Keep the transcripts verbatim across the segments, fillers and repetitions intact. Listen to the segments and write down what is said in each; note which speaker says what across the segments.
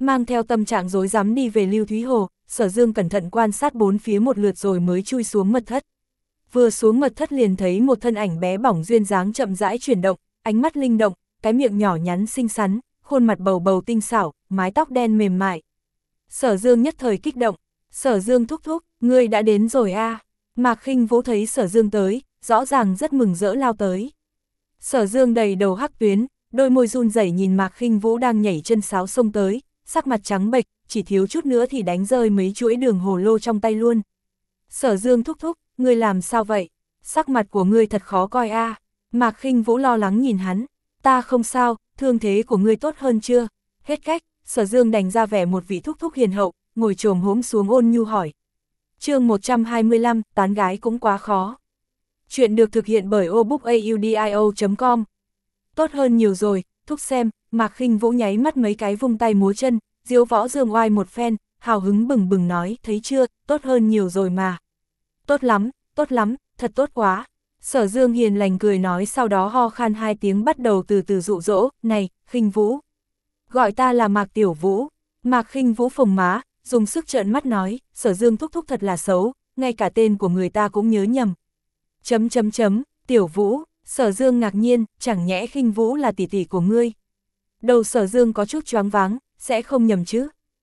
Speaker 1: Mang theo tâm trạng rối rắm đi về Lưu Thúy Hồ, Sở Dương cẩn thận quan sát bốn phía một lượt rồi mới chui xuống mật thất. Vừa xuống mật thất liền thấy một thân ảnh bé bỏng duyên dáng chậm rãi chuyển động, ánh mắt linh động, cái miệng nhỏ nhắn xinh xắn, khuôn mặt bầu bầu tinh xảo, mái tóc đen mềm mại. Sở Dương nhất thời kích động, Sở Dương thúc thúc, ngươi đã đến rồi a. À. Mạc Khinh Vũ thấy Sở Dương tới, rõ ràng rất mừng rỡ lao tới. Sở Dương đầy đầu hắc tuyến, đôi môi run rẩy nhìn Mạc Khinh Vũ đang nhảy chân sáo xông tới, sắc mặt trắng bệch, chỉ thiếu chút nữa thì đánh rơi mấy chuỗi đường hồ lô trong tay luôn. Sở Dương thúc thúc, ngươi làm sao vậy? Sắc mặt của ngươi thật khó coi a. À. Mạc Khinh Vũ lo lắng nhìn hắn, ta không sao, thương thế của ngươi tốt hơn chưa? Hết cách, Sở Dương đành ra vẻ một vị thúc thúc hiền hậu, ngồi chồm hốm xuống ôn nhu hỏi. Chương một trăm hai mươi lăm, tán gái cũng quá khó. Chuyện được thực hiện bởi obookaudio chấm com. Tốt hơn nhiều rồi, thúc xem. Mạc Khinh Vũ nháy mắt mấy cái vung tay múa chân, diếu võ dương oai một phen, hào hứng bừng bừng nói, thấy chưa, tốt hơn nhiều rồi mà. Tốt lắm, tốt lắm, thật tốt quá. Sở Dương hiền lành cười nói, sau đó ho khan hai tiếng bắt đầu từ từ dụ dỗ, này, Khinh Vũ. Gọi ta là Mạc Tiểu Vũ. Mạc Khinh Vũ phồng má, dùng sức trợn mắt nói, Sở Dương thúc thúc thật là xấu, ngay cả tên của người ta cũng nhớ nhầm. Chấm chấm chấm, Tiểu Vũ. Sở Dương ngạc nhiên, chẳng nhẽ Khinh Vũ là tỷ tỷ của ngươi. Đầu Sở Dương có chút choáng váng, sẽ không nhầm chứ.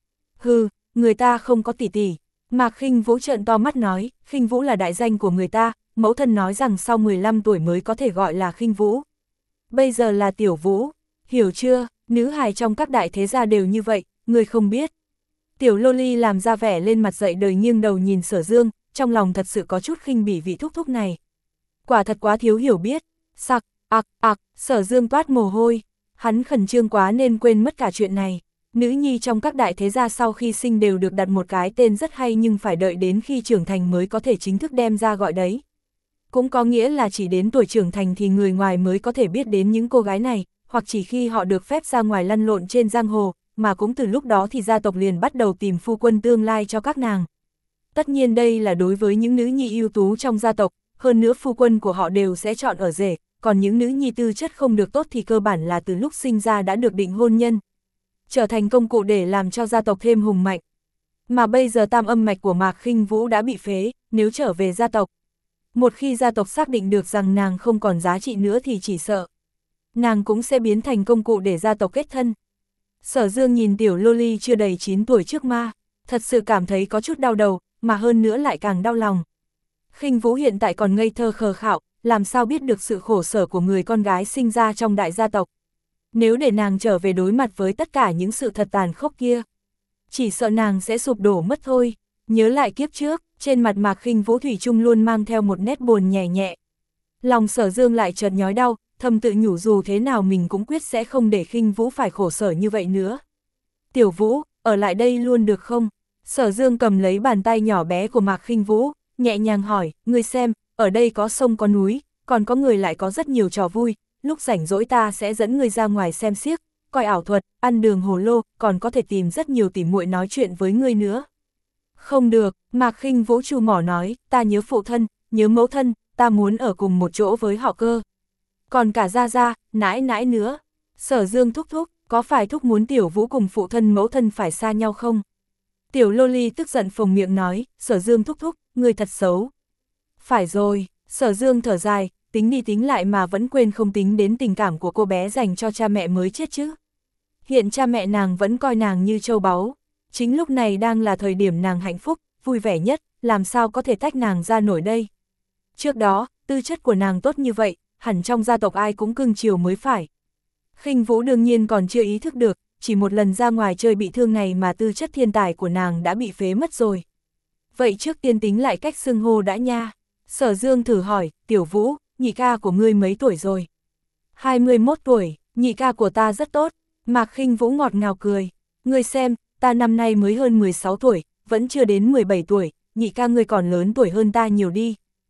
Speaker 1: Hừ, người ta không có tỷ tỷ. Mạc Khinh Vũ trợn to mắt nói, Khinh Vũ là đại danh của người ta, mẫu thân nói rằng sau mười lăm tuổi mới có thể gọi là Khinh Vũ. Bây giờ là Tiểu Vũ, hiểu chưa, nữ hài trong các đại thế gia đều như vậy, người không biết. Tiểu Loli làm ra vẻ lên mặt dậy đời nghiêng đầu nhìn Sở Dương, trong lòng thật sự có chút khinh bỉ vị thúc thúc này. Quả thật quá thiếu hiểu biết, sặc, ạc, ạc, Sở Dương toát mồ hôi, hắn khẩn trương quá nên quên mất cả chuyện này. Nữ nhi trong các đại thế gia sau khi sinh đều được đặt một cái tên rất hay nhưng phải đợi đến khi trưởng thành mới có thể chính thức đem ra gọi đấy. Cũng có nghĩa là chỉ đến tuổi trưởng thành thì người ngoài mới có thể biết đến những cô gái này, hoặc chỉ khi họ được phép ra ngoài lăn lộn trên giang hồ, mà cũng từ lúc đó thì gia tộc liền bắt đầu tìm phu quân tương lai cho các nàng. Tất nhiên đây là đối với những nữ nhi ưu tú trong gia tộc, hơn nữa phu quân của họ đều sẽ chọn ở rể, còn những nữ nhi tư chất không được tốt thì cơ bản là từ lúc sinh ra đã được định hôn nhân. Trở thành công cụ để làm cho gia tộc thêm hùng mạnh. Mà bây giờ tam âm mạch của Mạc Khinh Vũ đã bị phế, nếu trở về gia tộc. Một khi gia tộc xác định được rằng nàng không còn giá trị nữa thì chỉ sợ nàng cũng sẽ biến thành công cụ để gia tộc kết thân. Sở Dương nhìn tiểu Loli chưa đầy chín tuổi trước ma, thật sự cảm thấy có chút đau đầu, mà hơn nữa lại càng đau lòng. Khinh Vũ hiện tại còn ngây thơ khờ khạo, làm sao biết được sự khổ sở của người con gái sinh ra trong đại gia tộc. Nếu để nàng trở về đối mặt với tất cả những sự thật tàn khốc kia, chỉ sợ nàng sẽ sụp đổ mất thôi. Nhớ lại kiếp trước, trên mặt Mạc Khinh Vũ thủy chung luôn mang theo một nét buồn nhẹ nhẹ. Lòng Sở Dương lại chợt nhói đau, thầm tự nhủ dù thế nào mình cũng quyết sẽ không để Khinh Vũ phải khổ sở như vậy nữa. Tiểu Vũ, ở lại đây luôn được không? Sở Dương cầm lấy bàn tay nhỏ bé của Mạc Khinh Vũ, nhẹ nhàng hỏi, ngươi xem, ở đây có sông có núi, còn có người lại có rất nhiều trò vui, lúc rảnh rỗi ta sẽ dẫn ngươi ra ngoài xem xiếc, coi ảo thuật, ăn đường hồ lô, còn có thể tìm rất nhiều tỉ muội nói chuyện với ngươi nữa. Không được, Mạc Khinh Vũ chu mỏ nói, ta nhớ phụ thân, nhớ mẫu thân, ta muốn ở cùng một chỗ với họ cơ. Còn cả gia gia, nãi nãi nữa. Sở Dương thúc thúc, có phải thúc muốn Tiểu Vũ cùng phụ thân mẫu thân phải xa nhau không? Tiểu Loli tức giận phồng miệng nói, Sở Dương thúc thúc, ngươi thật xấu. Phải rồi, Sở Dương thở dài, tính đi tính lại mà vẫn quên không tính đến tình cảm của cô bé dành cho cha mẹ mới chết chứ. Hiện cha mẹ nàng vẫn coi nàng như châu báu. Chính lúc này đang là thời điểm nàng hạnh phúc, vui vẻ nhất, làm sao có thể tách nàng ra nổi đây. Trước đó, tư chất của nàng tốt như vậy, hẳn trong gia tộc ai cũng cưng chiều mới phải. Khinh Vũ đương nhiên còn chưa ý thức được, chỉ một lần ra ngoài chơi bị thương này mà tư chất thiên tài của nàng đã bị phế mất rồi. Vậy trước tiên tính lại cách xưng hô đã nha. Sở Dương thử hỏi, Tiểu Vũ, nhị ca của ngươi mấy tuổi rồi? hai mươi mốt tuổi, nhị ca của ta rất tốt. Mạc Khinh Vũ ngọt ngào cười. Ngươi xem, ta năm nay mới hơn mười sáu tuổi, vẫn chưa đến mười bảy tuổi, nhị ca ngươi còn lớn tuổi hơn ta nhiều đi.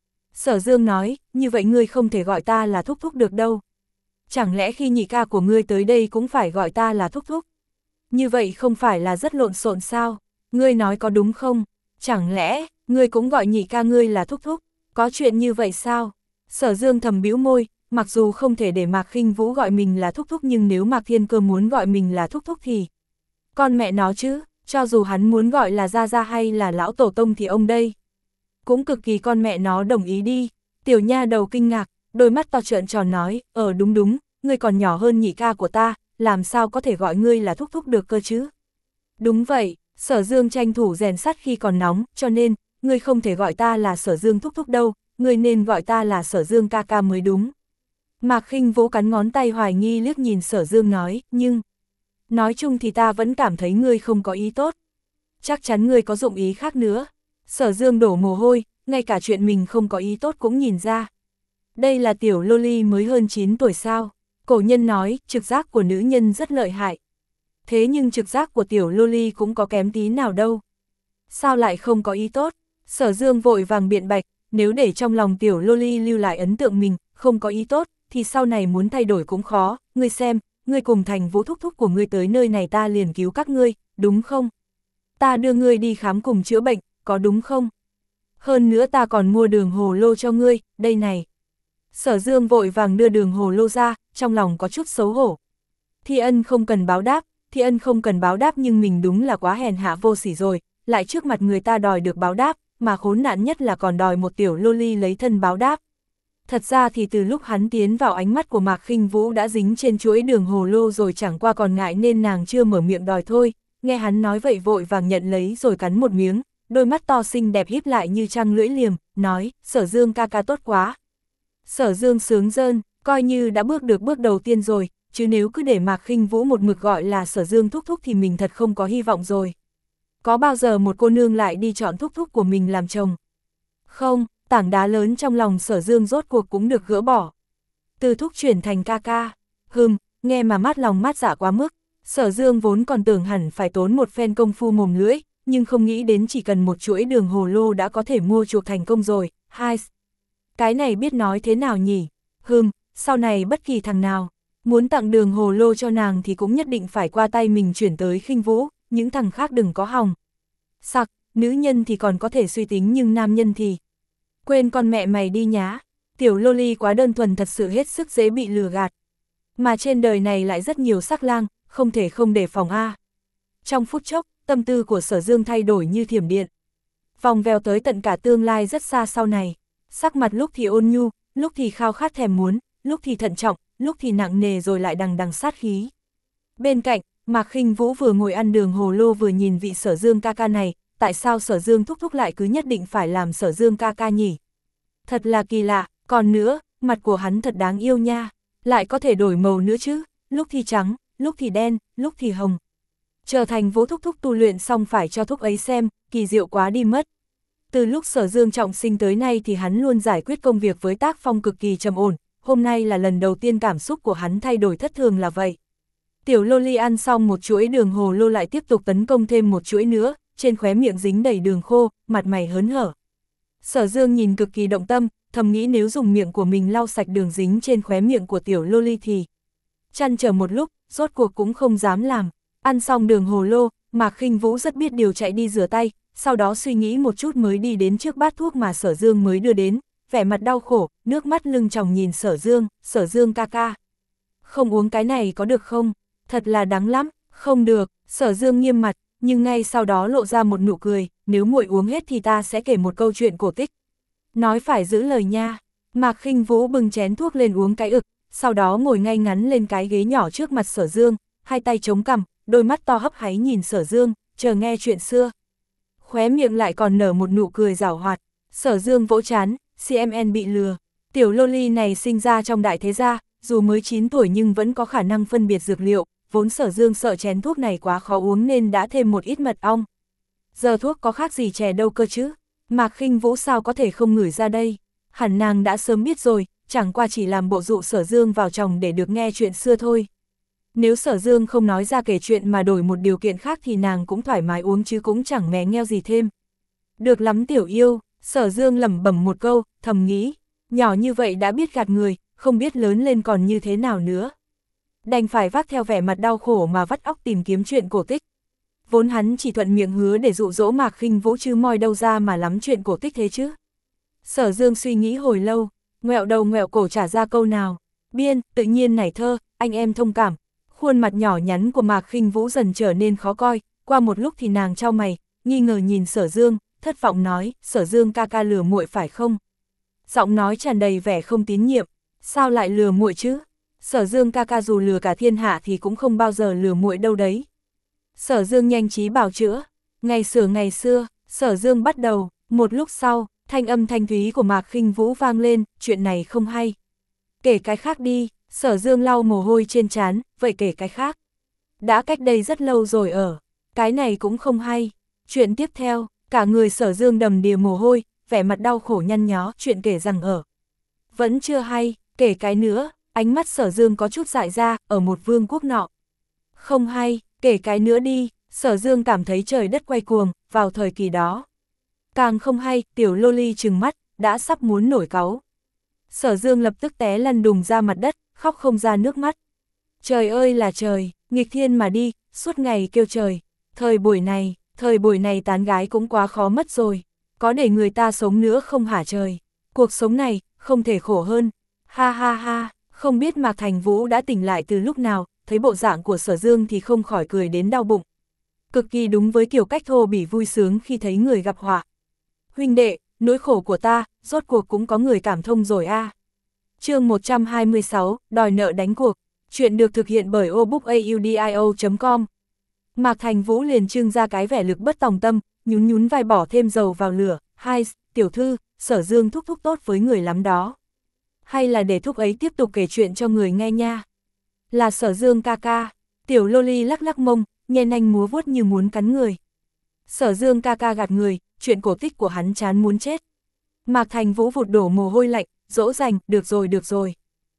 Speaker 1: Sở Dương nói, như vậy ngươi không thể gọi ta là thúc thúc được đâu. Chẳng lẽ khi nhị ca của ngươi tới đây cũng phải gọi ta là thúc thúc? Như vậy không phải là rất lộn xộn sao? Ngươi nói có đúng không? Chẳng lẽ, ngươi cũng gọi nhị ca ngươi là thúc thúc? Có chuyện như vậy sao? Sở Dương thầm bĩu môi, mặc dù không thể để Mạc Khinh Vũ gọi mình là thúc thúc nhưng nếu Mạc Thiên Cơ muốn gọi mình là thúc thúc thì... Con mẹ nó chứ, cho dù hắn muốn gọi là gia gia hay là lão tổ tông thì ông đây cũng cực kỳ con mẹ nó đồng ý đi. Tiểu nha đầu kinh ngạc, đôi mắt to trợn tròn nói, ờ đúng đúng, ngươi còn nhỏ hơn nhị ca của ta, làm sao có thể gọi ngươi là thúc thúc được cơ chứ? Đúng vậy, Sở Dương tranh thủ rèn sắt khi còn nóng, cho nên, ngươi không thể gọi ta là Sở Dương thúc thúc đâu, ngươi nên gọi ta là Sở Dương ca ca mới đúng. Mạc Khinh Vũ cắn ngón tay hoài nghi liếc nhìn Sở Dương nói, nhưng, nói chung thì ta vẫn cảm thấy ngươi không có ý tốt. Chắc chắn ngươi có dụng ý khác nữa. Sở Dương đổ mồ hôi, ngay cả chuyện mình không có ý tốt cũng nhìn ra. Đây là tiểu loli mới hơn chín tuổi sao. Cổ nhân nói, trực giác của nữ nhân rất lợi hại. Thế nhưng trực giác của tiểu loli cũng có kém tí nào đâu. Sao lại không có ý tốt? Sở Dương vội vàng biện bạch, nếu để trong lòng tiểu loli lưu lại ấn tượng mình, không có ý tốt, thì sau này muốn thay đổi cũng khó. Ngươi xem, ngươi cùng Thành Vũ thúc thúc của ngươi tới nơi này ta liền cứu các ngươi, đúng không? Ta đưa ngươi đi khám cùng chữa bệnh, có đúng không? Hơn nữa ta còn mua đường hồ lô cho ngươi, đây này. Sở Dương vội vàng đưa đường hồ lô ra, trong lòng có chút xấu hổ. Thi ân không cần báo đáp, Thi ân không cần báo đáp nhưng mình đúng là quá hèn hạ vô sỉ rồi, lại trước mặt người ta đòi được báo đáp, mà khốn nạn nhất là còn đòi một tiểu loli lấy thân báo đáp. Thật ra thì từ lúc hắn tiến vào ánh mắt của Mạc Khinh Vũ đã dính trên chuỗi đường hồ lô rồi, chẳng qua còn ngại nên nàng chưa mở miệng đòi thôi. Nghe hắn nói vậy vội vàng nhận lấy rồi cắn một miếng, đôi mắt to xinh đẹp híp lại như trăng lưỡi liềm, nói, Sở Dương ca ca tốt quá. Sở Dương sướng rơn, coi như đã bước được bước đầu tiên rồi, chứ nếu cứ để Mạc Khinh Vũ một mực gọi là Sở Dương thúc thúc thì mình thật không có hy vọng rồi. Có bao giờ một cô nương lại đi chọn thúc thúc của mình làm chồng? Không, tảng đá lớn trong lòng Sở Dương rốt cuộc cũng được gỡ bỏ. Từ thúc chuyển thành ca ca, hừm, nghe mà mát lòng mát dạ quá mức. Sở Dương vốn còn tưởng hẳn phải tốn một phen công phu mồm lưỡi, nhưng không nghĩ đến chỉ cần một chuỗi đường hồ lô đã có thể mua chuộc thành công rồi. Hai, cái này biết nói thế nào nhỉ? Hừm, sau này bất kỳ thằng nào muốn tặng đường hồ lô cho nàng thì cũng nhất định phải qua tay mình chuyển tới Khinh Vũ, những thằng khác đừng có hòng. Sặc, nữ nhân thì còn có thể suy tính nhưng nam nhân thì... Quên con mẹ mày đi nhá, tiểu loli quá đơn thuần thật sự hết sức dễ bị lừa gạt. Mà trên đời này lại rất nhiều sắc lang, không thể không đề phòng a. Trong phút chốc, tâm tư của Sở Dương thay đổi như thiểm điện. Vòng vèo tới tận cả tương lai rất xa sau này. Sắc mặt lúc thì ôn nhu, lúc thì khao khát thèm muốn, lúc thì thận trọng, lúc thì nặng nề rồi lại đằng đằng sát khí. Bên cạnh, Mạc Khinh Vũ vừa ngồi ăn đường hồ lô vừa nhìn vị Sở Dương ca ca này, tại sao Sở Dương thúc thúc lại cứ nhất định phải làm Sở Dương ca ca nhỉ? Thật là kỳ lạ, còn nữa, mặt của hắn thật đáng yêu nha, lại có thể đổi màu nữa chứ, lúc thì trắng, lúc thì đen, lúc thì hồng. Trở thành Vũ thúc thúc tu luyện xong phải cho thúc ấy xem, kỳ diệu quá đi mất. Từ lúc Sở Dương trọng sinh tới nay thì hắn luôn giải quyết công việc với tác phong cực kỳ trầm ổn, hôm nay là lần đầu tiên cảm xúc của hắn thay đổi thất thường là vậy. Tiểu loli ăn xong một chuỗi đường hồ lô lại tiếp tục tấn công thêm một chuỗi nữa, trên khóe miệng dính đầy đường khô, mặt mày hớn hở. Sở Dương nhìn cực kỳ động tâm, thầm nghĩ nếu dùng miệng của mình lau sạch đường dính trên khóe miệng của tiểu loli thì... Chăn chờ một lúc, rốt cuộc cũng không dám làm. Ăn xong đường hồ lô, Mạc Khinh Vũ rất biết điều chạy đi rửa tay, sau đó suy nghĩ một chút mới đi đến trước bát thuốc mà Sở Dương mới đưa đến, vẻ mặt đau khổ, nước mắt lưng tròng nhìn Sở Dương, Sở Dương ca ca. Không uống cái này có được không? Thật là đắng lắm, không được, Sở Dương nghiêm mặt, nhưng ngay sau đó lộ ra một nụ cười, nếu muội uống hết thì ta sẽ kể một câu chuyện cổ tích. Nói phải giữ lời nha. Mạc Khinh Vũ bưng chén thuốc lên uống cái ực, sau đó ngồi ngay ngắn lên cái ghế nhỏ trước mặt Sở Dương, hai tay chống cằm, đôi mắt to hấp háy nhìn Sở Dương, chờ nghe chuyện xưa. Khóe miệng lại còn nở một nụ cười giảo hoạt. Sở Dương vỗ trán, xê em en bị lừa. Tiểu loli này sinh ra trong đại thế gia, dù mới chín tuổi nhưng vẫn có khả năng phân biệt dược liệu, vốn Sở Dương sợ chén thuốc này quá khó uống nên đã thêm một ít mật ong. Giờ thuốc có khác gì chè đâu cơ chứ, Mạc Khinh Vũ sao có thể không ngửi ra đây, hẳn nàng đã sớm biết rồi, chẳng qua chỉ làm bộ dụ Sở Dương vào chồng để được nghe chuyện xưa thôi. Nếu Sở Dương không nói ra kể chuyện mà đổi một điều kiện khác thì nàng cũng thoải mái uống chứ cũng chẳng mé nheo gì thêm. Được lắm tiểu yêu, Sở Dương lẩm bẩm một câu, thầm nghĩ, nhỏ như vậy đã biết gạt người, không biết lớn lên còn như thế nào nữa. Đành phải vác theo vẻ mặt đau khổ mà vắt óc tìm kiếm chuyện cổ tích. Vốn hắn chỉ thuận miệng hứa để dụ dỗ Mạc Khinh Vũ chứ moi đâu ra mà lắm chuyện cổ tích thế chứ. Sở Dương suy nghĩ hồi lâu, ngoẹo đầu ngoẹo cổ trả ra câu nào. Biên, tự nhiên nảy thơ, anh em thông cảm. Khuôn mặt nhỏ nhắn của Mạc Khinh Vũ dần trở nên khó coi, qua một lúc thì nàng chau mày, nghi ngờ nhìn Sở Dương, thất vọng nói, Sở Dương ca ca lừa muội phải không? Giọng nói tràn đầy vẻ không tín nhiệm, sao lại lừa muội chứ? Sở Dương ca ca dù lừa cả thiên hạ thì cũng không bao giờ lừa muội đâu đấy. Sở Dương nhanh trí bào chữa, ngày xưa ngày xưa, Sở Dương bắt đầu, một lúc sau, thanh âm thanh thúy của Mạc Khinh Vũ vang lên, chuyện này không hay. Kể cái khác đi, Sở Dương lau mồ hôi trên trán, vậy kể cái khác. Đã cách đây rất lâu rồi ở, cái này cũng không hay. Chuyện tiếp theo, cả người Sở Dương đầm đìa mồ hôi, vẻ mặt đau khổ nhăn nhó, chuyện kể rằng ở. Vẫn chưa hay, kể cái nữa, ánh mắt Sở Dương có chút dại ra, ở một vương quốc nọ. Không hay, kể cái nữa đi, Sở Dương cảm thấy trời đất quay cuồng, vào thời kỳ đó. Càng không hay, tiểu loli trừng mắt, đã sắp muốn nổi cáu. Sở Dương lập tức té lăn đùng ra mặt đất, khóc không ra nước mắt. Trời ơi là trời, nghịch thiên mà đi, suốt ngày kêu trời. Thời buổi này, thời buổi này tán gái cũng quá khó mất rồi. Có để người ta sống nữa không hả trời. Cuộc sống này, không thể khổ hơn. Ha ha ha, không biết Mạc Thành Vũ đã tỉnh lại từ lúc nào, thấy bộ dạng của Sở Dương thì không khỏi cười đến đau bụng. Cực kỳ đúng với kiểu cách thô bỉ vui sướng khi thấy người gặp họa. Huynh đệ, nỗi khổ của ta, rốt cuộc cũng có người cảm thông rồi a. À. Chương một trăm hai mươi sáu, đòi nợ đánh cuộc. Chuyện được thực hiện bởi obookaudio chấm com. Mạc Thành Vũ liền trưng ra cái vẻ lực bất tòng tâm, nhún nhún vai bỏ thêm dầu vào lửa. Hai, tiểu thư, Sở Dương thúc thúc tốt với người lắm đó. Hay là để thúc ấy tiếp tục kể chuyện cho người nghe nha. Là Sở Dương ca ca. Tiểu loli lắc lắc mông, nhen nanh múa vuốt như muốn cắn người. Sở Dương ca ca gạt người, chuyện cổ tích của hắn chán muốn chết. Mạc Thành Vũ vụt đổ mồ hôi lạnh, dỗ dành, được rồi được rồi.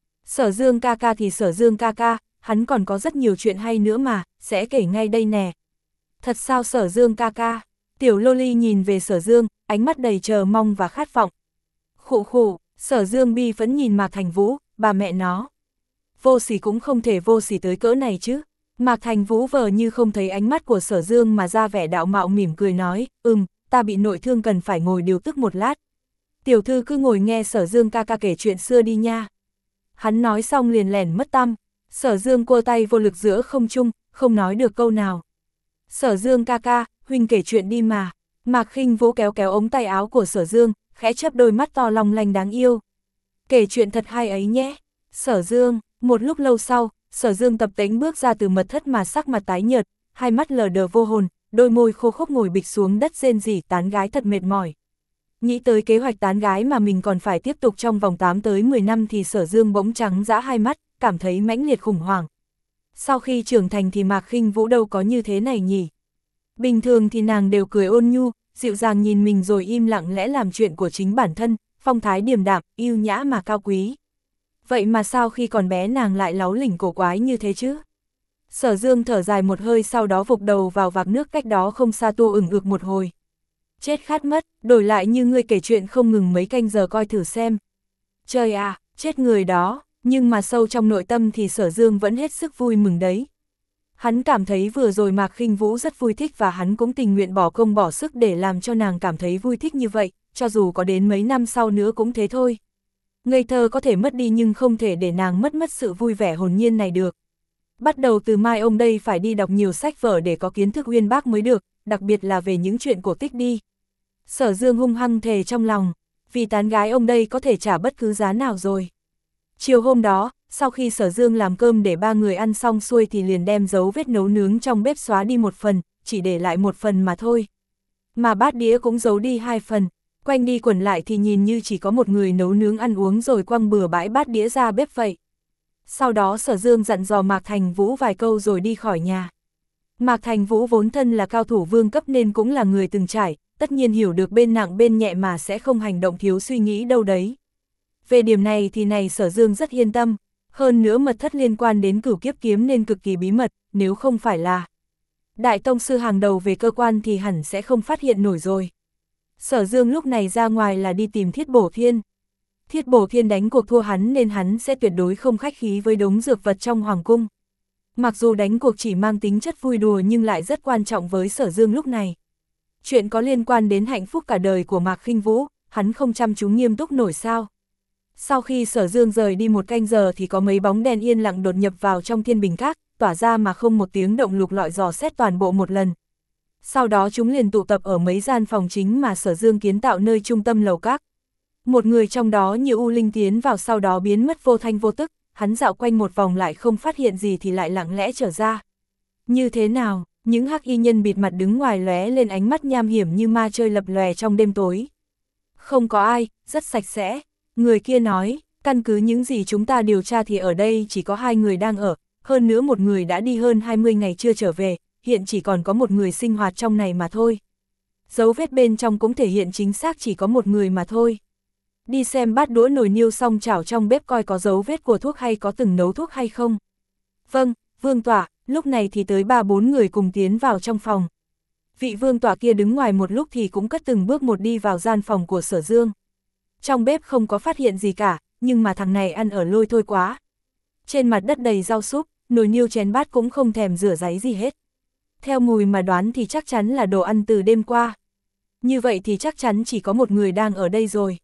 Speaker 1: Sở Dương ca ca thì Sở Dương ca ca, hắn còn có rất nhiều chuyện hay nữa mà, sẽ kể ngay đây nè. Thật sao Sở Dương ca ca? Tiểu loli nhìn về Sở Dương, ánh mắt đầy chờ mong và khát vọng. Khụ khụ, Sở Dương bi phẫn nhìn Mạc Thành Vũ, bà mẹ nó. Vô sỉ cũng không thể vô sỉ tới cỡ này chứ. Mạc Thành Vũ vờ như không thấy ánh mắt của Sở Dương mà ra vẻ đạo mạo mỉm cười nói, ừm, ta bị nội thương cần phải ngồi điều tức một lát. Tiểu thư cứ ngồi nghe Sở Dương ca ca kể chuyện xưa đi nha. Hắn nói xong liền lẻn mất tăm. Sở Dương cua tay vô lực giữa không trung, không nói được câu nào. Sở Dương ca ca, huynh kể chuyện đi mà. Mạc Khinh Vũ kéo kéo ống tay áo của Sở Dương, khẽ chớp đôi mắt to long lanh đáng yêu. Kể chuyện thật hay ấy nhé. Sở Dương, một lúc lâu sau, Sở Dương tập tễnh bước ra từ mật thất mà sắc mặt tái nhợt, hai mắt lờ đờ vô hồn, đôi môi khô khốc ngồi bịch xuống đất rên rỉ, tán gái thật mệt mỏi. Nghĩ tới kế hoạch tán gái mà mình còn phải tiếp tục trong vòng tám tới mười năm thì Sở Dương bỗng trắng dã hai mắt, cảm thấy mãnh liệt khủng hoảng. Sau khi trưởng thành thì Mạc Khinh Vũ đâu có như thế này nhỉ? Bình thường thì nàng đều cười ôn nhu, dịu dàng nhìn mình rồi im lặng lẽ làm chuyện của chính bản thân, phong thái điềm đạm, yêu nhã mà cao quý. Vậy mà sao khi còn bé nàng lại láu lỉnh cổ quái như thế chứ? Sở Dương thở dài một hơi, sau đó vụt đầu vào vạc nước cách đó không xa tua ửng ực một hồi. Chết khát mất, đổi lại như ngươi kể chuyện không ngừng mấy canh giờ coi thử xem. Trời à, chết người đó, nhưng mà sâu trong nội tâm thì Sở Dương vẫn hết sức vui mừng đấy. Hắn cảm thấy vừa rồi Mạc Khinh Vũ rất vui thích và hắn cũng tình nguyện bỏ công bỏ sức để làm cho nàng cảm thấy vui thích như vậy, cho dù có đến mấy năm sau nữa cũng thế thôi. Ngây thơ có thể mất đi nhưng không thể để nàng mất mất sự vui vẻ hồn nhiên này được. Bắt đầu từ mai ông đây phải đi đọc nhiều sách vở để có kiến thức uyên bác mới được, đặc biệt là về những chuyện cổ tích đi. Sở Dương hung hăng thề trong lòng, vì tán gái ông đây có thể trả bất cứ giá nào rồi. Chiều hôm đó, sau khi Sở Dương làm cơm để ba người ăn xong xuôi thì liền đem dấu vết nấu nướng trong bếp xóa đi một phần, chỉ để lại một phần mà thôi. Mà bát đĩa cũng giấu đi hai phần, quanh đi quẩn lại thì nhìn như chỉ có một người nấu nướng ăn uống rồi quăng bừa bãi bát đĩa ra bếp vậy. Sau đó Sở Dương dặn dò Mạc Thành Vũ vài câu rồi đi khỏi nhà. Mạc Thành Vũ vốn thân là cao thủ vương cấp nên cũng là người từng trải, tất nhiên hiểu được bên nặng bên nhẹ mà sẽ không hành động thiếu suy nghĩ đâu đấy. Về điểm này thì này Sở Dương rất yên tâm, hơn nữa mật thất liên quan đến Cửu Kiếp Kiếm nên cực kỳ bí mật, nếu không phải là đại tông sư hàng đầu về cơ quan thì hẳn sẽ không phát hiện nổi rồi. Sở Dương lúc này ra ngoài là đi tìm Thiết Bổ Thiên. Thiết Bổ Thiên đánh cuộc thua hắn nên hắn sẽ tuyệt đối không khách khí với đống dược vật trong hoàng cung. Mặc dù đánh cuộc chỉ mang tính chất vui đùa nhưng lại rất quan trọng với Sở Dương lúc này. Chuyện có liên quan đến hạnh phúc cả đời của Mạc Khinh Vũ, hắn không chăm chú nghiêm túc nổi sao. Sau khi Sở Dương rời đi một canh giờ thì có mấy bóng đèn yên lặng đột nhập vào trong Thiên Bình Các, tỏa ra mà không một tiếng động lục lọi dò xét toàn bộ một lần. Sau đó chúng liền tụ tập ở mấy gian phòng chính mà Sở Dương kiến tạo nơi trung tâm lầu các. Một người trong đó như U Linh tiến vào sau đó biến mất vô thanh vô tức, hắn dạo quanh một vòng lại không phát hiện gì thì lại lặng lẽ trở ra. Như thế nào? Những hắc y nhân bịt mặt đứng ngoài lóe lên ánh mắt nham hiểm như ma chơi lập lòe trong đêm tối. Không có ai, rất sạch sẽ. Người kia nói, căn cứ những gì chúng ta điều tra thì ở đây chỉ có hai người đang ở, hơn nữa một người đã đi hơn hai mươi ngày chưa trở về, hiện chỉ còn có một người sinh hoạt trong này mà thôi. Dấu vết bên trong cũng thể hiện chính xác chỉ có một người mà thôi. Đi xem bát đũa nồi niêu xong chảo trong bếp coi có dấu vết của thuốc hay có từng nấu thuốc hay không. Vâng, Vương Tọa. Lúc này thì tới ba bốn người cùng tiến vào trong phòng. Vị Vương Tọa kia đứng ngoài một lúc thì cũng cất từng bước một đi vào gian phòng của Sở Dương. Trong bếp không có phát hiện gì cả, nhưng mà thằng này ăn ở lôi thôi quá. Trên mặt đất đầy rau súp, nồi niêu chén bát cũng không thèm rửa ráy gì hết. Theo mùi mà đoán thì chắc chắn là đồ ăn từ đêm qua. Như vậy thì chắc chắn chỉ có một người đang ở đây rồi.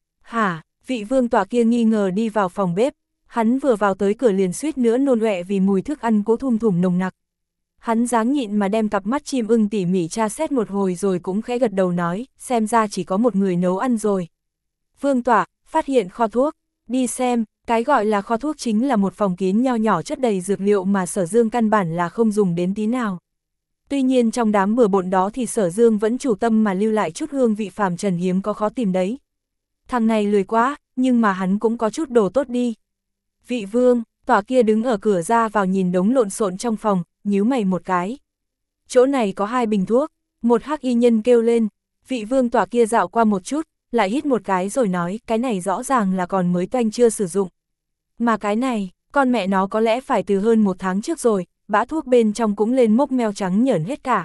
Speaker 1: Hả? Vị Vương Tọa kia nghi ngờ đi vào phòng bếp. Hắn vừa vào tới cửa liền suýt nữa nôn ọe vì mùi thức ăn cố thum thủm nồng nặc. Hắn dáng nhịn mà đem cặp mắt chim ưng tỉ mỉ tra xét một hồi rồi cũng khẽ gật đầu nói, xem ra chỉ có một người nấu ăn rồi. Vương Tọa, phát hiện kho thuốc, đi xem, cái gọi là kho thuốc chính là một phòng kín nho nhỏ chất đầy dược liệu mà Sở Dương căn bản là không dùng đến tí nào. Tuy nhiên trong đám bừa bộn đó thì Sở Dương vẫn chủ tâm mà lưu lại chút hương vị phàm trần hiếm có khó tìm đấy. Thằng này lười quá, nhưng mà hắn cũng có chút đồ tốt đi. Vị Vương, Tọa kia đứng ở cửa ra vào nhìn đống lộn xộn trong phòng, nhíu mày một cái. Chỗ này có hai bình thuốc, một hắc y nhân kêu lên, vị Vương Tọa kia dạo qua một chút, lại hít một cái rồi nói, cái này rõ ràng là còn mới toanh chưa sử dụng. Mà cái này, con mẹ nó có lẽ phải từ hơn một tháng trước rồi, bã thuốc bên trong cũng lên mốc meo trắng nhởn hết cả.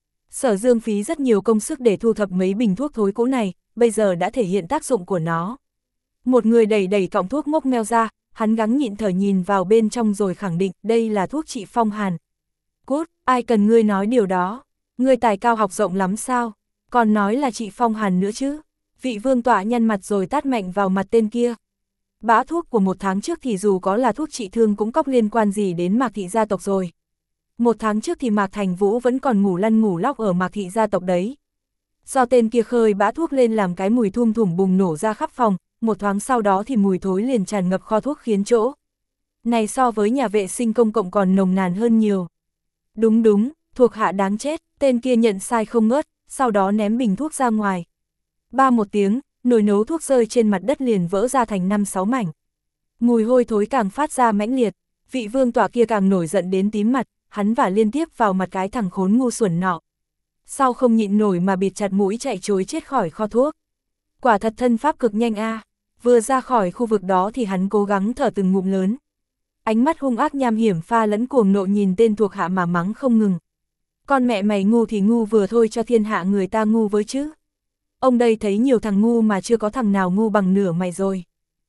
Speaker 1: Sở Dương phí rất nhiều công sức để thu thập mấy bình thuốc thối cũ này, bây giờ đã thể hiện tác dụng của nó. Một người đẩy đẩy cọng thuốc mốc meo ra, hắn gắng nhịn thở nhìn vào bên trong rồi khẳng định đây là thuốc trị phong hàn. Cút, ai cần ngươi nói điều đó, ngươi tài cao học rộng lắm sao, còn nói là trị phong hàn nữa chứ. Vị Vương Tọa nhăn mặt rồi tát mạnh vào mặt tên kia. Bã thuốc của một tháng trước thì dù có là thuốc trị thương cũng cóc liên quan gì đến Mạc Thị gia tộc rồi. Một tháng trước thì Mạc Thành Vũ vẫn còn ngủ lăn ngủ lóc ở Mạc Thị gia tộc đấy. Do tên kia khơi bã thuốc lên làm cái mùi thum thủm bùng nổ ra khắp phòng, một thoáng sau đó thì mùi thối liền tràn ngập kho thuốc khiến chỗ này so với nhà vệ sinh công cộng còn nồng nàn hơn nhiều. Đúng đúng, thuộc hạ đáng chết, tên kia nhận sai không ngớt, sau đó ném bình thuốc ra ngoài. Ba một tiếng, nồi nấu thuốc rơi trên mặt đất liền vỡ ra thành năm sáu mảnh. Mùi hôi thối càng phát ra mãnh liệt, vị Vương Tọa kia càng nổi giận đến tím mặt, hắn vả liên tiếp vào mặt cái thằng khốn ngu xuẩn nọ. Sau không nhịn nổi mà bịt chặt mũi chạy trối chết khỏi kho thuốc. Quả thật thân pháp cực nhanh a. À. Vừa ra khỏi khu vực đó thì hắn cố gắng thở từng ngụm lớn. Ánh mắt hung ác nham hiểm pha lẫn cuồng nộ nhìn tên thuộc hạ mà mắng không ngừng. Con mẹ mày ngu thì ngu vừa thôi cho thiên hạ người ta ngu với chứ. Ông đây thấy nhiều thằng ngu mà chưa có thằng nào ngu bằng nửa mày rồi.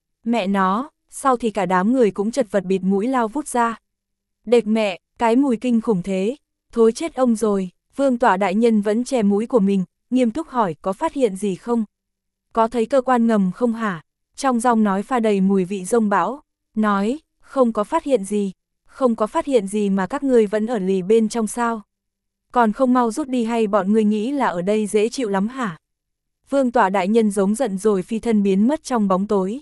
Speaker 1: Mẹ nó, sau thì cả đám người cũng chật vật bịt mũi lao vút ra. Đệt mẹ, cái mùi kinh khủng thế, thối chết ông rồi. Vương Tọa đại nhân vẫn che mũi của mình, nghiêm túc hỏi có phát hiện gì không? Có thấy cơ quan ngầm không hả? Trong giọng nói pha đầy mùi vị rông bão, nói, không có phát hiện gì, không có phát hiện gì mà các ngươi vẫn ở lì bên trong sao? Còn không mau rút đi hay bọn ngươi nghĩ là ở đây dễ chịu lắm hả? Vương Tọa đại nhân giống giận rồi phi thân biến mất trong bóng tối.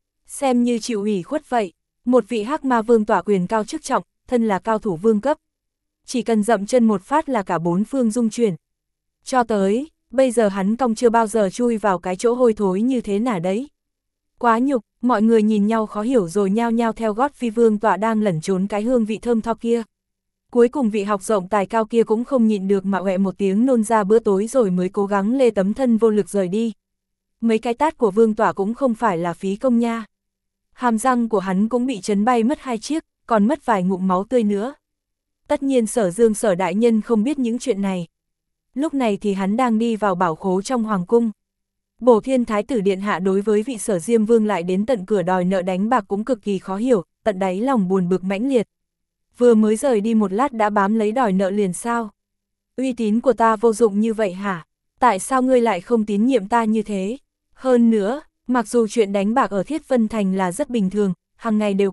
Speaker 1: Xem như chịu ủy khuất vậy, một vị hắc ma vương tọa quyền cao chức trọng, thân là cao thủ vương cấp. Chỉ cần dậm chân một phát là cả bốn phương rung chuyển. Cho tới, bây giờ hắn cong chưa bao giờ chui vào cái chỗ hôi thối như thế nào đấy. Quá nhục, mọi người nhìn nhau khó hiểu rồi nhao nhao theo gót phi Vương Tọa đang lẩn trốn cái hương vị thơm tho kia. Cuối cùng vị học rộng tài cao kia cũng không nhịn được mà ọe một tiếng nôn ra bữa tối rồi mới cố gắng lê tấm thân vô lực rời đi. Mấy cái tát của Vương Tọa cũng không phải là phí công nha. Hàm răng của hắn cũng bị chấn bay mất hai chiếc, còn mất vài ngụm máu tươi nữa. Tất nhiên Sở Dương Sở đại nhân không biết những chuyện này. Lúc này thì hắn đang đi vào bảo khố trong hoàng cung. Bổ Thiên Thái tử điện hạ đối với vị Sở Diêm Vương lại đến tận cửa đòi nợ đánh bạc cũng cực kỳ khó hiểu, tận đáy lòng buồn bực mãnh liệt. Vừa mới rời đi một lát đã bám lấy đòi nợ liền sao? Uy tín của ta vô dụng như vậy hả? Tại sao ngươi lại không tín nhiệm ta như thế? Hơn nữa, mặc dù chuyện đánh bạc ở Thiết Vân Thành là rất bình thường, hàng ngày đều có,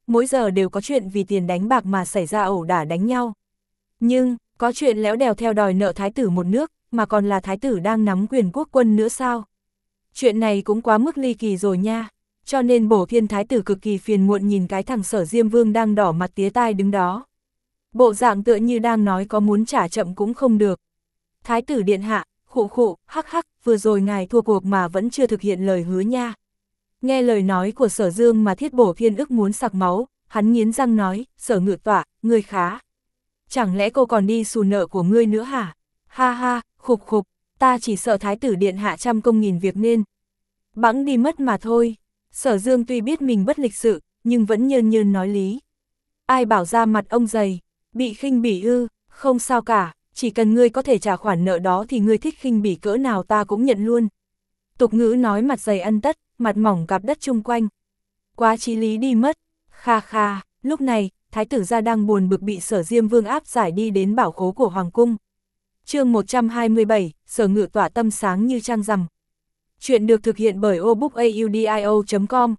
Speaker 1: mỗi giờ đều có chuyện vì tiền đánh bạc mà xảy ra ẩu đả đánh nhau. Nhưng, có chuyện léo đèo theo đòi nợ thái tử một nước, mà còn là thái tử đang nắm quyền quốc quân nữa sao? Chuyện này cũng quá mức ly kỳ rồi nha, cho nên Bổ Thiên thái tử cực kỳ phiền muộn nhìn cái thằng Sở Diêm Vương đang đỏ mặt tía tai đứng đó. Bộ dạng tựa như đang nói có muốn trả chậm cũng không được. Thái tử điện hạ, khụ khụ, hắc hắc, vừa rồi ngài thua cuộc mà vẫn chưa thực hiện lời hứa nha. Nghe lời nói của Sở Dương mà Thiết Bổ Thiên ức muốn sặc máu, hắn nghiến răng nói, Sở Ngự Tọa, ngươi khá. Chẳng lẽ cô còn đi xù nợ của ngươi nữa hả? Ha ha, khục khục, ta chỉ sợ thái tử điện hạ trăm công nghìn việc nên bẵng đi mất mà thôi. Sở Dương tuy biết mình bất lịch sự, nhưng vẫn nhơn nhơn nói lý. Ai bảo ra mặt ông dày, bị khinh bỉ ư, không sao cả, chỉ cần ngươi có thể trả khoản nợ đó thì ngươi thích khinh bỉ cỡ nào ta cũng nhận luôn. Tục ngữ nói mặt dày ăn tất, mặt mỏng cạp đất chung quanh. Quá chí lý đi mất, kha kha, lúc này, thái tử gia đang buồn bực bị Sở Diêm Vương áp giải đi đến bảo khố của Hoàng cung. Chương một trăm hai mươi bảy, Sở Ngự Tọa tâm sáng như trăng rằm. Chuyện được thực hiện bởi obookaudio chấm com.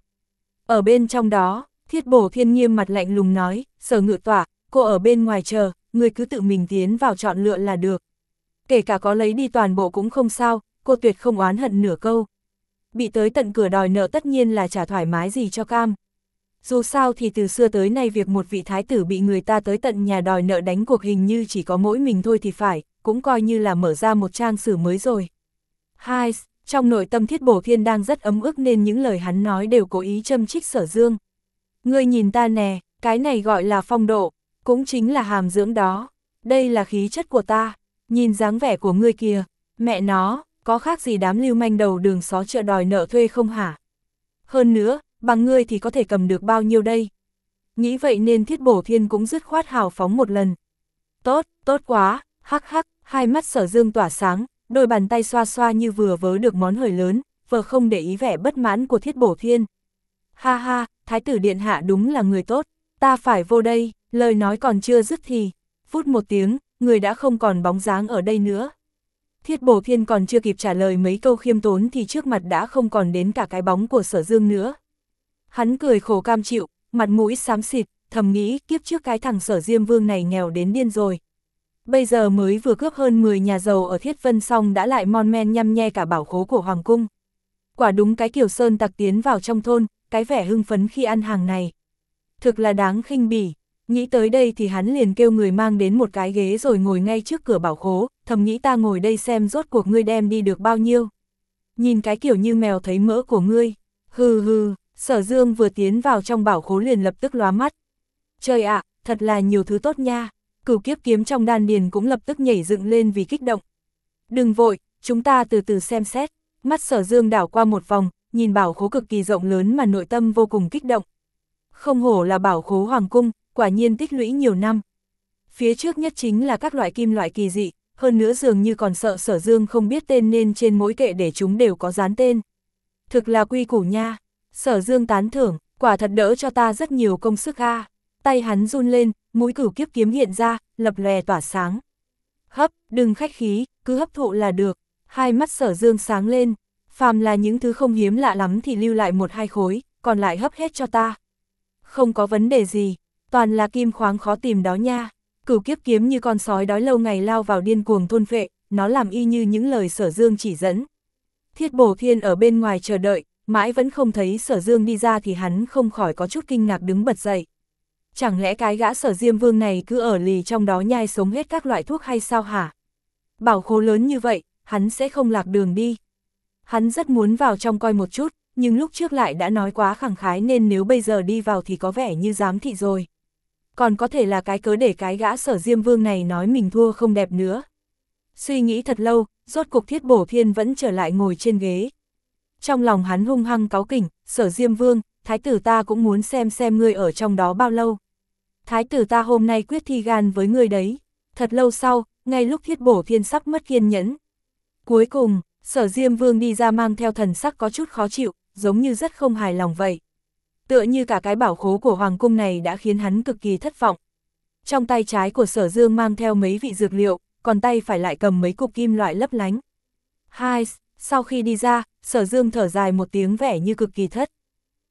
Speaker 1: Ở bên trong đó, Thiết Bổ Thiên nghiêm mặt lạnh lùng nói, Sở Ngự Tọa, cô ở bên ngoài chờ, người cứ tự mình tiến vào chọn lựa là được. Kể cả có lấy đi toàn bộ cũng không sao, cô tuyệt không oán hận nửa câu. Bị tới tận cửa đòi nợ tất nhiên là chả thoải mái gì cho cam. Dù sao thì từ xưa tới nay việc một vị thái tử bị người ta tới tận nhà đòi nợ đánh cuộc hình như chỉ có mỗi mình thôi thì phải, cũng coi như là mở ra một trang sử mới rồi. Hai, trong nội tâm Thiết Bổ Thiên đang rất ấm ức nên những lời hắn nói đều cố ý châm chích Sở Dương. Ngươi nhìn ta nè, cái này gọi là phong độ, cũng chính là hàm dưỡng đó. Đây là khí chất của ta, nhìn dáng vẻ của ngươi kìa, mẹ nó, có khác gì đám lưu manh đầu đường xó chợ đòi nợ thuê không hả? Hơn nữa, bằng ngươi thì có thể cầm được bao nhiêu đây? Nghĩ vậy nên Thiết Bổ Thiên cũng dứt khoát hào phóng một lần. Tốt, tốt quá, hắc hắc, hai mắt Sở Dương tỏa sáng, đôi bàn tay xoa xoa như vừa vớ được món hời lớn, vừa không để ý vẻ bất mãn của Thiết Bổ Thiên. Ha ha, thái tử điện hạ đúng là người tốt, ta phải vô đây, lời nói còn chưa dứt thì, phút một tiếng, người đã không còn bóng dáng ở đây nữa. Thiết Bổ Thiên còn chưa kịp trả lời mấy câu khiêm tốn thì trước mặt đã không còn đến cả cái bóng của Sở Dương nữa. Hắn cười khổ cam chịu, mặt mũi xám xịt, thầm nghĩ kiếp trước cái thằng Sở Diêm Vương này nghèo đến điên rồi. Bây giờ mới vừa cướp hơn mười nhà giàu ở Thiết Vân xong đã lại mon men nhăm nhe cả bảo khố của Hoàng cung. Quả đúng cái kiểu sơn tặc tiến vào trong thôn, cái vẻ hưng phấn khi ăn hàng này. Thực là đáng khinh bỉ, nghĩ tới đây thì hắn liền kêu người mang đến một cái ghế rồi ngồi ngay trước cửa bảo khố, thầm nghĩ ta ngồi đây xem rốt cuộc ngươi đem đi được bao nhiêu. Nhìn cái kiểu như mèo thấy mỡ của ngươi, hừ hừ, Sở Dương vừa tiến vào trong bảo khố liền lập tức lóa mắt. Trời ạ, thật là nhiều thứ tốt nha. Cửu kiếp kiếm trong đan điền cũng lập tức nhảy dựng lên vì kích động. Đừng vội, chúng ta từ từ xem xét. Mắt Sở Dương đảo qua một vòng, nhìn bảo khố cực kỳ rộng lớn mà nội tâm vô cùng kích động. Không hổ là bảo khố hoàng cung, quả nhiên tích lũy nhiều năm. Phía trước nhất chính là các loại kim loại kỳ dị, hơn nữa dường như còn sợ Sở Dương không biết tên nên trên mỗi kệ để chúng đều có dán tên. Thực là quy củ nha. Sở Dương tán thưởng, quả thật đỡ cho ta rất nhiều công sức a. Tay hắn run lên, mũi cửu kiếp kiếm hiện ra, lập lòe tỏa sáng. Hấp, đừng khách khí, cứ hấp thụ là được. Hai mắt Sở Dương sáng lên, phàm là những thứ không hiếm lạ lắm thì lưu lại một hai khối, còn lại hấp hết cho ta. Không có vấn đề gì, toàn là kim khoáng khó tìm đó nha. Cửu kiếp kiếm như con sói đói lâu ngày lao vào điên cuồng thôn phệ, nó làm y như những lời Sở Dương chỉ dẫn. Thiết Bổ Thiên ở bên ngoài chờ đợi, mãi vẫn không thấy Sở Dương đi ra thì hắn không khỏi có chút kinh ngạc đứng bật dậy. Chẳng lẽ cái gã Sở Diêm Vương này cứ ở lì trong đó nhai sống hết các loại thuốc hay sao hả? Bảo khố lớn như vậy, hắn sẽ không lạc đường đi. Hắn rất muốn vào trong coi một chút, nhưng lúc trước lại đã nói quá khẳng khái nên nếu bây giờ đi vào thì có vẻ như giám thị rồi. Còn có thể là cái cớ để cái gã Sở Diêm Vương này nói mình thua không đẹp nữa. Suy nghĩ thật lâu, rốt cục Thiết Bổ Thiên vẫn trở lại ngồi trên ghế. Trong lòng hắn hung hăng cáu kỉnh, Sở Diêm Vương, thái tử ta cũng muốn xem xem ngươi ở trong đó bao lâu. Thái tử ta hôm nay quyết thi gan với ngươi đấy. Thật lâu sau, ngay lúc Thiết Bổ Thiên sắp mất kiên nhẫn. Cuối cùng, Sở Diêm Vương đi ra mang theo thần sắc có chút khó chịu, giống như rất không hài lòng vậy. Tựa như cả cái bảo khố của Hoàng cung này đã khiến hắn cực kỳ thất vọng. Trong tay trái của Sở Dương mang theo mấy vị dược liệu, còn tay phải lại cầm mấy cục kim loại lấp lánh. Hai, sau khi đi ra, Sở Dương thở dài một tiếng vẻ như cực kỳ thất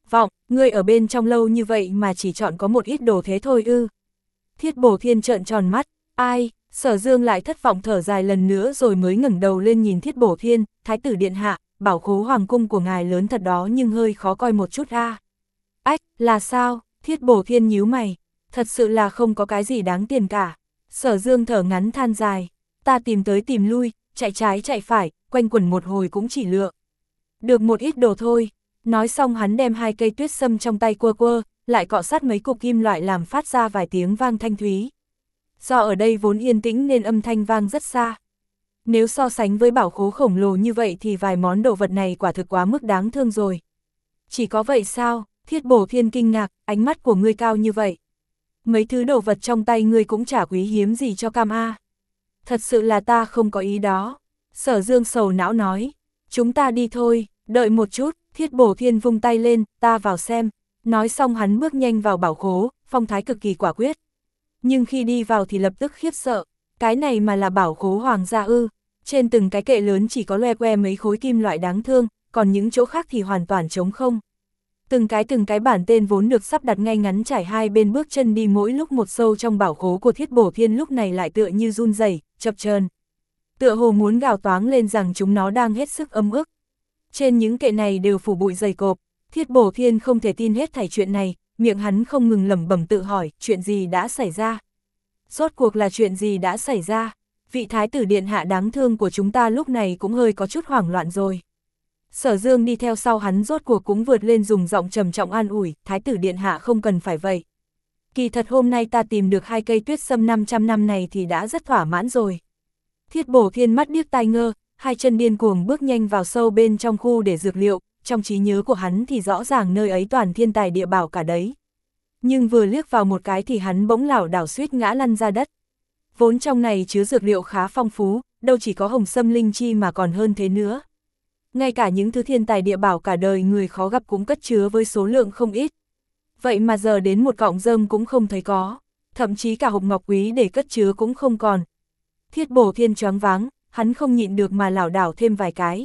Speaker 1: Vọng, ngươi ở bên trong lâu như vậy mà chỉ chọn có một ít đồ thế thôi ư. Thiết Bổ Thiên trợn tròn mắt, ai, Sở Dương lại thất vọng thở dài lần nữa rồi mới ngẩng đầu lên nhìn Thiết Bổ Thiên, Thái tử điện hạ, bảo khố hoàng cung của ngài lớn thật đó nhưng hơi khó coi một chút a. À. Ách, là sao? Thiết Bổ Thiên nhíu mày, thật sự là không có cái gì đáng tiền cả. Sở Dương thở ngắn than dài, ta tìm tới tìm lui, chạy trái chạy phải, quanh quẩn một hồi cũng chỉ lựa được một ít đồ thôi. Nói xong hắn đem hai cây tuyết sâm trong tay quơ quơ, lại cọ sát mấy cục kim loại làm phát ra vài tiếng vang thanh thúy. Do ở đây vốn yên tĩnh nên âm thanh vang rất xa. Nếu so sánh với bảo khố khổng lồ như vậy thì vài món đồ vật này quả thực quá mức đáng thương rồi. Chỉ có vậy sao? Thiết Bổ Thiên kinh ngạc, ánh mắt của ngươi cao như vậy. Mấy thứ đồ vật trong tay ngươi cũng chả quý hiếm gì cho cam a. Thật sự là ta không có ý đó. Sở Dương sầu não nói, chúng ta đi thôi, đợi một chút. Thiết Bổ Thiên vung tay lên, ta vào xem. Nói xong hắn bước nhanh vào bảo khố, phong thái cực kỳ quả quyết. Nhưng khi đi vào thì lập tức khiếp sợ, cái này mà là bảo khố hoàng gia ư. Trên từng cái kệ lớn chỉ có loe que mấy khối kim loại đáng thương, còn những chỗ khác thì hoàn toàn trống không. Từng cái từng cái bản tên vốn được sắp đặt ngay ngắn trải hai bên bước chân đi mỗi lúc một sâu trong bảo khố của Thiết Bổ Thiên lúc này lại tựa như run rẩy, chập chờn. Tựa hồ muốn gào toáng lên rằng chúng nó đang hết sức ấm ức. Trên những kệ này đều phủ bụi dày cộp, Thiết Bổ Thiên không thể tin hết thảy chuyện này, miệng hắn không ngừng lẩm bẩm tự hỏi, chuyện gì đã xảy ra? Rốt cuộc là chuyện gì đã xảy ra? Vị thái tử điện hạ đáng thương của chúng ta lúc này cũng hơi có chút hoảng loạn rồi. Sở Dương đi theo sau hắn rốt cuộc cũng vượt lên dùng giọng trầm trọng an ủi, thái tử điện hạ không cần phải vậy. Kỳ thật hôm nay ta tìm được hai cây tuyết sâm năm trăm năm này thì đã rất thỏa mãn rồi. Thiết Bổ Thiên mắt điếc tai ngơ, hai chân điên cuồng bước nhanh vào sâu bên trong khu để dược liệu, trong trí nhớ của hắn thì rõ ràng nơi ấy toàn thiên tài địa bảo cả đấy. Nhưng vừa liếc vào một cái thì hắn bỗng lảo đảo suýt ngã lăn ra đất. Vốn trong này chứa dược liệu khá phong phú, đâu chỉ có hồng sâm linh chi mà còn hơn thế nữa. Ngay cả những thứ thiên tài địa bảo cả đời người khó gặp cũng cất chứa với số lượng không ít. Vậy mà giờ đến một cọng rơm cũng không thấy có, thậm chí cả hộp ngọc quý để cất chứa cũng không còn. Thiết Bổ Thiên choáng váng, hắn không nhịn được mà lảo đảo thêm vài cái.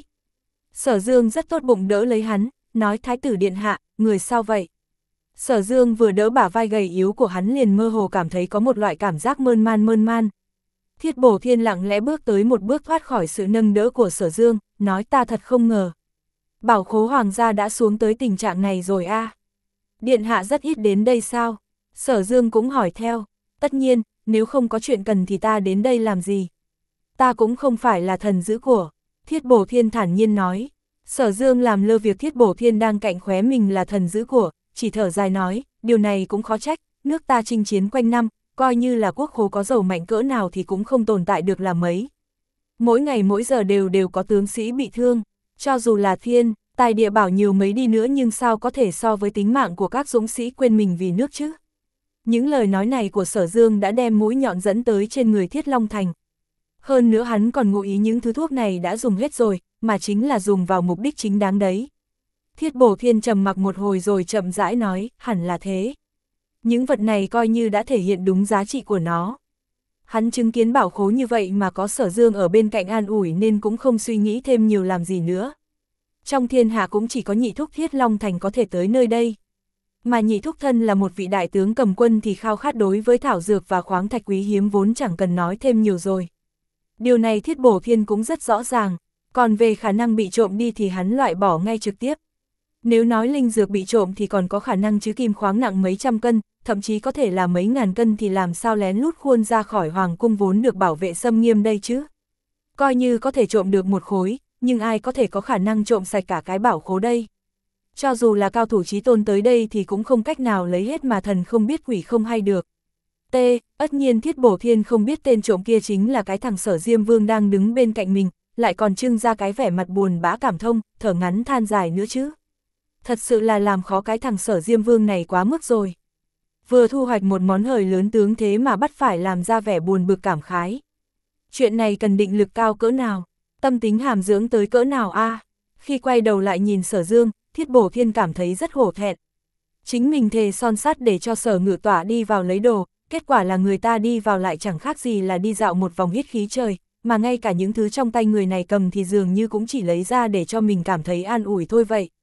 Speaker 1: Sở Dương rất tốt bụng đỡ lấy hắn, nói thái tử điện hạ, người sao vậy? Sở Dương vừa đỡ bả vai gầy yếu của hắn liền mơ hồ cảm thấy có một loại cảm giác mơn man mơn man. Thiết Bổ Thiên lặng lẽ bước tới một bước thoát khỏi sự nâng đỡ của Sở Dương, nói ta thật không ngờ. Bảo khố hoàng gia đã xuống tới tình trạng này rồi a. À. Điện hạ rất ít đến đây sao? Sở Dương cũng hỏi theo, tất nhiên, nếu không có chuyện cần thì ta đến đây làm gì? Ta cũng không phải là thần giữ của. Thiết Bổ Thiên thản nhiên nói. Sở Dương làm lơ việc Thiết Bổ Thiên đang cạnh khóe mình là thần giữ của, chỉ thở dài nói, điều này cũng khó trách, nước ta chinh chiến quanh năm, coi như là quốc khố có giàu mạnh cỡ nào thì cũng không tồn tại được là mấy. Mỗi ngày mỗi giờ đều đều có tướng sĩ bị thương, cho dù là thiên, tài địa bảo nhiều mấy đi nữa nhưng sao có thể so với tính mạng của các dũng sĩ quên mình vì nước chứ. Những lời nói này của Sở Dương đã đem mũi nhọn dẫn tới trên người Thiết Long Thành. Hơn nữa hắn còn ngụ ý những thứ thuốc này đã dùng hết rồi, mà chính là dùng vào mục đích chính đáng đấy. Thiết Bổ Thiên trầm mặc một hồi rồi chậm rãi nói, hẳn là thế. Những vật này coi như đã thể hiện đúng giá trị của nó. Hắn chứng kiến bảo khố như vậy mà có Sở Dương ở bên cạnh an ủi nên cũng không suy nghĩ thêm nhiều làm gì nữa. Trong thiên hạ cũng chỉ có nhị thúc Thiết Long Thành có thể tới nơi đây. Mà nhị thúc thân là một vị đại tướng cầm quân thì khao khát đối với thảo dược và khoáng thạch quý hiếm vốn chẳng cần nói thêm nhiều rồi. Điều này Thiết Bổ Thiên cũng rất rõ ràng, còn về khả năng bị trộm đi thì hắn loại bỏ ngay trực tiếp. Nếu nói linh dược bị trộm thì còn có khả năng chứ kim khoáng nặng mấy trăm cân, thậm chí có thể là mấy ngàn cân thì làm sao lén lút khuôn ra khỏi hoàng cung vốn được bảo vệ xâm nghiêm đây chứ. Coi như có thể trộm được một khối, nhưng ai có thể có khả năng trộm sạch cả cái bảo khố đây. Cho dù là cao thủ chí tôn tới đây thì cũng không cách nào lấy hết mà thần không biết quỷ không hay được. T. Ất nhiên Thiết Bổ Thiên không biết tên trộm kia chính là cái thằng Sở Diêm Vương đang đứng bên cạnh mình, lại còn trưng ra cái vẻ mặt buồn bã cảm thông, thở ngắn than dài nữa chứ. Thật sự là làm khó cái thằng Sở Diêm Vương này quá mức rồi. Vừa thu hoạch một món hời lớn tướng thế mà bắt phải làm ra vẻ buồn bực cảm khái. Chuyện này cần định lực cao cỡ nào, tâm tính hàm dưỡng tới cỡ nào a. À? Khi quay đầu lại nhìn Sở Dương, Thiết Bổ Thiên cảm thấy rất hổ thẹn. Chính mình thề son sắt để cho Sở Ngự Tỏa đi vào lấy đồ, kết quả là người ta đi vào lại chẳng khác gì là đi dạo một vòng hít khí trời, mà ngay cả những thứ trong tay người này cầm thì dường như cũng chỉ lấy ra để cho mình cảm thấy an ủi thôi vậy.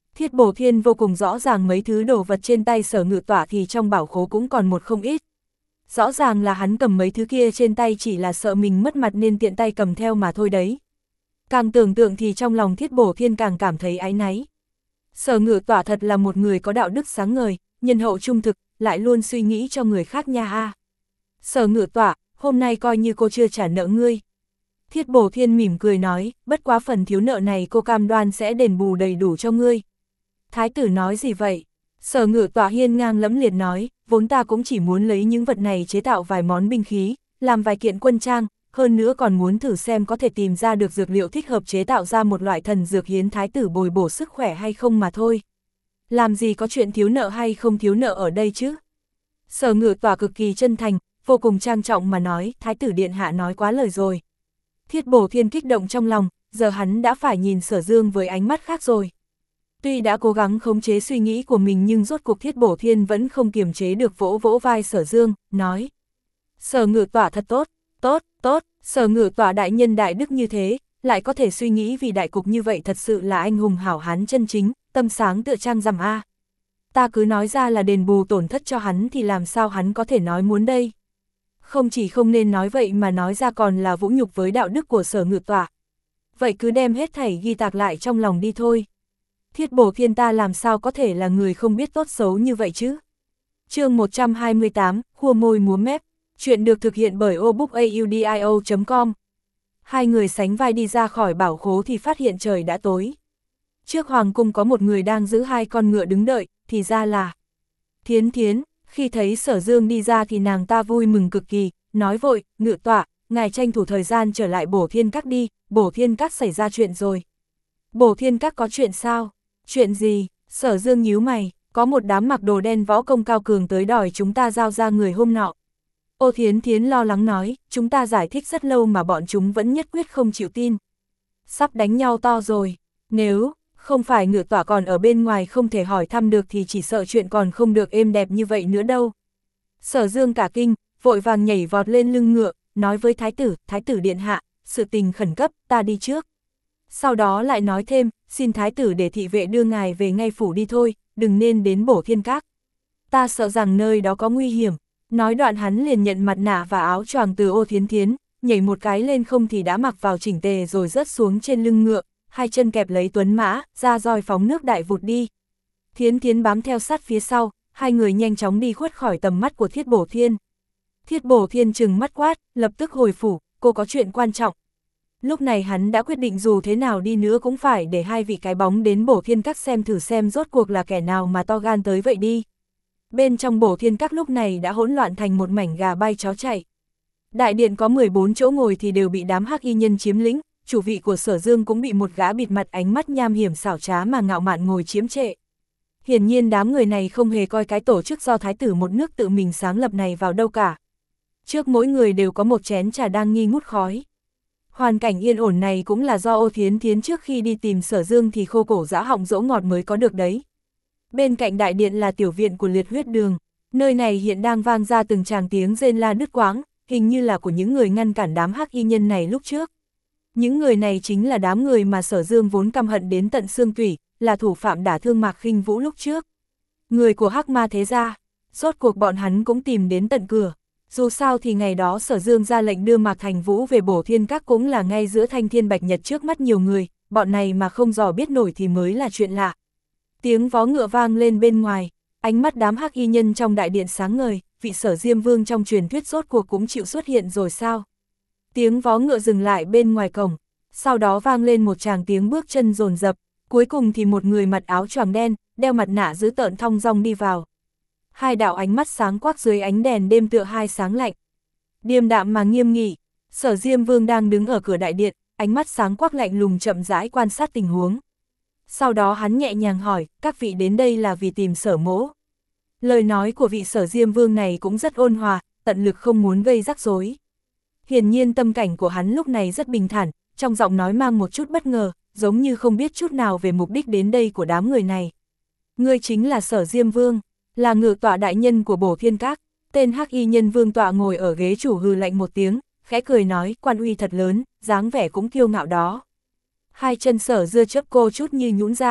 Speaker 1: Thiết Bổ Thiên vô cùng rõ ràng mấy thứ đồ vật trên tay Sở Ngự Tỏa thì trong bảo khố cũng còn một không ít. Rõ ràng là hắn cầm mấy thứ kia trên tay chỉ là sợ mình mất mặt nên tiện tay cầm theo mà thôi đấy. Càng tưởng tượng thì trong lòng Thiết Bổ Thiên càng cảm thấy áy náy. Sở Ngự Tỏa thật là một người có đạo đức sáng ngời, nhân hậu trung thực, lại luôn suy nghĩ cho người khác nha a. Sở Ngự Tỏa, hôm nay coi như cô chưa trả nợ ngươi. Thiết Bổ Thiên mỉm cười nói, bất quá phần thiếu nợ này cô cam đoan sẽ đền bù đầy đủ cho ngươi. Thái tử nói gì vậy? Sở Ngự Tỏa hiên ngang lẫm liệt nói, vốn ta cũng chỉ muốn lấy những vật này chế tạo vài món binh khí, làm vài kiện quân trang, hơn nữa còn muốn thử xem có thể tìm ra được dược liệu thích hợp chế tạo ra một loại thần dược hiến thái tử bồi bổ sức khỏe hay không mà thôi. Làm gì có chuyện thiếu nợ hay không thiếu nợ ở đây chứ? Sở Ngự Tỏa cực kỳ chân thành, vô cùng trang trọng mà nói, thái tử điện hạ nói quá lời rồi. Thiết Bổ Thiên kích động trong lòng, giờ hắn đã phải nhìn Sở Dương với ánh mắt khác rồi. Tuy đã cố gắng khống chế suy nghĩ của mình nhưng rốt cuộc Thiết Bổ Thiên vẫn không kiềm chế được vỗ vỗ vai Sở Dương, nói. Sở Ngự Tỏa thật tốt, tốt, tốt, Sở Ngự Tỏa đại nhân đại đức như thế, lại có thể suy nghĩ vì đại cục như vậy thật sự là anh hùng hảo hán chân chính, tâm sáng tựa trang rằm a. Ta cứ nói ra là đền bù tổn thất cho hắn thì làm sao hắn có thể nói muốn đây. Không chỉ không nên nói vậy mà nói ra còn là vũ nhục với đạo đức của Sở Ngự Tỏa. Vậy cứ đem hết thảy ghi tạc lại trong lòng đi thôi. Thiết Bổ Thiên ta làm sao có thể là người không biết tốt xấu như vậy chứ? Chương một trăm hai mươi tám, khua môi múa mép. Chuyện được thực hiện bởi obookaudio chấm com. Hai người sánh vai đi ra khỏi bảo khố thì phát hiện trời đã tối. Trước hoàng cung có một người đang giữ hai con ngựa đứng đợi, thì ra là Thiến Thiến. Khi thấy Sở Dương đi ra thì nàng ta vui mừng cực kỳ, nói vội, Ngự Tỏa, ngài tranh thủ thời gian trở lại Bổ Thiên Các đi, Bổ Thiên Các xảy ra chuyện rồi. Bổ Thiên Các có chuyện sao? Chuyện gì? Sở Dương nhíu mày, có một đám mặc đồ đen võ công cao cường tới đòi chúng ta giao ra người hôm nọ. Ô Thiến Thiến lo lắng nói, chúng ta giải thích rất lâu mà bọn chúng vẫn nhất quyết không chịu tin. Sắp đánh nhau to rồi, nếu không phải Ngự Tỏa còn ở bên ngoài không thể hỏi thăm được thì chỉ sợ chuyện còn không được êm đẹp như vậy nữa đâu. Sở Dương cả kinh, vội vàng nhảy vọt lên lưng ngựa, nói với thái tử, thái tử điện hạ, sự tình khẩn cấp, ta đi trước. Sau đó lại nói thêm, xin thái tử để thị vệ đưa ngài về ngay phủ đi thôi, đừng nên đến Bổ Thiên Các. Ta sợ rằng nơi đó có nguy hiểm. Nói đoạn hắn liền nhận mặt nạ và áo choàng từ Ô Thiến Thiến, nhảy một cái lên không thì đã mặc vào chỉnh tề rồi rớt xuống trên lưng ngựa, hai chân kẹp lấy tuấn mã, ra roi phóng nước đại vụt đi. Thiến Thiến bám theo sát phía sau, hai người nhanh chóng đi khuất khỏi tầm mắt của Thiết Bổ Thiên. Thiết Bổ Thiên trừng mắt quát, lập tức hồi phủ, cô có chuyện quan trọng. Lúc này hắn đã quyết định dù thế nào đi nữa cũng phải để hai vị cái bóng đến Bổ Thiên Các xem thử xem rốt cuộc là kẻ nào mà to gan tới vậy đi. Bên trong Bổ Thiên Các lúc này đã hỗn loạn thành một mảnh gà bay chó chạy. Đại điện có mười bốn chỗ ngồi thì đều bị đám hắc y nhân chiếm lĩnh, chủ vị của Sở Dương cũng bị một gã bịt mặt ánh mắt nham hiểm xảo trá mà ngạo mạn ngồi chiếm trệ. Hiển nhiên đám người này không hề coi cái tổ chức do thái tử một nước tự mình sáng lập này vào đâu cả. Trước mỗi người đều có một chén trà đang nghi ngút khói. Hoàn cảnh yên ổn này cũng là do Ô Thiến Thiến trước khi đi tìm Sở Dương thì khô cổ giã họng dỗ ngọt mới có được đấy. Bên cạnh đại điện là tiểu viện của liệt huyết đường, nơi này hiện đang vang ra từng tràng tiếng rên la đứt quãng, hình như là của những người ngăn cản đám hắc y nhân này lúc trước. Những người này chính là đám người mà Sở Dương vốn căm hận đến tận xương tủy, là thủ phạm đả thương Mạc Khinh Vũ lúc trước. Người của Hắc Ma thế gia, rốt cuộc bọn hắn cũng tìm đến tận cửa. Dù sao thì ngày đó Sở Dương ra lệnh đưa Mạc Thành Vũ về Bổ Thiên Các cũng là ngay giữa thanh thiên bạch nhật trước mắt nhiều người, bọn này mà không dò biết nổi thì mới là chuyện lạ. Tiếng vó ngựa vang lên bên ngoài, ánh mắt đám hắc y nhân trong đại điện sáng ngời, vị Sở Diêm Vương trong truyền thuyết rốt cuộc cũng chịu xuất hiện rồi sao? Tiếng vó ngựa dừng lại bên ngoài cổng, sau đó vang lên một tràng tiếng bước chân dồn dập, cuối cùng thì một người mặc áo choàng đen, đeo mặt nạ dữ tợn thong dong đi vào. Hai đạo ánh mắt sáng quắc dưới ánh đèn đêm tựa hai sáng lạnh. Điềm đạm mà nghiêm nghị, Sở Diêm Vương đang đứng ở cửa đại điện, ánh mắt sáng quắc lạnh lùng chậm rãi quan sát tình huống. Sau đó hắn nhẹ nhàng hỏi, các vị đến đây là vì tìm Sở mỗ. Lời nói của vị Sở Diêm Vương này cũng rất ôn hòa, tận lực không muốn gây rắc rối. Hiển nhiên tâm cảnh của hắn lúc này rất bình thản, trong giọng nói mang một chút bất ngờ, giống như không biết chút nào về mục đích đến đây của đám người này. Ngươi chính là Sở Diêm Vương, là Ngự Tọa đại nhân của Bổ Thiên Các. Tên hắc y nhân Vương Tọa ngồi ở ghế chủ hừ lạnh một tiếng, khẽ cười nói, quan uy thật lớn, dáng vẻ cũng kiêu ngạo đó. Hai chân Sở Dưa chớp cô chút như nhũn ra,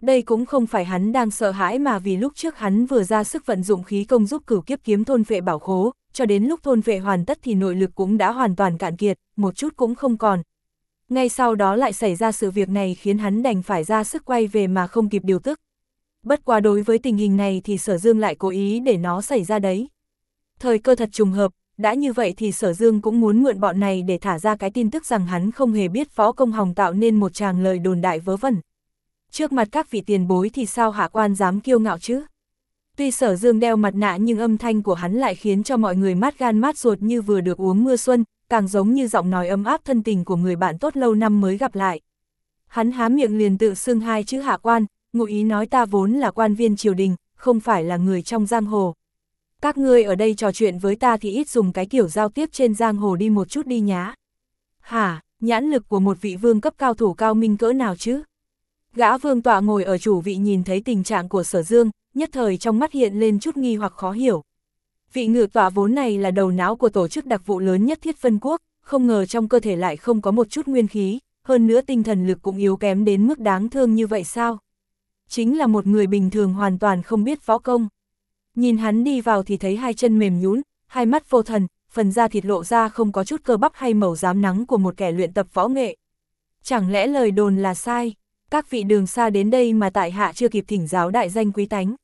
Speaker 1: Đây cũng không phải hắn đang sợ hãi mà vì lúc trước hắn vừa ra sức vận dụng khí công giúp Cửu Kiếp kiếm thôn phệ bảo khố, cho đến lúc thôn phệ hoàn tất thì nội lực cũng đã hoàn toàn cạn kiệt, một chút cũng không còn. Ngay sau đó lại xảy ra sự việc này khiến hắn đành phải ra sức quay về mà không kịp điều tức. Bất quá đối với tình hình này thì Sở Dương lại cố ý để nó xảy ra đấy. Thời cơ thật trùng hợp, đã như vậy thì Sở Dương cũng muốn mượn bọn này để thả ra cái tin tức rằng hắn không hề biết võ công hòng tạo nên một tràng lời đồn đại vớ vẩn. Trước mặt các vị tiền bối thì sao hạ quan dám kiêu ngạo chứ? Tuy Sở Dương đeo mặt nạ nhưng âm thanh của hắn lại khiến cho mọi người mát gan mát ruột như vừa được uống mưa xuân, càng giống như giọng nói ấm áp thân tình của người bạn tốt lâu năm mới gặp lại. Hắn há miệng liền tự xưng hai chữ hạ quan, ngụ ý nói ta vốn là quan viên triều đình, không phải là người trong giang hồ. Các ngươi ở đây trò chuyện với ta thì ít dùng cái kiểu giao tiếp trên giang hồ đi một chút đi nhá. Hả, nhãn lực của một vị vương cấp cao thủ cao minh cỡ nào chứ? Gã vương tọa ngồi ở chủ vị nhìn thấy tình trạng của Sở Dương, nhất thời trong mắt hiện lên chút nghi hoặc khó hiểu. Vị ngự tọa vốn này là đầu não của tổ chức đặc vụ lớn nhất Thiết Vân Quốc, không ngờ trong cơ thể lại không có một chút nguyên khí, hơn nữa tinh thần lực cũng yếu kém đến mức đáng thương như vậy sao? Chính là một người bình thường hoàn toàn không biết võ công. Nhìn hắn đi vào thì thấy hai chân mềm nhũn, hai mắt vô thần, phần da thịt lộ ra không có chút cơ bắp hay màu rám nắng của một kẻ luyện tập võ nghệ. Chẳng lẽ lời đồn là sai? Các vị đường xa đến đây mà tại hạ chưa kịp thỉnh giáo đại danh quý tánh.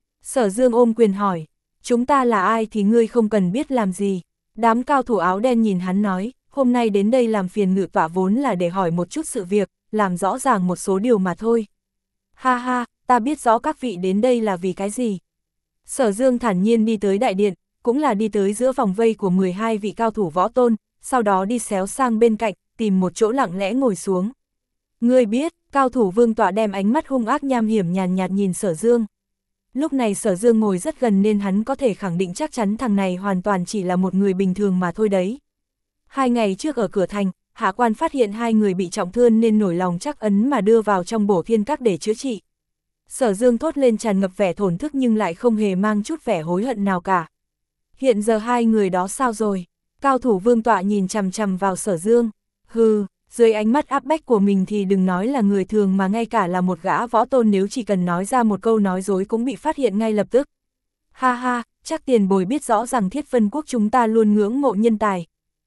Speaker 1: Sở Dương ôm quyền hỏi, chúng ta là ai thì ngươi không cần biết làm gì. Đám cao thủ áo đen nhìn hắn nói, hôm nay đến đây làm phiền ngự tọa vốn là để hỏi một chút sự việc, làm rõ ràng một số điều mà thôi. Ha ha, ta biết rõ các vị đến đây là vì cái gì. Sở Dương thản nhiên đi tới đại điện, cũng là đi tới giữa vòng vây của mười hai vị cao thủ võ tôn, sau đó đi xéo sang bên cạnh, tìm một chỗ lặng lẽ ngồi xuống. Ngươi biết, cao thủ vương tọa đem ánh mắt hung ác nham hiểm nhàn nhạt nhìn Sở Dương. Lúc này Sở Dương ngồi rất gần nên hắn có thể khẳng định chắc chắn thằng này hoàn toàn chỉ là một người bình thường mà thôi đấy. Hai ngày trước ở cửa thành, hạ quan phát hiện hai người bị trọng thương nên nổi lòng trắc ấn mà đưa vào trong bổ thiên các để chữa trị. Sở Dương thốt lên tràn ngập vẻ thổn thức nhưng lại không hề mang chút vẻ hối hận nào cả. Hiện giờ hai người đó sao rồi? Cao thủ vương tọa nhìn chằm chằm vào Sở Dương. Hừ, dưới ánh mắt áp bách của mình thì đừng nói là người thường mà ngay cả là một gã võ tôn nếu chỉ cần nói ra một câu nói dối cũng bị phát hiện ngay lập tức. Ha ha, chắc tiền bối biết rõ rằng Thiết Vân Quốc chúng ta luôn ngưỡng mộ nhân tài.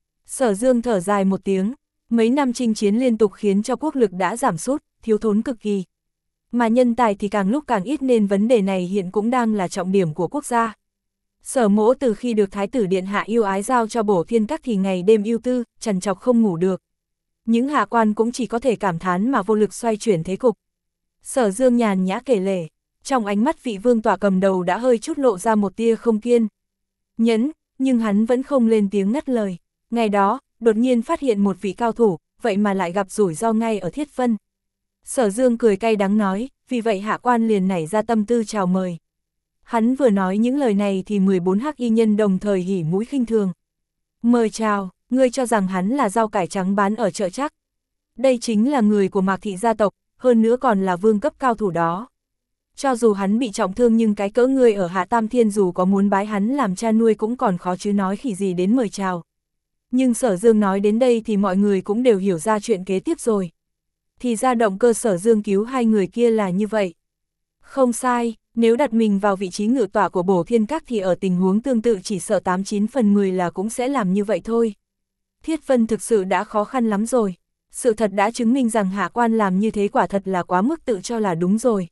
Speaker 1: Sở Dương thở dài một tiếng, mấy năm chinh chiến liên tục khiến cho quốc lực đã giảm sút, thiếu thốn cực kỳ. Mà nhân tài thì càng lúc càng ít nên vấn đề này hiện cũng đang là trọng điểm của quốc gia. Sở Mỗ từ khi được Thái tử Điện Hạ yêu ái giao cho bổ thiên các thì ngày đêm ưu tư, trằn trọc không ngủ được. Những hạ quan cũng chỉ có thể cảm thán mà vô lực xoay chuyển thế cục. Sở Dương nhàn nhã kể lể, trong ánh mắt vị vương tọa cầm đầu đã hơi chút lộ ra một tia không kiên nhẫn, nhưng hắn vẫn không lên tiếng ngắt lời. Ngày đó, đột nhiên phát hiện một vị cao thủ, vậy mà lại gặp rủi ro ngay ở Thiết Vân. Sở Dương cười cay đắng nói, vì vậy hạ quan liền nảy ra tâm tư chào mời. Hắn vừa nói những lời này thì mười bốn hắc y nhân đồng thời hỉ mũi khinh thường. Mời chào, ngươi cho rằng hắn là rau cải trắng bán ở chợ chắc. Đây chính là người của Mạc thị gia tộc, hơn nữa còn là vương cấp cao thủ đó. Cho dù hắn bị trọng thương nhưng cái cỡ ngươi ở Hạ Tam Thiên dù có muốn bái hắn làm cha nuôi cũng còn khó chứ nói khỉ gì đến mời chào. Nhưng Sở Dương nói đến đây thì mọi người cũng đều hiểu ra chuyện kế tiếp rồi. Thì ra động cơ Sở Dương cứu hai người kia là như vậy. Không sai, nếu đặt mình vào vị trí ngự tọa của bổ thiên các thì ở tình huống tương tự chỉ sợ tám chín phần mười là cũng sẽ làm như vậy thôi. Thiết Vân thực sự đã khó khăn lắm rồi. Sự thật đã chứng minh rằng hạ quan làm như thế quả thật là quá mức tự cho là đúng rồi.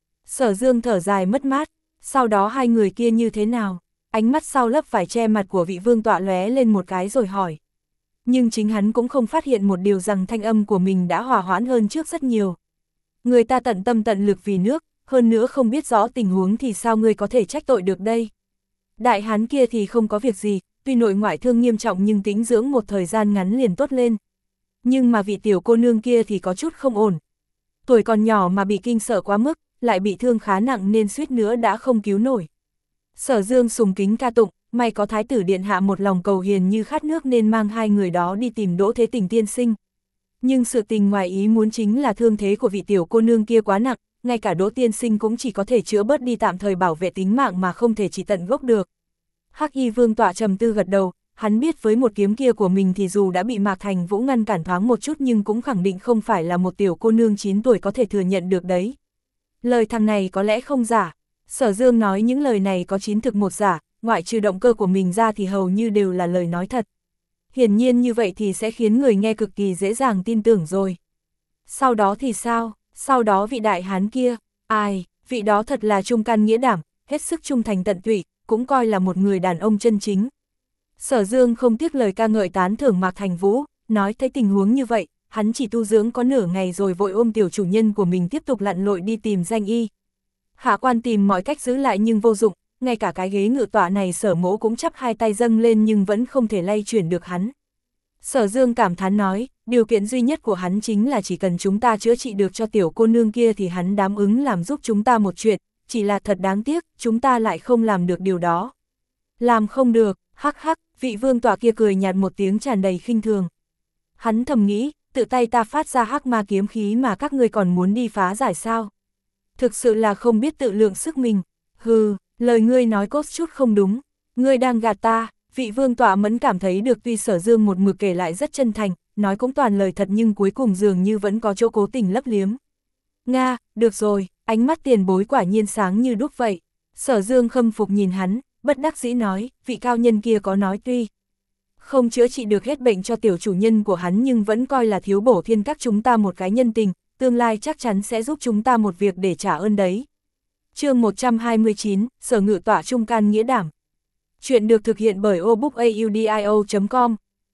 Speaker 1: Sở Dương thở dài mất mát, sau đó hai người kia như thế nào? Ánh mắt sau lớp vải che mặt của vị vương tọa lóe lên một cái rồi hỏi. Nhưng chính hắn cũng không phát hiện một điều rằng thanh âm của mình đã hòa hoãn hơn trước rất nhiều. Người ta tận tâm tận lực vì nước, hơn nữa không biết rõ tình huống thì sao ngươi có thể trách tội được đây? Đại hán kia thì không có việc gì, tuy nội ngoại thương nghiêm trọng nhưng tĩnh dưỡng một thời gian ngắn liền tốt lên. Nhưng mà vị tiểu cô nương kia thì có chút không ổn. Tuổi còn nhỏ mà bị kinh sợ quá mức, lại bị thương khá nặng nên suýt nữa đã không cứu nổi. Sở Dương sùng kính ca tụng, may có Thái tử Điện Hạ một lòng cầu hiền như khát nước nên mang hai người đó đi tìm Đỗ Thế Tình tiên sinh. Nhưng sự tình ngoài ý muốn chính là thương thế của vị tiểu cô nương kia quá nặng, ngay cả Đỗ tiên sinh cũng chỉ có thể chữa bớt đi tạm thời bảo vệ tính mạng mà không thể trị tận gốc được. Hắc Y Vương tọa trầm tư gật đầu, hắn biết với một kiếm kia của mình thì dù đã bị Mạc Thành Vũ ngăn cản thoáng một chút nhưng cũng khẳng định không phải là một tiểu cô nương chín tuổi có thể thừa nhận được đấy. Lời thằng này có lẽ không giả. Sở Dương nói những lời này có chín thực một giả, ngoại trừ động cơ của mình ra thì hầu như đều là lời nói thật. Hiển nhiên như vậy thì sẽ khiến người nghe cực kỳ dễ dàng tin tưởng rồi. Sau đó thì sao? Sau đó vị đại hán kia, ai, vị đó thật là trung can nghĩa đảm, hết sức trung thành tận tụy, cũng coi là một người đàn ông chân chính. Sở Dương không tiếc lời ca ngợi tán thưởng Mạc Thành Vũ, nói thấy tình huống như vậy, hắn chỉ tu dưỡng có nửa ngày rồi vội ôm tiểu chủ nhân của mình tiếp tục lặn lội đi tìm danh y. Hạ quan tìm mọi cách giữ lại nhưng vô dụng, ngay cả cái ghế ngự tọa này Sở Mỗ cũng chắp hai tay dâng lên nhưng vẫn không thể lay chuyển được hắn. Sở Dương cảm thán nói, điều kiện duy nhất của hắn chính là chỉ cần chúng ta chữa trị được cho tiểu cô nương kia thì hắn đáp ứng làm giúp chúng ta một chuyện, chỉ là thật đáng tiếc, chúng ta lại không làm được điều đó. Làm không được, hắc hắc, vị vương tọa kia cười nhạt một tiếng tràn đầy khinh thường. Hắn thầm nghĩ, tự tay ta phát ra hắc ma kiếm khí mà các ngươi còn muốn đi phá giải sao? Thực sự là không biết tự lượng sức mình. Hừ, lời ngươi nói cốt chút không đúng, ngươi đang gạt ta. Vị vương tọa mẫn cảm thấy được tuy Sở Dương một mực kể lại rất chân thành, nói cũng toàn lời thật nhưng cuối cùng dường như vẫn có chỗ cố tình lấp liếm. Nga, được rồi, ánh mắt tiền bối quả nhiên sáng như đuốc vậy. Sở Dương khâm phục nhìn hắn, bất đắc dĩ nói, vị cao nhân kia có nói tuy không chữa trị được hết bệnh cho tiểu chủ nhân của hắn nhưng vẫn coi là thiếu bổ thiên các chúng ta một cái nhân tình, tương lai chắc chắn sẽ giúp chúng ta một việc để trả ơn đấy. Chương một trăm hai mươi chín, Sở Ngự Tọa trung can nghĩa đảm. Chuyện được thực hiện bởi obookaudio chấm com.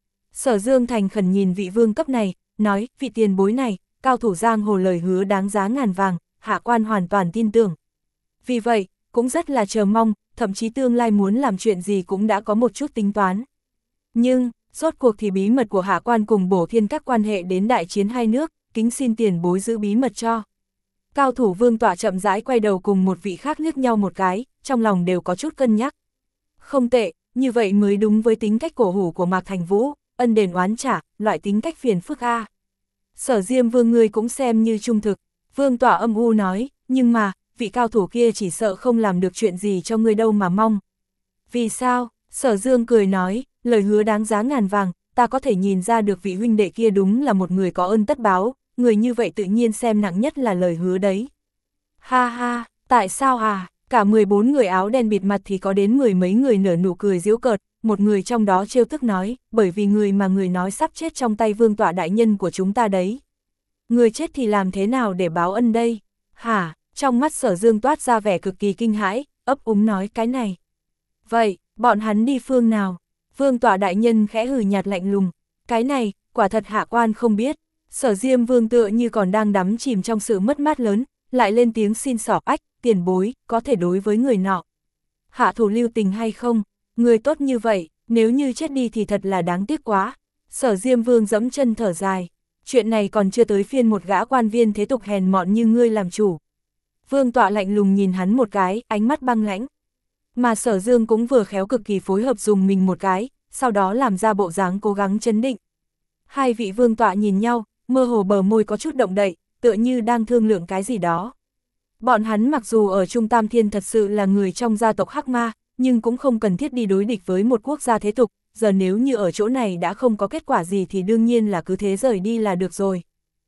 Speaker 1: Sở Dương thành khẩn nhìn vị vương cấp này, nói, vị tiền bối này, cao thủ giang hồ lời hứa đáng giá ngàn vàng, hạ quan hoàn toàn tin tưởng. Vì vậy, cũng rất là chờ mong, thậm chí tương lai muốn làm chuyện gì cũng đã có một chút tính toán. Nhưng, rốt cuộc thì bí mật của hạ quan cùng bổ thiên các quan hệ đến đại chiến hai nước, kính xin tiền bối giữ bí mật cho. Cao thủ vương tọa chậm rãi quay đầu cùng một vị khác liếc nhau một cái, trong lòng đều có chút cân nhắc. Không tệ, như vậy mới đúng với tính cách cổ hủ của Mạc Thành Vũ, ân đền oán trả, loại tính cách phiền phức a. Sở Diêm vương ngươi cũng xem như trung thực, vương tọa âm u nói, nhưng mà, vị cao thủ kia chỉ sợ không làm được chuyện gì cho ngươi đâu mà mong. Vì sao? Sở Dương cười nói, lời hứa đáng giá ngàn vàng, ta có thể nhìn ra được vị huynh đệ kia đúng là một người có ơn tất báo, người như vậy tự nhiên xem nặng nhất là lời hứa đấy. Ha ha, tại sao à? Cả mười bốn người áo đen bịt mặt thì có đến mười mấy người nở nụ cười giễu cợt, một người trong đó trêu tức nói, bởi vì người mà người nói sắp chết trong tay vương tọa đại nhân của chúng ta đấy. Người chết thì làm thế nào để báo ân đây? Hả? Trong mắt Sở Dương toát ra vẻ cực kỳ kinh hãi, ấp úng nói cái này. Vậy, bọn hắn đi phương nào? Vương tọa đại nhân khẽ hừ nhạt lạnh lùng. Cái này, quả thật hạ quan không biết. Sở Diêm vương tựa như còn đang đắm chìm trong sự mất mát lớn, lại lên tiếng xin xỏ ách, tiền bối, có thể đối với người nọ. Hạ thủ lưu tình hay không? Người tốt như vậy, nếu như chết đi thì thật là đáng tiếc quá. Sở Diêm vương dẫm chân thở dài. Chuyện này còn chưa tới phiên một gã quan viên thế tục hèn mọn như ngươi làm chủ. Vương tọa lạnh lùng nhìn hắn một cái, ánh mắt băng lãnh. Mà Sở Dương cũng vừa khéo cực kỳ phối hợp dùng mình một cái, sau đó làm ra bộ dáng cố gắng chấn định. Hai vị vương tọa nhìn nhau, mơ hồ bờ môi có chút động đậy, tựa như đang thương lượng cái gì đó. Bọn hắn mặc dù ở Trung Tam Thiên thật sự là người trong gia tộc Hắc Ma, nhưng cũng không cần thiết đi đối địch với một quốc gia thế tục, giờ nếu như ở chỗ này đã không có kết quả gì thì đương nhiên là cứ thế rời đi là được rồi.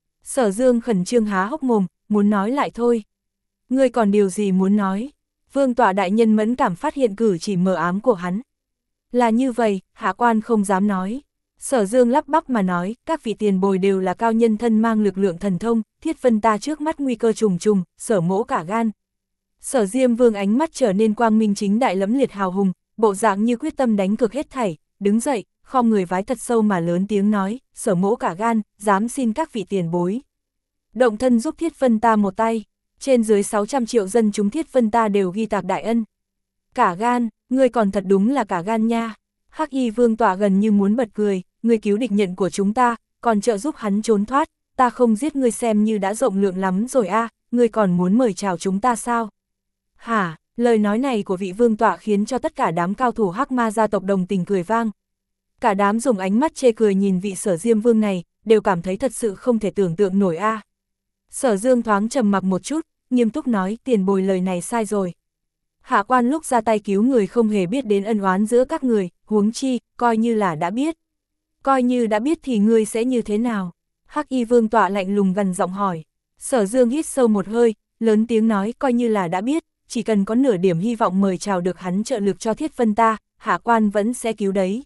Speaker 1: Sở Dương khẩn trương há hốc mồm, muốn nói lại thôi. Ngươi còn điều gì muốn nói? Vương tọa đại nhân mẫn cảm phát hiện cử chỉ mờ ám của hắn. Là như vậy, hạ quan không dám nói. Sở Dương lắp bắp mà nói, các vị tiền bồi đều là cao nhân thân mang lực lượng thần thông, thiết vân ta trước mắt nguy cơ trùng trùng, sở mỗ cả gan. Sở Diêm vương ánh mắt trở nên quang minh chính đại lẫm liệt hào hùng, bộ dạng như quyết tâm đánh cược hết thảy, đứng dậy, khom người vái thật sâu mà lớn tiếng nói, sở mỗ cả gan, dám xin các vị tiền bối. Động thân giúp thiết vân ta một tay, trên dưới sáu trăm triệu dân chúng thiết vân ta đều ghi tạc đại ân. Cả gan, ngươi còn thật đúng là cả gan nha. Hắc Y vương tọa gần như muốn bật cười, ngươi cứu địch nhận của chúng ta, còn trợ giúp hắn trốn thoát, ta không giết ngươi xem như đã rộng lượng lắm rồi a, à, ngươi còn muốn mời chào chúng ta sao? Hả, lời nói này của vị vương tọa khiến cho tất cả đám cao thủ Hắc Ma gia tộc đồng tình cười vang. Cả đám dùng ánh mắt chê cười nhìn vị Sở Diêm vương này, đều cảm thấy thật sự không thể tưởng tượng nổi a. À. Sở Dương thoáng trầm mặc một chút, nghiêm túc nói, tiền bồi lời này sai rồi. Hạ quan lúc ra tay cứu người không hề biết đến ân oán giữa các người, huống chi, coi như là đã biết. Coi như đã biết thì ngươi sẽ như thế nào? Hắc Y vương tọa lạnh lùng gần giọng hỏi. Sở Dương hít sâu một hơi, lớn tiếng nói coi như là đã biết, chỉ cần có nửa điểm hy vọng mời chào được hắn trợ lực cho Thiết Vân ta, hạ quan vẫn sẽ cứu đấy.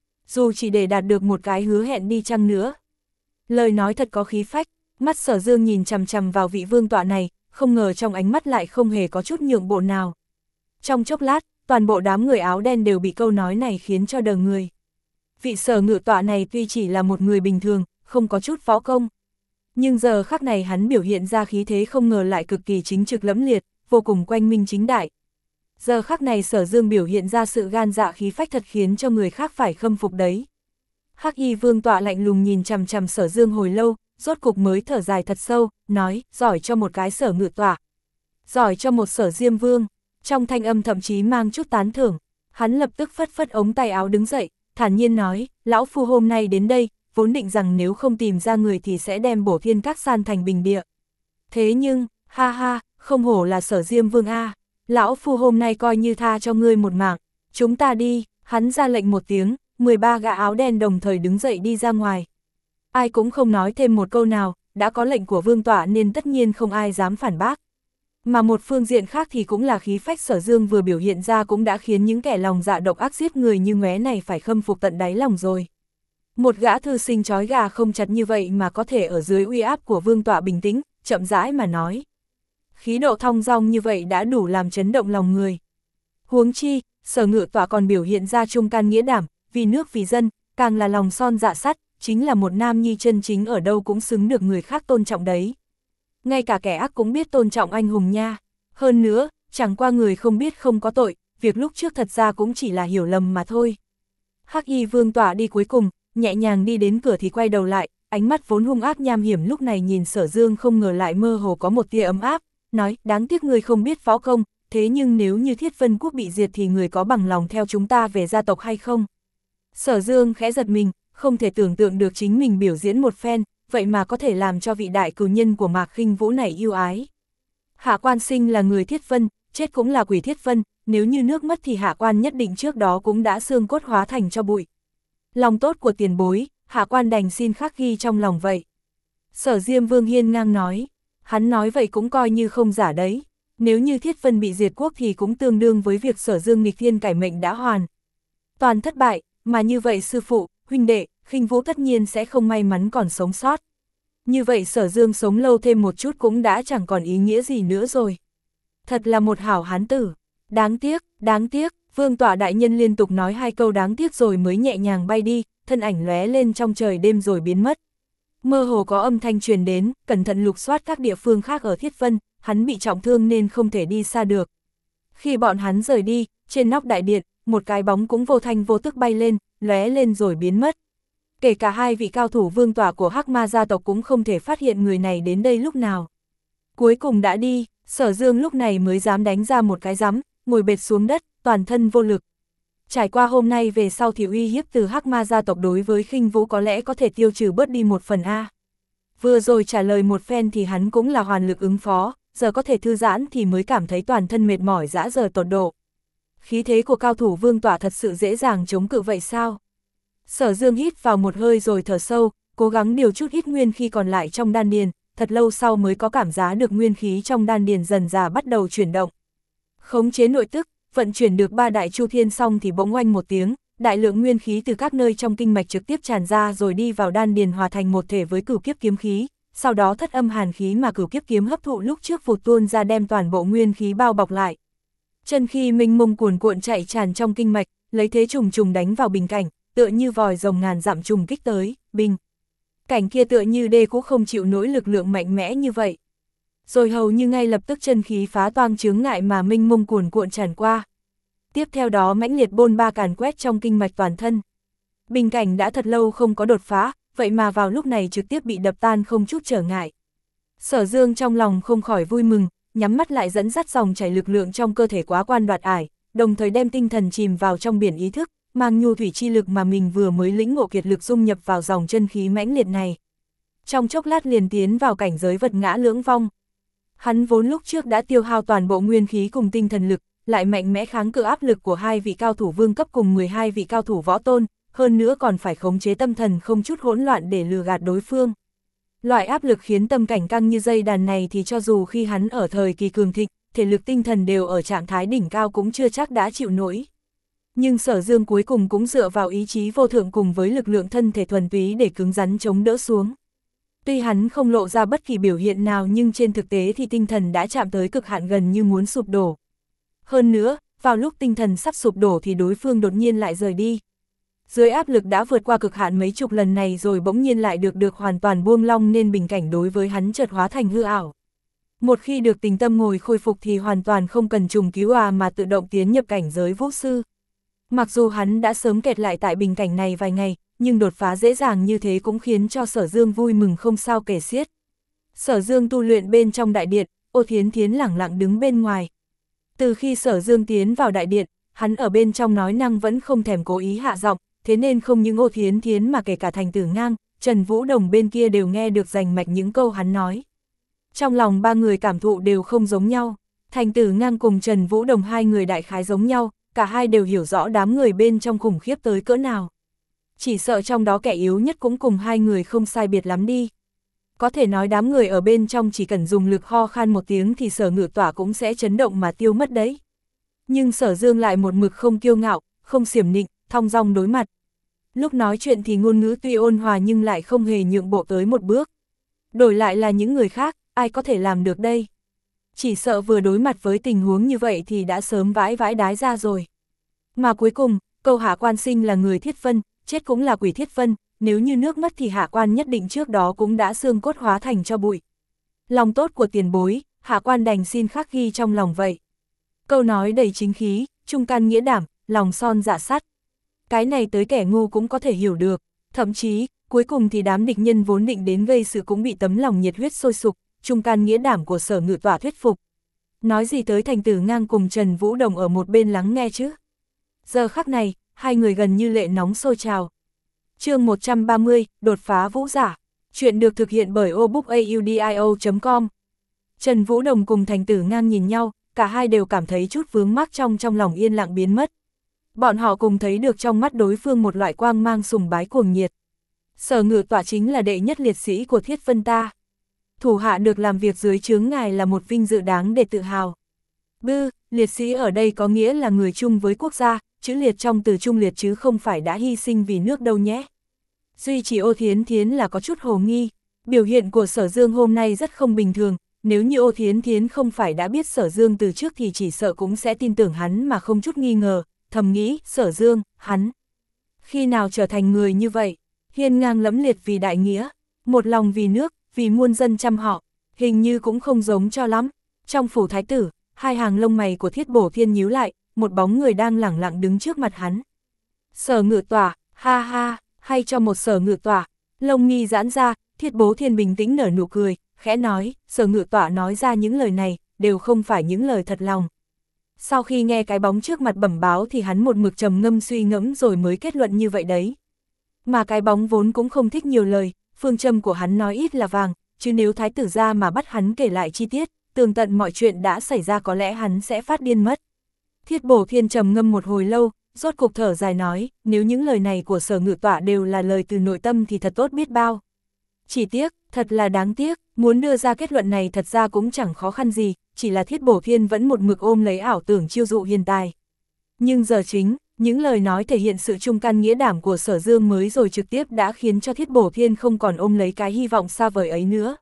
Speaker 1: Dù chỉ để đạt được một cái hứa hẹn đi chăng nữa. Lời nói thật có khí phách, mắt Sở Dương nhìn chằm chằm vào vị vương tọa này, không ngờ trong ánh mắt lại không hề có chút nhượng bộ nào. Trong chốc lát, toàn bộ đám người áo đen đều bị câu nói này khiến cho đờ người. Vị Sở ngự tọa này tuy chỉ là một người bình thường, không có chút võ công. Nhưng giờ khắc này hắn biểu hiện ra khí thế không ngờ lại cực kỳ chính trực lẫm liệt, vô cùng quanh minh chính đại. Giờ khắc này Sở Dương biểu hiện ra sự gan dạ khí phách thật khiến cho người khác phải khâm phục đấy. Hắc Y vương tọa lạnh lùng nhìn chằm chằm Sở Dương hồi lâu, rốt cục mới thở dài thật sâu, nói, giỏi cho một cái Sở ngự tọa. Giỏi cho một Sở Diêm vương, trong thanh âm thậm chí mang chút tán thưởng. Hắn lập tức phất phất ống tay áo đứng dậy, thản nhiên nói, lão phu hôm nay đến đây, vốn định rằng nếu không tìm ra người thì sẽ đem bổ thiên các san thành bình địa. Thế nhưng, ha ha, không hổ là Sở Diêm vương a, lão phu hôm nay coi như tha cho ngươi một mạng, chúng ta đi. Hắn ra lệnh một tiếng, mười ba gã áo đen đồng thời đứng dậy đi ra ngoài. Ai cũng không nói thêm một câu nào, đã có lệnh của vương tọa nên tất nhiên không ai dám phản bác. Mà một phương diện khác thì cũng là khí phách Sở Dương vừa biểu hiện ra cũng đã khiến những kẻ lòng dạ độc ác giết người như ngóe này phải khâm phục tận đáy lòng rồi. Một gã thư sinh trói gà không chặt như vậy mà có thể ở dưới uy áp của vương tọa bình tĩnh, chậm rãi mà nói. Khí độ thong dong như vậy đã đủ làm chấn động lòng người. Huống chi, Sở ngự tọa còn biểu hiện ra trung can nghĩa đảm, vì nước vì dân, càng là lòng son dạ sắt, chính là một nam nhi chân chính ở đâu cũng xứng được người khác tôn trọng đấy. Ngay cả kẻ ác cũng biết tôn trọng anh hùng nha. Hơn nữa, chẳng qua người không biết không có tội, việc lúc trước thật ra cũng chỉ là hiểu lầm mà thôi. Hắc Y vương tọa đi cuối cùng, nhẹ nhàng đi đến cửa thì quay đầu lại, ánh mắt vốn hung ác nham hiểm lúc này nhìn Sở Dương không ngờ lại mơ hồ có một tia ấm áp, nói, đáng tiếc người không biết võ công, thế nhưng nếu như Thiết Vân quốc bị diệt thì người có bằng lòng theo chúng ta về gia tộc hay không? Sở Dương khẽ giật mình, không thể tưởng tượng được chính mình biểu diễn một phen, vậy mà có thể làm cho vị đại cừu nhân của Mạc Khinh Vũ này yêu ái. Hạ quan sinh là người Thiết Vân, chết cũng là quỷ Thiết Vân, nếu như nước mất thì hạ quan nhất định trước đó cũng đã xương cốt hóa thành cho bụi. Lòng tốt của tiền bối, hạ quan đành xin khắc ghi trong lòng vậy. Sở Diêm vương hiên ngang nói, hắn nói vậy cũng coi như không giả đấy. Nếu như Thiết Vân bị diệt quốc thì cũng tương đương với việc Sở Dương nghịch thiên cải mệnh đã hoàn toàn thất bại, mà như vậy sư phụ, huynh đệ, Khinh Vũ tất nhiên sẽ không may mắn còn sống sót. Như vậy Sở Dương sống lâu thêm một chút cũng đã chẳng còn ý nghĩa gì nữa rồi. Thật là một hảo hán tử. Đáng tiếc, đáng tiếc, vương tọa đại nhân liên tục nói hai câu đáng tiếc rồi mới nhẹ nhàng bay đi, thân ảnh lóe lên trong trời đêm rồi biến mất. Mơ hồ có âm thanh truyền đến, cẩn thận lục soát các địa phương khác ở Thiết Vân, hắn bị trọng thương nên không thể đi xa được. Khi bọn hắn rời đi, trên nóc đại điện, một cái bóng cũng vô thanh vô tức bay lên, lóe lên rồi biến mất. Kể cả hai vị cao thủ vương tọa của Hắc Ma gia tộc cũng không thể phát hiện người này đến đây lúc nào. Cuối cùng đã đi, Sở Dương lúc này mới dám đánh ra một cái rắm, ngồi bệt xuống đất, toàn thân vô lực. Trải qua hôm nay về sau thì uy hiếp từ Hắc Ma gia tộc đối với Khinh Vũ có lẽ có thể tiêu trừ bớt đi một phần A. Vừa rồi trả lời một phen thì hắn cũng là hoàn lực ứng phó, giờ có thể thư giãn thì mới cảm thấy toàn thân mệt mỏi dã rời tột độ. Khí thế của cao thủ vương tọa thật sự dễ dàng chống cự vậy sao? Sở Dương hít vào một hơi rồi thở sâu, cố gắng điều chút ít nguyên khí còn lại trong đan điền, thật lâu sau mới có cảm giác được nguyên khí trong đan điền dần dà bắt đầu chuyển động. Khống chế nội tức, vận chuyển được ba đại chu thiên xong thì bỗng oanh một tiếng, đại lượng nguyên khí từ các nơi trong kinh mạch trực tiếp tràn ra rồi đi vào đan điền hòa thành một thể với cửu kiếp kiếm khí, sau đó thất âm hàn khí mà cửu kiếp kiếm hấp thụ lúc trước vụt tuôn ra đem toàn bộ nguyên khí bao bọc lại. Chân khí mênh mông cuồn cuộn chạy tràn trong kinh mạch, lấy thế trùng trùng đánh vào bình cảnh, tựa như vòi rồng ngàn dặm trùng kích tới, bình. Cảnh kia tựa như đê cũng không chịu nổi lực lượng mạnh mẽ như vậy. Rồi hầu như ngay lập tức chân khí phá toang chướng ngại mà mênh mông cuồn cuộn tràn qua. Tiếp theo đó mãnh liệt bôn ba càn quét trong kinh mạch toàn thân. Bình cảnh đã thật lâu không có đột phá, vậy mà vào lúc này trực tiếp bị đập tan không chút trở ngại. Sở Dương trong lòng không khỏi vui mừng, nhắm mắt lại dẫn dắt dòng chảy lực lượng trong cơ thể quá quan đoạt ải, đồng thời đem tinh thần chìm vào trong biển ý thức, mang nhu thủy chi lực mà mình vừa mới lĩnh ngộ kiệt lực dung nhập vào dòng chân khí mãnh liệt này. Trong chốc lát liền tiến vào cảnh giới vật ngã lưỡng vong. Hắn vốn lúc trước đã tiêu hao toàn bộ nguyên khí cùng tinh thần lực, lại mạnh mẽ kháng cự áp lực của hai vị cao thủ vương cấp cùng mười hai vị cao thủ võ tôn, hơn nữa còn phải khống chế tâm thần không chút hỗn loạn để lừa gạt đối phương. Loại áp lực khiến tâm cảnh căng như dây đàn này thì cho dù khi hắn ở thời kỳ cường thịnh, thể lực tinh thần đều ở trạng thái đỉnh cao cũng chưa chắc đã chịu nổi. Nhưng Sở Dương cuối cùng cũng dựa vào ý chí vô thượng cùng với lực lượng thân thể thuần túy để cứng rắn chống đỡ xuống. Tuy hắn không lộ ra bất kỳ biểu hiện nào nhưng trên thực tế thì tinh thần đã chạm tới cực hạn gần như muốn sụp đổ. Hơn nữa, vào lúc tinh thần sắp sụp đổ thì đối phương đột nhiên lại rời đi. Dưới áp lực đã vượt qua cực hạn mấy chục lần này rồi bỗng nhiên lại được được hoàn toàn buông lỏng nên bình cảnh đối với hắn chợt hóa thành hư ảo. Một khi được tình tâm ngồi khôi phục thì hoàn toàn không cần trùng cứu à mà tự động tiến nhập cảnh giới vũ sư. Mặc dù hắn đã sớm kẹt lại tại bình cảnh này vài ngày, nhưng đột phá dễ dàng như thế cũng khiến cho Sở Dương vui mừng không sao kể xiết. Sở Dương tu luyện bên trong đại điện, Ô Thiến Thiến lẳng lặng đứng bên ngoài. Từ khi Sở Dương tiến vào đại điện, hắn ở bên trong nói năng vẫn không thèm cố ý hạ giọng, thế nên không những Ô Thiến Thiến mà kể cả Thành Tử Ngang, Trần Vũ Đồng bên kia đều nghe được rành mạch những câu hắn nói. Trong lòng ba người cảm thụ đều không giống nhau, Thành Tử Ngang cùng Trần Vũ Đồng hai người đại khái giống nhau, cả hai đều hiểu rõ đám người bên trong khủng khiếp tới cỡ nào. Chỉ sợ trong đó kẻ yếu nhất cũng cùng hai người không sai biệt lắm đi. Có thể nói đám người ở bên trong chỉ cần dùng lực ho khan một tiếng thì Sở Ngự Tỏa cũng sẽ chấn động mà tiêu mất đấy. Nhưng Sở Dương lại một mực không kiêu ngạo, không xiểm nịnh, thong dong đối mặt. Lúc nói chuyện thì ngôn ngữ tuy ôn hòa nhưng lại không hề nhượng bộ tới một bước. Đổi lại là những người khác, ai có thể làm được đây? Chỉ sợ vừa đối mặt với tình huống như vậy thì đã sớm vãi vãi đái ra rồi. Mà cuối cùng, câu Hạ Quan sinh là người thiết phân, chết cũng là quỷ thiết phân, nếu như nước mất thì Hạ Quan nhất định trước đó cũng đã xương cốt hóa thành cho bụi. Lòng tốt của tiền bối, Hạ Quan đành xin khắc ghi trong lòng vậy. Câu nói đầy chính khí, trung can nghĩa đảm, lòng son dạ sắt. Cái này tới kẻ ngu cũng có thể hiểu được, thậm chí, cuối cùng thì đám địch nhân vốn định đến gây sự cũng bị tấm lòng nhiệt huyết sôi sục, trung can nghĩa đảm của Sở Ngự Tỏa thuyết phục. Nói gì tới Thành Tử Ngang cùng Trần Vũ Đồng ở một bên lắng nghe chứ. Giờ khắc này, hai người gần như lệ nóng sôi trào. Chương một trăm ba mươi, đột phá vũ giả. Chuyện được thực hiện bởi obookaudio chấm com. Trần Vũ Đồng cùng Thành Tử Ngang nhìn nhau, cả hai đều cảm thấy chút vướng mắc trong trong lòng yên lặng biến mất. Bọn họ cùng thấy được trong mắt đối phương một loại quang mang sùng bái cuồng nhiệt. Sở Ngự Tỏa chính là đệ nhất liệt sĩ của Thiết Vân ta. Thủ hạ được làm việc dưới trướng ngài là một vinh dự đáng để tự hào. Bư, liệt sĩ ở đây có nghĩa là người chung với quốc gia, chữ liệt trong từ trung liệt chứ không phải đã hy sinh vì nước đâu nhé. Duy chỉ Ô Thiến Thiến là có chút hồ nghi, biểu hiện của Sở Dương hôm nay rất không bình thường, nếu như Ô Thiến Thiến không phải đã biết Sở Dương từ trước thì chỉ sợ cũng sẽ tin tưởng hắn mà không chút nghi ngờ, thầm nghĩ, Sở Dương, hắn. Khi nào trở thành người như vậy, hiên ngang lẫm liệt vì đại nghĩa, một lòng vì nước, vì muôn dân chăm họ, hình như cũng không giống cho lắm. Trong phủ thái tử, hai hàng lông mày của Thiết Bổ Thiên nhíu lại, một bóng người đang lẳng lặng đứng trước mặt hắn. Sở Ngự Tỏa, ha ha, hay cho một Sở Ngự Tỏa. Lông mi giãn ra, Thiết Bố Thiên bình tĩnh nở nụ cười, khẽ nói, Sở Ngự Tỏa nói ra những lời này, đều không phải những lời thật lòng. Sau khi nghe cái bóng trước mặt bẩm báo thì hắn một mực trầm ngâm suy ngẫm rồi mới kết luận như vậy đấy. Mà cái bóng vốn cũng không thích nhiều lời, phương châm của hắn nói ít là vàng, chứ nếu thái tử ra mà bắt hắn kể lại chi tiết, tường tận mọi chuyện đã xảy ra có lẽ hắn sẽ phát điên mất. Thiết Bổ Thiên trầm ngâm một hồi lâu, rốt cục thở dài nói, nếu những lời này của Sở Ngự Tỏa đều là lời từ nội tâm thì thật tốt biết bao. Chỉ tiếc, thật là đáng tiếc, muốn đưa ra kết luận này thật ra cũng chẳng khó khăn gì, chỉ là Thiết Bổ Thiên vẫn một mực ôm lấy ảo tưởng chiêu dụ hiền tài. Nhưng giờ chính, những lời nói thể hiện sự trung can nghĩa đảm của Sở Dương mới rồi trực tiếp đã khiến cho Thiết Bổ Thiên không còn ôm lấy cái hy vọng xa vời ấy nữa.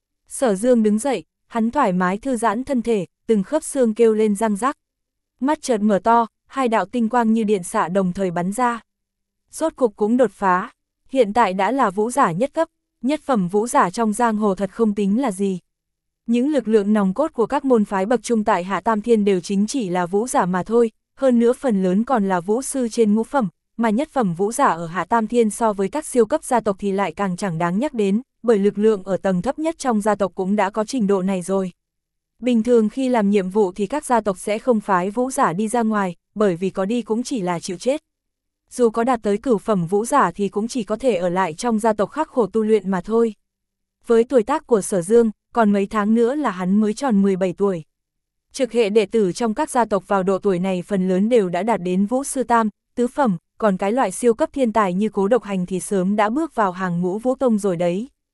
Speaker 1: Sở Dương đứng dậy, hắn thoải mái thư giãn thân thể, từng khớp xương kêu lên răng rắc. Mắt chợt mở to, hai đạo tinh quang như điện xạ đồng thời bắn ra. Rốt cục cũng đột phá, hiện tại đã là vũ giả nhất cấp, nhất phẩm vũ giả trong giang hồ thật không tính là gì. Những lực lượng nòng cốt của các môn phái bậc trung tại Hạ Tam Thiên đều chính chỉ là vũ giả mà thôi, hơn nữa phần lớn còn là vũ sư trên ngũ phẩm, mà nhất phẩm vũ giả ở Hạ Tam Thiên so với các siêu cấp gia tộc thì lại càng chẳng đáng nhắc đến, bởi lực lượng ở tầng thấp nhất trong gia tộc cũng đã có trình độ này rồi. Bình thường khi làm nhiệm vụ thì các gia tộc sẽ không phái vũ giả đi ra ngoài, bởi vì có đi cũng chỉ là chịu chết. Dù có đạt tới cửu phẩm vũ giả thì cũng chỉ có thể ở lại trong gia tộc khắc khổ tu luyện mà thôi. Với tuổi tác của Sở Dương, còn mấy tháng nữa là hắn mới tròn mười bảy tuổi. Trực hệ đệ tử trong các gia tộc vào độ tuổi này phần lớn đều đã đạt đến vũ sư tam, tứ phẩm, còn cái loại siêu cấp thiên tài như Cố Độc Hành thì sớm đã bước vào hàng ngũ vũ tông rồi đấy.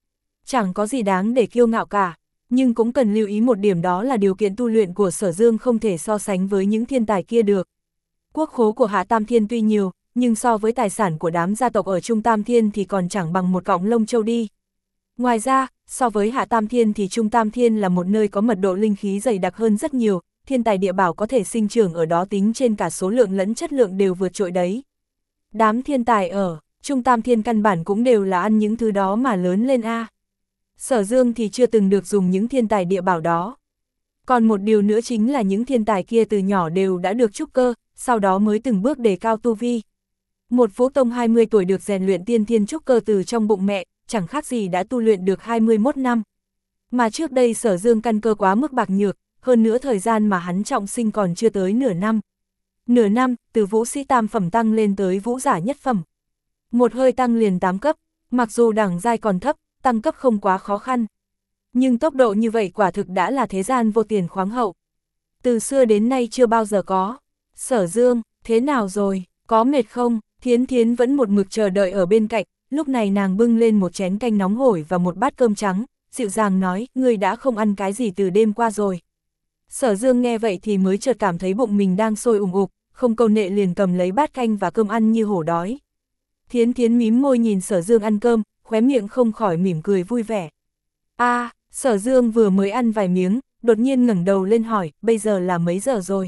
Speaker 1: chẳng có gì đáng để kiêu ngạo cả, nhưng cũng cần lưu ý một điểm, đó là điều kiện tu luyện của Sở Dương không thể so sánh với những thiên tài kia được. Quốc khố của Hạ Tam Thiên tuy nhiều, nhưng so với tài sản của đám gia tộc ở Trung Tam Thiên thì còn chẳng bằng một cọng lông châu đi. Ngoài ra, so với Hạ Tam Thiên thì Trung Tam Thiên là một nơi có mật độ linh khí dày đặc hơn rất nhiều, thiên tài địa bảo có thể sinh trưởng ở đó tính trên cả số lượng lẫn chất lượng đều vượt trội đấy. Đám thiên tài ở Trung Tam Thiên căn bản cũng đều là ăn những thứ đó mà lớn lên a. Sở Dương thì chưa từng được dùng những thiên tài địa bảo đó. Còn một điều nữa chính là những thiên tài kia từ nhỏ đều đã được trúc cơ, sau đó mới từng bước đề cao tu vi. Một Vũ Tông hai mươi tuổi được rèn luyện tiên thiên trúc cơ từ trong bụng mẹ, chẳng khác gì đã tu luyện được hai mươi mốt năm. Mà trước đây Sở Dương căn cơ quá mức bạc nhược, hơn nữa thời gian mà hắn trọng sinh còn chưa tới nửa năm. Nửa năm, từ vũ sĩ tam phẩm tăng lên tới vũ giả nhất phẩm. Một hơi tăng liền tám cấp, mặc dù đẳng giai còn thấp, tăng cấp không quá khó khăn. Nhưng tốc độ như vậy quả thực đã là thế gian vô tiền khoáng hậu. Từ xưa đến nay chưa bao giờ có. Sở Dương, thế nào rồi, có mệt không? Thiến Thiến vẫn một mực chờ đợi ở bên cạnh, lúc này nàng bưng lên một chén canh nóng hổi và một bát cơm trắng, dịu dàng nói, ngươi đã không ăn cái gì từ đêm qua rồi. Sở Dương nghe vậy thì mới chợt cảm thấy bụng mình đang sôi ủng ục, không câu nệ liền cầm lấy bát canh và cơm ăn như hổ đói. Thiến Thiến mím môi nhìn Sở Dương ăn cơm, khóe miệng không khỏi mỉm cười vui vẻ. A, à, Sở Dương vừa mới ăn vài miếng, đột nhiên ngẩng đầu lên hỏi, bây giờ là mấy giờ rồi?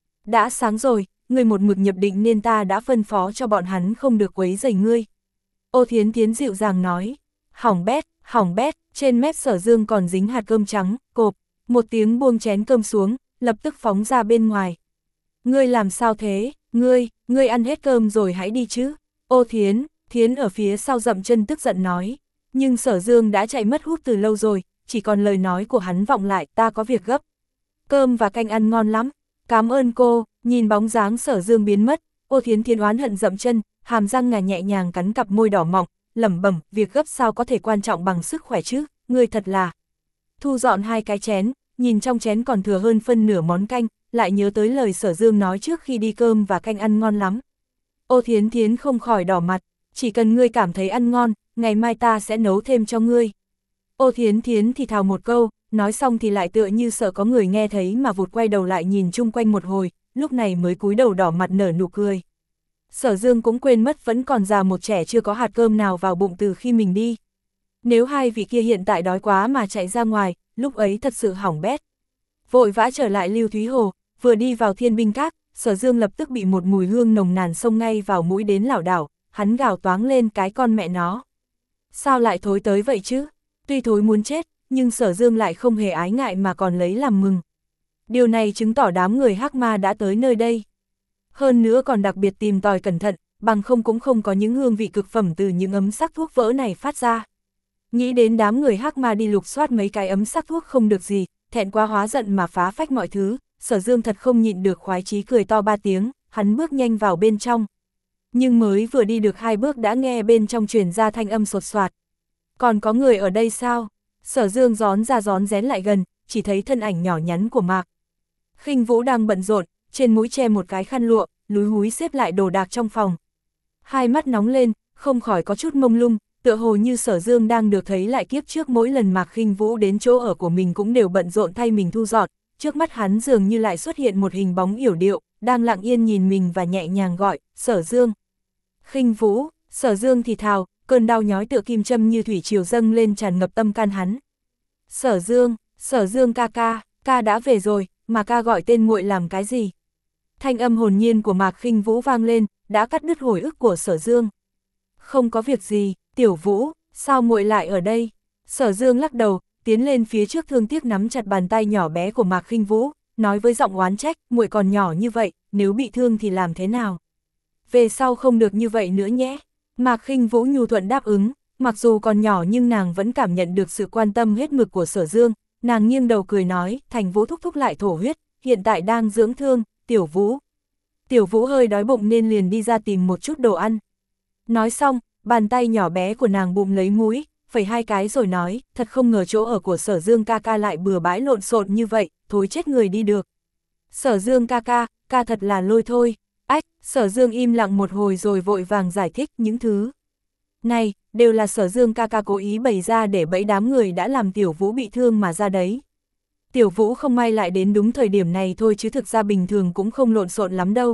Speaker 1: Đã sáng rồi, ngươi một mực nhập định nên ta đã phân phó cho bọn hắn không được quấy rầy ngươi. Ô Thiến Thiến dịu dàng nói, hỏng bét, hỏng bét, trên mép Sở Dương còn dính hạt cơm trắng, cộp, một tiếng buông chén cơm xuống, lập tức phóng ra bên ngoài. Ngươi làm sao thế, ngươi, ngươi ăn hết cơm rồi hãy đi chứ. Ô Thiến, Thiến ở phía sau dậm chân tức giận nói, nhưng Sở Dương đã chạy mất hút từ lâu rồi, chỉ còn lời nói của hắn vọng lại, ta có việc gấp. Cơm và canh ăn ngon lắm, cảm ơn cô. Nhìn bóng dáng Sở Dương biến mất, Ô Thiến Thiến oán hận dậm chân, hàm răng ngà nhẹ nhàng cắn cặp môi đỏ mọng, lẩm bẩm, việc gấp sao có thể quan trọng bằng sức khỏe chứ, ngươi thật là. Thu dọn hai cái chén, nhìn trong chén còn thừa hơn phân nửa món canh, lại nhớ tới lời Sở Dương nói trước khi đi, cơm và canh ăn ngon lắm. Ô Thiến Thiến không khỏi đỏ mặt, chỉ cần ngươi cảm thấy ăn ngon, ngày mai ta sẽ nấu thêm cho ngươi. Ô Thiến Thiến thì thào một câu, nói xong thì lại tựa như sợ có người nghe thấy mà vụt quay đầu lại nhìn chung quanh một hồi, lúc này mới cúi đầu đỏ mặt nở nụ cười. Sở Dương cũng quên mất vẫn còn già một trẻ chưa có hạt cơm nào vào bụng từ khi mình đi. Nếu hai vị kia hiện tại đói quá mà chạy ra ngoài, lúc ấy thật sự hỏng bét. Vội vã trở lại Lưu Thúy Hồ, vừa đi vào Thiên Binh Các, Sở Dương lập tức bị một mùi hương nồng nàn xông ngay vào mũi đến lảo đảo, hắn gào toáng lên, cái con mẹ nó. Sao lại thối tới vậy chứ? Tuy thối muốn chết, nhưng Sở Dương lại không hề ái ngại mà còn lấy làm mừng. Điều này chứng tỏ đám người Hắc Ma đã tới nơi đây. Hơn nữa còn đặc biệt tìm tòi cẩn thận, bằng không cũng không có những hương vị cực phẩm từ những ấm sắc thuốc vỡ này phát ra. Nghĩ đến đám người Hắc Ma đi lục soát mấy cái ấm sắc thuốc không được gì, thẹn quá hóa giận mà phá phách mọi thứ, Sở Dương thật không nhịn được khoái chí cười to ba tiếng, hắn bước nhanh vào bên trong. Nhưng mới vừa đi được hai bước đã nghe bên trong truyền ra thanh âm sột soạt. Còn có người ở đây sao? Sở Dương rón ra rón rén lại gần, chỉ thấy thân ảnh nhỏ nhắn của Mạc Khinh Vũ đang bận rộn, trên mũi che một cái khăn lụa, lúi húi xếp lại đồ đạc trong phòng. Hai mắt nóng lên, không khỏi có chút mông lung, tựa hồ như Sở Dương đang được thấy lại kiếp trước mỗi lần Mạc Khinh Vũ đến chỗ ở của mình cũng đều bận rộn thay mình thu dọn, trước mắt hắn dường như lại xuất hiện một hình bóng yểu điệu, đang lặng yên nhìn mình và nhẹ nhàng gọi, Sở Dương. Khinh Vũ, Sở Dương thì thào, cơn đau nhói tựa kim châm như thủy triều dâng lên tràn ngập tâm can hắn. Sở Dương, Sở Dương ca ca, ca đã về rồi, mà ca gọi tên muội làm cái gì? Thanh âm hồn nhiên của Mạc Khinh Vũ vang lên, đã cắt đứt hồi ức của Sở Dương. Không có việc gì, Tiểu Vũ, sao muội lại ở đây? Sở Dương lắc đầu, tiến lên phía trước thương tiếc nắm chặt bàn tay nhỏ bé của Mạc Khinh Vũ, nói với giọng oán trách, muội còn nhỏ như vậy, nếu bị thương thì làm thế nào? Về sau không được như vậy nữa nhé. Mạc Khinh Vũ nhu thuận đáp ứng, mặc dù còn nhỏ nhưng nàng vẫn cảm nhận được sự quan tâm hết mực của Sở Dương, nàng nghiêng đầu cười nói, Thành Vũ thúc thúc lại thổ huyết, hiện tại đang dưỡng thương, Tiểu Vũ. Tiểu Vũ hơi đói bụng nên liền đi ra tìm một chút đồ ăn. Nói xong, bàn tay nhỏ bé của nàng bụng lấy mũi, phẩy hai cái rồi nói, thật không ngờ chỗ ở của Sở Dương ca ca lại bừa bãi lộn xộn như vậy, thối chết người đi được. Sở Dương ca ca, ca thật là lôi thôi. Ách, Sở Dương im lặng một hồi rồi vội vàng giải thích những thứ này, đều là Sở Dương ca ca cố ý bày ra để bẫy đám người đã làm Tiểu Vũ bị thương mà ra đấy. Tiểu Vũ không may lại đến đúng thời điểm này thôi chứ thực ra bình thường cũng không lộn xộn lắm đâu.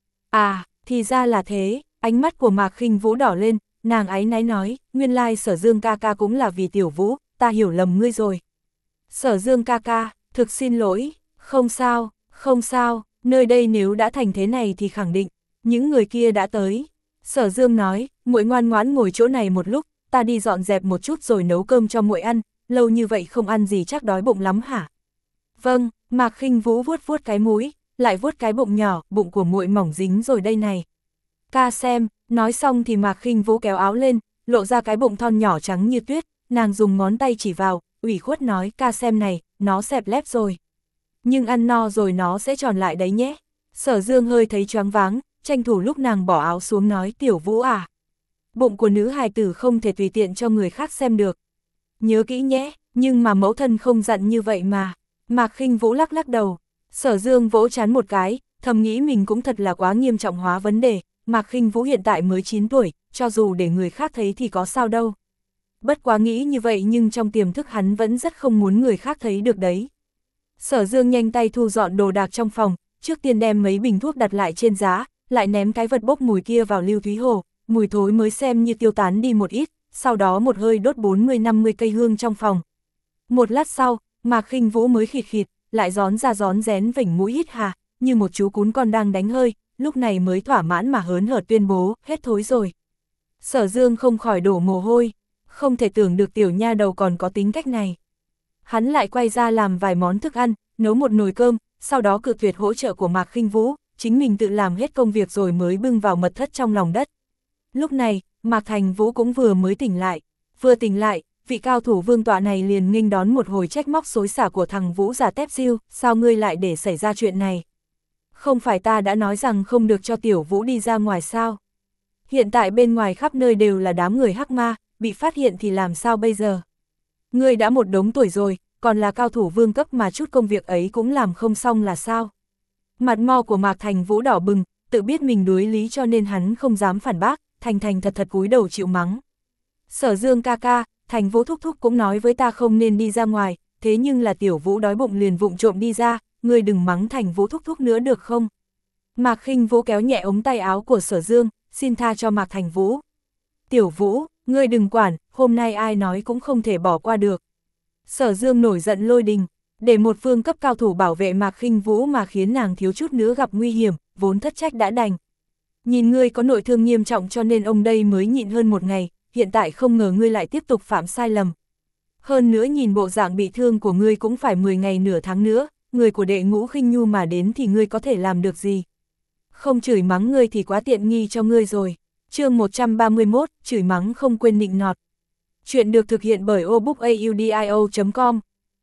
Speaker 1: À, thì ra là thế, ánh mắt của Mạc Khinh Vũ đỏ lên, nàng áy náy nói, nguyên lai Sở Dương ca ca cũng là vì Tiểu Vũ, ta hiểu lầm ngươi rồi. Sở Dương ca ca, thực xin lỗi, không sao, không sao, nơi đây nếu đã thành thế này thì khẳng định, những người kia đã tới. Sở Dương nói, muội ngoan ngoãn ngồi chỗ này một lúc, ta đi dọn dẹp một chút rồi nấu cơm cho muội ăn, lâu như vậy không ăn gì chắc đói bụng lắm hả? Vâng, Mạc Khinh Vũ vuốt vuốt cái mũi, lại vuốt cái bụng nhỏ, bụng của muội mỏng dính rồi đây này. Ca xem, nói xong thì Mạc Khinh Vũ kéo áo lên, lộ ra cái bụng thon nhỏ trắng như tuyết, nàng dùng ngón tay chỉ vào, ủy khuất nói, ca xem này, nó xẹp lép rồi. Nhưng ăn no rồi nó sẽ tròn lại đấy nhé. Sở Dương hơi thấy choáng váng, tranh thủ lúc nàng bỏ áo xuống nói, Tiểu Vũ à, bụng của nữ hài tử không thể tùy tiện cho người khác xem được. Nhớ kỹ nhé, nhưng mà mẫu thân không dặn như vậy mà. Mạc Khinh Vũ lắc lắc đầu. Sở Dương vỗ trán một cái, thầm nghĩ mình cũng thật là quá nghiêm trọng hóa vấn đề. Mạc Khinh Vũ hiện tại mới chín tuổi, cho dù để người khác thấy thì có sao đâu. Bất quá nghĩ như vậy nhưng trong tiềm thức hắn vẫn rất không muốn người khác thấy được đấy. Sở Dương nhanh tay thu dọn đồ đạc trong phòng, trước tiên đem mấy bình thuốc đặt lại trên giá, lại ném cái vật bốc mùi kia vào Lưu Thúy Hồ, mùi thối mới xem như tiêu tán đi một ít, sau đó một hơi đốt bốn mươi năm mươi cây hương trong phòng. Một lát sau, Mạc Khinh Vũ mới khịt khịt, lại gión ra gión rén vểnh mũi hít hà, như một chú cún con đang đánh hơi, lúc này mới thỏa mãn mà hớn hở tuyên bố, hết thối rồi. Sở Dương không khỏi đổ mồ hôi, không thể tưởng được tiểu nha đầu còn có tính cách này. Hắn lại quay ra làm vài món thức ăn, nấu một nồi cơm, sau đó cự tuyệt hỗ trợ của Mạc Khinh Vũ, chính mình tự làm hết công việc rồi mới bưng vào mật thất trong lòng đất. Lúc này, Mạc Thành Vũ cũng vừa mới tỉnh lại, vừa tỉnh lại, vị cao thủ vương tọa này liền nghênh đón một hồi trách móc xối xả của thằng Vũ già tép diêu, sao ngươi lại để xảy ra chuyện này? Không phải ta đã nói rằng không được cho Tiểu Vũ đi ra ngoài sao? Hiện tại bên ngoài khắp nơi đều là đám người hắc ma, bị phát hiện thì làm sao bây giờ? Ngươi đã một đống tuổi rồi, còn là cao thủ vương cấp mà chút công việc ấy cũng làm không xong là sao? Mặt mo của Mạc Thành Vũ đỏ bừng, tự biết mình đối lý cho nên hắn không dám phản bác, thành thành thật thật cúi đầu chịu mắng. Sở Dương ca ca, Thành Vũ thúc thúc cũng nói với ta không nên đi ra ngoài, thế nhưng là Tiểu Vũ đói bụng liền vụng trộm đi ra, ngươi đừng mắng Thành Vũ thúc thúc nữa được không? Mạc Khinh Vũ kéo nhẹ ống tay áo của Sở Dương, xin tha cho Mạc Thành Vũ. Tiểu Vũ, ngươi đừng quản, hôm nay ai nói cũng không thể bỏ qua được. Sở Dương nổi giận lôi đình, để một vương cấp cao thủ bảo vệ Mạc Khinh Vũ mà khiến nàng thiếu chút nữa gặp nguy hiểm, vốn thất trách đã đành. Nhìn ngươi có nội thương nghiêm trọng cho nên ông đây mới nhịn hơn một ngày, hiện tại không ngờ ngươi lại tiếp tục phạm sai lầm. Hơn nữa nhìn bộ dạng bị thương của ngươi cũng phải mười ngày nửa tháng nữa, người của đệ ngũ khinh nhu mà đến thì ngươi có thể làm được gì? Không chửi mắng ngươi thì quá tiện nghi cho ngươi rồi. Chương một trăm ba mươi mốt, chửi mắng không quên nịnh nọt. Chuyện được thực hiện bởi obookaudio chấm com.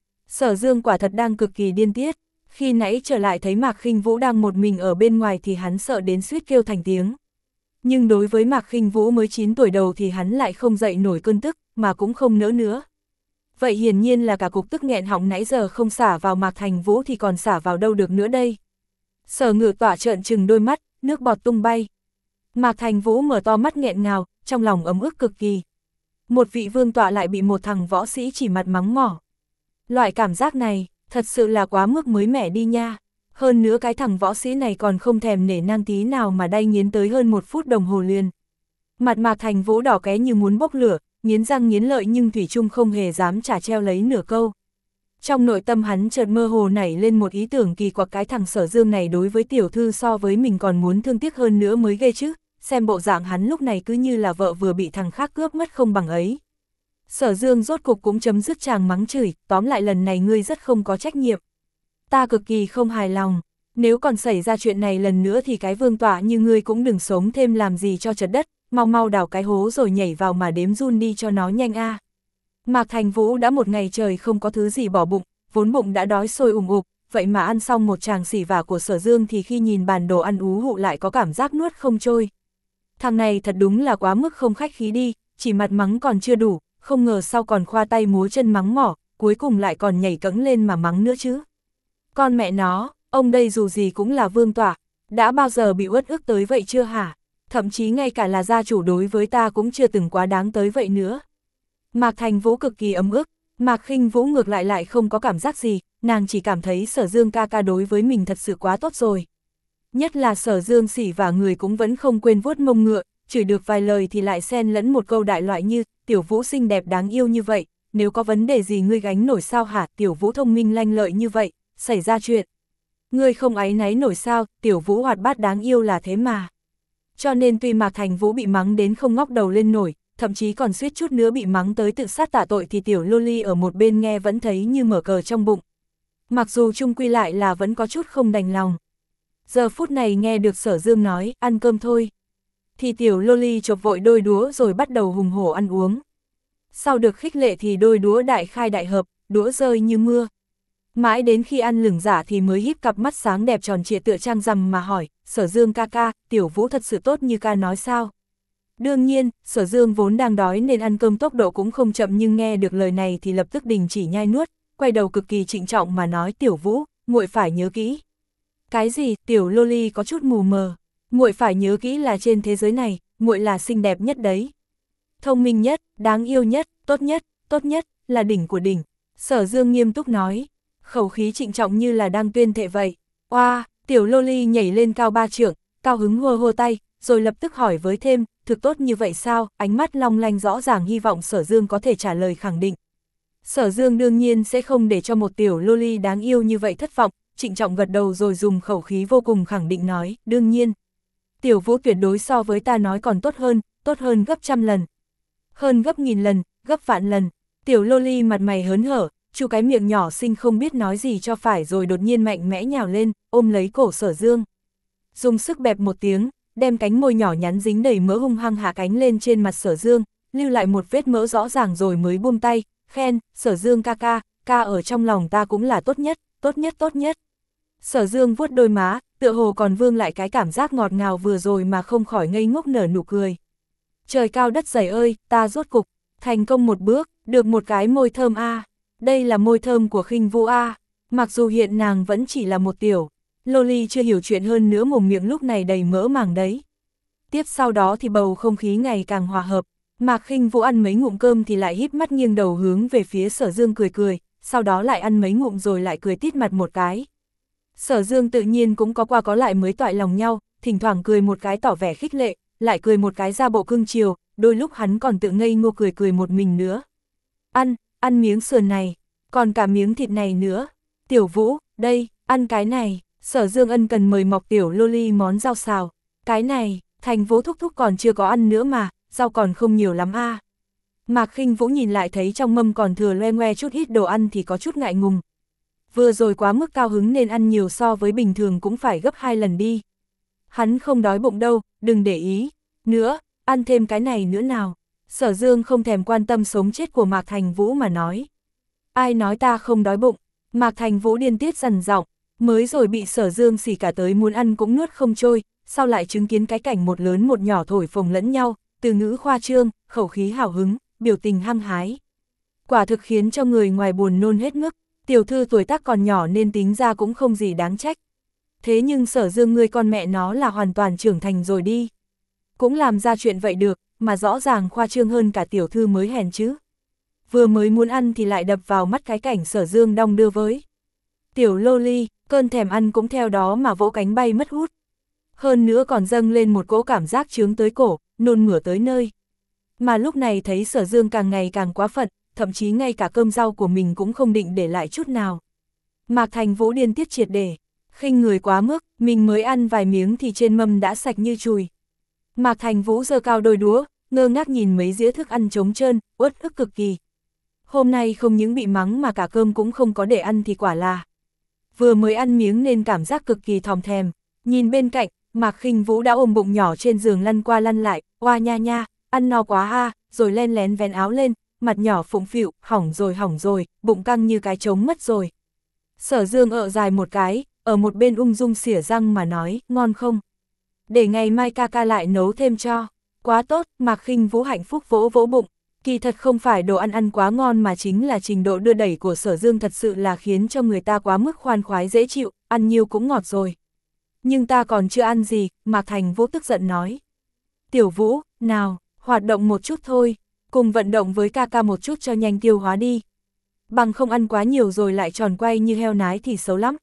Speaker 1: Sở Dương quả thật đang cực kỳ điên tiết, khi nãy trở lại thấy Mạc Khinh Vũ đang một mình ở bên ngoài thì hắn sợ đến suýt kêu thành tiếng. Nhưng đối với Mạc Khinh Vũ mới chín tuổi đầu thì hắn lại không dậy nổi cơn tức, mà cũng không nỡ nữa. Vậy hiển nhiên là cả cục tức nghẹn họng nãy giờ không xả vào Mạc Thành Vũ thì còn xả vào đâu được nữa đây. Sở Ngự Tỏa trợn trừng đôi mắt, nước bọt tung bay. Mạc Thành Vũ mở to mắt nghẹn ngào, trong lòng ấm ức cực kỳ. Một vị vương tọa lại bị một thằng võ sĩ chỉ mặt mắng mỏ. Loại cảm giác này, thật sự là quá mức mới mẻ đi nha. Hơn nữa cái thằng võ sĩ này còn không thèm nể nang tí nào mà đay nghiến tới hơn một phút đồng hồ liền. Mặt Mạc Thành Vũ đỏ ké như muốn bốc lửa, nghiến răng nghiến lợi nhưng thủy chung không hề dám trả treo lấy nửa câu. Trong nội tâm hắn chợt mơ hồ nảy lên một ý tưởng kỳ quặc, cái thằng Sở Dương này đối với tiểu thư so với mình còn muốn thương tiếc hơn nữa mới ghê chứ, xem bộ dạng hắn lúc này cứ như là vợ vừa bị thằng khác cướp mất không bằng ấy. Sở Dương rốt cục cũng chấm dứt tràng mắng chửi, tóm lại lần này ngươi rất không có trách nhiệm. Ta cực kỳ không hài lòng, nếu còn xảy ra chuyện này lần nữa thì cái vương tọa như ngươi cũng đừng sống thêm làm gì cho chật đất, mau mau đào cái hố rồi nhảy vào mà đếm run đi cho nó nhanh a. À. Mạc Thành Vũ đã một ngày trời không có thứ gì bỏ bụng, vốn bụng đã đói sôi ủng ục, vậy mà ăn xong một tràng xỉ vả của Sở Dương thì khi nhìn bàn đồ ăn ú hụ lại có cảm giác nuốt không trôi. Thằng này thật đúng là quá mức không khách khí đi, chỉ mặt mắng còn chưa đủ, không ngờ sau còn khoa tay múa chân mắng mỏ, cuối cùng lại còn nhảy cẫng lên mà mắng nữa chứ. Con mẹ nó, ông đây dù gì cũng là vương tọa, đã bao giờ bị uất ức tới vậy chưa hả? thậm chí ngay cả là gia chủ đối với ta cũng chưa từng quá đáng tới vậy nữa. Mạc Thành Vũ cực kỳ ấm ức, Mạc Khinh Vũ ngược lại lại không có cảm giác gì, nàng chỉ cảm thấy Sở Dương ca ca đối với mình thật sự quá tốt rồi. Nhất là Sở Dương xỉ và người cũng vẫn không quên vuốt mông ngựa, chửi được vài lời thì lại xen lẫn một câu đại loại như, Tiểu Vũ xinh đẹp đáng yêu như vậy, nếu có vấn đề gì ngươi gánh nổi sao hả, Tiểu Vũ thông minh lanh lợi như vậy, xảy ra chuyện. Ngươi không áy náy nổi sao, Tiểu Vũ hoạt bát đáng yêu là thế mà. Cho nên tuy Mạc Thành Vũ bị mắng đến không ngóc đầu lên nổi, thậm chí còn suýt chút nữa bị mắng tới tự sát tạ tội thì tiểu loli ở một bên nghe vẫn thấy như mở cờ trong bụng. Mặc dù chung quy lại là vẫn có chút không đành lòng. Giờ phút này nghe được Sở Dương nói, ăn cơm thôi. Thì tiểu loli chộp vội đôi đũa rồi bắt đầu hùng hổ ăn uống. Sau được khích lệ thì đôi đũa đại khai đại hợp, đũa rơi như mưa. Mãi đến khi ăn lửng giả thì mới híp cặp mắt sáng đẹp tròn trịa tựa trang rằm mà hỏi, Sở Dương ca ca, Tiểu Vũ thật sự tốt như ca nói sao? Đương nhiên, Sở Dương vốn đang đói nên ăn cơm tốc độ cũng không chậm, nhưng nghe được lời này thì lập tức đình chỉ nhai nuốt, quay đầu cực kỳ trịnh trọng mà nói, Tiểu Vũ, muội phải nhớ kỹ. Cái gì? Tiểu loli có chút mù mờ. Muội phải nhớ kỹ là trên thế giới này, muội là xinh đẹp nhất đấy. Thông minh nhất, đáng yêu nhất, tốt nhất, tốt nhất, là đỉnh của đỉnh. Sở Dương nghiêm túc nói, khẩu khí trịnh trọng như là đang tuyên thệ vậy. Oa, tiểu loli nhảy lên cao ba trượng, cao hứng hô hô tay, rồi lập tức hỏi với thêm, thực tốt như vậy sao, ánh mắt long lanh rõ ràng hy vọng Sở Dương có thể trả lời khẳng định. Sở Dương đương nhiên sẽ không để cho một tiểu loli đáng yêu như vậy thất vọng, trịnh trọng gật đầu rồi dùng khẩu khí vô cùng khẳng định nói, đương nhiên. Tiểu Vũ tuyệt đối so với ta nói còn tốt hơn, tốt hơn gấp trăm lần. Hơn gấp nghìn lần, gấp vạn lần. Tiểu loli mặt mày hớn hở, chu cái miệng nhỏ xinh không biết nói gì cho phải rồi đột nhiên mạnh mẽ nhào lên, ôm lấy cổ Sở Dương. Dùng sức bẹp một tiếng, đem cánh môi nhỏ nhắn dính đầy mỡ hung hăng hạ cánh lên trên mặt Sở Dương, lưu lại một vết mỡ rõ ràng rồi mới buông tay, khen, Sở Dương ca ca, ca ở trong lòng ta cũng là tốt nhất, tốt nhất tốt nhất. Sở Dương vuốt đôi má, tựa hồ còn vương lại cái cảm giác ngọt ngào vừa rồi mà không khỏi ngây ngốc nở nụ cười. Trời cao đất dày ơi, ta rốt cục, thành công một bước, được một cái môi thơm a. Đây là môi thơm của Khinh Vũ a. Mặc dù hiện nàng vẫn chỉ là một tiểu loli chưa hiểu chuyện, hơn nữa mồm miệng lúc này đầy mỡ màng đấy. Tiếp sau đó thì bầu không khí ngày càng hòa hợp, Mạc Khinh Vũ ăn mấy ngụm cơm thì lại híp mắt nghiêng đầu hướng về phía Sở Dương cười cười, sau đó lại ăn mấy ngụm rồi lại cười tít mặt một cái. Sở Dương tự nhiên cũng có qua có lại mới toại lòng nhau, thỉnh thoảng cười một cái tỏ vẻ khích lệ, lại cười một cái ra bộ cưng chiều, đôi lúc hắn còn tự ngây ngô cười cười một mình nữa. Ăn, ăn miếng sườn này, còn cả miếng thịt này nữa. Tiểu Vũ, đây, ăn cái này. Sở Dương ân cần mời mọc tiểu loli món rau xào. Cái này, Thành Vũ thúc thúc còn chưa có ăn nữa mà, rau còn không nhiều lắm a. À. Mạc Khinh Vũ nhìn lại thấy trong mâm còn thừa loe ngoe chút ít đồ ăn thì có chút ngại ngùng. Vừa rồi quá mức cao hứng nên ăn nhiều so với bình thường cũng phải gấp hai lần đi. Hắn không đói bụng đâu, đừng để ý. Nữa, ăn thêm cái này nữa nào. Sở Dương không thèm quan tâm sống chết của Mạc Thành Vũ mà nói. Ai nói ta không đói bụng? Mạc Thành Vũ điên tiết dằn giọng, mới rồi bị Sở Dương xỉ cả tới muốn ăn cũng nuốt không trôi, sau lại chứng kiến cái cảnh một lớn một nhỏ thổi phồng lẫn nhau, từ ngữ khoa trương, khẩu khí hào hứng, biểu tình hăng hái. Quả thực khiến cho người ngoài buồn nôn hết mức, tiểu thư tuổi tác còn nhỏ nên tính ra cũng không gì đáng trách. Thế nhưng Sở Dương ngươi con mẹ nó là hoàn toàn trưởng thành rồi đi. Cũng làm ra chuyện vậy được, mà rõ ràng khoa trương hơn cả tiểu thư mới hèn chứ. Vừa mới muốn ăn thì lại đập vào mắt cái cảnh Sở Dương đong đưa với. Tiểu loli, cơn thèm ăn cũng theo đó mà vỗ cánh bay mất hút. Hơn nữa còn dâng lên một cỗ cảm giác chướng tới cổ, nôn mửa tới nơi. Mà lúc này thấy Sở Dương càng ngày càng quá phận, thậm chí ngay cả cơm rau của mình cũng không định để lại chút nào. Mạc Thành Vũ điên tiết triệt để, khinh người quá mức, mình mới ăn vài miếng thì trên mâm đã sạch như chùi. Mạc Thành Vũ giơ cao đôi đũa, ngơ ngác nhìn mấy dĩa thức ăn trống trơn, uất ức cực kỳ. Hôm nay không những bị mắng mà cả cơm cũng không có để ăn thì quả là. Vừa mới ăn miếng nên cảm giác cực kỳ thòm thèm, nhìn bên cạnh, Mạc Khinh Vũ đã ôm bụng nhỏ trên giường lăn qua lăn lại, oa nha nha, ăn no quá ha, rồi len lén vén áo lên, mặt nhỏ phụng phịu, hỏng rồi hỏng rồi, bụng căng như cái trống mất rồi. Sở Dương ợ dài một cái, ở một bên ung dung xỉa răng mà nói, ngon không? Để ngày mai ca ca lại nấu thêm cho. Quá tốt, Mạc Khinh Vũ hạnh phúc vỗ vỗ bụng. Kỳ thật không phải đồ ăn ăn quá ngon mà chính là trình độ đưa đẩy của Sở Dương thật sự là khiến cho người ta quá mức khoan khoái dễ chịu, ăn nhiều cũng ngọt rồi. Nhưng ta còn chưa ăn gì, Mạc Thành Vũ tức giận nói. Tiểu Vũ, nào, hoạt động một chút thôi, cùng vận động với ca ca một chút cho nhanh tiêu hóa đi. Bằng không ăn quá nhiều rồi lại tròn quay như heo nái thì xấu lắm.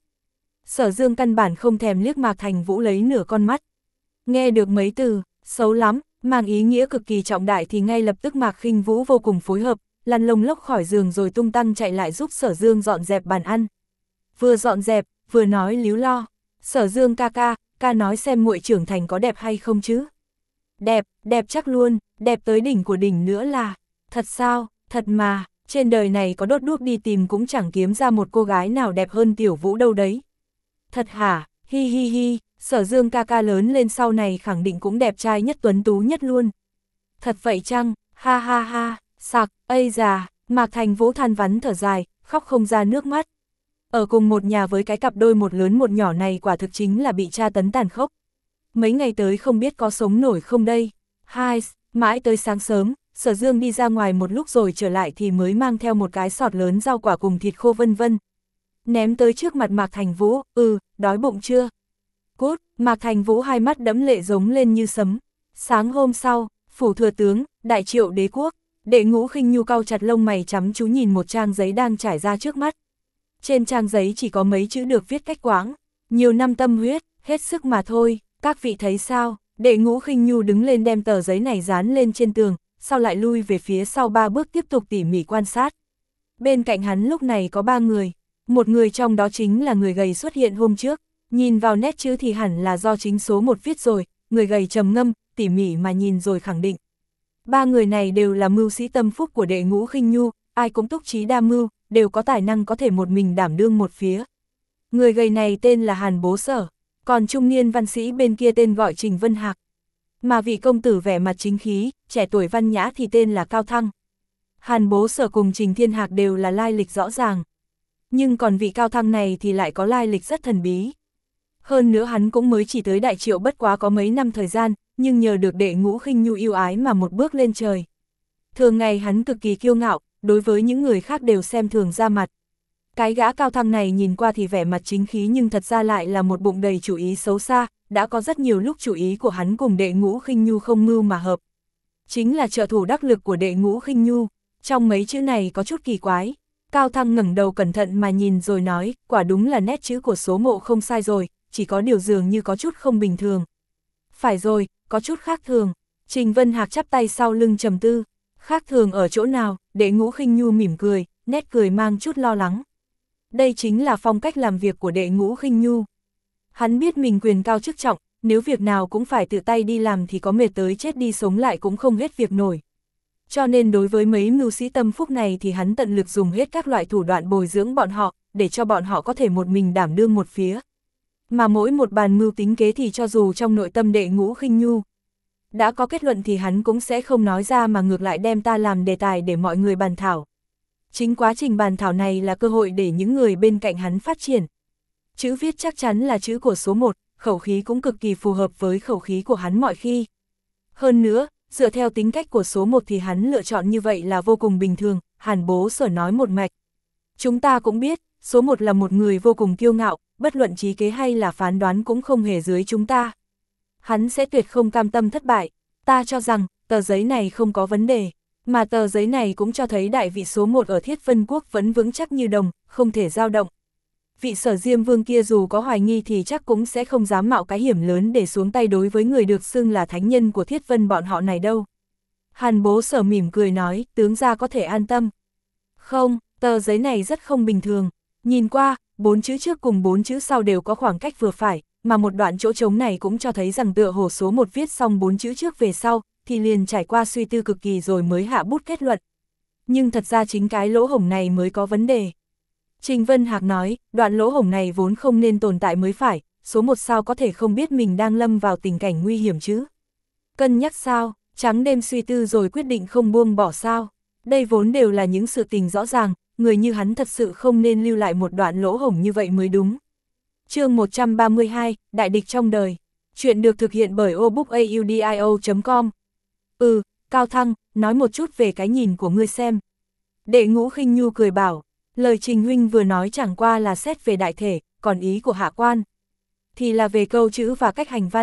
Speaker 1: Sở Dương căn bản không thèm liếc Mạc Thành Vũ lấy nửa con mắt. Nghe được mấy từ, xấu lắm, mang ý nghĩa cực kỳ trọng đại thì ngay lập tức Mạc Khinh Vũ vô cùng phối hợp, lăn lông lốc khỏi giường rồi tung tăng chạy lại giúp Sở Dương dọn dẹp bàn ăn. Vừa dọn dẹp, vừa nói líu lo, Sở Dương ca ca, ca nói xem muội trưởng thành có đẹp hay không chứ? Đẹp, đẹp chắc luôn, đẹp tới đỉnh của đỉnh nữa là, thật sao, thật mà, trên đời này có đốt đuốc đi tìm cũng chẳng kiếm ra một cô gái nào đẹp hơn Tiểu Vũ đâu đấy. Thật hả, hi hi hi, Sở Dương ca ca lớn lên sau này khẳng định cũng đẹp trai nhất tuấn tú nhất luôn. Thật vậy chăng, ha ha ha, sặc, ây già, Mạc Thành Vũ than vắn thở dài, khóc không ra nước mắt. Ở cùng một nhà với cái cặp đôi một lớn một nhỏ này quả thực chính là bị tra tấn tàn khốc. Mấy ngày tới không biết có sống nổi không đây. Hai, mãi tới sáng sớm, Sở Dương đi ra ngoài một lúc rồi trở lại thì mới mang theo một cái sọt lớn rau quả cùng thịt khô vân vân. Ném tới trước mặt Mạc Thành Vũ, ừ, đói bụng chưa? Cút, Mạc Thành Vũ hai mắt đẫm lệ giống lên như sấm. Sáng hôm sau, phủ thừa tướng, đại triệu đế quốc, Đệ Ngũ Khinh Nhu cau chặt lông mày chăm chú nhìn một trang giấy đang trải ra trước mắt. Trên trang giấy chỉ có mấy chữ được viết cách quãng, nhiều năm tâm huyết, hết sức mà thôi, các vị thấy sao? Đệ Ngũ Khinh Nhu đứng lên đem tờ giấy này dán lên trên tường, sau lại lui về phía sau ba bước tiếp tục tỉ mỉ quan sát. Bên cạnh hắn lúc này có ba người, một người trong đó chính là người gầy xuất hiện hôm trước, nhìn vào nét chữ thì hẳn là do chính số một viết rồi, người gầy trầm ngâm, tỉ mỉ mà nhìn rồi khẳng định. Ba người này đều là mưu sĩ tâm phúc của Đệ Ngũ Khinh Nhu, ai cũng túc trí đa mưu, đều có tài năng có thể một mình đảm đương một phía. Người gầy này tên là Hàn Bố Sở, còn trung niên văn sĩ bên kia tên gọi Trình Vân Hạc. Mà vị công tử vẻ mặt chính khí, trẻ tuổi văn nhã thì tên là Cao Thăng. Hàn Bố Sở cùng Trình Thiên Hạc đều là lai lịch rõ ràng. Nhưng còn vị Cao Thăng này thì lại có lai lịch rất thần bí. Hơn nữa hắn cũng mới chỉ tới Đại Triệu bất quá có mấy năm thời gian, nhưng nhờ được Đệ Ngũ Khinh Nhu yêu ái mà một bước lên trời. Thường ngày hắn cực kỳ kiêu ngạo, đối với những người khác đều xem thường ra mặt. Cái gã Cao Thăng này nhìn qua thì vẻ mặt chính khí nhưng thật ra lại là một bụng đầy chủ ý xấu xa, đã có rất nhiều lúc chủ ý của hắn cùng Đệ Ngũ Khinh Nhu không mưu mà hợp. Chính là trợ thủ đắc lực của Đệ Ngũ Khinh Nhu, trong mấy chữ này có chút kỳ quái. Cao Thăng ngẩng đầu cẩn thận mà nhìn rồi nói, quả đúng là nét chữ của số mộ không sai rồi, chỉ có điều dường như có chút không bình thường. Phải rồi, có chút khác thường. Trình Vân Hạc chắp tay sau lưng trầm tư. Khác thường ở chỗ nào? Đệ Ngũ Khinh Nhu mỉm cười, nét cười mang chút lo lắng. Đây chính là phong cách làm việc của Đệ Ngũ Khinh Nhu. Hắn biết mình quyền cao chức trọng, nếu việc nào cũng phải tự tay đi làm thì có mệt tới chết đi sống lại cũng không hết việc nổi. Cho nên đối với mấy mưu sĩ tâm phúc này thì hắn tận lực dùng hết các loại thủ đoạn bồi dưỡng bọn họ, để cho bọn họ có thể một mình đảm đương một phía. Mà mỗi một bàn mưu tính kế thì cho dù trong nội tâm Đệ Ngũ Khinh Nhu đã có kết luận thì hắn cũng sẽ không nói ra mà ngược lại đem ta làm đề tài để mọi người bàn thảo. Chính quá trình bàn thảo này là cơ hội để những người bên cạnh hắn phát triển. Chữ viết chắc chắn là chữ của số một, khẩu khí cũng cực kỳ phù hợp với khẩu khí của hắn mọi khi. Hơn nữa, dựa theo tính cách của số một thì hắn lựa chọn như vậy là vô cùng bình thường, Hàn Bố Sở nói một mạch. Chúng ta cũng biết, số một là một người vô cùng kiêu ngạo, bất luận trí kế hay là phán đoán cũng không hề dưới chúng ta. Hắn sẽ tuyệt không cam tâm thất bại, ta cho rằng, tờ giấy này không có vấn đề, mà tờ giấy này cũng cho thấy đại vị số một ở Thiết Vân Quốc vẫn vững chắc như đồng, không thể dao động. Vị Sở Diêm Vương kia dù có hoài nghi thì chắc cũng sẽ không dám mạo cái hiểm lớn để xuống tay đối với người được xưng là thánh nhân của Thiết Vân bọn họ này đâu. Hàn Bố Sở mỉm cười nói, tướng gia có thể an tâm. Không, tờ giấy này rất không bình thường, nhìn qua, bốn chữ trước cùng bốn chữ sau đều có khoảng cách vừa phải, mà một đoạn chỗ trống này cũng cho thấy rằng tựa hồ số một viết xong bốn chữ trước về sau, thì liền trải qua suy tư cực kỳ rồi mới hạ bút kết luận. Nhưng thật ra chính cái lỗ hổng này mới có vấn đề. Trình Vân Hạc nói, đoạn lỗ hổng này vốn không nên tồn tại mới phải, số một sao có thể không biết mình đang lâm vào tình cảnh nguy hiểm chứ. Cân nhắc sao, trắng đêm suy tư rồi quyết định không buông bỏ sao. Đây vốn đều là những sự tình rõ ràng, người như hắn thật sự không nên lưu lại một đoạn lỗ hổng như vậy mới đúng. Chương một trăm ba mươi hai, Đại địch trong đời. Chuyện được thực hiện bởi obookaudio chấm com. Ừ, Cao Thăng, nói một chút về cái nhìn của ngươi xem. Đệ Ngũ Khinh Nhu cười bảo, lời Trình huynh vừa nói chẳng qua là xét về đại thể, còn ý của hạ quan thì là về câu chữ và cách hành văn.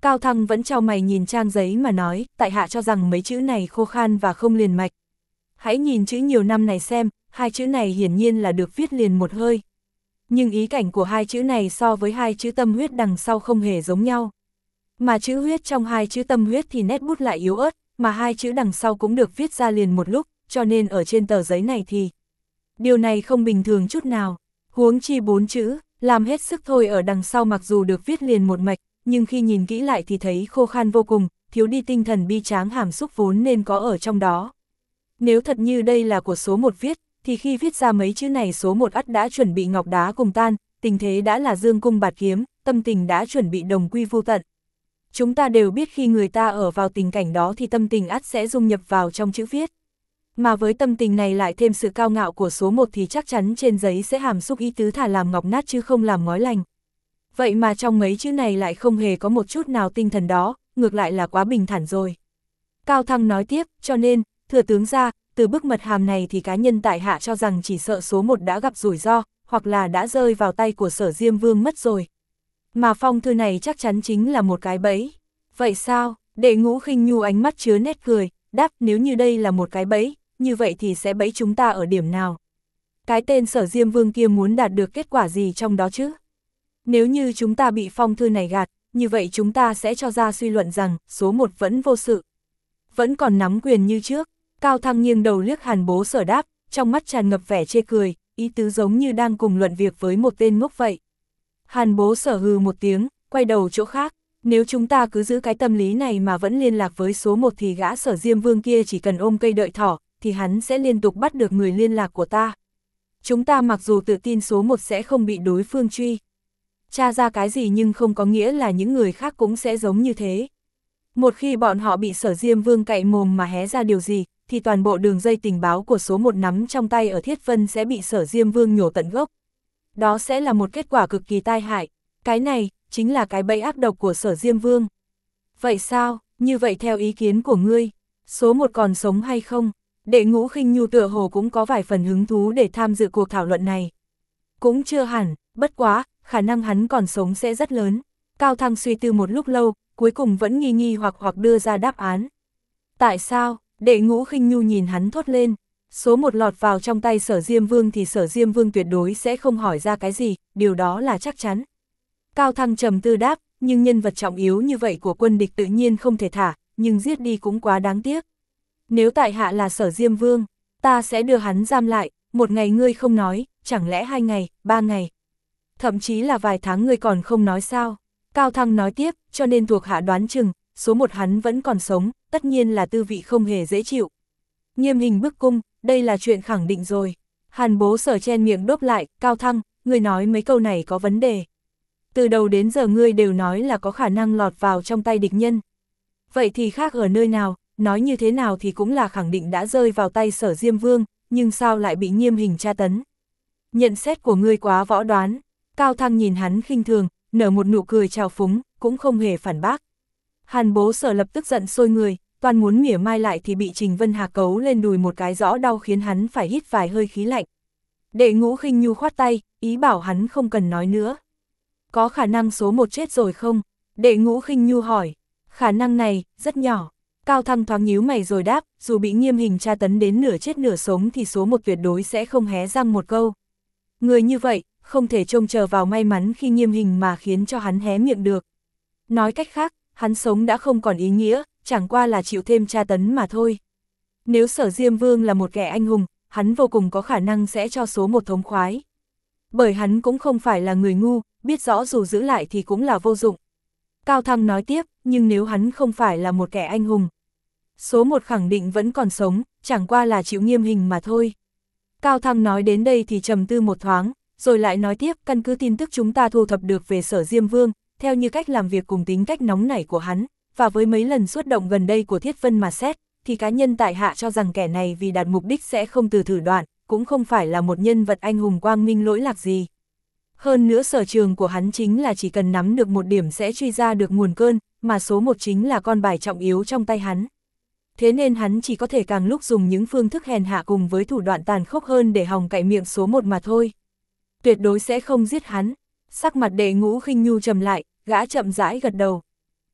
Speaker 1: Cao Thăng vẫn chau mày nhìn trang giấy mà nói, tại hạ cho rằng mấy chữ này khô khan và không liền mạch. Hãy nhìn chữ nhiều năm này xem, hai chữ này hiển nhiên là được viết liền một hơi. Nhưng ý cảnh của hai chữ này so với hai chữ tâm huyết đằng sau không hề giống nhau. Mà chữ huyết trong hai chữ tâm huyết thì nét bút lại yếu ớt, mà hai chữ đằng sau cũng được viết ra liền một lúc, cho nên ở trên tờ giấy này thì điều này không bình thường chút nào. Huống chi bốn chữ, làm hết sức thôi ở đằng sau mặc dù được viết liền một mạch, nhưng khi nhìn kỹ lại thì thấy khô khan vô cùng, thiếu đi tinh thần bi tráng hàm xúc vốn nên có ở trong đó. Nếu thật như đây là của số một viết, thì khi viết ra mấy chữ này số một ắt đã chuẩn bị ngọc đá cùng tan, tình thế đã là dương cung bạt kiếm, tâm tình đã chuẩn bị đồng quy vu tận. Chúng ta đều biết khi người ta ở vào tình cảnh đó thì tâm tình ắt sẽ dung nhập vào trong chữ viết. Mà với tâm tình này lại thêm sự cao ngạo của số một thì chắc chắn trên giấy sẽ hàm xúc ý tứ thả làm ngọc nát chứ không làm ngói lành. Vậy mà trong mấy chữ này lại không hề có một chút nào tinh thần đó, ngược lại là quá bình thản rồi. Cao Thăng nói tiếp, cho nên, thừa tướng ra, từ bức mật hàm này thì cá nhân tại hạ cho rằng chỉ sợ số một đã gặp rủi ro, hoặc là đã rơi vào tay của Sở Diêm Vương mất rồi. Mà phong thư này chắc chắn chính là một cái bẫy. Vậy sao? Đệ Ngũ Khinh Nhu ánh mắt chứa nét cười, đáp nếu như đây là một cái bẫy, như vậy thì sẽ bẫy chúng ta ở điểm nào? Cái tên Sở Diêm Vương kia muốn đạt được kết quả gì trong đó chứ? Nếu như chúng ta bị phong thư này gạt, như vậy chúng ta sẽ cho ra suy luận rằng số một vẫn vô sự. Vẫn còn nắm quyền như trước. Cao Thăng nghiêng đầu liếc Hàn Bố Sở đáp, trong mắt tràn ngập vẻ chê cười, ý tứ giống như đang cùng luận việc với một tên ngốc vậy. Hàn Bố Sở hừ một tiếng, quay đầu chỗ khác, nếu chúng ta cứ giữ cái tâm lý này mà vẫn liên lạc với số một thì gã Sở Diêm Vương kia chỉ cần ôm cây đợi thỏ, thì hắn sẽ liên tục bắt được người liên lạc của ta. Chúng ta mặc dù tự tin số một sẽ không bị đối phương truy tra ra cái gì nhưng không có nghĩa là những người khác cũng sẽ giống như thế. Một khi bọn họ bị Sở Diêm Vương cậy mồm mà hé ra điều gì, thì toàn bộ đường dây tình báo của số một nắm trong tay ở Thiết Vân sẽ bị Sở Diêm Vương nhổ tận gốc. Đó sẽ là một kết quả cực kỳ tai hại. Cái này, chính là cái bẫy ác độc của Sở Diêm Vương. Vậy sao, như vậy theo ý kiến của ngươi, số một còn sống hay không? Đệ Ngũ Khinh Nhu tựa hồ cũng có vài phần hứng thú để tham dự cuộc thảo luận này. Cũng chưa hẳn, bất quá, khả năng hắn còn sống sẽ rất lớn. Cao Thăng suy tư một lúc lâu, cuối cùng vẫn nghi nghi hoặc hoặc đưa ra đáp án. Tại sao? Đệ Ngũ Khinh Nhu nhìn hắn thốt lên. Số một lọt vào trong tay Sở Diêm Vương thì Sở Diêm Vương tuyệt đối sẽ không hỏi ra cái gì, điều đó là chắc chắn. Cao Thăng trầm tư đáp, nhưng nhân vật trọng yếu như vậy của quân địch tự nhiên không thể thả, nhưng giết đi cũng quá đáng tiếc. Nếu tại hạ là Sở Diêm Vương, ta sẽ đưa hắn giam lại, một ngày ngươi không nói, chẳng lẽ hai ngày, ba ngày, thậm chí là vài tháng ngươi còn không nói sao? Cao Thăng nói tiếp, cho nên thuộc hạ đoán chừng, số một hắn vẫn còn sống, tất nhiên là tư vị không hề dễ chịu. Nghiêm hình bức cung, đây là chuyện khẳng định rồi. Hàn Bố Sở chen miệng đốp lại, Cao Thăng, ngươi nói mấy câu này có vấn đề. Từ đầu đến giờ ngươi đều nói là có khả năng lọt vào trong tay địch nhân. Vậy thì khác ở nơi nào, nói như thế nào thì cũng là khẳng định đã rơi vào tay Sở Diêm Vương, nhưng sao lại bị nghiêm hình tra tấn? Nhận xét của ngươi quá võ đoán. Cao Thăng nhìn hắn khinh thường, nở một nụ cười trào phúng, cũng không hề phản bác. Hàn Bố Sở lập tức giận sôi người, toàn muốn mỉa mai lại thì bị Trình Vân Hà cấu lên đùi một cái rõ đau khiến hắn phải hít vài hơi khí lạnh. Đệ Ngũ Khinh Nhu khoát tay, ý bảo hắn không cần nói nữa. Có khả năng số một chết rồi không? Đệ Ngũ Khinh Nhu hỏi. Khả năng này, rất nhỏ. Cao Thăng thoáng nhíu mày rồi đáp, dù bị nghiêm hình tra tấn đến nửa chết nửa sống thì số một tuyệt đối sẽ không hé răng một câu. Người như vậy, không thể trông chờ vào may mắn khi nghiêm hình mà khiến cho hắn hé miệng được. Nói cách khác, hắn sống đã không còn ý nghĩa, chẳng qua là chịu thêm tra tấn mà thôi. Nếu Sở Diêm Vương là một kẻ anh hùng, hắn vô cùng có khả năng sẽ cho số một thống khoái. Bởi hắn cũng không phải là người ngu, biết rõ dù giữ lại thì cũng là vô dụng. Cao Thăng nói tiếp, nhưng nếu hắn không phải là một kẻ anh hùng, số một khẳng định vẫn còn sống, chẳng qua là chịu nghiêm hình mà thôi. Cao Thăng nói đến đây thì trầm tư một thoáng, rồi lại nói tiếp, căn cứ tin tức chúng ta thu thập được về Sở Diêm Vương, theo như cách làm việc cùng tính cách nóng nảy của hắn, và với mấy lần xuất động gần đây của Thiết Vân mà xét, thì cá nhân tại hạ cho rằng kẻ này vì đạt mục đích sẽ không từ thử đoạn, cũng không phải là một nhân vật anh hùng quang minh lỗi lạc gì. Hơn nữa sở trường của hắn chính là chỉ cần nắm được một điểm sẽ truy ra được nguồn cơn, mà số một chính là con bài trọng yếu trong tay hắn. Thế nên hắn chỉ có thể càng lúc dùng những phương thức hèn hạ cùng với thủ đoạn tàn khốc hơn để hòng cậy miệng số một mà thôi. Tuyệt đối sẽ không giết hắn. Sắc mặt Đệ Ngũ Khinh Nhu trầm lại, gã chậm rãi gật đầu.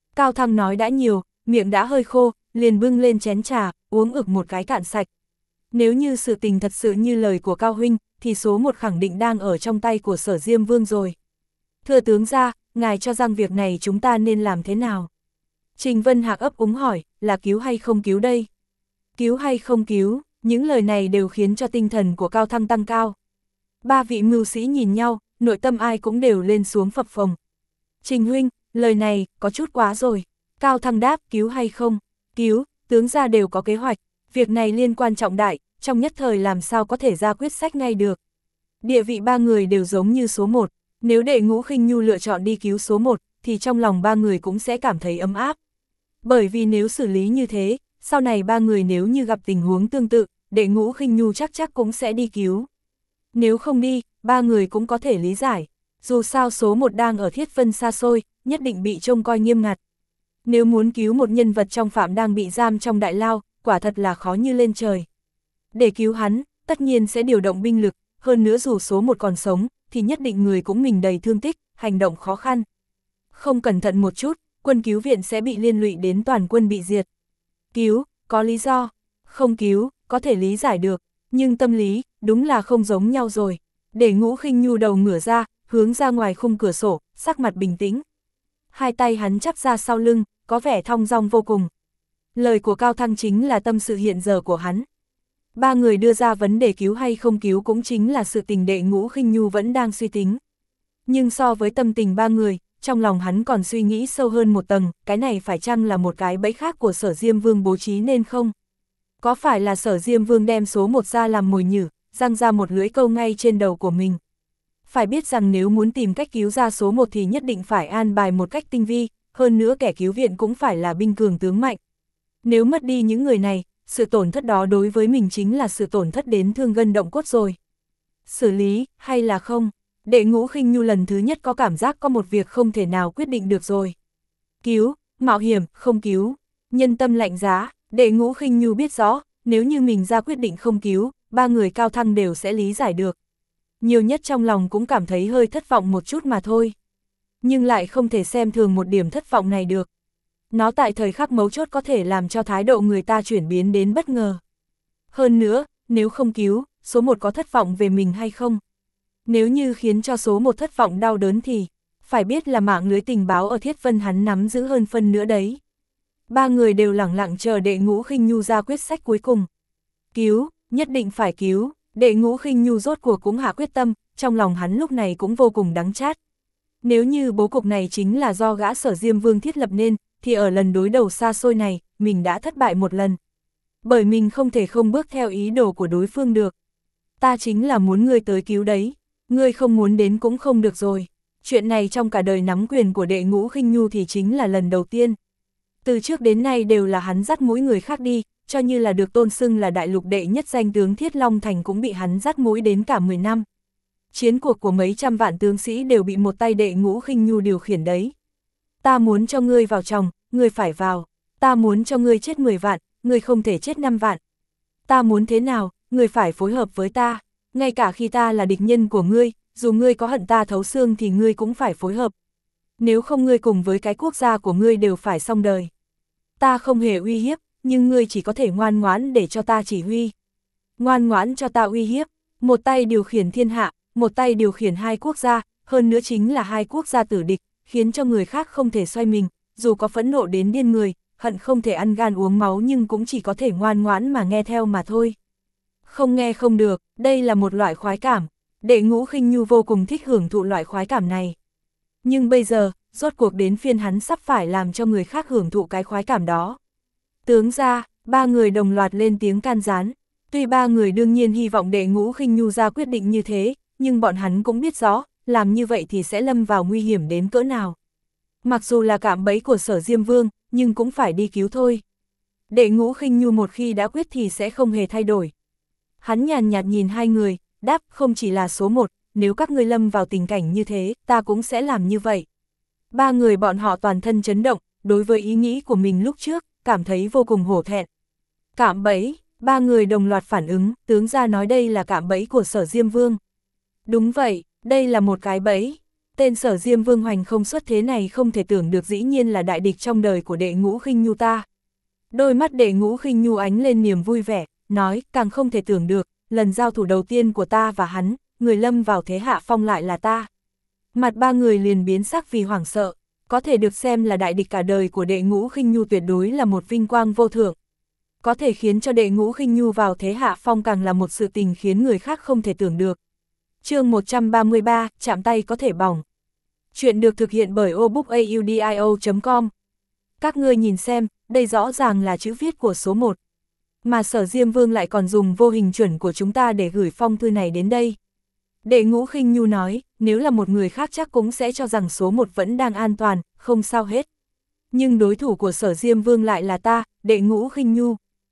Speaker 1: Cao Thăng nói đã nhiều, miệng đã hơi khô, liền bưng lên chén trà, uống ực một cái cạn sạch. Nếu như sự tình thật sự như lời của Cao huynh, thì số một khẳng định đang ở trong tay của Sở Diêm Vương rồi. Thưa tướng gia, ngài cho rằng việc này chúng ta nên làm thế nào? Trình Vân Hạc ấp úng hỏi, là cứu hay không cứu đây? Cứu hay không cứu, những lời này đều khiến cho tinh thần của Cao Thăng tăng cao. Ba vị mưu sĩ nhìn nhau, nội tâm ai cũng đều lên xuống phập phồng. Trình huynh, lời này, có chút quá rồi. Cao Thăng đáp, cứu hay không? Cứu, tướng gia đều có kế hoạch. Việc này liên quan trọng đại, trong nhất thời làm sao có thể ra quyết sách ngay được. Địa vị ba người đều giống như số một, nếu Đệ Ngũ Khinh Nhu lựa chọn đi cứu số một, thì trong lòng ba người cũng sẽ cảm thấy ấm áp. Bởi vì nếu xử lý như thế, sau này ba người nếu như gặp tình huống tương tự, Đệ Ngũ Khinh Nhu chắc chắc cũng sẽ đi cứu. Nếu không đi, ba người cũng có thể lý giải. Dù sao số một đang ở Thiết Vân xa xôi, nhất định bị trông coi nghiêm ngặt. Nếu muốn cứu một nhân vật trong phạm đang bị giam trong đại lao, quả thật là khó như lên trời. Để cứu hắn, tất nhiên sẽ điều động binh lực, hơn nữa dù số một còn sống, thì nhất định người cũng mình đầy thương tích, hành động khó khăn. Không cẩn thận một chút, quân cứu viện sẽ bị liên lụy đến toàn quân bị diệt. Cứu, có lý do. Không cứu, có thể lý giải được. Nhưng tâm lý, đúng là không giống nhau rồi. Để Ngũ Khinh Nhu đầu ngửa ra, hướng ra ngoài khung cửa sổ, sắc mặt bình tĩnh. Hai tay hắn chắp ra sau lưng, có vẻ thong dong vô cùng. Lời của Cao Thăng chính là tâm sự hiện giờ của hắn. Ba người đưa ra vấn đề cứu hay không cứu cũng chính là sự tình Đệ Ngũ Khinh Nhu vẫn đang suy tính. Nhưng so với tâm tình ba người, trong lòng hắn còn suy nghĩ sâu hơn một tầng, cái này phải chăng là một cái bẫy khác của Sở Diêm Vương bố trí nên không? Có phải là Sở Diêm Vương đem số một ra làm mồi nhử, răng ra một lưỡi câu ngay trên đầu của mình? Phải biết rằng nếu muốn tìm cách cứu ra số một thì nhất định phải an bài một cách tinh vi, hơn nữa kẻ cứu viện cũng phải là binh cường tướng mạnh. Nếu mất đi những người này, sự tổn thất đó đối với mình chính là sự tổn thất đến thương gân động cốt rồi. Xử lý, hay là không? Đệ Ngũ Khinh Nhu lần thứ nhất có cảm giác có một việc không thể nào quyết định được rồi. Cứu, mạo hiểm, không cứu. Nhân tâm lạnh giá, Đệ Ngũ Khinh Nhu biết rõ, nếu như mình ra quyết định không cứu, ba người Cao Thăng đều sẽ lý giải được. Nhiều nhất trong lòng cũng cảm thấy hơi thất vọng một chút mà thôi. Nhưng lại không thể xem thường một điểm thất vọng này được. Nó tại thời khắc mấu chốt có thể làm cho thái độ người ta chuyển biến đến bất ngờ. Hơn nữa, nếu không cứu, số một có thất vọng về mình hay không? Nếu như khiến cho số một thất vọng đau đớn thì, phải biết là mạng lưới tình báo ở Thiết Vân hắn nắm giữ hơn phân nữa đấy. Ba người đều lẳng lặng chờ Đệ Ngũ Khinh Nhu ra quyết sách cuối cùng. Cứu, nhất định phải cứu, Đệ Ngũ Khinh Nhu rốt cuộc cũng hạ quyết tâm, trong lòng hắn lúc này cũng vô cùng đắng chát. Nếu như bố cục này chính là do gã Sở Diêm Vương thiết lập nên, thì ở lần đối đầu xa xôi này, mình đã thất bại một lần. Bởi mình không thể không bước theo ý đồ của đối phương được. Ta chính là muốn ngươi tới cứu đấy, ngươi không muốn đến cũng không được rồi. Chuyện này trong cả đời nắm quyền của Đệ Ngũ Khinh Nhu thì chính là lần đầu tiên. Từ trước đến nay đều là hắn dắt mũi người khác đi, cho như là được tôn xưng là đại lục đệ nhất danh tướng Thiết Long Thành cũng bị hắn dắt mũi đến cả mười năm. Chiến cuộc của mấy trăm vạn tướng sĩ đều bị một tay Đệ Ngũ Khinh Nhu điều khiển đấy. Ta muốn cho ngươi vào chồng, ngươi phải vào. Ta muốn cho ngươi chết mười vạn, ngươi không thể chết năm vạn. Ta muốn thế nào, ngươi phải phối hợp với ta. Ngay cả khi ta là địch nhân của ngươi, dù ngươi có hận ta thấu xương thì ngươi cũng phải phối hợp. Nếu không ngươi cùng với cái quốc gia của ngươi đều phải xong đời. Ta không hề uy hiếp, nhưng ngươi chỉ có thể ngoan ngoãn để cho ta chỉ huy. Ngoan ngoãn cho ta uy hiếp, một tay điều khiển thiên hạ, một tay điều khiển hai quốc gia, hơn nữa chính là hai quốc gia tử địch, khiến cho người khác không thể xoay mình, dù có phẫn nộ đến điên người, hận không thể ăn gan uống máu nhưng cũng chỉ có thể ngoan ngoãn mà nghe theo mà thôi. Không nghe không được, đây là một loại khoái cảm, Đệ Ngũ Khinh Nhu vô cùng thích hưởng thụ loại khoái cảm này. Nhưng bây giờ, rốt cuộc đến phiên hắn sắp phải làm cho người khác hưởng thụ cái khoái cảm đó. Tướng ra, ba người đồng loạt lên tiếng can gián. Tuy ba người đương nhiên hy vọng Đệ Ngũ Khinh Nhu ra quyết định như thế, nhưng bọn hắn cũng biết rõ, làm như vậy thì sẽ lâm vào nguy hiểm đến cỡ nào. Mặc dù là cạm bẫy của Sở Diêm Vương, nhưng cũng phải đi cứu thôi. Đệ Ngũ Khinh Nhu một khi đã quyết thì sẽ không hề thay đổi. Hắn nhàn nhạt nhìn hai người, đáp không chỉ là số một, nếu các ngươi lâm vào tình cảnh như thế, ta cũng sẽ làm như vậy. Ba người bọn họ toàn thân chấn động, đối với ý nghĩ của mình lúc trước, cảm thấy vô cùng hổ thẹn. Cạm bẫy, ba người đồng loạt phản ứng, tướng ra nói đây là cạm bẫy của Sở Diêm Vương. Đúng vậy, đây là một cái bẫy. Tên Sở Diêm Vương hoành không xuất thế này không thể tưởng được dĩ nhiên là đại địch trong đời của Đệ Ngũ Khinh Nhu ta. Đôi mắt Đệ Ngũ Khinh Nhu ánh lên niềm vui vẻ, nói, càng không thể tưởng được, lần giao thủ đầu tiên của ta và hắn, người lâm vào thế hạ phong lại là ta. Mặt ba người liền biến sắc vì hoảng sợ, có thể được xem là đại địch cả đời của Đệ Ngũ Khinh Nhu tuyệt đối là một vinh quang vô thượng. Có thể khiến cho Đệ Ngũ Khinh Nhu vào thế hạ phong càng là một sự tình khiến người khác không thể tưởng được. Chương một trăm ba mươi ba, chạm tay có thể bỏng. Chuyện được thực hiện bởi obookaudio chấm com. Các ngươi nhìn xem, đây rõ ràng là chữ viết của số một. Mà Sở Diêm Vương lại còn dùng vô hình chuẩn của chúng ta để gửi phong thư này đến đây. Đệ Ngũ Khinh Nhu nói, nếu là một người khác chắc cũng sẽ cho rằng số một vẫn đang an toàn, không sao hết. Nhưng đối thủ của Sở Diêm Vương lại là ta, Đệ Ngũ Khinh Nhu.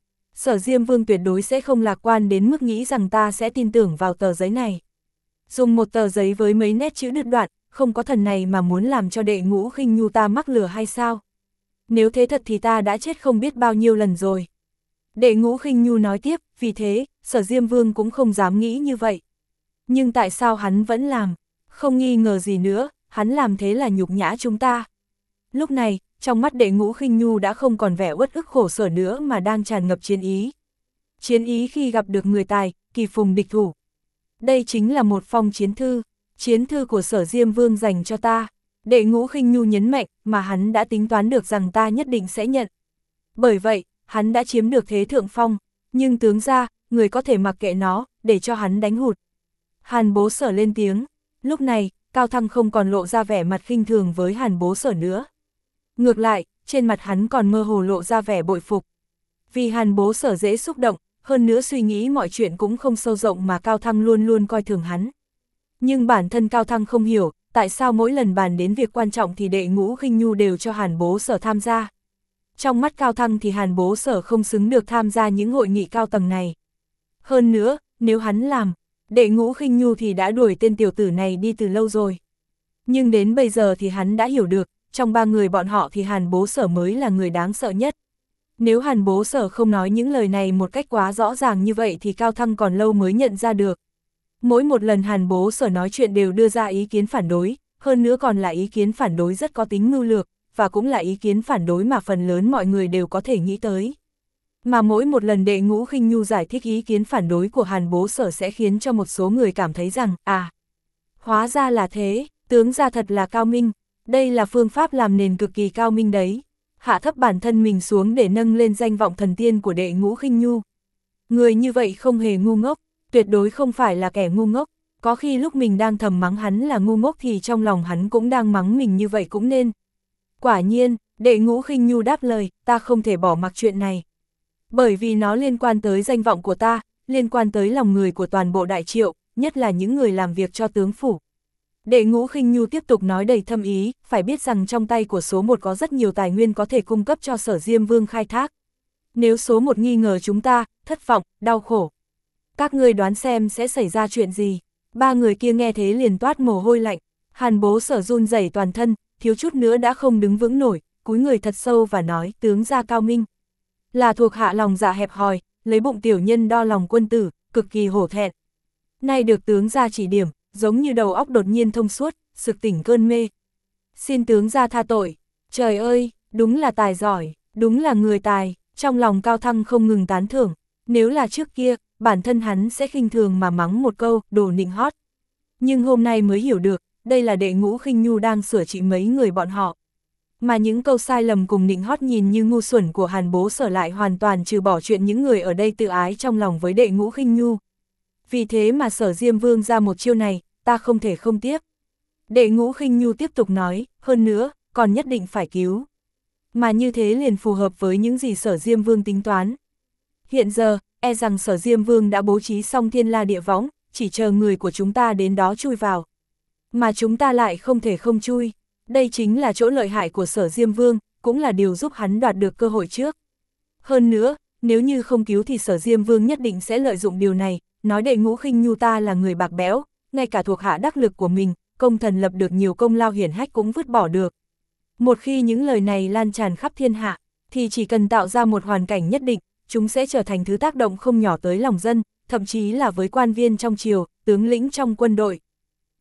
Speaker 1: Sở Diêm Vương tuyệt đối sẽ không lạc quan đến mức nghĩ rằng ta sẽ tin tưởng vào tờ giấy này. Dùng một tờ giấy với mấy nét chữ đứt đoạn, không có thần này mà muốn làm cho Đệ Ngũ Khinh Nhu ta mắc lừa hay sao? Nếu thế thật thì ta đã chết không biết bao nhiêu lần rồi. Đệ Ngũ Khinh Nhu nói tiếp, vì thế, Sở Diêm Vương cũng không dám nghĩ như vậy. Nhưng tại sao hắn vẫn làm? Không nghi ngờ gì nữa, hắn làm thế là nhục nhã chúng ta. Lúc này, trong mắt Đệ Ngũ Khinh Nhu đã không còn vẻ uất ức khổ sở nữa mà đang tràn ngập chiến ý. Chiến ý khi gặp được người tài, kỳ phùng địch thủ. Đây chính là một phong chiến thư, chiến thư của Sở Diêm Vương dành cho ta. Đệ Ngũ Khinh Nhu nhấn mạnh mà hắn đã tính toán được rằng ta nhất định sẽ nhận. Bởi vậy, hắn đã chiếm được thế thượng phong, nhưng tướng ra, người có thể mặc kệ nó, để cho hắn đánh hụt. Hàn Bố Sở lên tiếng, lúc này, Cao Thăng không còn lộ ra vẻ mặt khinh thường với Hàn Bố Sở nữa. Ngược lại, trên mặt hắn còn mơ hồ lộ ra vẻ bội phục. Vì Hàn Bố Sở dễ xúc động, hơn nữa suy nghĩ mọi chuyện cũng không sâu rộng mà Cao Thăng luôn luôn coi thường hắn. Nhưng bản thân Cao Thăng không hiểu, tại sao mỗi lần bàn đến việc quan trọng thì Đệ Ngũ Khinh Nhu đều cho Hàn Bố Sở tham gia. Trong mắt Cao Thăng thì Hàn Bố Sở không xứng được tham gia những hội nghị cao tầng này. Hơn nữa, nếu hắn làm, Đệ Ngũ Khinh Nhu thì đã đuổi tên tiểu tử này đi từ lâu rồi. Nhưng đến bây giờ thì hắn đã hiểu được, trong ba người bọn họ thì Hàn Bố Sở mới là người đáng sợ nhất. Nếu Hàn Bố Sở không nói những lời này một cách quá rõ ràng như vậy thì Cao Thăng còn lâu mới nhận ra được. Mỗi một lần Hàn Bố Sở nói chuyện đều đưa ra ý kiến phản đối, hơn nữa còn là ý kiến phản đối rất có tính mưu lược, và cũng là ý kiến phản đối mà phần lớn mọi người đều có thể nghĩ tới. Mà mỗi một lần Đệ Ngũ Khinh Nhu giải thích ý kiến phản đối của Hàn Bố Sở sẽ khiến cho một số người cảm thấy rằng, à, hóa ra là thế, tướng ra thật là cao minh, đây là phương pháp làm nền cực kỳ cao minh đấy. Hạ thấp bản thân mình xuống để nâng lên danh vọng thần tiên của Đệ Ngũ Khinh Nhu. Người như vậy không hề ngu ngốc, tuyệt đối không phải là kẻ ngu ngốc, có khi lúc mình đang thầm mắng hắn là ngu ngốc thì trong lòng hắn cũng đang mắng mình như vậy cũng nên. Quả nhiên, Đệ Ngũ Khinh Nhu đáp lời, ta không thể bỏ mặc chuyện này. Bởi vì nó liên quan tới danh vọng của ta, liên quan tới lòng người của toàn bộ Đại Triệu, nhất là những người làm việc cho tướng phủ. Đệ Ngũ Khinh Nhu tiếp tục nói đầy thâm ý, phải biết rằng trong tay của số một có rất nhiều tài nguyên có thể cung cấp cho Sở Diêm Vương khai thác. Nếu số một nghi ngờ chúng ta, thất vọng, đau khổ. Các ngươi đoán xem sẽ xảy ra chuyện gì? Ba người kia nghe thế liền toát mồ hôi lạnh. Hàn Bố Sở run rẩy toàn thân, thiếu chút nữa đã không đứng vững nổi, cúi người thật sâu và nói, tướng gia cao minh. Là thuộc hạ lòng dạ hẹp hòi, lấy bụng tiểu nhân đo lòng quân tử, cực kỳ hổ thẹn. Nay được tướng gia chỉ điểm, giống như đầu óc đột nhiên thông suốt, sực tỉnh cơn mê. Xin tướng gia tha tội. Trời ơi, đúng là tài giỏi, đúng là người tài. Trong lòng Cao Thăng không ngừng tán thưởng. Nếu là trước kia, bản thân hắn sẽ khinh thường mà mắng một câu, đồ nịnh hót. Nhưng hôm nay mới hiểu được, đây là Đệ Ngũ Khinh Nhu đang sửa trị mấy người bọn họ. Mà những câu sai lầm cùng nịnh hót nhìn như ngu xuẩn của Hàn Bố Sở lại hoàn toàn trừ bỏ chuyện những người ở đây tự ái trong lòng với Đệ Ngũ Khinh Nhu. Vì thế mà Sở Diêm Vương ra một chiêu này, ta không thể không tiếp. Đệ Ngũ Khinh Nhu tiếp tục nói, hơn nữa, còn nhất định phải cứu. Mà như thế liền phù hợp với những gì Sở Diêm Vương tính toán. Hiện giờ, e rằng Sở Diêm Vương đã bố trí xong thiên la địa võng, chỉ chờ người của chúng ta đến đó chui vào. Mà chúng ta lại không thể không chui. Đây chính là chỗ lợi hại của Sở Diêm Vương, cũng là điều giúp hắn đoạt được cơ hội trước. Hơn nữa, nếu như không cứu thì Sở Diêm Vương nhất định sẽ lợi dụng điều này, nói Đệ Ngũ Khinh Nhu ta là người bạc bẽo, ngay cả thuộc hạ đắc lực của mình, công thần lập được nhiều công lao hiển hách cũng vứt bỏ được. Một khi những lời này lan tràn khắp thiên hạ, thì chỉ cần tạo ra một hoàn cảnh nhất định, chúng sẽ trở thành thứ tác động không nhỏ tới lòng dân, thậm chí là với quan viên trong triều, tướng lĩnh trong quân đội.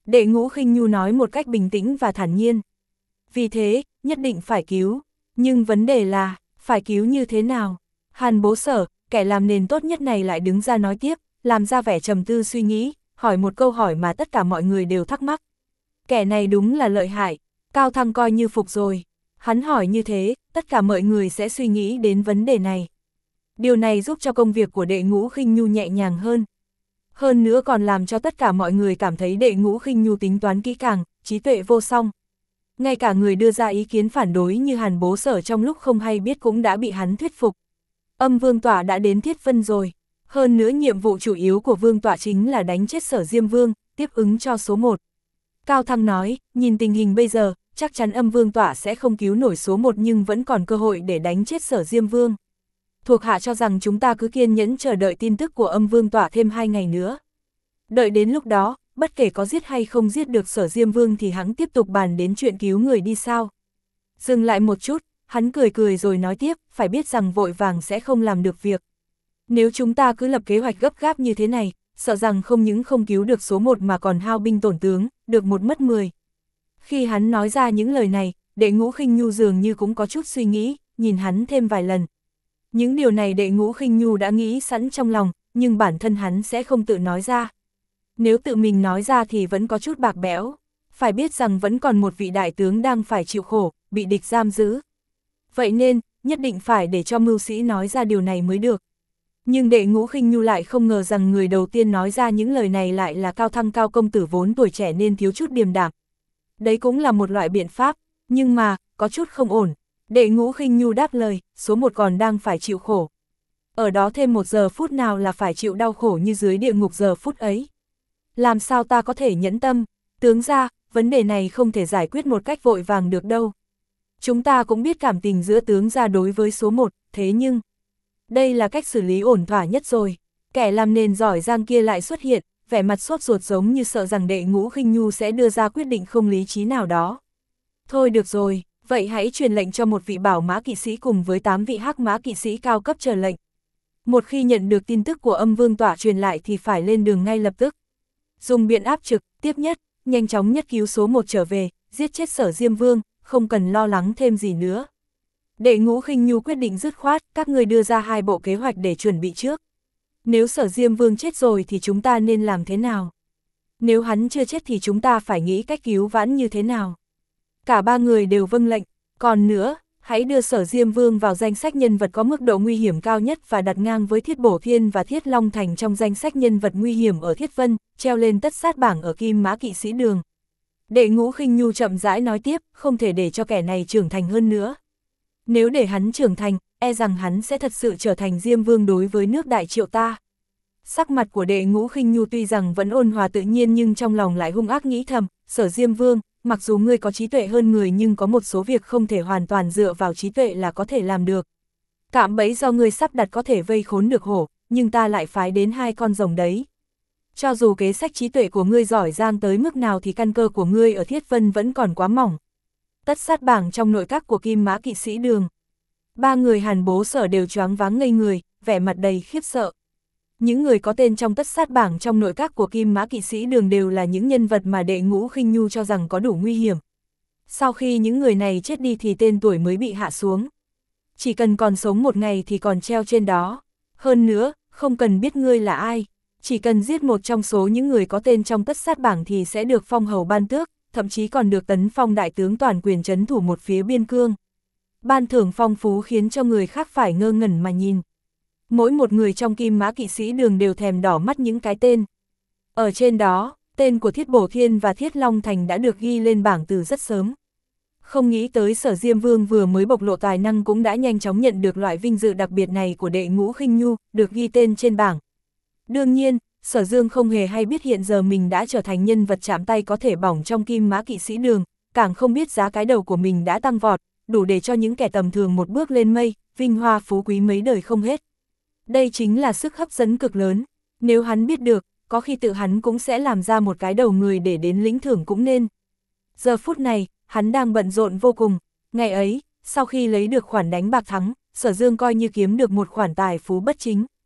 Speaker 1: Đệ Ngũ Khinh Nhu nói một cách bình tĩnh và thản nhiên. Vì thế, nhất định phải cứu. Nhưng vấn đề là, phải cứu như thế nào? Hàn Bố Sở, kẻ làm nền tốt nhất này lại đứng ra nói tiếp, làm ra vẻ trầm tư suy nghĩ, hỏi một câu hỏi mà tất cả mọi người đều thắc mắc. Kẻ này đúng là lợi hại, Cao Thăng coi như phục rồi. Hắn hỏi như thế, tất cả mọi người sẽ suy nghĩ đến vấn đề này. Điều này giúp cho công việc của Đệ Ngũ Khinh Nhu nhẹ nhàng hơn. Hơn nữa còn làm cho tất cả mọi người cảm thấy Đệ Ngũ Khinh Nhu tính toán kỹ càng, trí tuệ vô song. Ngay cả người đưa ra ý kiến phản đối như Hàn Bố Sở trong lúc không hay biết cũng đã bị hắn thuyết phục. Âm Vương Tọa đã đến Thiết Vân rồi. Hơn nữa nhiệm vụ chủ yếu của Vương Tọa chính là đánh chết Sở Diêm Vương, tiếp ứng cho số một. Cao Thăng nói, nhìn tình hình bây giờ, chắc chắn Âm Vương Tọa sẽ không cứu nổi số một nhưng vẫn còn cơ hội để đánh chết Sở Diêm Vương. Thuộc hạ cho rằng chúng ta cứ kiên nhẫn chờ đợi tin tức của Âm Vương Tọa thêm hai ngày nữa. Đợi đến lúc đó, bất kể có giết hay không giết được Sở Diêm Vương thì hắn tiếp tục bàn đến chuyện cứu người đi sao. Dừng lại một chút, hắn cười cười rồi nói tiếp, phải biết rằng vội vàng sẽ không làm được việc. Nếu chúng ta cứ lập kế hoạch gấp gáp như thế này, sợ rằng không những không cứu được số một mà còn hao binh tổn tướng, được một mất mười. Khi hắn nói ra những lời này, Đệ Ngũ Khinh Nhu dường như cũng có chút suy nghĩ, nhìn hắn thêm vài lần. Những điều này Đệ Ngũ Khinh Nhu đã nghĩ sẵn trong lòng, nhưng bản thân hắn sẽ không tự nói ra. Nếu tự mình nói ra thì vẫn có chút bạc bẽo, phải biết rằng vẫn còn một vị đại tướng đang phải chịu khổ, bị địch giam giữ. Vậy nên, nhất định phải để cho mưu sĩ nói ra điều này mới được. Nhưng Đệ Ngũ Khinh Nhu lại không ngờ rằng người đầu tiên nói ra những lời này lại là Cao Thăng Cao công tử vốn tuổi trẻ nên thiếu chút điềm đạm. Đấy cũng là một loại biện pháp, nhưng mà, có chút không ổn. Đệ Ngũ Khinh Nhu đáp lời, số một còn đang phải chịu khổ. Ở đó thêm một giờ phút nào là phải chịu đau khổ như dưới địa ngục giờ phút ấy. Làm sao ta có thể nhẫn tâm, tướng ra, vấn đề này không thể giải quyết một cách vội vàng được đâu. Chúng ta cũng biết cảm tình giữa tướng ra đối với số một, thế nhưng, đây là cách xử lý ổn thỏa nhất rồi. Kẻ làm nền giỏi giang kia lại xuất hiện, vẻ mặt sốt ruột giống như sợ rằng Đệ Ngũ Khinh Nhu sẽ đưa ra quyết định không lý trí nào đó. Thôi được rồi, vậy hãy truyền lệnh cho một vị bảo mã kỵ sĩ cùng với tám vị hắc mã kỵ sĩ cao cấp chờ lệnh. Một khi nhận được tin tức của Âm Vương Tọa truyền lại thì phải lên đường ngay lập tức. Dùng biện áp trực tiếp nhất, nhanh chóng nhất cứu số một trở về, giết chết Sở Diêm Vương, không cần lo lắng thêm gì nữa. Đệ Ngũ Khinh Nhu quyết định dứt khoát, các người đưa ra hai bộ kế hoạch để chuẩn bị trước. Nếu Sở Diêm Vương chết rồi thì chúng ta nên làm thế nào? Nếu hắn chưa chết thì chúng ta phải nghĩ cách cứu vãn như thế nào? Cả ba người đều vâng lệnh, còn nữa, hãy đưa Sở Diêm Vương vào danh sách nhân vật có mức độ nguy hiểm cao nhất và đặt ngang với Thiết Bổ Thiên và Thiết Long Thành trong danh sách nhân vật nguy hiểm ở Thiết Vân, treo lên tất sát bảng ở Kim Mã Kỵ Sĩ Đường. Đệ Ngũ Khinh Nhu chậm rãi nói tiếp, không thể để cho kẻ này trưởng thành hơn nữa. Nếu để hắn trưởng thành, e rằng hắn sẽ thật sự trở thành Diêm Vương đối với nước Đại Triệu ta. Sắc mặt của Đệ Ngũ Khinh Nhu tuy rằng vẫn ôn hòa tự nhiên nhưng trong lòng lại hung ác nghĩ thầm, Sở Diêm Vương, mặc dù ngươi có trí tuệ hơn người nhưng có một số việc không thể hoàn toàn dựa vào trí tuệ là có thể làm được. Cạm bẫy do ngươi sắp đặt có thể vây khốn được hổ, nhưng ta lại phái đến hai con rồng đấy. Cho dù kế sách trí tuệ của ngươi giỏi giang tới mức nào thì căn cơ của ngươi ở Thiết Vân vẫn còn quá mỏng. Tất sát bảng trong nội các của Kim Mã Kỵ Sĩ Đường. Ba người Hàn Bố Sở đều choáng váng ngây người, vẻ mặt đầy khiếp sợ. Những người có tên trong tất sát bảng trong nội các của Kim Mã Kỵ Sĩ Đường đều là những nhân vật mà Đệ Ngũ Khinh Nhu cho rằng có đủ nguy hiểm. Sau khi những người này chết đi thì tên tuổi mới bị hạ xuống. Chỉ cần còn sống một ngày thì còn treo trên đó. Hơn nữa, không cần biết ngươi là ai. Chỉ cần giết một trong số những người có tên trong tất sát bảng thì sẽ được phong hầu ban tước, thậm chí còn được tấn phong đại tướng toàn quyền trấn thủ một phía biên cương. Ban thưởng phong phú khiến cho người khác phải ngơ ngẩn mà nhìn. Mỗi một người trong Kim Mã Kỵ Sĩ Đường đều thèm đỏ mắt những cái tên. Ở trên đó, tên của Thiết Bổ Thiên và Thiết Long Thành đã được ghi lên bảng từ rất sớm. Không nghĩ tới Sở Diêm Vương vừa mới bộc lộ tài năng cũng đã nhanh chóng nhận được loại vinh dự đặc biệt này của Đệ Ngũ Khinh Nhu, được ghi tên trên bảng. Đương nhiên, Sở Dương không hề hay biết hiện giờ mình đã trở thành nhân vật chạm tay có thể bỏng trong Kim Mã Kỵ Sĩ Đường, càng không biết giá cái đầu của mình đã tăng vọt, đủ để cho những kẻ tầm thường một bước lên mây, vinh hoa phú quý mấy đời không hết. Đây chính là sức hấp dẫn cực lớn, nếu hắn biết được, có khi tự hắn cũng sẽ làm ra một cái đầu người để đến lĩnh thưởng cũng nên. Giờ phút này, hắn đang bận rộn vô cùng, ngày ấy, sau khi lấy được khoản đánh bạc thắng, Sở Dương coi như kiếm được một khoản tài phú bất chính.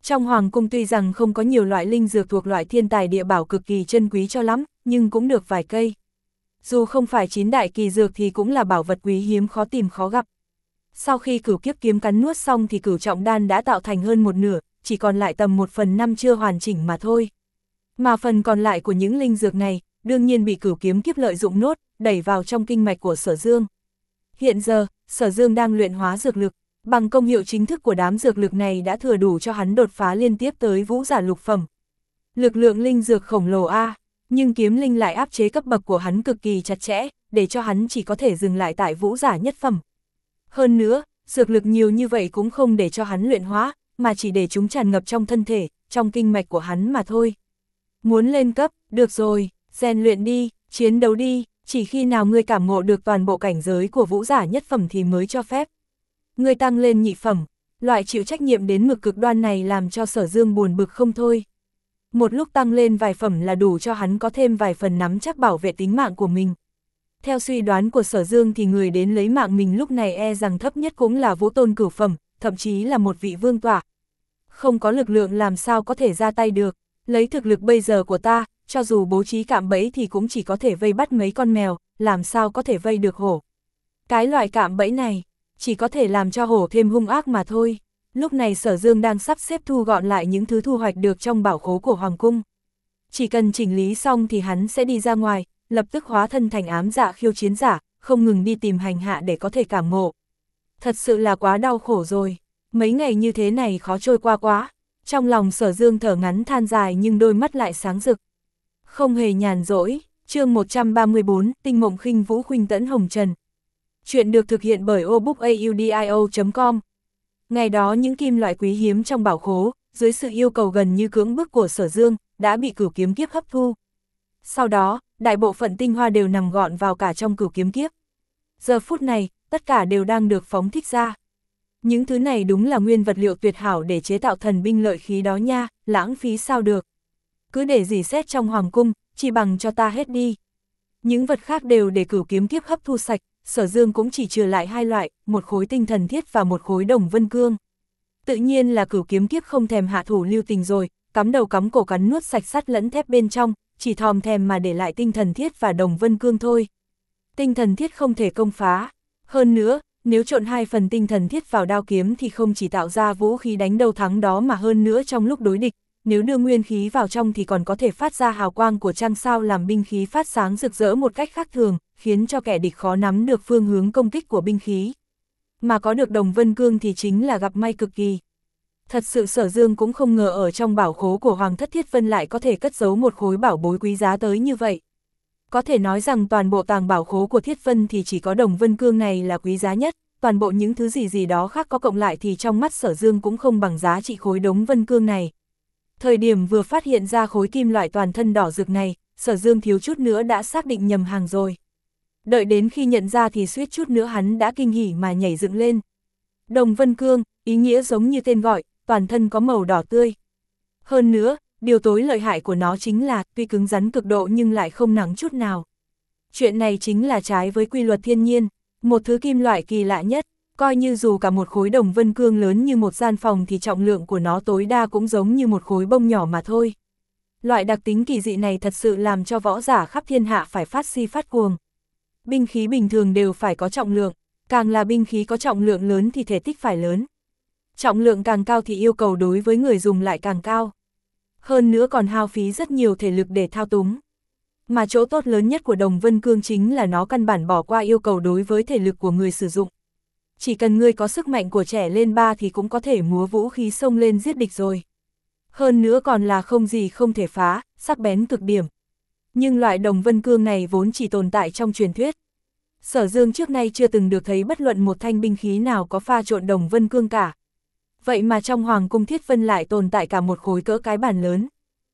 Speaker 1: Trong hoàng cung tuy rằng không có nhiều loại linh dược thuộc loại thiên tài địa bảo cực kỳ chân quý cho lắm, nhưng cũng được vài cây. Dù không phải chín đại kỳ dược thì cũng là bảo vật quý hiếm khó tìm khó gặp. Sau khi cửu kiếp kiếm cắn nuốt xong thì cửu trọng đan đã tạo thành hơn một nửa, chỉ còn lại tầm một phần năm chưa hoàn chỉnh mà thôi. Mà phần còn lại của những linh dược này, đương nhiên bị cửu kiếm kiếp lợi dụng nốt, đẩy vào trong kinh mạch của Sở Dương. Hiện giờ, Sở Dương đang luyện hóa dược lực, bằng công hiệu chính thức của đám dược lực này đã thừa đủ cho hắn đột phá liên tiếp tới vũ giả lục phẩm. Lực lượng linh dược khổng lồ a, nhưng kiếm linh lại áp chế cấp bậc của hắn cực kỳ chặt chẽ, để cho hắn chỉ có thể dừng lại tại vũ giả nhất phẩm. Hơn nữa, dược lực nhiều như vậy cũng không để cho hắn luyện hóa, mà chỉ để chúng tràn ngập trong thân thể, trong kinh mạch của hắn mà thôi. Muốn lên cấp, được rồi, rèn luyện đi, chiến đấu đi, chỉ khi nào ngươi cảm ngộ được toàn bộ cảnh giới của vũ giả nhất phẩm thì mới cho phép. Ngươi tăng lên nhị phẩm, loại chịu trách nhiệm đến mực cực đoan này làm cho Sở Dương buồn bực không thôi. Một lúc tăng lên vài phẩm là đủ cho hắn có thêm vài phần nắm chắc bảo vệ tính mạng của mình. Theo suy đoán của Sở Dương thì người đến lấy mạng mình lúc này e rằng thấp nhất cũng là vũ tôn cửu phẩm, thậm chí là một vị vương tọa. Không có lực lượng làm sao có thể ra tay được, lấy thực lực bây giờ của ta, cho dù bố trí cạm bẫy thì cũng chỉ có thể vây bắt mấy con mèo, làm sao có thể vây được hổ. Cái loại cạm bẫy này, chỉ có thể làm cho hổ thêm hung ác mà thôi. Lúc này Sở Dương đang sắp xếp thu gọn lại những thứ thu hoạch được trong bảo khố của Hoàng Cung. Chỉ cần chỉnh lý xong thì hắn sẽ đi ra ngoài, lập tức hóa thân thành ám dạ khiêu chiến giả, không ngừng đi tìm hành hạ để có thể cảm ngộ. Thật sự là quá đau khổ rồi, mấy ngày như thế này khó trôi qua quá. Trong lòng Sở Dương thở ngắn than dài nhưng đôi mắt lại sáng rực. Không hề nhàn rỗi, chương một trăm ba mươi bốn, Tinh Mộng Khinh Vũ Khuynh Tẫn Hồng Trần. Chuyện được thực hiện bởi obookaudio chấm com. Ngày đó những kim loại quý hiếm trong bảo khố, dưới sự yêu cầu gần như cưỡng bức của Sở Dương, đã bị cửu kiếm kiếp hấp thu. Sau đó, đại bộ phận tinh hoa đều nằm gọn vào cả trong cửu kiếm kiếp. Giờ phút này, tất cả đều đang được phóng thích ra. Những thứ này đúng là nguyên vật liệu tuyệt hảo để chế tạo thần binh lợi khí đó nha, lãng phí sao được. Cứ để dỉ xét trong hoàng cung, chỉ bằng cho ta hết đi. Những vật khác đều để cửu kiếm kiếp hấp thu sạch, Sở Dương cũng chỉ trừ lại hai loại, một khối tinh thần thiết và một khối đồng vân cương. Tự nhiên là cửu kiếm kiếp không thèm hạ thủ lưu tình rồi, cắm đầu cắm cổ cắn nuốt sạch sắt lẫn thép bên trong, chỉ thòm thèm mà để lại tinh thần thiết và đồng vân cương thôi. Tinh thần thiết không thể công phá. Hơn nữa, nếu trộn hai phần tinh thần thiết vào đao kiếm thì không chỉ tạo ra vũ khí đánh đầu thắng đó mà hơn nữa trong lúc đối địch, nếu đưa nguyên khí vào trong thì còn có thể phát ra hào quang của trăng sao làm binh khí phát sáng rực rỡ một cách khác thường, khiến cho kẻ địch khó nắm được phương hướng công kích của binh khí. Mà có được đồng vân cương thì chính là gặp may cực kỳ. Thật sự Sở Dương cũng không ngờ ở trong bảo khố của Hoàng thất Thiết Vân lại có thể cất giấu một khối bảo bối quý giá tới như vậy. Có thể nói rằng toàn bộ tàng bảo khố của Thiết Vân thì chỉ có đồng vân cương này là quý giá nhất, toàn bộ những thứ gì gì đó khác có cộng lại thì trong mắt Sở Dương cũng không bằng giá trị khối đồng vân cương này. Thời điểm vừa phát hiện ra khối kim loại toàn thân đỏ rực này, Sở Dương thiếu chút nữa đã xác định nhầm hàng rồi. Đợi đến khi nhận ra thì suýt chút nữa hắn đã kinh hỉ mà nhảy dựng lên. Đồng vân cương, ý nghĩa giống như tên gọi, toàn thân có màu đỏ tươi. Hơn nữa, điều tối lợi hại của nó chính là tuy cứng rắn cực độ nhưng lại không nắng chút nào. Chuyện này chính là trái với quy luật thiên nhiên, một thứ kim loại kỳ lạ nhất, coi như dù cả một khối đồng vân cương lớn như một gian phòng thì trọng lượng của nó tối đa cũng giống như một khối bông nhỏ mà thôi. Loại đặc tính kỳ dị này thật sự làm cho võ giả khắp thiên hạ phải phát si phát cuồng. Binh khí bình thường đều phải có trọng lượng, càng là binh khí có trọng lượng lớn thì thể tích phải lớn. Trọng lượng càng cao thì yêu cầu đối với người dùng lại càng cao. Hơn nữa còn hao phí rất nhiều thể lực để thao túng. Mà chỗ tốt lớn nhất của đồng vân cương chính là nó căn bản bỏ qua yêu cầu đối với thể lực của người sử dụng. Chỉ cần ngươi có sức mạnh của trẻ lên ba thì cũng có thể múa vũ khí xông lên giết địch rồi. Hơn nữa còn là không gì không thể phá, sắc bén cực điểm. Nhưng loại đồng vân cương này vốn chỉ tồn tại trong truyền thuyết. Sở Dương trước nay chưa từng được thấy bất luận một thanh binh khí nào có pha trộn đồng vân cương cả. Vậy mà trong Hoàng cung Thiết Vân lại tồn tại cả một khối cỡ cái bàn lớn.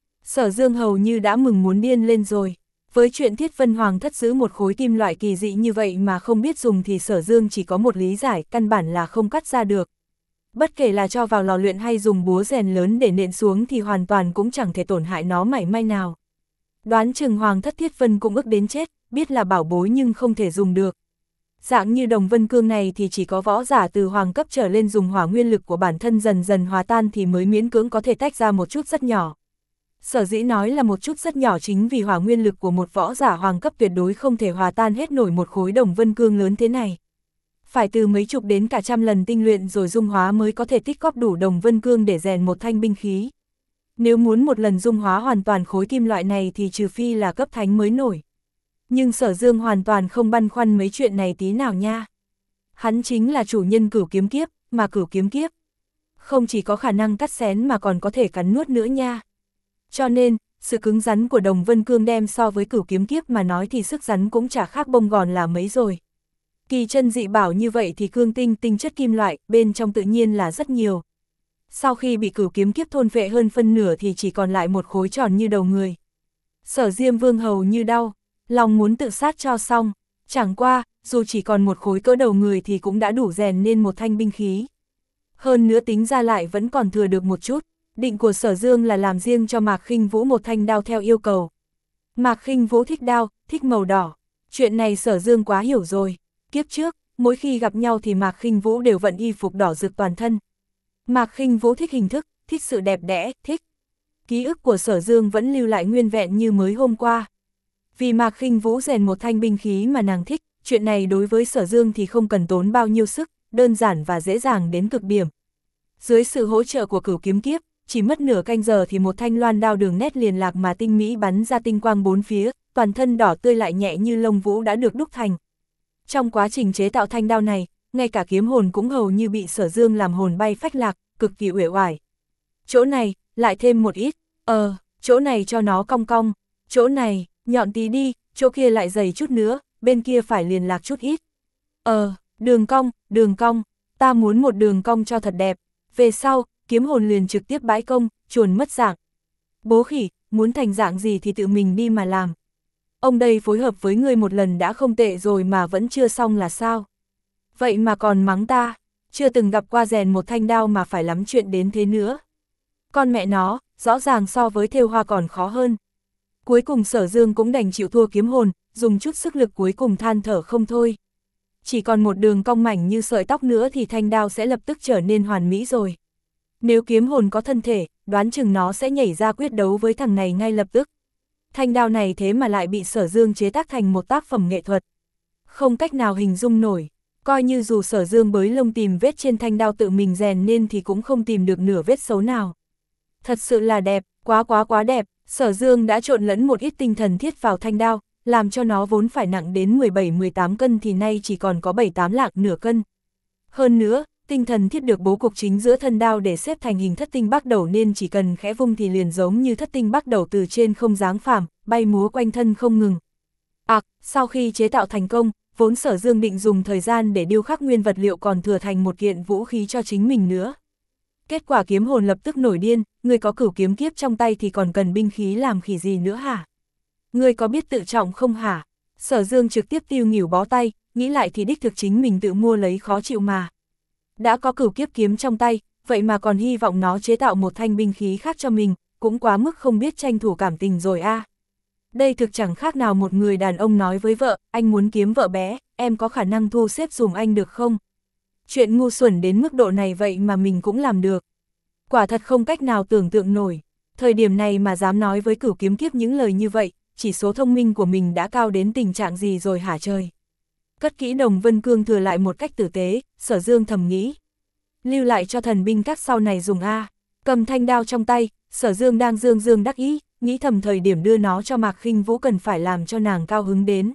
Speaker 1: Sở Dương hầu như đã mừng muốn điên lên rồi. Với chuyện Thiết Vân Hoàng thất giữ một khối kim loại kỳ dị như vậy mà không biết dùng thì Sở Dương chỉ có một lý giải, căn bản là không cắt ra được. Bất kể là cho vào lò luyện hay dùng búa rèn lớn để nện xuống thì hoàn toàn cũng chẳng thể tổn hại nó mảy may nào. Đoán chừng Hoàng thất Thiết Vân cũng ức đến chết, biết là bảo bối nhưng không thể dùng được. Dạng như Đồng Vân Cương này thì chỉ có võ giả từ hoàng cấp trở lên dùng hỏa nguyên lực của bản thân dần dần hòa tan thì mới miễn cưỡng có thể tách ra một chút rất nhỏ. Sở dĩ nói là một chút rất nhỏ chính vì hỏa nguyên lực của một võ giả hoàng cấp tuyệt đối không thể hòa tan hết nổi một khối Đồng Vân Cương lớn thế này. Phải từ mấy chục đến cả trăm lần tinh luyện rồi dung hóa mới có thể tích góp đủ Đồng Vân Cương để rèn một thanh binh khí. Nếu muốn một lần dung hóa hoàn toàn khối kim loại này thì trừ phi là cấp thánh mới nổi. Nhưng Sở Dương hoàn toàn không băn khoăn mấy chuyện này tí nào nha. Hắn chính là chủ nhân Cửu Kiếm Kiếp, mà Cửu Kiếm Kiếp không chỉ có khả năng cắt xén mà còn có thể cắn nuốt nữa nha. Cho nên, sự cứng rắn của Đồng Vân Cương đem so với Cửu Kiếm Kiếp mà nói thì sức rắn cũng chả khác bông gòn là mấy rồi. Kỳ chân dị bảo như vậy thì cương tinh tinh chất kim loại bên trong tự nhiên là rất nhiều. Sau khi bị Cửu Kiếm Kiếp thôn phệ hơn phân nửa thì chỉ còn lại một khối tròn như đầu người. Sở Diêm Vương hầu như đau, lòng muốn tự sát cho xong, chẳng qua, dù chỉ còn một khối cỡ đầu người thì cũng đã đủ rèn nên một thanh binh khí. Hơn nữa tính ra lại vẫn còn thừa được một chút, định của Sở Dương là làm riêng cho Mạc Khinh Vũ một thanh đao theo yêu cầu. Mạc Khinh Vũ thích đao, thích màu đỏ, chuyện này Sở Dương quá hiểu rồi. Kiếp trước, mỗi khi gặp nhau thì Mạc Khinh Vũ đều vận y phục đỏ rực toàn thân. Mạc Khinh Vũ thích hình thức, thích sự đẹp đẽ, thích. Ký ức của Sở Dương vẫn lưu lại nguyên vẹn như mới hôm qua. Vì Mạc Khinh Vũ rèn một thanh binh khí mà nàng thích, chuyện này đối với Sở Dương thì không cần tốn bao nhiêu sức, đơn giản và dễ dàng đến cực điểm. Dưới sự hỗ trợ của Cửu Kiếm Kiếp, chỉ mất nửa canh giờ thì một thanh loan đao đường nét liền lạc mà tinh mỹ bắn ra tinh quang bốn phía, toàn thân đỏ tươi lại nhẹ như lông vũ đã được đúc thành. Trong quá trình chế tạo thanh đao này, ngay cả kiếm hồn cũng hầu như bị Sở Dương làm hồn bay phách lạc, cực kỳ uể oải. Chỗ này, lại thêm một ít, ờ, chỗ này cho nó cong cong, chỗ này, nhọn tí đi, chỗ kia lại dày chút nữa, bên kia phải liền lạc chút ít. Ờ, đường cong, đường cong, ta muốn một đường cong cho thật đẹp. Về sau, kiếm hồn liền trực tiếp bãi công, chuồn mất dạng. Bố khỉ, muốn thành dạng gì thì tự mình đi mà làm. Ông đây phối hợp với ngươi một lần đã không tệ rồi mà vẫn chưa xong là sao? Vậy mà còn mắng ta, chưa từng gặp qua rèn một thanh đao mà phải lắm chuyện đến thế nữa. Con mẹ nó, rõ ràng so với thêu hoa còn khó hơn. Cuối cùng Sở Dương cũng đành chịu thua kiếm hồn, dùng chút sức lực cuối cùng than thở không thôi. Chỉ còn một đường cong mảnh như sợi tóc nữa thì thanh đao sẽ lập tức trở nên hoàn mỹ rồi. Nếu kiếm hồn có thân thể, đoán chừng nó sẽ nhảy ra quyết đấu với thằng này ngay lập tức. Thanh đao này thế mà lại bị Sở Dương chế tác thành một tác phẩm nghệ thuật. Không cách nào hình dung nổi, coi như dù Sở Dương bới lông tìm vết trên thanh đao tự mình rèn nên thì cũng không tìm được nửa vết xấu nào. Thật sự là đẹp, quá quá quá đẹp, Sở Dương đã trộn lẫn một ít tinh thần thiết vào thanh đao, làm cho nó vốn phải nặng đến mười bảy mười tám cân thì nay chỉ còn có bảy tám lạng nửa cân. Hơn nữa, tinh thần thiết được bố cục chính giữa thân đao để xếp thành hình thất tinh bắt đầu nên chỉ cần khẽ vung thì liền giống như thất tinh bắt đầu từ trên không giáng phàm, bay múa quanh thân không ngừng. À, sau khi chế tạo thành công, vốn Sở Dương định dùng thời gian để điêu khắc nguyên vật liệu còn thừa thành một kiện vũ khí cho chính mình nữa. Kết quả kiếm hồn lập tức nổi điên, người có Cửu Kiếm Kiếp trong tay thì còn cần binh khí làm khỉ gì nữa hả? Người có biết tự trọng không hả? Sở Dương trực tiếp tiêu nghỉu bó tay, nghĩ lại thì đích thực chính mình tự mua lấy khó chịu mà. Đã có Cửu Kiếp kiếm trong tay, vậy mà còn hy vọng nó chế tạo một thanh binh khí khác cho mình, cũng quá mức không biết tranh thủ cảm tình rồi a. À. Đây thực chẳng khác nào một người đàn ông nói với vợ, anh muốn kiếm vợ bé, em có khả năng thu xếp dùm anh được không? Chuyện ngu xuẩn đến mức độ này vậy mà mình cũng làm được. Quả thật không cách nào tưởng tượng nổi, thời điểm này mà dám nói với Cửu Kiếm Kiếp những lời như vậy, chỉ số thông minh của mình đã cao đến tình trạng gì rồi hả trời? Cất kỹ Đồng Vân Cương thừa lại một cách tử tế, Sở Dương thầm nghĩ. Lưu lại cho thần binh các sau này dùng a. Cầm thanh đao trong tay, Sở Dương đang dương dương đắc ý, nghĩ thầm thời điểm đưa nó cho Mạc Khinh Vũ cần phải làm cho nàng cao hứng đến.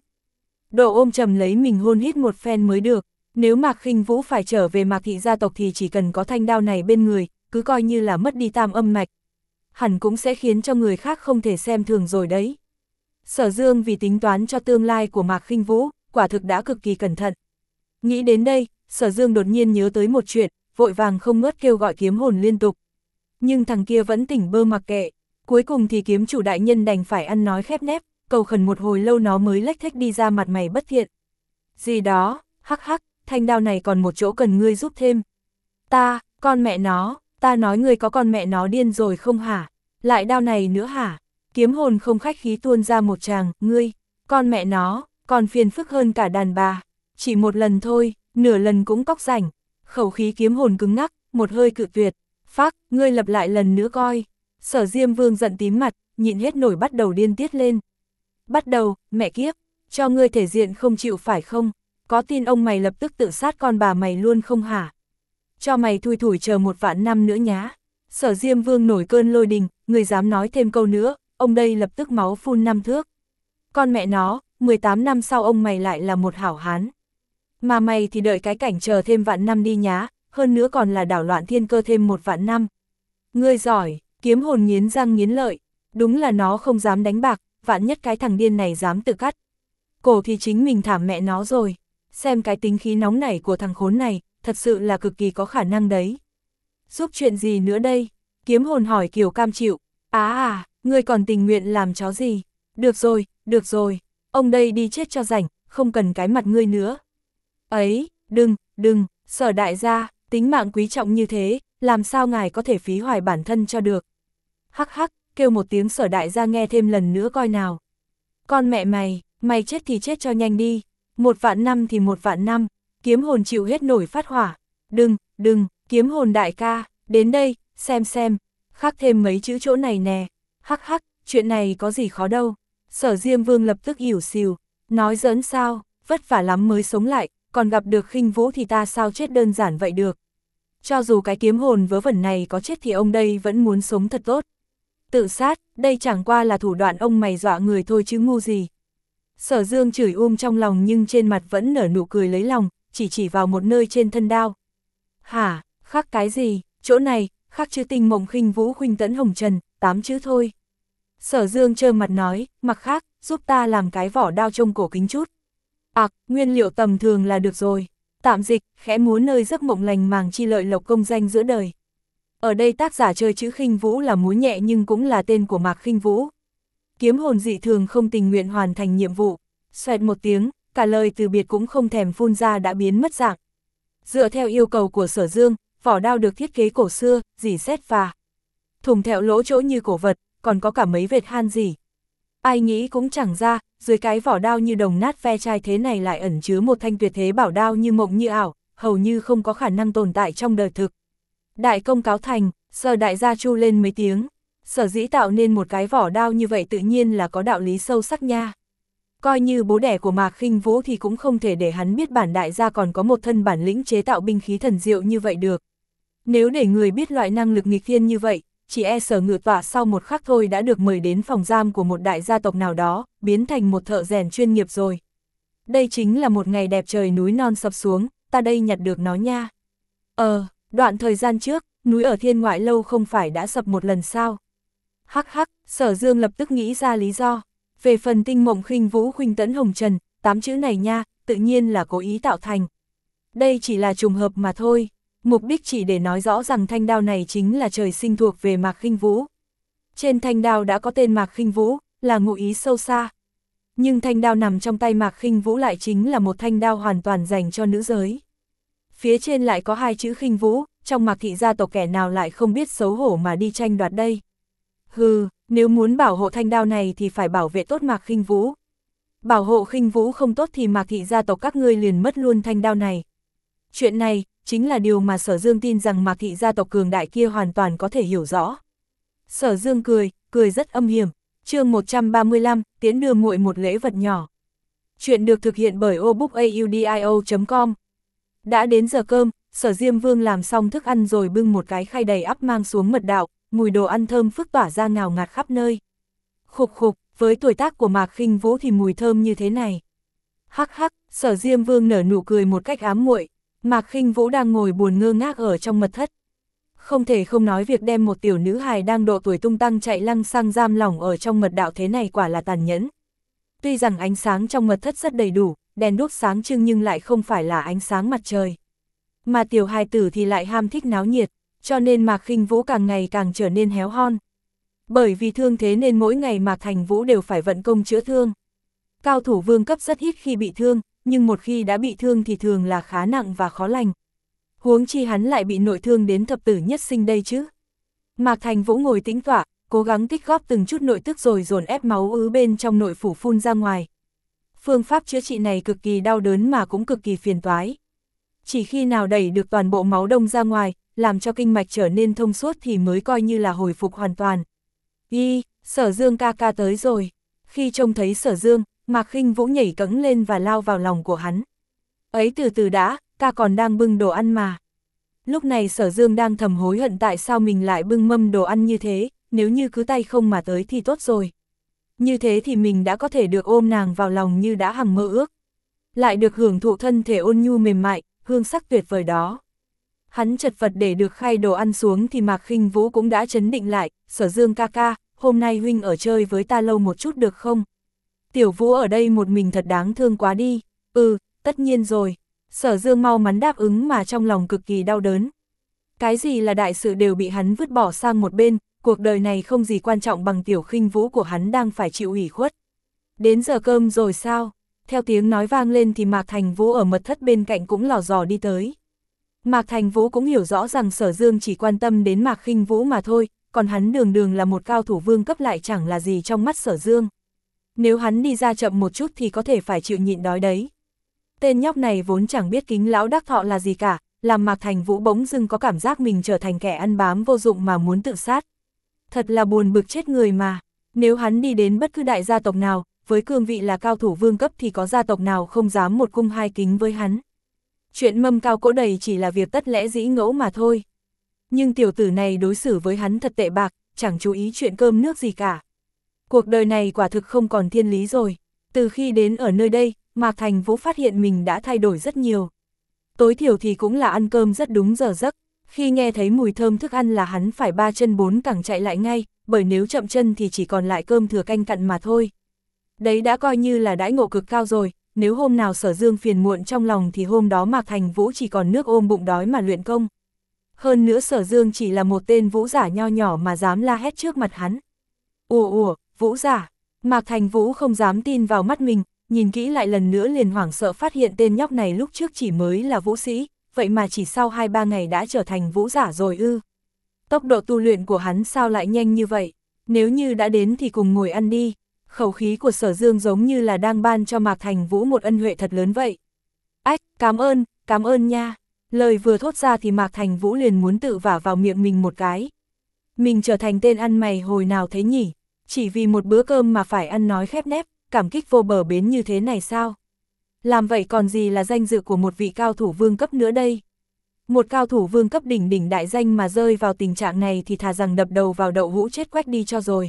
Speaker 1: Độ ôm trầm lấy mình hôn hít một phen mới được, nếu Mạc Khinh Vũ phải trở về Mạc thị gia tộc thì chỉ cần có thanh đao này bên người, cứ coi như là mất đi tam âm mạch. Hẳn cũng sẽ khiến cho người khác không thể xem thường rồi đấy. Sở Dương vì tính toán cho tương lai của Mạc Khinh Vũ, quả thực đã cực kỳ cẩn thận. Nghĩ đến đây, Sở Dương đột nhiên nhớ tới một chuyện, vội vàng không ngớt kêu gọi kiếm hồn liên tục. Nhưng thằng kia vẫn tỉnh bơ mặc kệ, cuối cùng thì kiếm chủ đại nhân đành phải ăn nói khép nép, cầu khẩn một hồi lâu nó mới lếch thếch đi ra mặt mày bất thiện. Gì đó, hắc hắc, thanh đao này còn một chỗ cần ngươi giúp thêm. Ta, con mẹ nó, ta nói ngươi có con mẹ nó điên rồi không hả? Lại đao này nữa hả? Kiếm hồn không khách khí tuôn ra một tràng, ngươi, con mẹ nó, còn phiền phức hơn cả đàn bà. Chỉ một lần thôi, nửa lần cũng cóc rảnh. Khẩu khí kiếm hồn cứng ngắc, một hơi cự tuyệt. Phác, ngươi lặp lại lần nữa coi. Sở Diêm Vương giận tím mặt, nhịn hết nổi bắt đầu điên tiết lên. Bắt đầu, mẹ kiếp, cho ngươi thể diện không chịu phải không? Có tin ông mày lập tức tự sát con bà mày luôn không hả? Cho mày thui thủi chờ một vạn năm nữa nhá. Sở Diêm Vương nổi cơn lôi đình, người dám nói thêm câu nữa, ông đây lập tức máu phun năm thước. Con mẹ nó, mười tám năm sau ông mày lại là một hảo hán. Mà mày thì đợi cái cảnh chờ thêm vạn năm đi nhá, hơn nữa còn là đảo loạn thiên cơ thêm một vạn năm. Ngươi giỏi, kiếm hồn nghiến răng nghiến lợi, đúng là nó không dám đánh bạc, vạn nhất cái thằng điên này dám tự cắt. Cổ thì chính mình thảm mẹ nó rồi, xem cái tính khí nóng nảy của thằng khốn này, thật sự là cực kỳ có khả năng đấy. Giúp chuyện gì nữa đây? Kiếm hồn hỏi kiểu cam chịu. À à, ngươi còn tình nguyện làm chó gì? Được rồi, được rồi, ông đây đi chết cho rảnh, không cần cái mặt ngươi nữa. Ấy, đừng, đừng, Sở đại gia, tính mạng quý trọng như thế, làm sao ngài có thể phí hoài bản thân cho được? Hắc hắc, kêu một tiếng Sở đại gia nghe thêm lần nữa coi nào. Con mẹ mày, mày chết thì chết cho nhanh đi, một vạn năm thì một vạn năm, kiếm hồn chịu hết nổi phát hỏa. Đừng, đừng, kiếm hồn đại ca, đến đây, xem xem, khắc thêm mấy chữ chỗ này nè. Hắc hắc, chuyện này có gì khó đâu. Sở Diêm Vương lập tức ỉu xìu, nói giỡn sao, vất vả lắm mới sống lại, còn gặp được Khinh Vũ thì ta sao chết đơn giản vậy được. Cho dù cái kiếm hồn vớ vẩn này có chết thì ông đây vẫn muốn sống thật tốt. Tự sát, đây chẳng qua là thủ đoạn ông mày dọa người thôi chứ ngu gì. Sở Dương chửi um trong lòng nhưng trên mặt vẫn nở nụ cười lấy lòng, chỉ chỉ vào một nơi trên thân đao. Hả, khắc cái gì, chỗ này, khắc chữ Tinh Mộng Khinh Vũ Khuynh Tẫn Hồng Trần, tám chữ thôi. Sở Dương trơ mặt nói, mặc khác, giúp ta làm cái vỏ đao trông cổ kính chút. Ặc, à, nguyên liệu tầm thường là được rồi. Tạm dịch, khẽ múa nơi giấc mộng lành màng chi lợi lộc công danh giữa đời. Ở đây tác giả chơi chữ Khinh Vũ là múa nhẹ nhưng cũng là tên của Mạc Khinh Vũ. Kiếm hồn dị thường không tình nguyện hoàn thành nhiệm vụ. Xoẹt một tiếng, cả lời từ biệt cũng không thèm phun ra đã biến mất dạng. Dựa theo yêu cầu của Sở Dương, vỏ đao được thiết kế cổ xưa, dỉ sét và thủng thẹo lỗ chỗ như cổ vật, còn có cả mấy vệt han dỉ. Ai nghĩ cũng chẳng ra, dưới cái vỏ đao như đồng nát ve chai thế này lại ẩn chứa một thanh tuyệt thế bảo đao như mộng như ảo, hầu như không có khả năng tồn tại trong đời thực. Đại công cáo thành, Sở đại gia chu lên mấy tiếng. Sở dĩ tạo nên một cái vỏ đao như vậy tự nhiên là có đạo lý sâu sắc nha. Coi như bố đẻ của Mạc Khinh Vũ thì cũng không thể để hắn biết bản đại gia còn có một thân bản lĩnh chế tạo binh khí thần diệu như vậy được. Nếu để người biết loại năng lực nghịch thiên như vậy, chỉ e Sở Ngự Tọa sau một khắc thôi đã được mời đến phòng giam của một đại gia tộc nào đó, biến thành một thợ rèn chuyên nghiệp rồi. Đây chính là một ngày đẹp trời núi non sập xuống, ta đây nhặt được nó nha. Ờ, đoạn thời gian trước, núi ở Thiên Ngoại Lâu không phải đã sập một lần sao? Hắc hắc, Sở Dương lập tức nghĩ ra lý do. Về phần Tinh Mộng Khinh Vũ Khuynh Tẫn Hồng Trần, tám chữ này nha, tự nhiên là cố ý tạo thành. Đây chỉ là trùng hợp mà thôi, mục đích chỉ để nói rõ rằng thanh đao này chính là trời sinh thuộc về Mạc Khinh Vũ. Trên thanh đao đã có tên Mạc Khinh Vũ, là ngụ ý sâu xa. Nhưng thanh đao nằm trong tay Mạc Khinh Vũ lại chính là một thanh đao hoàn toàn dành cho nữ giới. Phía trên lại có hai chữ Khinh Vũ, trong Mạc thị gia tộc kẻ nào lại không biết xấu hổ mà đi tranh đoạt đây. Hừ, nếu muốn bảo hộ thanh đao này thì phải bảo vệ tốt Mạc Khinh Vũ. Bảo hộ Khinh Vũ không tốt thì Mạc thị gia tộc các ngươi liền mất luôn thanh đao này. Chuyện này, chính là điều mà Sở Dương tin rằng Mạc thị gia tộc cường đại kia hoàn toàn có thể hiểu rõ. Sở Dương cười, cười rất âm hiểm. Chương một trăm ba mươi lăm, tiến đưa muội một lễ vật nhỏ. Chuyện được thực hiện bởi obookaudio chấm com. Đã đến giờ cơm, Sở Diêm Vương làm xong thức ăn rồi bưng một cái khay đầy ắp mang xuống mật đạo, mùi đồ ăn thơm phức tỏa ra ngào ngạt khắp nơi. Khục khục, với tuổi tác của Mạc Khinh Vũ thì mùi thơm như thế này. Hắc hắc, Sở Diêm Vương nở nụ cười một cách ám muội. Mạc Khinh Vũ đang ngồi buồn ngơ ngác ở trong mật thất. Không thể không nói việc đem một tiểu nữ hài đang độ tuổi tung tăng chạy lăng xăng giam lỏng ở trong mật đạo thế này quả là tàn nhẫn. Tuy rằng ánh sáng trong mật thất rất đầy đủ, đèn đuốc sáng trưng nhưng lại không phải là ánh sáng mặt trời. Mà tiểu hài tử thì lại ham thích náo nhiệt, cho nên Mạc Khinh Vũ càng ngày càng trở nên héo hon. Bởi vì thương thế nên mỗi ngày Mạc Thành Vũ đều phải vận công chữa thương. Cao thủ vương cấp rất ít khi bị thương, nhưng một khi đã bị thương thì thường là khá nặng và khó lành. Huống chi hắn lại bị nội thương đến thập tử nhất sinh đây chứ. Mạc Thành Vũ ngồi tĩnh tọa, cố gắng tích góp từng chút nội tức rồi dồn ép máu ứ bên trong nội phủ phun ra ngoài. Phương pháp chữa trị này cực kỳ đau đớn mà cũng cực kỳ phiền toái. Chỉ khi nào đẩy được toàn bộ máu đông ra ngoài, làm cho kinh mạch trở nên thông suốt thì mới coi như là hồi phục hoàn toàn. Y, Sở Dương ca ca tới rồi. Khi trông thấy Sở Dương, Mạc Khinh Vũ nhảy cẫng lên và lao vào lòng của hắn. Ấy từ từ đã, ca còn đang bưng đồ ăn mà. Lúc này Sở Dương đang thầm hối hận tại sao mình lại bưng mâm đồ ăn như thế, nếu như cứ tay không mà tới thì tốt rồi. Như thế thì mình đã có thể được ôm nàng vào lòng như đã hằng mơ ước. Lại được hưởng thụ thân thể ôn nhu mềm mại, hương sắc tuyệt vời đó. Hắn chật vật để được khay đồ ăn xuống thì Mạc Khinh Vũ cũng đã chấn định lại. Sở Dương ca ca, hôm nay huynh ở chơi với ta lâu một chút được không? Tiểu Vũ ở đây một mình thật đáng thương quá đi. Ừ, tất nhiên rồi. Sở Dương mau mắn đáp ứng mà trong lòng cực kỳ đau đớn. Cái gì là đại sự đều bị hắn vứt bỏ sang một bên, cuộc đời này không gì quan trọng bằng Tiểu Khinh Vũ của hắn đang phải chịu ủy khuất. Đến giờ cơm rồi sao? Theo tiếng nói vang lên thì Mạc Thành Vũ ở mật thất bên cạnh cũng lò dò đi tới. Mạc Thành Vũ cũng hiểu rõ rằng Sở Dương chỉ quan tâm đến Mạc Khinh Vũ mà thôi, còn hắn đường đường là một cao thủ vương cấp lại chẳng là gì trong mắt Sở Dương. Nếu hắn đi ra chậm một chút thì có thể phải chịu nhịn đói đấy. Tên nhóc này vốn chẳng biết kính lão đắc thọ là gì cả, làm Mạc Thành Vũ bỗng dưng có cảm giác mình trở thành kẻ ăn bám vô dụng mà muốn tự sát. Thật là buồn bực chết người mà, nếu hắn đi đến bất cứ đại gia tộc nào, với cương vị là cao thủ vương cấp thì có gia tộc nào không dám một cung hai kính với hắn. Chuyện mâm cao cỗ đầy chỉ là việc tất lẽ dĩ ngẫu mà thôi. Nhưng tiểu tử này đối xử với hắn thật tệ bạc, chẳng chú ý chuyện cơm nước gì cả. Cuộc đời này quả thực không còn thiên lý rồi. Từ khi đến ở nơi đây, Mạc Thành Vũ phát hiện mình đã thay đổi rất nhiều. Tối thiểu thì cũng là ăn cơm rất đúng giờ giấc. Khi nghe thấy mùi thơm thức ăn là hắn phải ba chân bốn cẳng chạy lại ngay, bởi nếu chậm chân thì chỉ còn lại cơm thừa canh cặn mà thôi. Đấy đã coi như là đãi ngộ cực cao rồi, nếu hôm nào Sở Dương phiền muộn trong lòng thì hôm đó Mạc Thành Vũ chỉ còn nước ôm bụng đói mà luyện công. Hơn nữa Sở Dương chỉ là một tên vũ giả nho nhỏ mà dám la hét trước mặt hắn. Ủa ủa, vũ giả. Mạc Thành Vũ không dám tin vào mắt mình, nhìn kỹ lại lần nữa liền hoảng sợ phát hiện tên nhóc này lúc trước chỉ mới là vũ sĩ, vậy mà chỉ sau hai ba ngày đã trở thành vũ giả rồi ư. Tốc độ tu luyện của hắn sao lại nhanh như vậy, nếu như đã đến thì cùng ngồi ăn đi. Khẩu khí của Sở Dương giống như là đang ban cho Mạc Thành Vũ một ân huệ thật lớn vậy. Ách, cảm ơn, cảm ơn nha. Lời vừa thốt ra thì Mạc Thành Vũ liền muốn tự vả vào miệng mình một cái. Mình trở thành tên ăn mày hồi nào thế nhỉ? Chỉ vì một bữa cơm mà phải ăn nói khép nép, cảm kích vô bờ bến như thế này sao? Làm vậy còn gì là danh dự của một vị cao thủ vương cấp nữa đây? Một cao thủ vương cấp đỉnh đỉnh đại danh mà rơi vào tình trạng này thì thà rằng đập đầu vào đậu hũ chết quách đi cho rồi.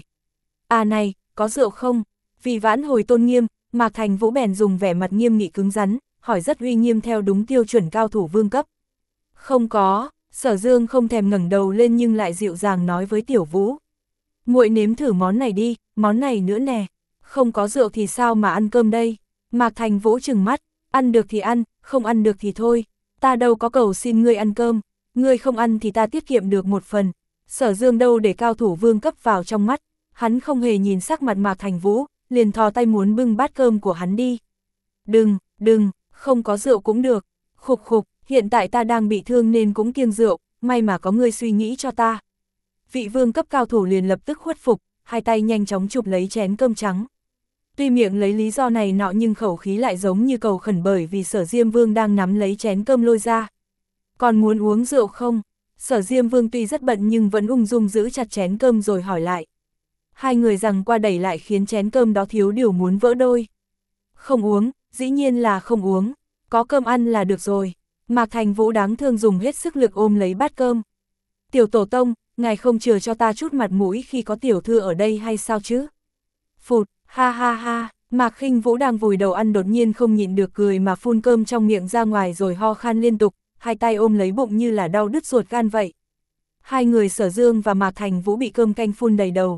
Speaker 1: À này, có rượu không? Vì vãn hồi tôn nghiêm, Mạc Thành Vũ bèn dùng vẻ mặt nghiêm nghị cứng rắn, hỏi rất uy nghiêm theo đúng tiêu chuẩn cao thủ vương cấp. Không có, Sở Dương không thèm ngẩng đầu lên nhưng lại dịu dàng nói với Tiểu Vũ. Muội nếm thử món này đi, món này nữa nè. Không có rượu thì sao mà ăn cơm đây? Mạc Thành Vũ trừng mắt, ăn được thì ăn, không ăn được thì thôi. Ta đâu có cầu xin ngươi ăn cơm, ngươi không ăn thì ta tiết kiệm được một phần. Sở Dương đâu để cao thủ vương cấp vào trong mắt, hắn không hề nhìn sắc mặt Mạc Thành Vũ, liền thò tay muốn bưng bát cơm của hắn đi. Đừng, đừng, không có rượu cũng được. Khục khục, hiện tại ta đang bị thương nên cũng kiêng rượu, may mà có ngươi suy nghĩ cho ta. Vị vương cấp cao thủ liền lập tức khuất phục, hai tay nhanh chóng chụp lấy chén cơm trắng. Tuy miệng lấy lý do này nọ nhưng khẩu khí lại giống như cầu khẩn bởi vì Sở Diêm Vương đang nắm lấy chén cơm lôi ra. Còn muốn uống rượu không? Sở Diêm Vương tuy rất bận nhưng vẫn ung dung giữ chặt chén cơm rồi hỏi lại. Hai người giằng qua đẩy lại khiến chén cơm đó thiếu điều muốn vỡ đôi. Không uống, dĩ nhiên là không uống, có cơm ăn là được rồi. Mạc Thành Vũ đáng thương dùng hết sức lực ôm lấy bát cơm. Tiểu tổ tông, ngài không chừa cho ta chút mặt mũi khi có tiểu thư ở đây hay sao chứ? Phụt, ha ha ha, Mạc Khinh Vũ đang vùi đầu ăn đột nhiên không nhịn được cười mà phun cơm trong miệng ra ngoài rồi ho khan liên tục, hai tay ôm lấy bụng như là đau đứt ruột gan vậy. Hai người Sở Dương và Mạc Thành Vũ bị cơm canh phun đầy đầu.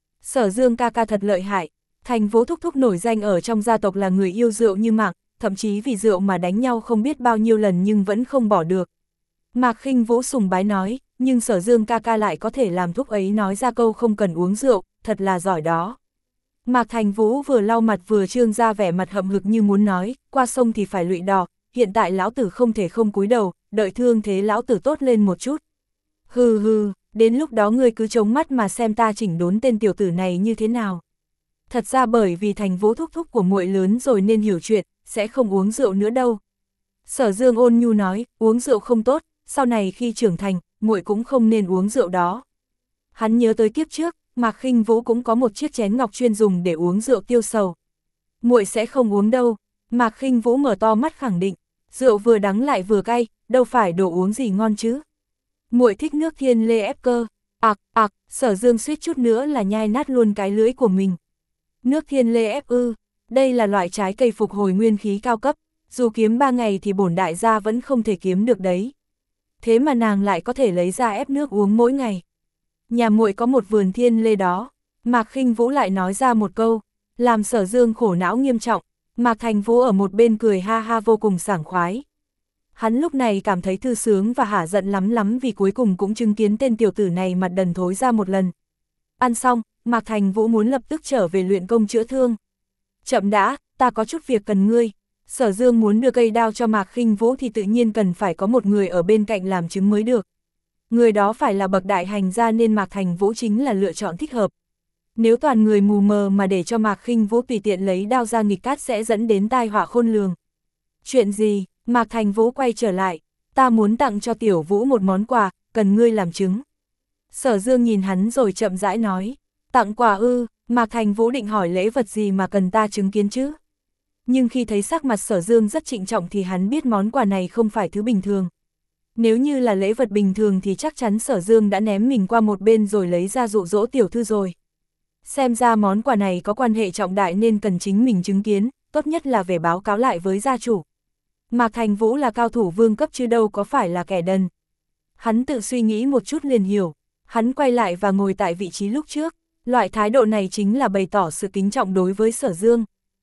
Speaker 1: Sở Dương ca ca thật lợi hại, Thành Vũ thúc thúc nổi danh ở trong gia tộc là người yêu rượu như Mạc, thậm chí vì rượu mà đánh nhau không biết bao nhiêu lần nhưng vẫn không bỏ được. Mạc Khinh Vũ sùng bái nói, nhưng Sở Dương ca ca lại có thể làm thúc ấy nói ra câu không cần uống rượu, thật là giỏi đó. Mạc Thành Vũ vừa lau mặt vừa trương ra vẻ mặt hậm hực như muốn nói, qua sông thì phải lụy đò, hiện tại lão tử không thể không cúi đầu, đợi thương thế lão tử tốt lên một chút. Hừ hừ, đến lúc đó ngươi cứ chống mắt mà xem ta chỉnh đốn tên tiểu tử này như thế nào. Thật ra bởi vì Thành Vũ thúc thúc của muội lớn rồi nên hiểu chuyện, sẽ không uống rượu nữa đâu. Sở Dương ôn nhu nói, uống rượu không tốt, sau này khi trưởng thành, muội cũng không nên uống rượu đó. Hắn nhớ tới kiếp trước, Mạc Khinh Vũ cũng có một chiếc chén ngọc chuyên dùng để uống rượu tiêu sầu. Muội sẽ không uống đâu. Mạc Khinh Vũ mở to mắt khẳng định, rượu vừa đắng lại vừa cay, đâu phải đồ uống gì ngon chứ. Muội thích nước thiên lê ép cơ. Ặc, ặc, Sở Dương suýt chút nữa là nhai nát luôn cái lưỡi của mình. Nước thiên lê ép ư, đây là loại trái cây phục hồi nguyên khí cao cấp, dù kiếm ba ngày thì bổn đại gia vẫn không thể kiếm được đấy. Thế mà nàng lại có thể lấy ra ép nước uống mỗi ngày. Nhà muội có một vườn thiên lê đó. Mạc Khinh Vũ lại nói ra một câu, làm Sở Dương khổ não nghiêm trọng. Mạc Thành Vũ ở một bên cười ha ha vô cùng sảng khoái. Hắn lúc này cảm thấy thư sướng và hả giận lắm lắm vì cuối cùng cũng chứng kiến tên tiểu tử này mặt đần thối ra một lần. Ăn xong, Mạc Thành Vũ muốn lập tức trở về luyện công chữa thương. Chậm đã, ta có chút việc cần ngươi. Sở Dương muốn đưa cây đao cho Mạc Khinh Vũ thì tự nhiên cần phải có một người ở bên cạnh làm chứng mới được. Người đó phải là bậc đại hành gia nên Mạc Thành Vũ chính là lựa chọn thích hợp. Nếu toàn người mù mờ mà để cho Mạc Khinh Vũ tùy tiện lấy đao ra nghịch cát sẽ dẫn đến tai họa khôn lường. Chuyện gì? Mạc Thành Vũ quay trở lại. Ta muốn tặng cho Tiểu Vũ một món quà, cần ngươi làm chứng. Sở Dương nhìn hắn rồi chậm rãi nói. Tặng quà ư? Mạc Thành Vũ định hỏi lễ vật gì mà cần ta chứng kiến chứ? Nhưng khi thấy sắc mặt Sở Dương rất trịnh trọng thì hắn biết món quà này không phải thứ bình thường. Nếu như là lễ vật bình thường thì chắc chắn Sở Dương đã ném mình qua một bên rồi lấy ra dụ dỗ tiểu thư rồi. Xem ra món quà này có quan hệ trọng đại nên cần chính mình chứng kiến, tốt nhất là về báo cáo lại với gia chủ. Mạc Thành Vũ là cao thủ vương cấp chứ đâu có phải là kẻ đần. Hắn tự suy nghĩ một chút liền hiểu, hắn quay lại và ngồi tại vị trí lúc trước, loại thái độ này chính là bày tỏ sự kính trọng đối với Sở Dương.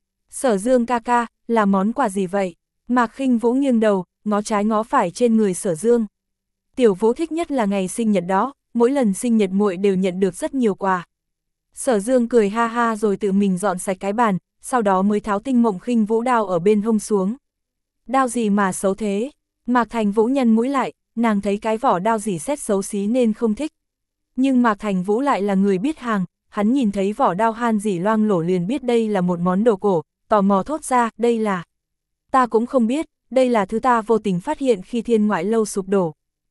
Speaker 1: Sở Dương ca ca, là món quà gì vậy? Mạc Khinh Vũ nghiêng đầu, ngó trái ngó phải trên người Sở Dương. Tiểu Vũ thích nhất là ngày sinh nhật đó, mỗi lần sinh nhật muội đều nhận được rất nhiều quà. Sở Dương cười ha ha rồi tự mình dọn sạch cái bàn, sau đó mới tháo Tinh Mộng Khinh Vũ đao ở bên hông xuống. Đao gì mà xấu thế? Mạc Thành Vũ nhăn mũi lại, nàng thấy cái vỏ đao dỉ sét xấu xí nên không thích. Nhưng Mạc Thành Vũ lại là người biết hàng, hắn nhìn thấy vỏ đao han dỉ loang lổ liền biết đây là một món đồ cổ, tò mò thốt ra, đây là... Ta cũng không biết, đây là thứ ta vô tình phát hiện khi Thiên Ngoại Lâu sụp đổ.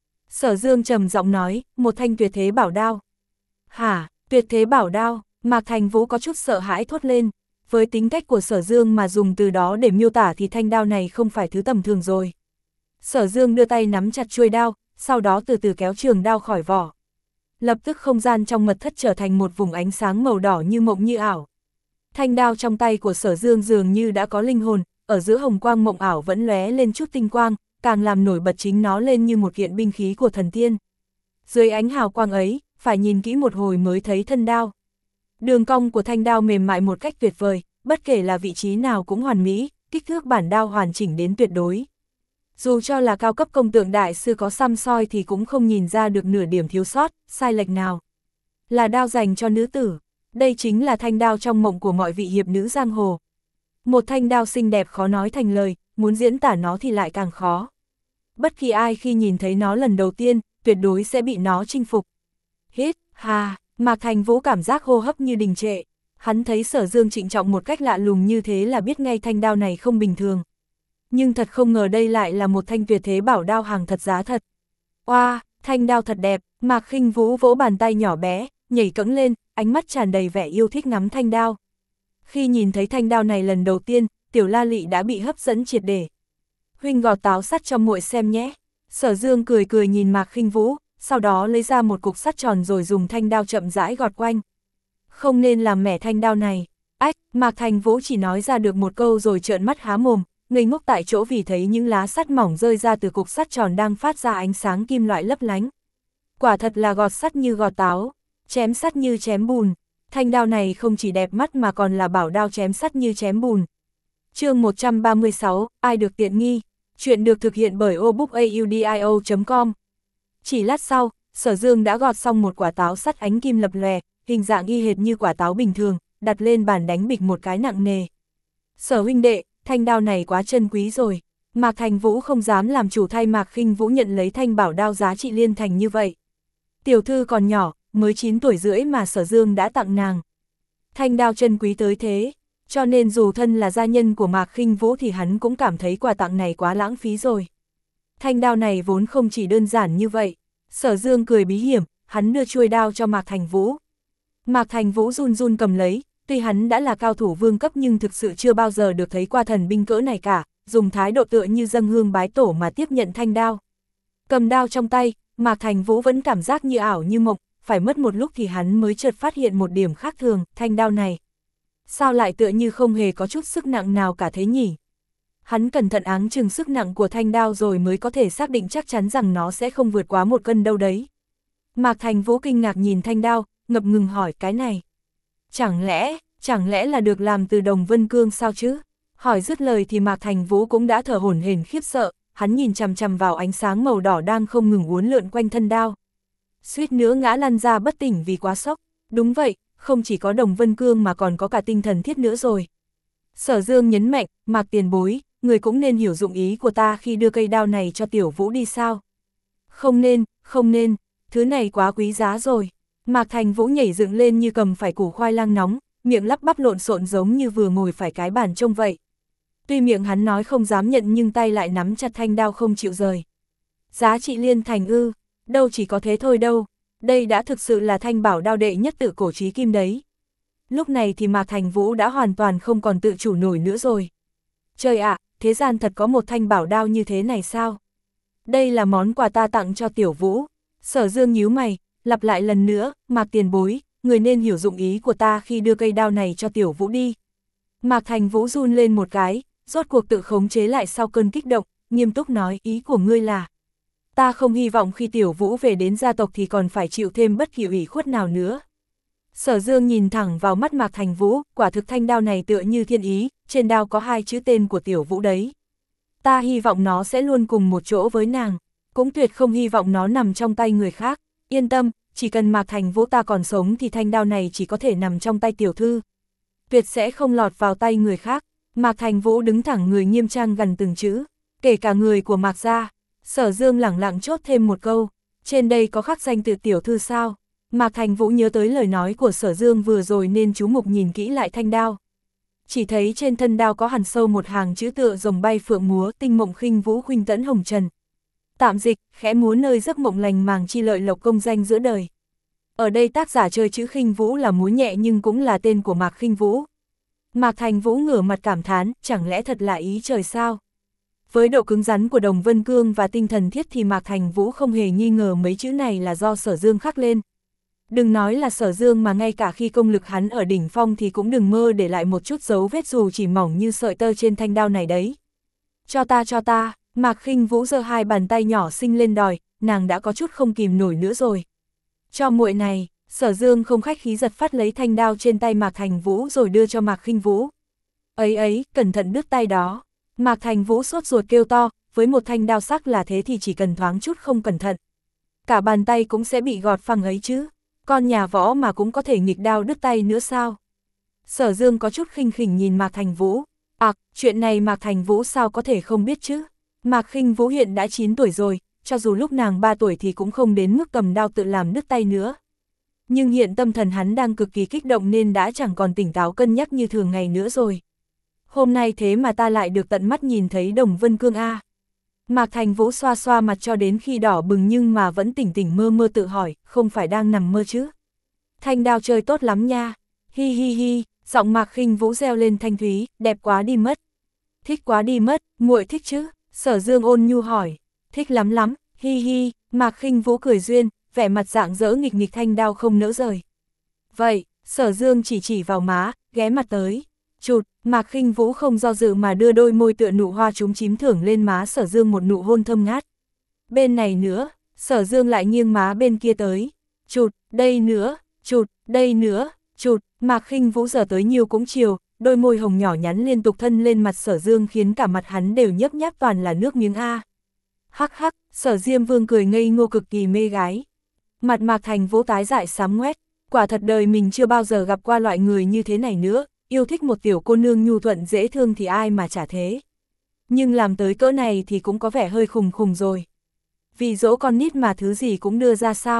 Speaker 1: Sở Dương trầm giọng nói, một thanh tuyệt thế bảo đao. Hả, tuyệt thế bảo đao? Mạc Thành Vũ có chút sợ hãi thốt lên. Với tính cách của Sở Dương mà dùng từ đó để miêu tả thì thanh đao này không phải thứ tầm thường rồi. Sở Dương đưa tay nắm chặt chuôi đao, sau đó từ từ kéo trường đao khỏi vỏ. Lập tức không gian trong mật thất trở thành một vùng ánh sáng màu đỏ như mộng như ảo. Thanh đao trong tay của Sở Dương dường như đã có linh hồn, ở giữa hồng quang mộng ảo vẫn lóe lên chút tinh quang, càng làm nổi bật chính nó lên như một kiện binh khí của thần tiên. Dưới ánh hào quang ấy, phải nhìn kỹ một hồi mới thấy thân đao. Đường cong của thanh đao mềm mại một cách tuyệt vời, bất kể là vị trí nào cũng hoàn mỹ, kích thước bản đao hoàn chỉnh đến tuyệt đối. Dù cho là cao cấp công tượng đại sư có xăm soi thì cũng không nhìn ra được nửa điểm thiếu sót, sai lệch nào. Là đao dành cho nữ tử, đây chính là thanh đao trong mộng của mọi vị hiệp nữ giang hồ. Một thanh đao xinh đẹp khó nói thành lời, muốn diễn tả nó thì lại càng khó. Bất kỳ ai khi nhìn thấy nó lần đầu tiên, tuyệt đối sẽ bị nó chinh phục. Hít, hà, Mạc Thành Vũ cảm giác hô hấp như đình trệ. Hắn thấy Sở Dương trịnh trọng một cách lạ lùng như thế là biết ngay thanh đao này không bình thường. Nhưng thật không ngờ đây lại là một thanh tuyệt thế bảo đao hàng thật giá thật. Oa, thanh đao thật đẹp. Mạc Khinh Vũ vỗ bàn tay nhỏ bé, nhảy cẫng lên, ánh mắt tràn đầy vẻ yêu thích ngắm thanh đao. Khi nhìn thấy thanh đao này lần đầu tiên, Tiểu La Lị đã bị hấp dẫn triệt để. Huynh gọt táo sắt cho muội xem nhé. Sở Dương cười cười nhìn Mạc Khinh Vũ, sau đó lấy ra một cục sắt tròn rồi dùng thanh đao chậm rãi gọt quanh. Không nên làm mẻ thanh đao này. Ách, Mạc Thành Vũ chỉ nói ra được một câu rồi trợn mắt há mồm, ngây ngốc tại chỗ vì thấy những lá sắt mỏng rơi ra từ cục sắt tròn đang phát ra ánh sáng kim loại lấp lánh. Quả thật là gọt sắt như gọt táo, chém sắt như chém bùn. Thanh đao này không chỉ đẹp mắt mà còn là bảo đao chém sắt như chém bùn. Chương một trăm ba mươi sáu, ai được tiện nghi? Chuyện được thực hiện bởi obookaudio chấm com. Chỉ lát sau, Sở Dương đã gọt xong một quả táo sắt ánh kim lập lòe, hình dạng y hệt như quả táo bình thường, đặt lên bàn đánh bịch một cái nặng nề. Sở huynh đệ, thanh đao này quá chân quý rồi. Mạc Thành Vũ không dám làm chủ thay Mạc Khinh Vũ nhận lấy thanh bảo đao giá trị liên thành như vậy. Tiểu thư còn nhỏ, mới chín tuổi rưỡi mà Sở Dương đã tặng nàng. Thanh đao chân quý tới thế, cho nên dù thân là gia nhân của Mạc Khinh Vũ thì hắn cũng cảm thấy quà tặng này quá lãng phí rồi. Thanh đao này vốn không chỉ đơn giản như vậy. Sở Dương cười bí hiểm, hắn đưa chuôi đao cho Mạc Thành Vũ. Mạc Thành Vũ run run cầm lấy, tuy hắn đã là cao thủ vương cấp nhưng thực sự chưa bao giờ được thấy qua thần binh cỡ này cả, dùng thái độ tựa như dâng hương bái tổ mà tiếp nhận thanh đao. Cầm đao trong tay, Mạc Thành Vũ vẫn cảm giác như ảo như mộng, phải mất một lúc thì hắn mới chợt phát hiện một điểm khác thường, thanh đao này. Sao lại tựa như không hề có chút sức nặng nào cả thế nhỉ? Hắn cẩn thận áng chừng sức nặng của thanh đao rồi mới có thể xác định chắc chắn rằng nó sẽ không vượt quá một cân đâu đấy. Mạc Thành Vũ kinh ngạc nhìn thanh đao, ngập ngừng hỏi cái này. Chẳng lẽ, chẳng lẽ là được làm từ đồng vân cương sao chứ? Hỏi dứt lời thì Mạc Thành Vũ cũng đã thở hổn hển khiếp sợ, hắn nhìn chằm chằm vào ánh sáng màu đỏ đang không ngừng uốn lượn quanh thân đao. Suýt nữa ngã lăn ra bất tỉnh vì quá sốc. Đúng vậy, không chỉ có đồng vân cương mà còn có cả tinh thần thiết nữa rồi. Sở Dương nhấn mạnh, Mạc tiền bối, người cũng nên hiểu dụng ý của ta khi đưa cây đao này cho Tiểu Vũ đi sao? Không nên, không nên, thứ này quá quý giá rồi. Mạc Thành Vũ nhảy dựng lên như cầm phải củ khoai lang nóng, miệng lắp bắp lộn xộn giống như vừa ngồi phải cái bàn trông vậy. Tuy miệng hắn nói không dám nhận nhưng tay lại nắm chặt thanh đao không chịu rời. Giá trị liên thành ư, đâu chỉ có thế thôi đâu, đây đã thực sự là thanh bảo đao đệ nhất tự cổ chí kim đấy. Lúc này thì Mạc Thành Vũ đã hoàn toàn không còn tự chủ nổi nữa rồi. Trời ạ, thế gian thật có một thanh bảo đao như thế này sao? Đây là món quà ta tặng cho Tiểu Vũ. Sở Dương nhíu mày, lặp lại lần nữa, Mạc tiền bối, người nên hiểu dụng ý của ta khi đưa cây đao này cho Tiểu Vũ đi. Mạc Thành Vũ run lên một cái, rốt cuộc tự khống chế lại sau cơn kích động, nghiêm túc nói, ý của ngươi là: ta không hy vọng khi Tiểu Vũ về đến gia tộc thì còn phải chịu thêm bất kỳ ủy khuất nào nữa. Sở Dương nhìn thẳng vào mắt Mạc Thành Vũ, quả thực thanh đao này tựa như thiên ý, trên đao có hai chữ tên của Tiểu Vũ đấy. Ta hy vọng nó sẽ luôn cùng một chỗ với nàng, cũng tuyệt không hy vọng nó nằm trong tay người khác. Yên tâm, chỉ cần Mạc Thành Vũ ta còn sống thì thanh đao này chỉ có thể nằm trong tay tiểu thư. Tuyệt sẽ không lọt vào tay người khác. Mạc Thành Vũ đứng thẳng người nghiêm trang gần từng chữ, kể cả người của Mạc gia. Sở Dương lẳng lặng chốt thêm một câu, trên đây có khắc danh tự tiểu thư sao? Mạc Thành Vũ nhớ tới lời nói của Sở Dương vừa rồi nên chú mục nhìn kỹ lại thanh đao. Chỉ thấy trên thân đao có hằn sâu một hàng chữ tựa rồng bay phượng múa, tinh mộng khinh vũ khuynh tẫn hồng trần. Tạm dịch, khẽ múa nơi giấc mộng lành màng chi lợi lộc công danh giữa đời. Ở đây tác giả chơi chữ khinh vũ là múa nhẹ nhưng cũng là tên của Mạc Khinh Vũ. Mạc Thành Vũ ngửa mặt cảm thán, chẳng lẽ thật là ý trời sao? Với độ cứng rắn của đồng vân cương và tinh thần thiết thì Mạc Thành Vũ không hề nghi ngờ mấy chữ này là do Sở Dương khắc lên. Đừng nói là Sở Dương mà ngay cả khi công lực hắn ở đỉnh phong thì cũng đừng mơ để lại một chút dấu vết dù chỉ mỏng như sợi tơ trên thanh đao này đấy. Cho ta cho ta, Mạc Khinh Vũ giơ hai bàn tay nhỏ xinh lên đòi, nàng đã có chút không kìm nổi nữa rồi. Cho muội này, Sở Dương không khách khí giật phát lấy thanh đao trên tay Mạc Thành Vũ rồi đưa cho Mạc Khinh Vũ. Ấy ấy, cẩn thận đứt tay đó. Mạc Thành Vũ sốt ruột kêu to, với một thanh đao sắc là thế thì chỉ cần thoáng chút không cẩn thận, cả bàn tay cũng sẽ bị gọt phăng ấy chứ. Con nhà võ mà cũng có thể nghịch đao đứt tay nữa sao? Sở Dương có chút khinh khỉnh nhìn Mạc Thành Vũ. À, chuyện này Mạc Thành Vũ sao có thể không biết chứ? Mạc Khinh Vũ hiện đã chín tuổi rồi, cho dù lúc nàng ba tuổi thì cũng không đến mức cầm đao tự làm đứt tay nữa. Nhưng hiện tâm thần hắn đang cực kỳ kích động nên đã chẳng còn tỉnh táo cân nhắc như thường ngày nữa rồi. Hôm nay thế mà ta lại được tận mắt nhìn thấy đồng vân cương a. Mạc Thành Vũ xoa xoa mặt cho đến khi đỏ bừng nhưng mà vẫn tỉnh tỉnh mơ mơ tự hỏi, không phải đang nằm mơ chứ. Thanh đao chơi tốt lắm nha, hi hi hi, giọng Mạc Khinh Vũ reo lên thanh thúy, đẹp quá đi mất. Thích quá đi mất, muội thích chứ? Sở Dương ôn nhu hỏi. Thích lắm lắm, hi hi, Mạc Khinh Vũ cười duyên, vẻ mặt rạng rỡ nghịch nghịch thanh đao không nỡ rời. Vậy, Sở Dương chỉ chỉ vào má, ghé mặt tới. Chụt, Mạc Khinh Vũ không do dự mà đưa đôi môi tựa nụ hoa trúng chím thưởng lên má Sở Dương một nụ hôn thơm ngát. Bên này nữa, Sở Dương lại nghiêng má bên kia tới. Chụt, đây nữa, chụt, đây nữa, chụt, Mạc Khinh Vũ giờ tới nhiều cũng chiều, đôi môi hồng nhỏ nhắn liên tục thân lên mặt Sở Dương khiến cả mặt hắn đều nhấp nháp toàn là nước miếng a. Hắc hắc, Sở Diêm Vương cười ngây ngô cực kỳ mê gái. Mặt Mạc Thành Vũ tái dại xám ngoét, quả thật đời mình chưa bao giờ gặp qua loại người như thế này nữa. Yêu thích một tiểu cô nương nhu thuận dễ thương thì ai mà chả thế. Nhưng làm tới cỡ này thì cũng có vẻ hơi khùng khùng rồi. Vì dỗ con nít mà thứ gì cũng đưa ra sao.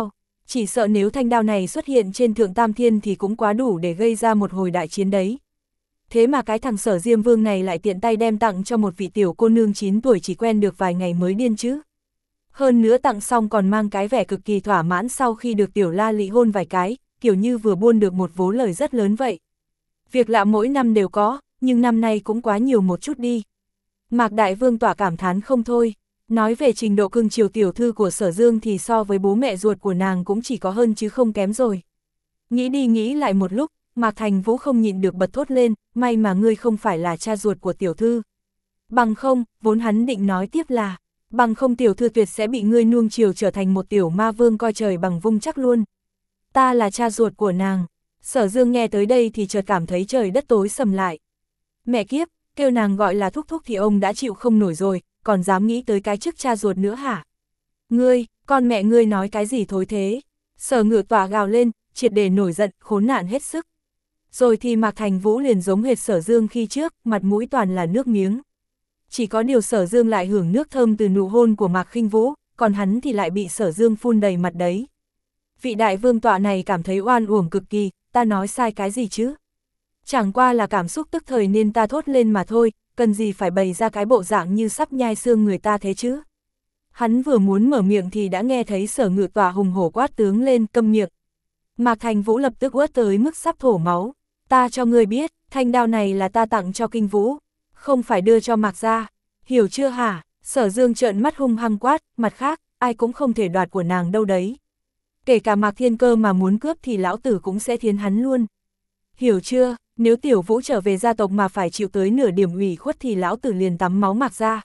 Speaker 1: Chỉ sợ nếu thanh đao này xuất hiện trên Thượng Tam Thiên thì cũng quá đủ để gây ra một hồi đại chiến đấy. Thế mà cái thằng Sở Diêm Vương này lại tiện tay đem tặng cho một vị tiểu cô nương chín tuổi chỉ quen được vài ngày mới điên chứ. Hơn nữa tặng xong còn mang cái vẻ cực kỳ thỏa mãn sau khi được tiểu La Lị hôn vài cái, kiểu như vừa buôn được một vố lời rất lớn vậy. Việc lạ mỗi năm đều có, nhưng năm nay cũng quá nhiều một chút đi. Mạc Đại Vương tỏa cảm thán không thôi. Nói về trình độ cưng chiều tiểu thư của Sở Dương thì so với bố mẹ ruột của nàng cũng chỉ có hơn chứ không kém rồi. Nghĩ đi nghĩ lại một lúc, Mạc Thành Vũ không nhịn được bật thốt lên, may mà ngươi không phải là cha ruột của tiểu thư. Bằng không, vốn hắn định nói tiếp là, bằng không tiểu thư tuyệt sẽ bị ngươi nuông chiều trở thành một tiểu ma vương coi trời bằng vung chắc luôn. Ta là cha ruột của nàng. Sở Dương nghe tới đây thì chợt cảm thấy trời đất tối sầm lại. Mẹ kiếp, kêu nàng gọi là thúc thúc thì ông đã chịu không nổi rồi, còn dám nghĩ tới cái chức cha ruột nữa hả? Ngươi, con mẹ ngươi nói cái gì thối thế? Sở Ngự Tỏa gào lên, triệt để nổi giận, khốn nạn hết sức. Rồi thì Mạc Thành Vũ liền giống hệt Sở Dương khi trước, mặt mũi toàn là nước miếng. Chỉ có điều Sở Dương lại hưởng nước thơm từ nụ hôn của Mạc Khinh Vũ, còn hắn thì lại bị Sở Dương phun đầy mặt đấy. Vị đại vương tọa này cảm thấy oan uổng cực kỳ, ta nói sai cái gì chứ? Chẳng qua là cảm xúc tức thời nên ta thốt lên mà thôi, cần gì phải bày ra cái bộ dạng như sắp nhai xương người ta thế chứ? Hắn vừa muốn mở miệng thì đã nghe thấy Sở Ngự Tỏa hùng hổ quát tướng lên, câm miệng. Mạc Thành Vũ lập tức uất tới mức sắp thổ máu. Ta cho ngươi biết, thanh đao này là ta tặng cho Kinh Vũ, không phải đưa cho Mạc gia, hiểu chưa hả? Sở Dương trợn mắt hung hăng quát, mặt khác, ai cũng không thể đoạt của nàng đâu đấy. Kể cả Mạc Thiên Cơ mà muốn cướp thì lão tử cũng sẽ thiến hắn luôn. Hiểu chưa, nếu tiểu Vũ trở về gia tộc mà phải chịu tới nửa điểm ủy khuất thì lão tử liền tắm máu Mạc gia.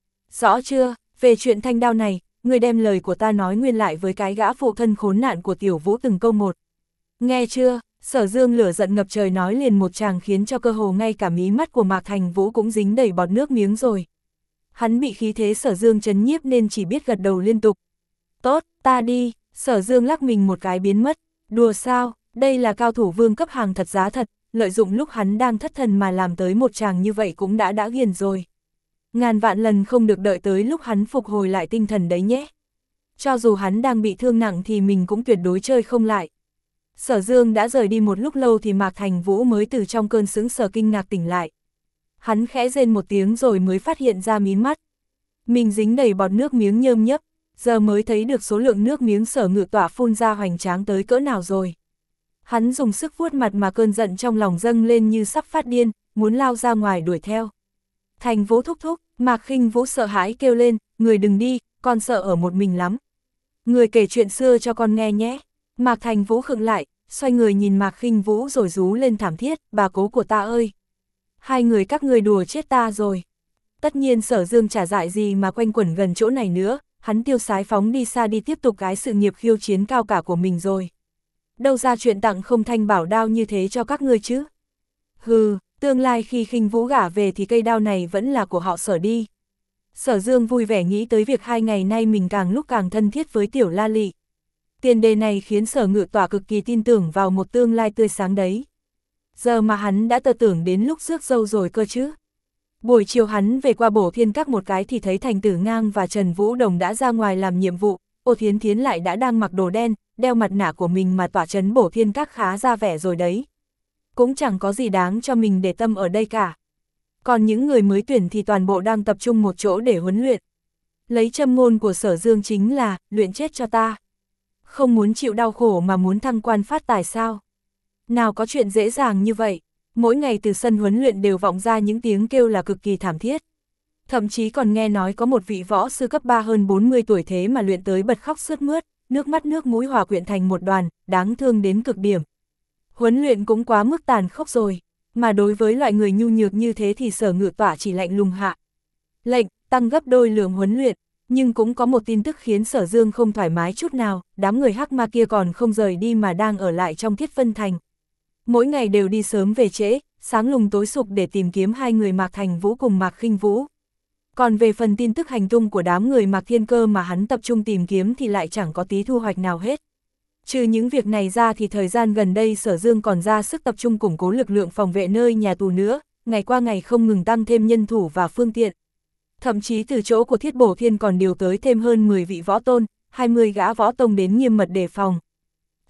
Speaker 1: Rõ chưa, về chuyện thanh đao này, ngươi đem lời của ta nói nguyên lại với cái gã phụ thân khốn nạn của tiểu Vũ từng câu một. Nghe chưa? Sở Dương lửa giận ngập trời nói liền một tràng khiến cho cơ hồ ngay cả mí mắt của Mạc Thành Vũ cũng dính đầy bọt nước miếng rồi. Hắn bị khí thế Sở Dương chấn nhiếp nên chỉ biết gật đầu liên tục. Tốt, ta đi. Sở Dương lắc mình một cái biến mất. Đùa sao, đây là cao thủ vương cấp hàng thật giá thật, lợi dụng lúc hắn đang thất thần mà làm tới một tràng như vậy cũng đã đã ghiền rồi. Ngàn vạn lần không được đợi tới lúc hắn phục hồi lại tinh thần đấy nhé. Cho dù hắn đang bị thương nặng thì mình cũng tuyệt đối chơi không lại. Sở Dương đã rời đi một lúc lâu thì Mạc Thành Vũ mới từ trong cơn sững sờ kinh ngạc tỉnh lại. Hắn khẽ rên một tiếng rồi mới phát hiện ra mí mắt. Mình dính đầy bọt nước miếng nhơm nhấp, giờ mới thấy được số lượng nước miếng Sở Ngự Tỏa phun ra hoành tráng tới cỡ nào rồi. Hắn dùng sức vuốt mặt mà cơn giận trong lòng dâng lên như sắp phát điên, muốn lao ra ngoài đuổi theo. Thành Vũ thúc thúc, Mạc Khinh Vũ sợ hãi kêu lên, người đừng đi, con sợ ở một mình lắm. Người kể chuyện xưa cho con nghe nhé. Mạc Thành Vũ khựng lại, xoay người nhìn Mạc Khinh Vũ rồi rú lên thảm thiết, bà cố của ta ơi. Hai người các người đùa chết ta rồi. Tất nhiên Sở Dương chả dại gì mà quanh quẩn gần chỗ này nữa, hắn tiêu sái phóng đi xa đi tiếp tục cái sự nghiệp khiêu chiến cao cả của mình rồi. Đâu ra chuyện tặng không thanh bảo đao như thế cho các ngươi chứ. Hừ, tương lai khi Khinh Vũ gả về thì cây đao này vẫn là của họ Sở đi. Sở Dương vui vẻ nghĩ tới việc hai ngày nay mình càng lúc càng thân thiết với tiểu La Lị. Tiền đề này khiến Sở Ngự Tỏa cực kỳ tin tưởng vào một tương lai tươi sáng đấy. Giờ mà hắn đã tơ tưởng đến lúc rước dâu rồi cơ chứ. Buổi chiều hắn về qua Bổ Thiên Các một cái thì thấy Thành Tử Ngang và Trần Vũ Đồng đã ra ngoài làm nhiệm vụ, Ô Thiến Thiến lại đã đang mặc đồ đen, đeo mặt nạ của mình mà tỏa trấn Bổ Thiên Các khá ra vẻ rồi đấy. Cũng chẳng có gì đáng cho mình để tâm ở đây cả. Còn những người mới tuyển thì toàn bộ đang tập trung một chỗ để huấn luyện. Lấy châm ngôn của Sở Dương chính là, luyện chết cho ta. Không muốn chịu đau khổ mà muốn thăng quan phát tài sao? Nào có chuyện dễ dàng như vậy, mỗi ngày từ sân huấn luyện đều vọng ra những tiếng kêu là cực kỳ thảm thiết. Thậm chí còn nghe nói có một vị võ sư cấp ba hơn bốn mươi tuổi thế mà luyện tới bật khóc sướt mướt, nước mắt nước mũi hòa quyện thành một đoàn, đáng thương đến cực điểm. Huấn luyện cũng quá mức tàn khốc rồi, mà đối với loại người nhu nhược như thế thì Sở Ngự Tỏa chỉ lạnh lùng hạ lệnh, tăng gấp đôi lượng huấn luyện. Nhưng cũng có một tin tức khiến Sở Dương không thoải mái chút nào, đám người hắc ma kia còn không rời đi mà đang ở lại trong Thiết Vân Thành. Mỗi ngày đều đi sớm về trễ, sáng lùng tối sụp để tìm kiếm hai người Mạc Thành Vũ cùng Mạc Khinh Vũ. Còn về phần tin tức hành tung của đám người Mạc Thiên Cơ mà hắn tập trung tìm kiếm thì lại chẳng có tí thu hoạch nào hết. Trừ những việc này ra thì thời gian gần đây Sở Dương còn ra sức tập trung củng cố lực lượng phòng vệ nơi nhà tù nữa, ngày qua ngày không ngừng tăng thêm nhân thủ và phương tiện. Thậm chí từ chỗ của Thiết Bổ Thiên còn điều tới thêm hơn mười vị võ tôn, hai mươi gã võ tông đến nghiêm mật đề phòng.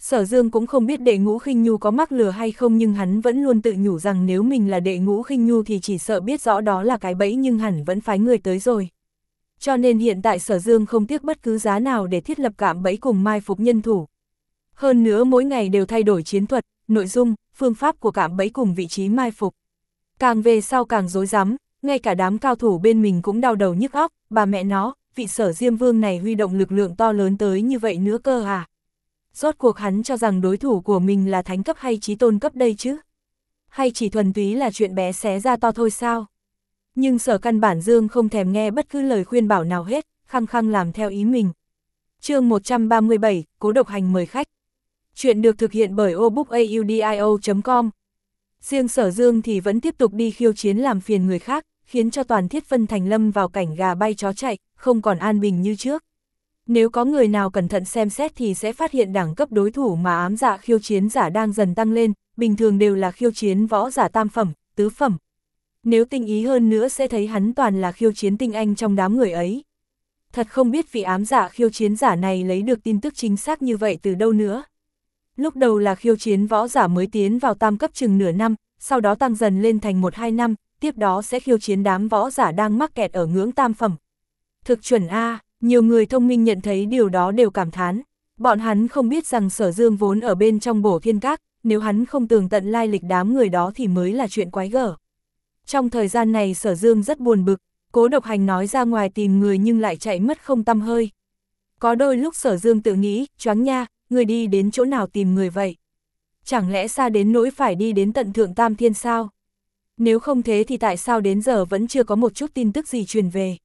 Speaker 1: Sở Dương cũng không biết Đệ Ngũ Khinh Nhu có mắc lừa hay không, nhưng hắn vẫn luôn tự nhủ rằng nếu mình là Đệ Ngũ Khinh Nhu thì chỉ sợ biết rõ đó là cái bẫy nhưng hẳn vẫn phái người tới rồi. Cho nên hiện tại Sở Dương không tiếc bất cứ giá nào để thiết lập cạm bẫy cùng mai phục nhân thủ. Hơn nữa mỗi ngày đều thay đổi chiến thuật, nội dung, phương pháp của cạm bẫy cùng vị trí mai phục. Càng về sau càng rối rắm, ngay cả đám cao thủ bên mình cũng đau đầu nhức óc, bà mẹ nó, vị Sở Diêm Vương này huy động lực lượng to lớn tới như vậy nữa cơ à? Rốt cuộc hắn cho rằng đối thủ của mình là thánh cấp hay chí tôn cấp đây chứ? Hay chỉ thuần túy là chuyện bé xé ra to thôi sao? Nhưng Sở căn bản Dương không thèm nghe bất cứ lời khuyên bảo nào hết, khăng khăng làm theo ý mình. Chương một trăm ba mươi bảy, Cố Độc Hành mời khách. Chuyện được thực hiện bởi obookaudio chấm com. Riêng Sở Dương thì vẫn tiếp tục đi khiêu chiến làm phiền người khác, khiến cho toàn Thiết Vân Thành lâm vào cảnh gà bay chó chạy, không còn an bình như trước. Nếu có người nào cẩn thận xem xét thì sẽ phát hiện đẳng cấp đối thủ mà ám dạ khiêu chiến giả đang dần tăng lên, bình thường đều là khiêu chiến võ giả tam phẩm, tứ phẩm. Nếu tinh ý hơn nữa sẽ thấy hắn toàn là khiêu chiến tinh anh trong đám người ấy. Thật không biết vị ám dạ khiêu chiến giả này lấy được tin tức chính xác như vậy từ đâu nữa. Lúc đầu là khiêu chiến võ giả mới tiến vào tam cấp chừng nửa năm, sau đó tăng dần lên thành một hai năm, tiếp đó sẽ khiêu chiến đám võ giả đang mắc kẹt ở ngưỡng tam phẩm. Thực chuẩn A, nhiều người thông minh nhận thấy điều đó đều cảm thán. Bọn hắn không biết rằng Sở Dương vốn ở bên trong Bổ Thiên Các, nếu hắn không tường tận lai lịch đám người đó thì mới là chuyện quái gở. Trong thời gian này Sở Dương rất buồn bực, Cố Độc Hành nói ra ngoài tìm người nhưng lại chạy mất không tăm hơi. Có đôi lúc Sở Dương tự nghĩ, choáng nha, người đi đến chỗ nào tìm người vậy? Chẳng lẽ xa đến nỗi phải đi đến tận Thượng Tam Thiên sao? Nếu không thế thì tại sao đến giờ vẫn chưa có một chút tin tức gì truyền về?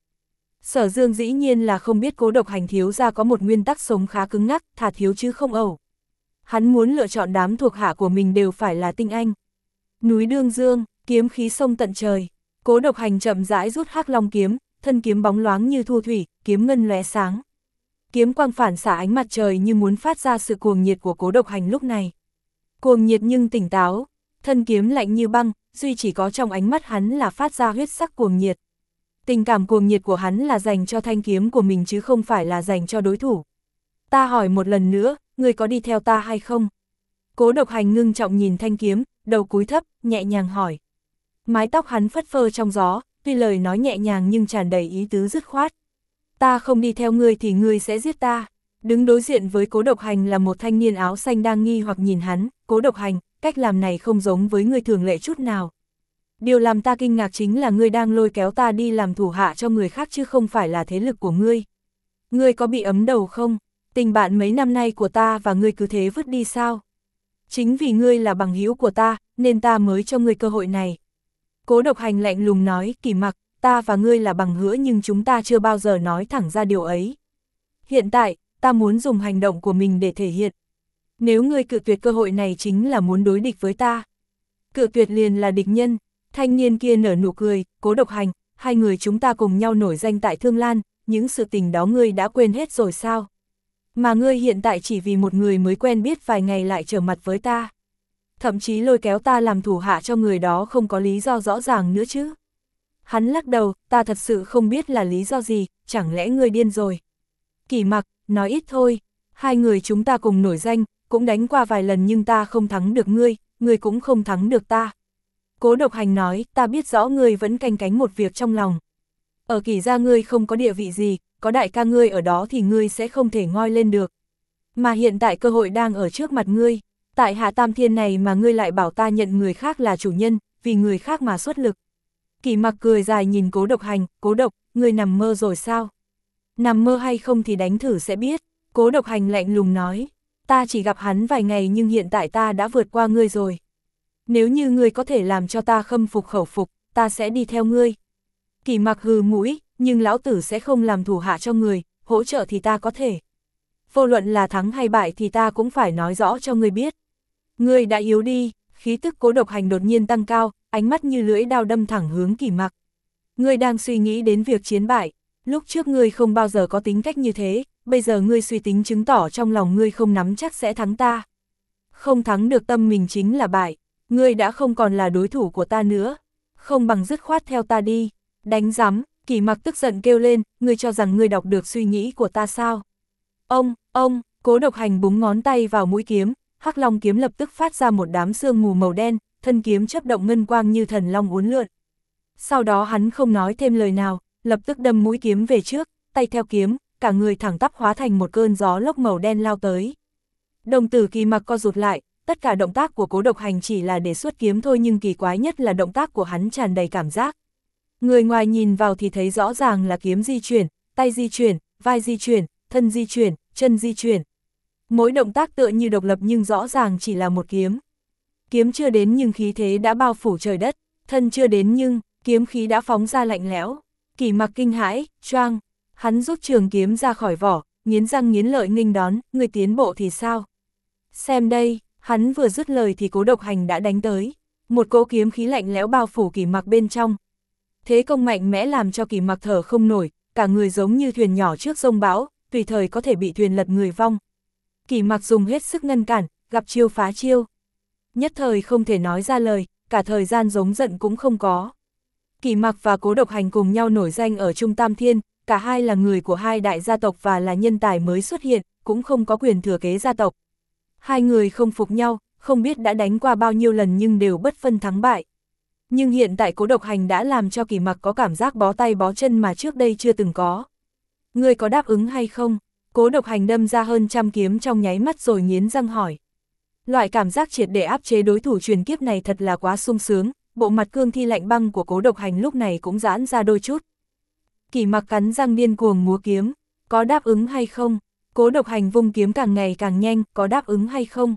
Speaker 1: Sở Dương dĩ nhiên là không biết Cố Độc Hành thiếu gia có một nguyên tắc sống khá cứng ngắc, thà thiếu chứ không ẩu. Hắn muốn lựa chọn đám thuộc hạ của mình đều phải là tinh anh. Núi Đương Dương, kiếm khí sông tận trời. Cố Độc Hành chậm rãi rút Hắc Long kiếm, thân kiếm bóng loáng như thu thủy, kiếm ngân lóe sáng. Kiếm quang phản xạ ánh mặt trời như muốn phát ra sự cuồng nhiệt của Cố Độc Hành lúc này. Cuồng nhiệt nhưng tỉnh táo, thân kiếm lạnh như băng, duy chỉ có trong ánh mắt hắn là phát ra huyết sắc cuồng nhiệt. Tình cảm cuồng nhiệt của hắn là dành cho thanh kiếm của mình chứ không phải là dành cho đối thủ. Ta hỏi một lần nữa, ngươi có đi theo ta hay không? Cố Độc Hành ngưng trọng nhìn thanh kiếm, đầu cúi thấp, nhẹ nhàng hỏi. Mái tóc hắn phất phơ trong gió, tuy lời nói nhẹ nhàng nhưng tràn đầy ý tứ dứt khoát. Ta không đi theo ngươi thì ngươi sẽ giết ta. Đứng đối diện với Cố Độc Hành là một thanh niên áo xanh đang nghi hoặc nhìn hắn. Cố Độc Hành, cách làm này không giống với người thường lệ chút nào. Điều làm ta kinh ngạc chính là ngươi đang lôi kéo ta đi làm thủ hạ cho người khác chứ không phải là thế lực của ngươi. Ngươi có bị ấm đầu không? Tình bạn mấy năm nay của ta và ngươi cứ thế vứt đi sao? Chính vì ngươi là bằng hữu của ta, nên ta mới cho ngươi cơ hội này. Cố Độc Hành lạnh lùng nói, Kỳ Mặc, ta và ngươi là bằng hữu nhưng chúng ta chưa bao giờ nói thẳng ra điều ấy. Hiện tại, ta muốn dùng hành động của mình để thể hiện. Nếu ngươi cự tuyệt cơ hội này chính là muốn đối địch với ta. Cự tuyệt liền là địch nhân. Thanh niên kia nở nụ cười, Cố Độc Hành, hai người chúng ta cùng nhau nổi danh tại Thương Lan, những sự tình đó ngươi đã quên hết rồi sao? Mà ngươi hiện tại chỉ vì một người mới quen biết vài ngày lại trở mặt với ta. Thậm chí lôi kéo ta làm thủ hạ cho người đó không có lý do rõ ràng nữa chứ. Hắn lắc đầu, ta thật sự không biết là lý do gì, chẳng lẽ ngươi điên rồi? Kỳ Mặc, nói ít thôi, hai người chúng ta cùng nổi danh, cũng đánh qua vài lần nhưng ta không thắng được ngươi, ngươi cũng không thắng được ta. Cố Độc Hành nói, ta biết rõ ngươi vẫn canh cánh một việc trong lòng. Ở Kỷ gia ngươi không có địa vị gì, có đại ca ngươi ở đó thì ngươi sẽ không thể ngoi lên được. Mà hiện tại cơ hội đang ở trước mặt ngươi, tại Hạ Tam Thiên này mà ngươi lại bảo ta nhận người khác là chủ nhân, vì người khác mà xuất lực. Kỳ Mặc cười dài nhìn Cố Độc Hành, Cố Độc, ngươi nằm mơ rồi sao? Nằm mơ hay không thì đánh thử sẽ biết. Cố Độc Hành lạnh lùng nói, ta chỉ gặp hắn vài ngày nhưng hiện tại ta đã vượt qua ngươi rồi. Nếu như ngươi có thể làm cho ta khâm phục khẩu phục, ta sẽ đi theo ngươi. Kỳ Mặc hừ mũi, nhưng lão tử sẽ không làm thủ hạ cho người, hỗ trợ thì ta có thể. Vô luận là thắng hay bại thì ta cũng phải nói rõ cho ngươi biết. Ngươi đã yếu đi, khí tức Cố Độc Hành đột nhiên tăng cao, ánh mắt như lưỡi đao đâm thẳng hướng Kỳ Mặc. Ngươi đang suy nghĩ đến việc chiến bại, lúc trước ngươi không bao giờ có tính cách như thế, bây giờ ngươi suy tính chứng tỏ trong lòng ngươi không nắm chắc sẽ thắng ta. Không thắng được tâm mình chính là bại. Ngươi đã không còn là đối thủ của ta nữa, không bằng dứt khoát theo ta đi. Đánh rắm, Kỳ Mặc tức giận kêu lên, ngươi cho rằng ngươi đọc được suy nghĩ của ta sao? Ông, ông, Cố Độc Hành búng ngón tay vào mũi kiếm, Hắc Long kiếm lập tức phát ra một đám sương mù màu đen, thân kiếm chớp động ngân quang như thần long uốn lượn. Sau đó hắn không nói thêm lời nào, lập tức đâm mũi kiếm về trước, tay theo kiếm, cả người thẳng tắp hóa thành một cơn gió lốc màu đen lao tới. Đồng tử Kỳ Mặc co rụt lại, tất cả động tác của Cố Độc Hành chỉ là để xuất kiếm thôi, nhưng kỳ quái nhất là động tác của hắn tràn đầy cảm giác. Người ngoài nhìn vào thì thấy rõ ràng là kiếm di chuyển, tay di chuyển, vai di chuyển, thân di chuyển, chân di chuyển. Mỗi động tác tựa như độc lập nhưng rõ ràng chỉ là một kiếm. Kiếm chưa đến nhưng khí thế đã bao phủ trời đất, thân chưa đến nhưng kiếm khí đã phóng ra lạnh lẽo. Kỳ Mặc kinh hãi, choang, hắn rút trường kiếm ra khỏi vỏ, nghiến răng nghiến lợi nghênh đón, người tiến bộ thì sao? Xem đây, hắn vừa dứt lời thì Cố Độc Hành đã đánh tới. Một cỗ kiếm khí lạnh lẽo bao phủ Kỳ Mặc bên trong. Thế công mạnh mẽ làm cho Kỳ Mặc thở không nổi, cả người giống như thuyền nhỏ trước giông bão, tùy thời có thể bị thuyền lật người vong. Kỳ Mặc dùng hết sức ngăn cản, gặp chiêu phá chiêu. Nhất thời không thể nói ra lời, cả thời gian giống giận cũng không có. Kỳ Mặc và Cố Độc Hành cùng nhau nổi danh ở Trung Tam Thiên, cả hai là người của hai đại gia tộc và là nhân tài mới xuất hiện, cũng không có quyền thừa kế gia tộc. Hai người không phục nhau, không biết đã đánh qua bao nhiêu lần nhưng đều bất phân thắng bại. Nhưng hiện tại Cố Độc Hành đã làm cho Kỳ Mặc có cảm giác bó tay bó chân mà trước đây chưa từng có. Ngươi có đáp ứng hay không? Cố Độc Hành đâm ra hơn trăm kiếm trong nháy mắt rồi nghiến răng hỏi. Loại cảm giác triệt để áp chế đối thủ truyền kiếp này thật là quá sung sướng, bộ mặt cương thi lạnh băng của Cố Độc Hành lúc này cũng giãn ra đôi chút. Kỳ Mặc cắn răng điên cuồng múa kiếm, có đáp ứng hay không? Cố Độc Hành vung kiếm càng ngày càng nhanh, có đáp ứng hay không?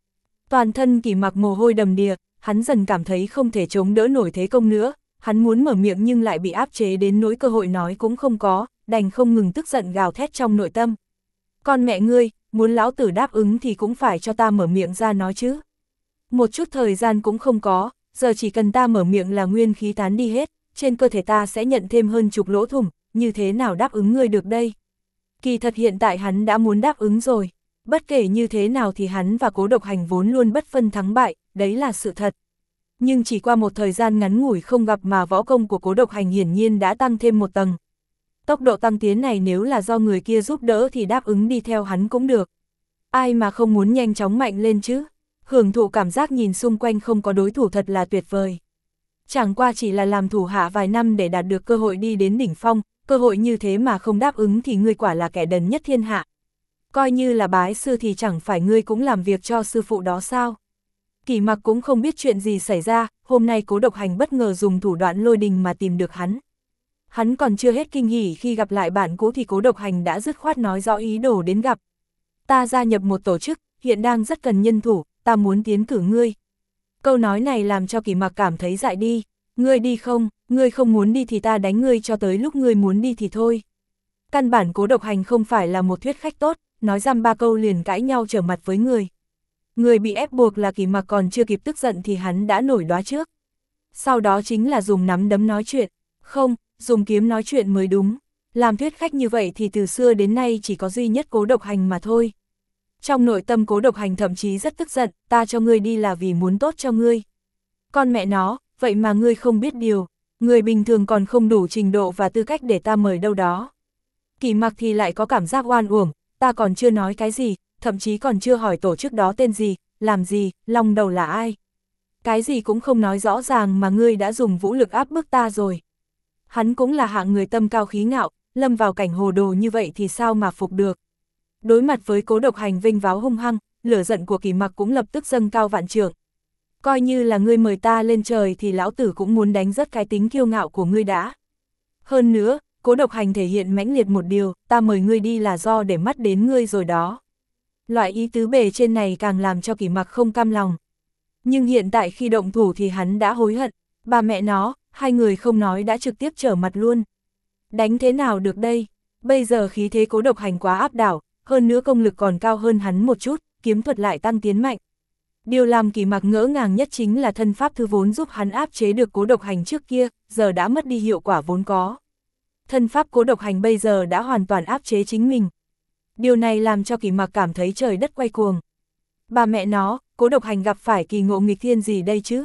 Speaker 1: Toàn thân Kỳ Mặc mồ hôi đầm đìa, hắn dần cảm thấy không thể chống đỡ nổi thế công nữa, hắn muốn mở miệng nhưng lại bị áp chế đến nỗi cơ hội nói cũng không có, đành không ngừng tức giận gào thét trong nội tâm. Con mẹ ngươi, muốn lão tử đáp ứng thì cũng phải cho ta mở miệng ra nói chứ. Một chút thời gian cũng không có, giờ chỉ cần ta mở miệng là nguyên khí tán đi hết, trên cơ thể ta sẽ nhận thêm hơn chục lỗ thủng, như thế nào đáp ứng ngươi được đây? Kỳ thật hiện tại hắn đã muốn đáp ứng rồi, bất kể như thế nào thì hắn và Cố Độc Hành vốn luôn bất phân thắng bại, đấy là sự thật. Nhưng chỉ qua một thời gian ngắn ngủi không gặp mà võ công của Cố Độc Hành hiển nhiên đã tăng thêm một tầng. Tốc độ tăng tiến này nếu là do người kia giúp đỡ thì đáp ứng đi theo hắn cũng được. Ai mà không muốn nhanh chóng mạnh lên chứ? Hưởng thụ cảm giác nhìn xung quanh không có đối thủ thật là tuyệt vời. Chẳng qua chỉ là làm thủ hạ vài năm để đạt được cơ hội đi đến đỉnh phong, cơ hội như thế mà không đáp ứng thì ngươi quả là kẻ đần nhất thiên hạ. Coi như là bái sư thì chẳng phải ngươi cũng làm việc cho sư phụ đó sao? Kỳ Mặc cũng không biết chuyện gì xảy ra, hôm nay Cố Độc Hành bất ngờ dùng thủ đoạn lôi đình mà tìm được hắn. Hắn còn chưa hết kinh hỉ khi gặp lại bạn cũ thì Cố Độc Hành đã dứt khoát nói rõ ý đồ đến gặp. Ta gia nhập một tổ chức, hiện đang rất cần nhân thủ, ta muốn tiến cử ngươi. Câu nói này làm cho Kỳ Mặc cảm thấy dại đi. Ngươi đi không, ngươi không muốn đi thì ta đánh ngươi cho tới lúc ngươi muốn đi thì thôi. Căn bản Cố Độc Hành không phải là một thuyết khách tốt, nói dăm ba câu liền cãi nhau trở mặt với người. Người bị ép buộc là Kỳ Mặc còn chưa kịp tức giận thì hắn đã nổi đoá trước. Sau đó chính là dùng nắm đấm nói chuyện, không, dùng kiếm nói chuyện mới đúng. Làm thuyết khách như vậy thì từ xưa đến nay chỉ có duy nhất Cố Độc Hành mà thôi. Trong nội tâm Cố Độc Hành thậm chí rất tức giận, ta cho ngươi đi là vì muốn tốt cho ngươi. Con mẹ nó, vậy mà ngươi không biết điều, người bình thường còn không đủ trình độ và tư cách để ta mời đâu đó. Kỳ Mặc thì lại có cảm giác oan uổng, ta còn chưa nói cái gì, thậm chí còn chưa hỏi tổ chức đó tên gì, làm gì, long đầu là ai. Cái gì cũng không nói rõ ràng mà ngươi đã dùng vũ lực áp bức ta rồi. Hắn cũng là hạng người tâm cao khí ngạo, lâm vào cảnh hồ đồ như vậy thì sao mà phục được. Đối mặt với Cố Độc Hành vinh váo hung hăng, lửa giận của Kỳ Mặc cũng lập tức dâng cao vạn trượng. Coi như là ngươi mời ta lên trời thì lão tử cũng muốn đánh rớt cái tính kiêu ngạo của ngươi đã. Hơn nữa, Cố Độc Hành thể hiện mãnh liệt một điều, ta mời ngươi đi là do để mắt đến ngươi rồi đó. Loại ý tứ bề trên này càng làm cho Kỳ Mặc không cam lòng. Nhưng hiện tại khi động thủ thì hắn đã hối hận, bà mẹ nó, hai người không nói đã trực tiếp trở mặt luôn. Đánh thế nào được đây? Bây giờ khí thế Cố Độc Hành quá áp đảo, hơn nữa công lực còn cao hơn hắn một chút, kiếm thuật lại tăng tiến mạnh. Điều làm Kỳ Mặc ngỡ ngàng nhất chính là thân pháp thư vốn giúp hắn áp chế được Cố Độc Hành trước kia, giờ đã mất đi hiệu quả vốn có. Thân pháp Cố Độc Hành bây giờ đã hoàn toàn áp chế chính mình. Điều này làm cho Kỳ Mặc cảm thấy trời đất quay cuồng. Bà mẹ nó, Cố Độc Hành gặp phải kỳ ngộ nghịch thiên gì đây chứ?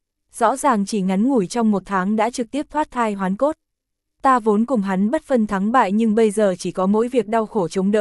Speaker 1: Rõ ràng chỉ ngắn ngủi trong một tháng đã trực tiếp thoát thai hoán cốt. Ta vốn cùng hắn bất phân thắng bại nhưng bây giờ chỉ có mỗi việc đau khổ chống đỡ,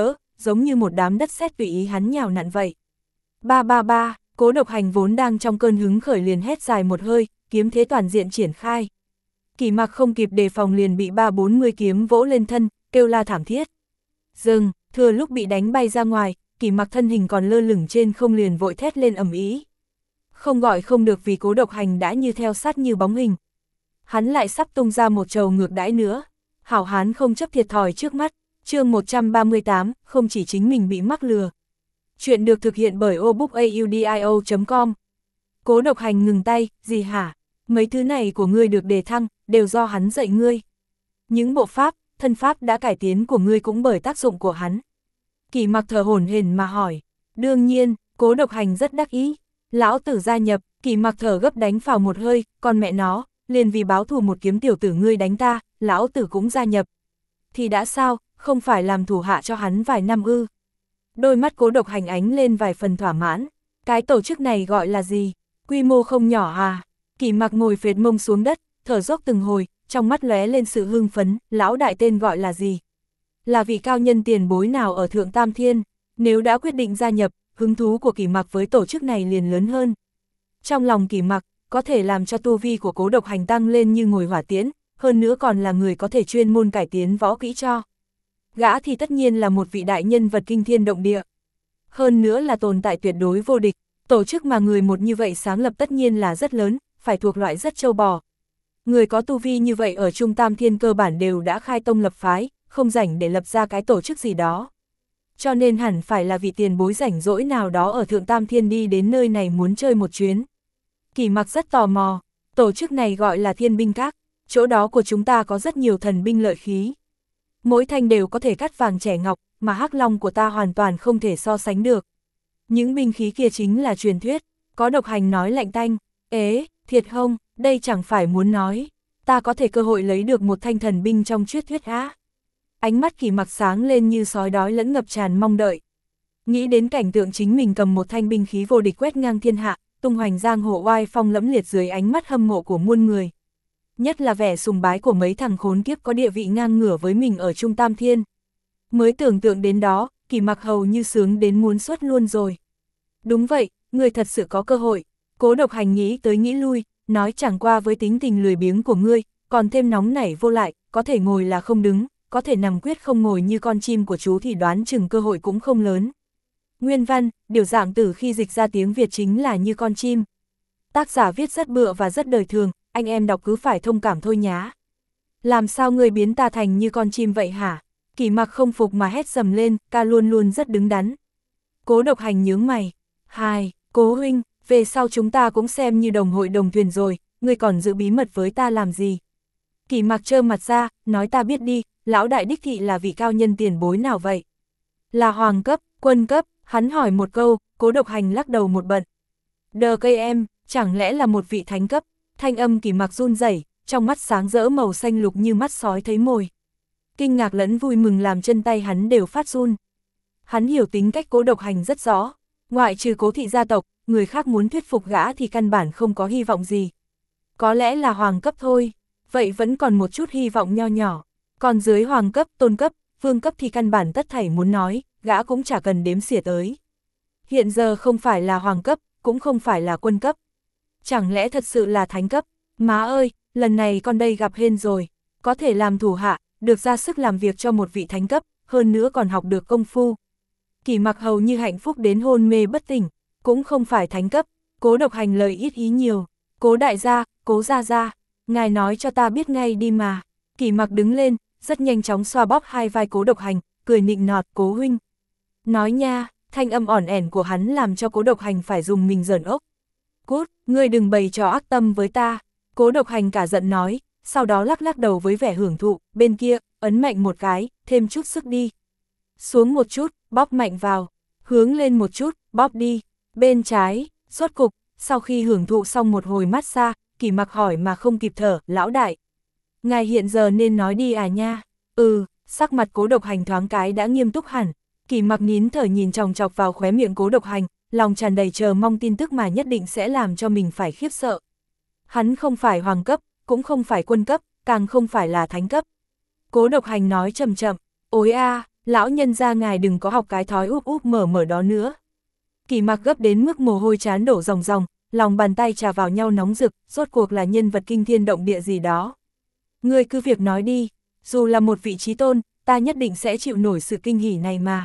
Speaker 1: giống như một đám đất sét tùy ý hắn nhào nặn vậy. Ba ba ba, Cố Độc Hành vốn đang trong cơn hứng khởi liền hét dài một hơi, kiếm thế toàn diện triển khai. Kỷ Mặc không kịp đề phòng liền bị ba bốn mươi kiếm vỗ lên thân, kêu la thảm thiết. Dừng, thừa lúc bị đánh bay ra ngoài, Kỷ Mặc thân hình còn lơ lửng trên không liền vội thét lên ầm ĩ. Không gọi không được vì Cố Độc Hành đã như theo sát như bóng hình. Hắn lại sắp tung ra một trầu ngược đãi nữa. Hảo hán không chấp thiệt thòi trước mắt, chương một trăm ba mươi tám, không chỉ chính mình bị mắc lừa. Chuyện được thực hiện bởi obookaudio chấm com. Cố Độc Hành ngừng tay, gì hả? Mấy thứ này của ngươi được đề thăng, đều do hắn dạy ngươi. Những bộ pháp, thân pháp đã cải tiến của ngươi cũng bởi tác dụng của hắn. Kỷ Mặc thở hổn hển mà hỏi. Đương nhiên, Cố Độc Hành rất đắc ý. Lão tử gia nhập, Kỷ Mặc thở gấp đánh phào một hơi, con mẹ nó, liền vì báo thù một kiếm tiểu tử ngươi đánh ta, lão tử cũng gia nhập. Thì đã sao, không phải làm thủ hạ cho hắn vài năm ư? Đôi mắt Cố Độc Hành ánh lên vài phần thỏa mãn. Cái tổ chức này gọi là gì? Quy mô không nhỏ à? Kỷ Mặc ngồi phệt mông xuống đất, thở dốc từng hồi, trong mắt lóe lên sự hưng phấn, lão đại tên gọi là gì? Là vị cao nhân tiền bối nào ở Thượng Tam Thiên? Nếu đã quyết định gia nhập, hứng thú của Kỷ Mặc với tổ chức này liền lớn hơn. Trong lòng Kỷ Mặc, có thể làm cho tu vi của Cố Độc Hành tăng lên như ngồi hỏa tiễn, hơn nữa còn là người có thể chuyên môn cải tiến võ kỹ cho. Gã thì tất nhiên là một vị đại nhân vật kinh thiên động địa. Hơn nữa là tồn tại tuyệt đối vô địch, tổ chức mà người một như vậy sáng lập tất nhiên là rất lớn, phải thuộc loại rất châu bò. Người có tu vi như vậy ở Trung Tam Thiên cơ bản đều đã khai tông lập phái, không rảnh để lập ra cái tổ chức gì đó. Cho nên hẳn phải là vị tiền bối rảnh rỗi nào đó ở Thượng Tam Thiên đi đến nơi này muốn chơi một chuyến. Kỷ Mặc rất tò mò, tổ chức này gọi là Thiên Binh Các, chỗ đó của chúng ta có rất nhiều thần binh lợi khí. Mỗi thanh đều có thể cắt vàng trẻ ngọc, mà Hắc Long của ta hoàn toàn không thể so sánh được. Những binh khí kia chính là truyền thuyết, Có Độc Hành nói lạnh tanh, ế, thiệt không, đây chẳng phải muốn nói, ta có thể cơ hội lấy được một thanh thần binh trong truyền thuyết á. Ánh mắt Kỷ Mặc sáng lên như sói đói lẫn ngập tràn mong đợi. Nghĩ đến cảnh tượng chính mình cầm một thanh binh khí vô địch quét ngang thiên hạ, tung hoành giang hồ oai phong lẫm liệt dưới ánh mắt hâm mộ của muôn người. Nhất là vẻ sùng bái của mấy thằng khốn kiếp có địa vị ngang ngửa với mình ở Trung Tam Thiên. Mới tưởng tượng đến đó, Kỷ Mặc hầu như sướng đến muốn xuất luôn rồi. Đúng vậy, người thật sự có cơ hội. Cố Độc Hành nghĩ tới nghĩ lui, nói chẳng qua với tính tình lười biếng của ngươi, còn thêm nóng nảy vô lại, có thể ngồi là không đứng, có thể nằm quyết không ngồi như con chim của chú thì đoán chừng cơ hội cũng không lớn. Nguyên văn, điều dạng từ khi dịch ra tiếng Việt chính là như con chim. Tác giả viết rất bựa và rất đời thường, anh em đọc cứ phải thông cảm thôi nhá. Làm sao người biến ta thành như con chim vậy hả? Kỷ Mặc không phục mà hét dầm lên, ca luôn luôn rất đứng đắn. Cố Độc Hành nhướng mày. Hai, Cố huynh, về sau chúng ta cũng xem như đồng hội đồng thuyền rồi, ngươi còn giữ bí mật với ta làm gì? Kỷ Mặc trơ mặt ra, nói ta biết đi, lão đại đích thị là vị cao nhân tiền bối nào vậy? Là hoàng cấp, quân cấp, hắn hỏi một câu, Cố Độc Hành lắc đầu một bận. Đờ cây em, chẳng lẽ là một vị thánh cấp? Thanh âm Kỷ Mặc run rẩy, trong mắt sáng rỡ màu xanh lục như mắt sói thấy mồi. Kinh ngạc lẫn vui mừng làm chân tay hắn đều phát run. Hắn hiểu tính cách Cố Độc Hành rất rõ, ngoại trừ Cố thị gia tộc, người khác muốn thuyết phục gã thì căn bản không có hy vọng gì. Có lẽ là hoàng cấp thôi, vậy vẫn còn một chút hy vọng nho nhỏ. Còn dưới hoàng cấp, tôn cấp, vương cấp thì căn bản tất thảy muốn nói, gã cũng chả cần đếm xỉa tới. Hiện giờ không phải là hoàng cấp, cũng không phải là quân cấp. Chẳng lẽ thật sự là thánh cấp? Má ơi, lần này con đây gặp hên rồi, có thể làm thủ hạ, được ra sức làm việc cho một vị thánh cấp, hơn nữa còn học được công phu. Kỷ Mặc hầu như hạnh phúc đến hôn mê bất tỉnh, cũng không phải thánh cấp, Cố Độc Hành lời ít ý nhiều. Cố đại gia, Cố gia gia, ngài nói cho ta biết ngay đi mà. Kỷ Mặc đứng lên, rất nhanh chóng xoa bóp hai vai Cố Độc Hành, cười nịnh nọt, Cố huynh. Nói nha, thanh âm ỏn ẻn của hắn làm cho Cố Độc Hành phải dùng mình giỡn ốc. Cút, ngươi đừng bày trò ác tâm với ta. Cố Độc Hành cả giận nói, sau đó lắc lắc đầu với vẻ hưởng thụ, bên kia, ấn mạnh một cái, thêm chút sức đi. Xuống một chút, bóp mạnh vào, hướng lên một chút, bóp đi, bên trái, rốt cục, sau khi hưởng thụ xong một hồi massage, Kỷ Mặc hỏi mà không kịp thở, lão đại. Ngài hiện giờ nên nói đi à nha, ừ, sắc mặt Cố Độc Hành thoáng cái đã nghiêm túc hẳn, Kỷ Mặc nín thở nhìn chòng chọc vào khóe miệng Cố Độc Hành, lòng tràn đầy chờ mong tin tức mà nhất định sẽ làm cho mình phải khiếp sợ. Hắn không phải hoàng cấp, cũng không phải quân cấp, càng không phải là thánh cấp. Cố Độc Hành nói chậm chậm, ôi a, lão nhân gia ngài đừng có học cái thói úp úp mở mở đó nữa. Kỳ Mặc gấp đến mức mồ hôi trán đổ ròng ròng, lòng bàn tay chà vào nhau nóng rực, rốt cuộc là nhân vật kinh thiên động địa gì đó. Ngươi cứ việc nói đi, dù là một vị trí tôn, ta nhất định sẽ chịu nổi sự kinh hỉ này mà.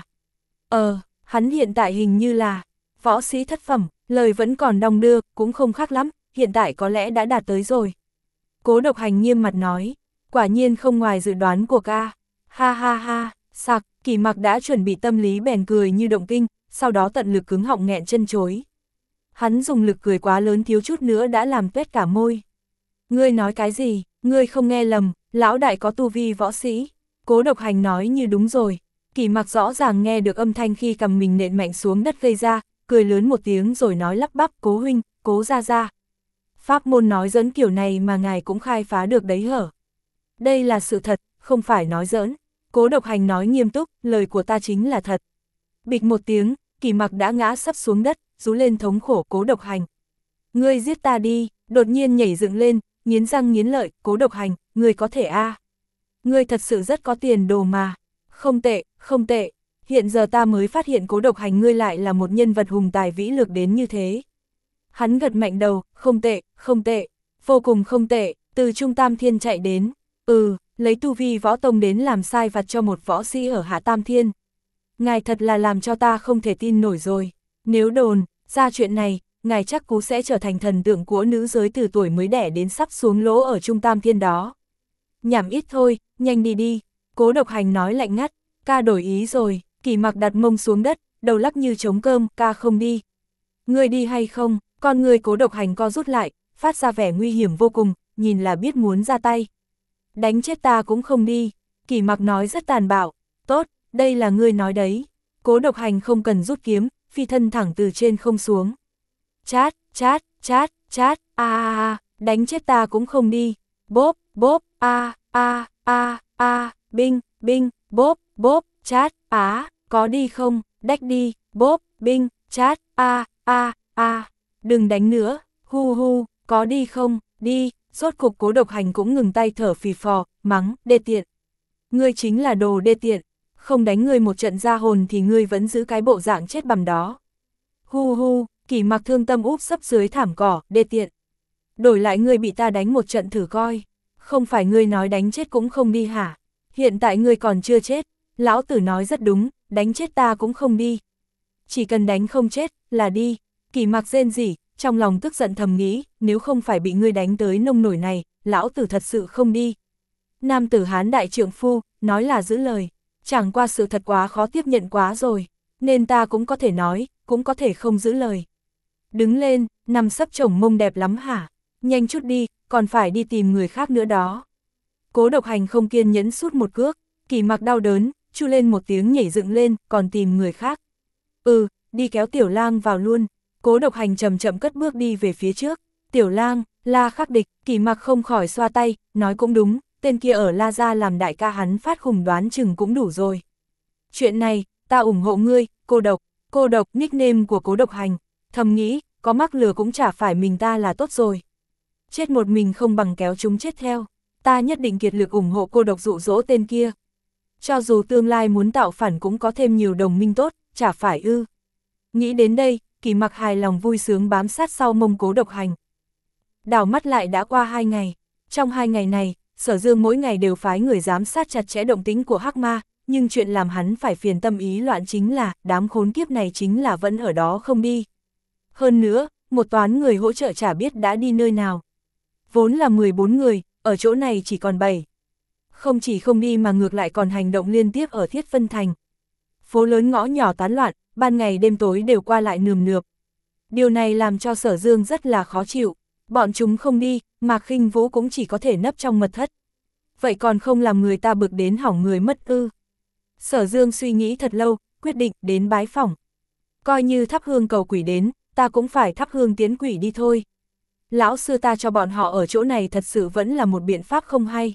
Speaker 1: Ờ, hắn hiện tại hình như là võ sĩ thất phẩm, lời vẫn còn đong đưa, cũng không khác lắm, hiện tại có lẽ đã đạt tới rồi. Cố Độc Hành nghiêm mặt nói, quả nhiên không ngoài dự đoán của ca. Ha ha ha, sặc, Kỳ Mặc đã chuẩn bị tâm lý bèn cười như động kinh, sau đó tận lực cứng họng nghẹn chân chối. Hắn dùng lực cười quá lớn thiếu chút nữa đã làm tuét cả môi. Ngươi nói cái gì, ngươi không nghe lầm, lão đại có tu vi võ sĩ. Cố Độc Hành nói như đúng rồi. Kỳ Mặc rõ ràng nghe được âm thanh khi cầm mình nện mạnh xuống đất gây ra, cười lớn một tiếng rồi nói lắp bắp, Cố huynh, Cố gia gia. Pháp môn nói giỡn kiểu này mà ngài cũng khai phá được đấy hở. Đây là sự thật, không phải nói giỡn. Cố Độc Hành nói nghiêm túc, lời của ta chính là thật. Bịch một tiếng, Kỳ Mặc đã ngã sấp xuống đất, rú lên thống khổ. Cố Độc Hành. Ngươi giết ta đi, đột nhiên nhảy dựng lên, nghiến răng nghiến lợi, Cố Độc Hành, ngươi có thể a? À. Ngươi thật sự rất có tiền đồ mà. Không tệ, không tệ. Hiện giờ ta mới phát hiện Cố Độc Hành ngươi lại là một nhân vật hùng tài vĩ lược đến như thế. Hắn gật mạnh đầu, không tệ, không tệ, vô cùng không tệ, từ Trung Tam Thiên chạy đến. Ừ, lấy tu vi võ tông đến làm sai vặt cho một võ sĩ ở Hạ Tam Thiên. Ngài thật là làm cho ta không thể tin nổi rồi. Nếu đồn ra chuyện này, ngài chắc cú sẽ trở thành thần tượng của nữ giới từ tuổi mới đẻ đến sắp xuống lỗ ở Trung Tam Thiên đó. Nhảm ít thôi, nhanh đi đi. Cố Độc Hành nói lạnh ngắt, ca đổi ý rồi. Kỳ Mặc đặt mông xuống đất, đầu lắc như trống cơm, ca không đi. Ngươi đi hay không? Con người Cố Độc Hành co rút lại, phát ra vẻ nguy hiểm vô cùng, nhìn là biết muốn ra tay. Đánh chết ta cũng không đi. Kỳ Mặc nói rất tàn bạo. Tốt, đây là ngươi nói đấy. Cố Độc Hành không cần rút kiếm, phi thân thẳng từ trên không xuống. Chát, chát, chát, chát, a a a, đánh chết ta cũng không đi. Bốp, bốp, a a a a, binh, binh, bốp, bốp, chát, á, có đi không? Đách đi, bốp, binh, chát, a a a. Đừng đánh nữa, hu hu, có đi không? Đi. Rốt cục Cố Độc Hành cũng ngừng tay thở phì phò, mắng, đê tiện. Ngươi chính là đồ đê tiện, không đánh ngươi một trận ra hồn thì ngươi vẫn giữ cái bộ dạng chết bằm đó. Hu hu, Kỳ Mặc thương tâm úp sấp dưới thảm cỏ, đê tiện. Đổi lại ngươi bị ta đánh một trận thử coi, không phải ngươi nói đánh chết cũng không đi hả? Hiện tại ngươi còn chưa chết, lão tử nói rất đúng, đánh chết ta cũng không đi. Chỉ cần đánh không chết, là đi. Kỳ Mặc rên rỉ, trong lòng tức giận thầm nghĩ, nếu không phải bị ngươi đánh tới nông nổi này, lão tử thật sự không đi. Nam tử Hán đại trượng phu, nói là giữ lời, chẳng qua sự thật quá khó tiếp nhận quá rồi, nên ta cũng có thể nói, cũng có thể không giữ lời. Đứng lên, nằm sấp chồng mông đẹp lắm hả? Nhanh chút đi, còn phải đi tìm người khác nữa đó. Cố Độc Hành không kiên nhẫn sút một cước, Kỳ Mặc đau đớn, chu lên một tiếng nhảy dựng lên, còn tìm người khác. Ừ, đi kéo Tiểu Lang vào luôn. Cố Độc Hành chậm chậm cất bước đi về phía trước. Tiểu Lang, La khắc địch, Kỳ Mặc không khỏi xoa tay, nói cũng đúng, tên kia ở La Gia làm đại ca hắn phát khủng đoán chừng cũng đủ rồi. Chuyện này, ta ủng hộ ngươi, cô độc. Cô độc, nickname của Cố Độc Hành. Thầm nghĩ, có mắc lừa cũng chả phải mình ta là tốt rồi. Chết một mình không bằng kéo chúng chết theo. Ta nhất định kiệt lực ủng hộ cô độc dụ dỗ tên kia. Cho dù tương lai muốn tạo phản cũng có thêm nhiều đồng minh tốt, chả phải ư. Nghĩ đến đây, Kỳ Mặc hài lòng vui sướng bám sát sau mông Cố Độc Hành. Đảo mắt lại đã qua hai ngày. Trong hai ngày này, Sở Dương mỗi ngày đều phái người giám sát chặt chẽ động tĩnh của Hắc Ma, nhưng chuyện làm hắn phải phiền tâm ý loạn chính là, đám khốn kiếp này chính là vẫn ở đó không đi. Hơn nữa, một toán người hỗ trợ chả biết đã đi nơi nào. Vốn là mười bốn người, ở chỗ này chỉ còn bảy. Không chỉ không đi mà ngược lại còn hành động liên tiếp ở Thiết Vân Thành. Phố lớn ngõ nhỏ tán loạn, ban ngày đêm tối đều qua lại nườm nượp. Điều này làm cho Sở Dương rất là khó chịu. Bọn chúng không đi, Mạc Khinh Vũ cũng chỉ có thể nấp trong mật thất. Vậy còn không làm người ta bực đến hỏng người mất ư. Sở Dương suy nghĩ thật lâu, quyết định đến bái phỏng. Coi như thắp hương cầu quỷ đến, ta cũng phải thắp hương tiến quỷ đi thôi. Lão sư ta cho bọn họ ở chỗ này thật sự vẫn là một biện pháp không hay.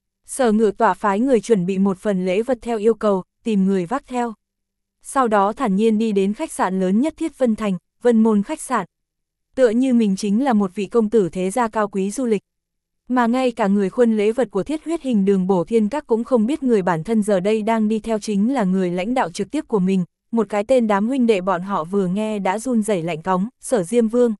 Speaker 1: Sở Ngự Tỏa phái người chuẩn bị một phần lễ vật theo yêu cầu, tìm người vác theo. Sau đó thản nhiên đi đến khách sạn lớn nhất Thiết Vân Thành, Vân Môn khách sạn. Tựa như mình chính là một vị công tử thế gia cao quý du lịch. Mà ngay cả người khuân lễ vật của Thiết Huyết Hình Đường Bổ Thiên Các cũng không biết người bản thân giờ đây đang đi theo chính là người lãnh đạo trực tiếp của mình, một cái tên đám huynh đệ bọn họ vừa nghe đã run rẩy lạnh cóng, Sở Diêm Vương.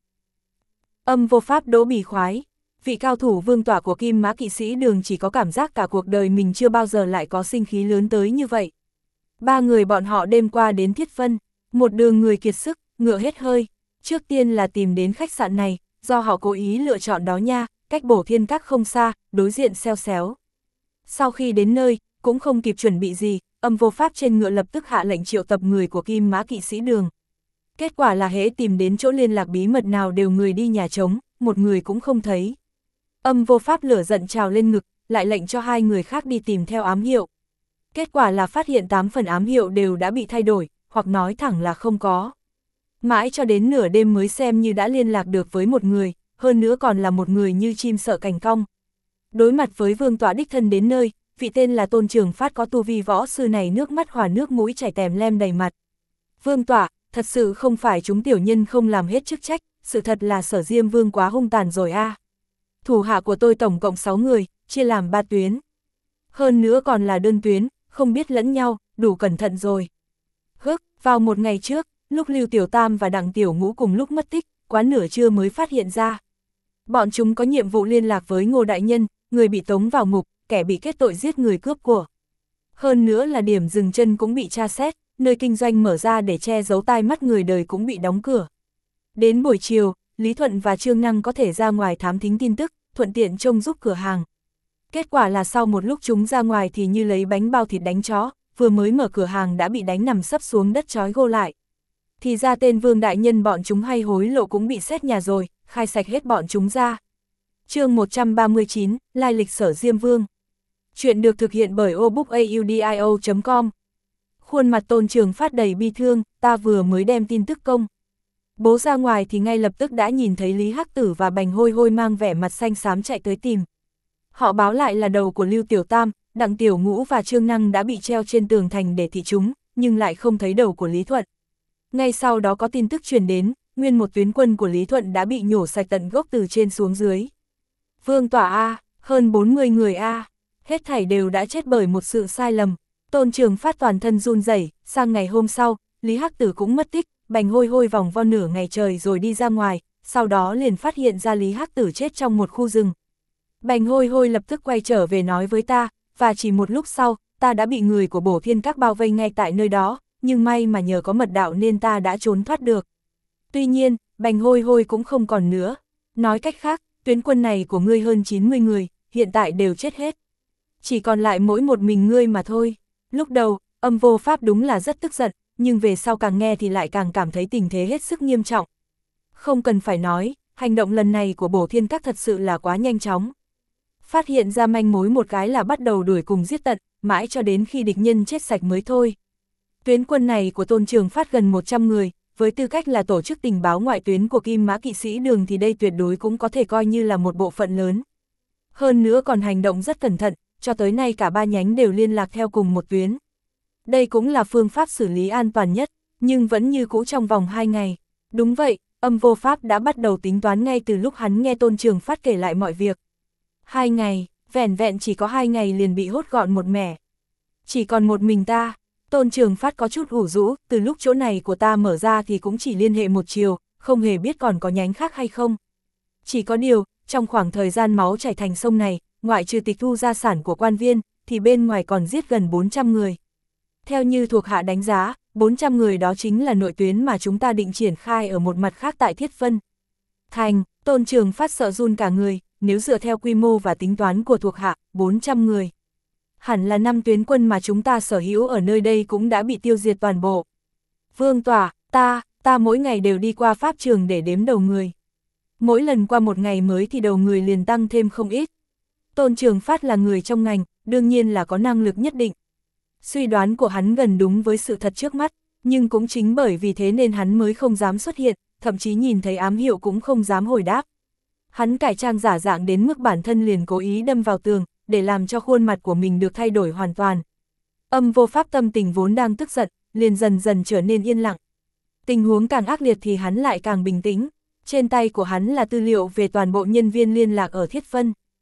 Speaker 1: Âm vô pháp đỗ bỉ khoái, vị cao thủ vương tỏa của Kim Mã Kỵ Sĩ Đường chỉ có cảm giác cả cuộc đời mình chưa bao giờ lại có sinh khí lớn tới như vậy. Ba người bọn họ đêm qua đến Thiết Vân, một đường người kiệt sức, ngựa hết hơi, trước tiên là tìm đến khách sạn này, do họ cố ý lựa chọn đó nha, cách Bổ Thiên Các không xa, đối diện xeo xéo. Sau khi đến nơi, cũng không kịp chuẩn bị gì, âm vô pháp trên ngựa lập tức hạ lệnh triệu tập người của Kim Mã Kỵ Sĩ Đường. Kết quả là hễ tìm đến chỗ liên lạc bí mật nào đều người đi nhà trống, một người cũng không thấy. Âm vô pháp lửa giận trào lên ngực, lại lệnh cho hai người khác đi tìm theo ám hiệu. Kết quả là phát hiện tám phần ám hiệu đều đã bị thay đổi, hoặc nói thẳng là không có. Mãi cho đến nửa đêm mới xem như đã liên lạc được với một người, hơn nữa còn là một người như chim sợ cành cong. Đối mặt với vương tọa đích thân đến nơi, vị tên là Tôn Trường Phát có tu vi võ sư này nước mắt hòa nước mũi chảy tèm lem đầy mặt. Vương tọa, thật sự không phải chúng tiểu nhân không làm hết chức trách, sự thật là Sở Diêm Vương quá hung tàn rồi a. À. Thủ hạ của tôi tổng cộng sáu người, chia làm ba tuyến. Hơn nữa còn là đơn tuyến, không biết lẫn nhau, đủ cẩn thận rồi. Hức, vào một ngày trước, lúc Lưu Tiểu Tam và Đặng Tiểu Ngũ cùng lúc mất tích, quá nửa trưa mới phát hiện ra. Bọn chúng có nhiệm vụ liên lạc với Ngô Đại Nhân, người bị tống vào ngục, kẻ bị kết tội giết người cướp của. Hơn nữa là điểm dừng chân cũng bị tra xét, nơi kinh doanh mở ra để che giấu tai mắt người đời cũng bị đóng cửa. Đến buổi chiều, Lý Thuận và Trương Năng có thể ra ngoài thám thính tin tức, thuận tiện trông giúp cửa hàng. Kết quả là sau một lúc chúng ra ngoài thì như lấy bánh bao thịt đánh chó, vừa mới mở cửa hàng đã bị đánh nằm sấp xuống đất trói gô lại. Thì ra tên Vương Đại Nhân bọn chúng hay hối lộ cũng bị xét nhà rồi, khai sạch hết bọn chúng ra. Chương một trăm ba mươi chín, Lai lịch Sở Diêm Vương. Chuyện được thực hiện bởi obookaudio chấm com. Khuôn mặt Tôn Trường Phát đầy bi thương, ta vừa mới đem tin tức công bố ra ngoài thì ngay lập tức đã nhìn thấy Lý Hắc Tử và Bành Hôi Hôi mang vẻ mặt xanh xám chạy tới tìm. Họ báo lại là đầu của Lưu Tiểu Tam, Đặng Tiểu Ngũ và Trương Năng đã bị treo trên tường thành để thị chúng, nhưng lại không thấy đầu của Lý Thuận. Ngay sau đó có tin tức truyền đến, nguyên một tuyến quân của Lý Thuận đã bị nhổ sạch tận gốc từ trên xuống dưới. Vương tỏa A, hơn bốn mươi người A, hết thảy đều đã chết bởi một sự sai lầm. Tôn Trường Phát toàn thân run rẩy. Sang ngày hôm sau, Lý Hắc Tử cũng mất tích, Bành Hôi Hôi vòng vo nửa ngày trời rồi đi ra ngoài, sau đó liền phát hiện ra Lý Hắc Tử chết trong một khu rừng. Bành Hôi Hôi lập tức quay trở về nói với ta, và chỉ một lúc sau, ta đã bị người của Bổ Thiên Các bao vây ngay tại nơi đó, nhưng may mà nhờ có mật đạo nên ta đã trốn thoát được. Tuy nhiên, Bành Hôi Hôi cũng không còn nữa. Nói cách khác, tuyến quân này của ngươi hơn chín mươi người, hiện tại đều chết hết. Chỉ còn lại mỗi một mình ngươi mà thôi. Lúc đầu, âm vô pháp đúng là rất tức giận, nhưng về sau càng nghe thì lại càng cảm thấy tình thế hết sức nghiêm trọng. Không cần phải nói, hành động lần này của Bổ Thiên Các thật sự là quá nhanh chóng. Phát hiện ra manh mối một cái là bắt đầu đuổi cùng giết tận, mãi cho đến khi địch nhân chết sạch mới thôi. Tuyến quân này của Tôn Trường Phát gần một trăm người, với tư cách là tổ chức tình báo ngoại tuyến của Kim Mã Kỵ Sĩ Đường thì đây tuyệt đối cũng có thể coi như là một bộ phận lớn. Hơn nữa còn hành động rất cẩn thận, cho tới nay cả ba nhánh đều liên lạc theo cùng một tuyến. Đây cũng là phương pháp xử lý an toàn nhất, nhưng vẫn như cũ trong vòng hai ngày. Đúng vậy, âm vô pháp đã bắt đầu tính toán ngay từ lúc hắn nghe Tôn Trường Phát kể lại mọi việc. Hai ngày, vẻn vẹn chỉ có hai ngày liền bị hốt gọn một mẻ. Chỉ còn một mình ta. Tôn Trường Phát có chút ủ rũ, từ lúc chỗ này của ta mở ra thì cũng chỉ liên hệ một chiều, không hề biết còn có nhánh khác hay không. Chỉ có điều, trong khoảng thời gian máu chảy thành sông này, ngoại trừ tịch thu gia sản của quan viên, thì bên ngoài còn giết gần bốn trăm người. Theo như thuộc hạ đánh giá, bốn trăm người đó chính là nội tuyến mà chúng ta định triển khai ở một mặt khác tại Thiết Vân. Thành, Tôn Trường Phát sợ run cả người, nếu dựa theo quy mô và tính toán của thuộc hạ, bốn trăm người. Hẳn là năm tuyến quân mà chúng ta sở hữu ở nơi đây cũng đã bị tiêu diệt toàn bộ. Vương tỏa, ta, ta mỗi ngày đều đi qua pháp trường để đếm đầu người. Mỗi lần qua một ngày mới thì đầu người liền tăng thêm không ít. Tôn Trường Phát là người trong ngành, đương nhiên là có năng lực nhất định. Suy đoán của hắn gần đúng với sự thật trước mắt, nhưng cũng chính bởi vì thế nên hắn mới không dám xuất hiện, thậm chí nhìn thấy ám hiệu cũng không dám hồi đáp. Hắn cải trang giả dạng đến mức bản thân liền cố ý đâm vào tường, để làm cho khuôn mặt của mình được thay đổi hoàn toàn. Âm vô pháp tâm tình vốn đang tức giận, liền dần dần trở nên yên lặng. Tình huống càng ác liệt thì hắn lại càng bình tĩnh. Trên tay của hắn là tư liệu về toàn bộ nhân viên liên lạc ở Thiết Vân.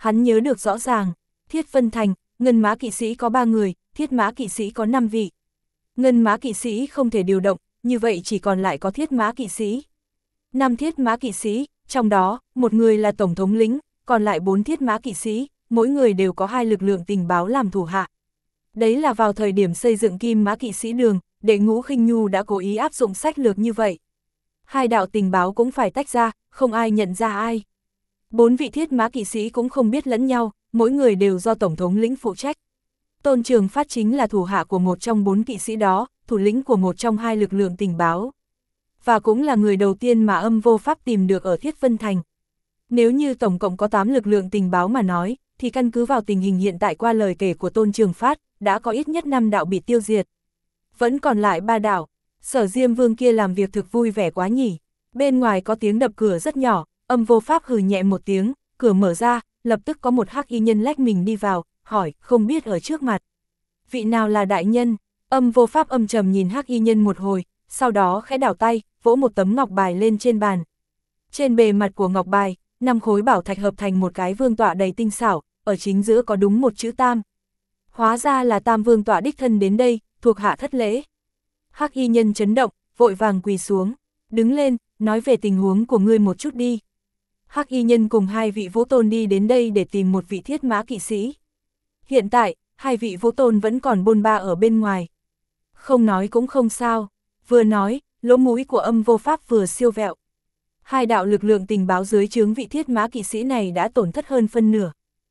Speaker 1: hắn nhớ được rõ ràng, Thiết Vân Thành, ngân mã kỵ sĩ có ba người, thiết mã kỵ sĩ có năm vị. Ngân mã kỵ sĩ không thể điều động, như vậy chỉ còn lại có thiết mã kỵ sĩ. Năm thiết mã kỵ sĩ, trong đó, một người là tổng thống lĩnh, còn lại bốn thiết mã kỵ sĩ, mỗi người đều có hai lực lượng tình báo làm thủ hạ. Đấy là vào thời điểm xây dựng Kim Mã Kỵ Sĩ Đường, Đệ Ngũ Khinh Nhu đã cố ý áp dụng sách lược như vậy. Hai đạo tình báo cũng phải tách ra, không ai nhận ra ai. Bốn vị thiết mã kỵ sĩ cũng không biết lẫn nhau, mỗi người đều do tổng thống lĩnh phụ trách. Tôn Trường Phát chính là thủ hạ của một trong bốn kỵ sĩ đó, thủ lĩnh của một trong hai lực lượng tình báo. Và cũng là người đầu tiên mà Âm Vô Pháp tìm được ở Thiết Vân Thành. Nếu như tổng cộng có tám lực lượng tình báo mà nói, thì căn cứ vào tình hình hiện tại qua lời kể của Tôn Trường Phát, đã có ít nhất năm đạo bị tiêu diệt. Vẫn còn lại ba đạo, Sở Diêm Vương kia làm việc thực vui vẻ quá nhỉ. Bên ngoài có tiếng đập cửa rất nhỏ, Âm Vô Pháp hừ nhẹ một tiếng, cửa mở ra, lập tức có một hắc y nhân lách mình đi vào, hỏi, không biết ở trước mặt. Vị nào là đại nhân? Âm Vô Pháp âm trầm nhìn hắc y nhân một hồi, sau đó khẽ đảo tay, vỗ một tấm ngọc bài lên trên bàn. Trên bề mặt của ngọc bài, năm khối bảo thạch hợp thành một cái vương tọa đầy tinh xảo, ở chính giữa có đúng một chữ Tam. Hóa ra là Tam vương tọa đích thân đến đây, thuộc hạ thất lễ. Hắc y nhân chấn động, vội vàng quỳ xuống, đứng lên, nói về tình huống của ngươi một chút đi. Hắc y nhân cùng hai vị vũ tôn đi đến đây để tìm một vị thiết mã kỵ sĩ. Hiện tại, hai vị vũ tôn vẫn còn bôn ba ở bên ngoài. Không nói cũng không sao, vừa nói, lỗ mũi của Âm Vô Pháp vừa siêu vẹo. Hai đạo lực lượng tình báo dưới trướng vị thiết mã kỵ sĩ này đã tổn thất hơn phân nửa.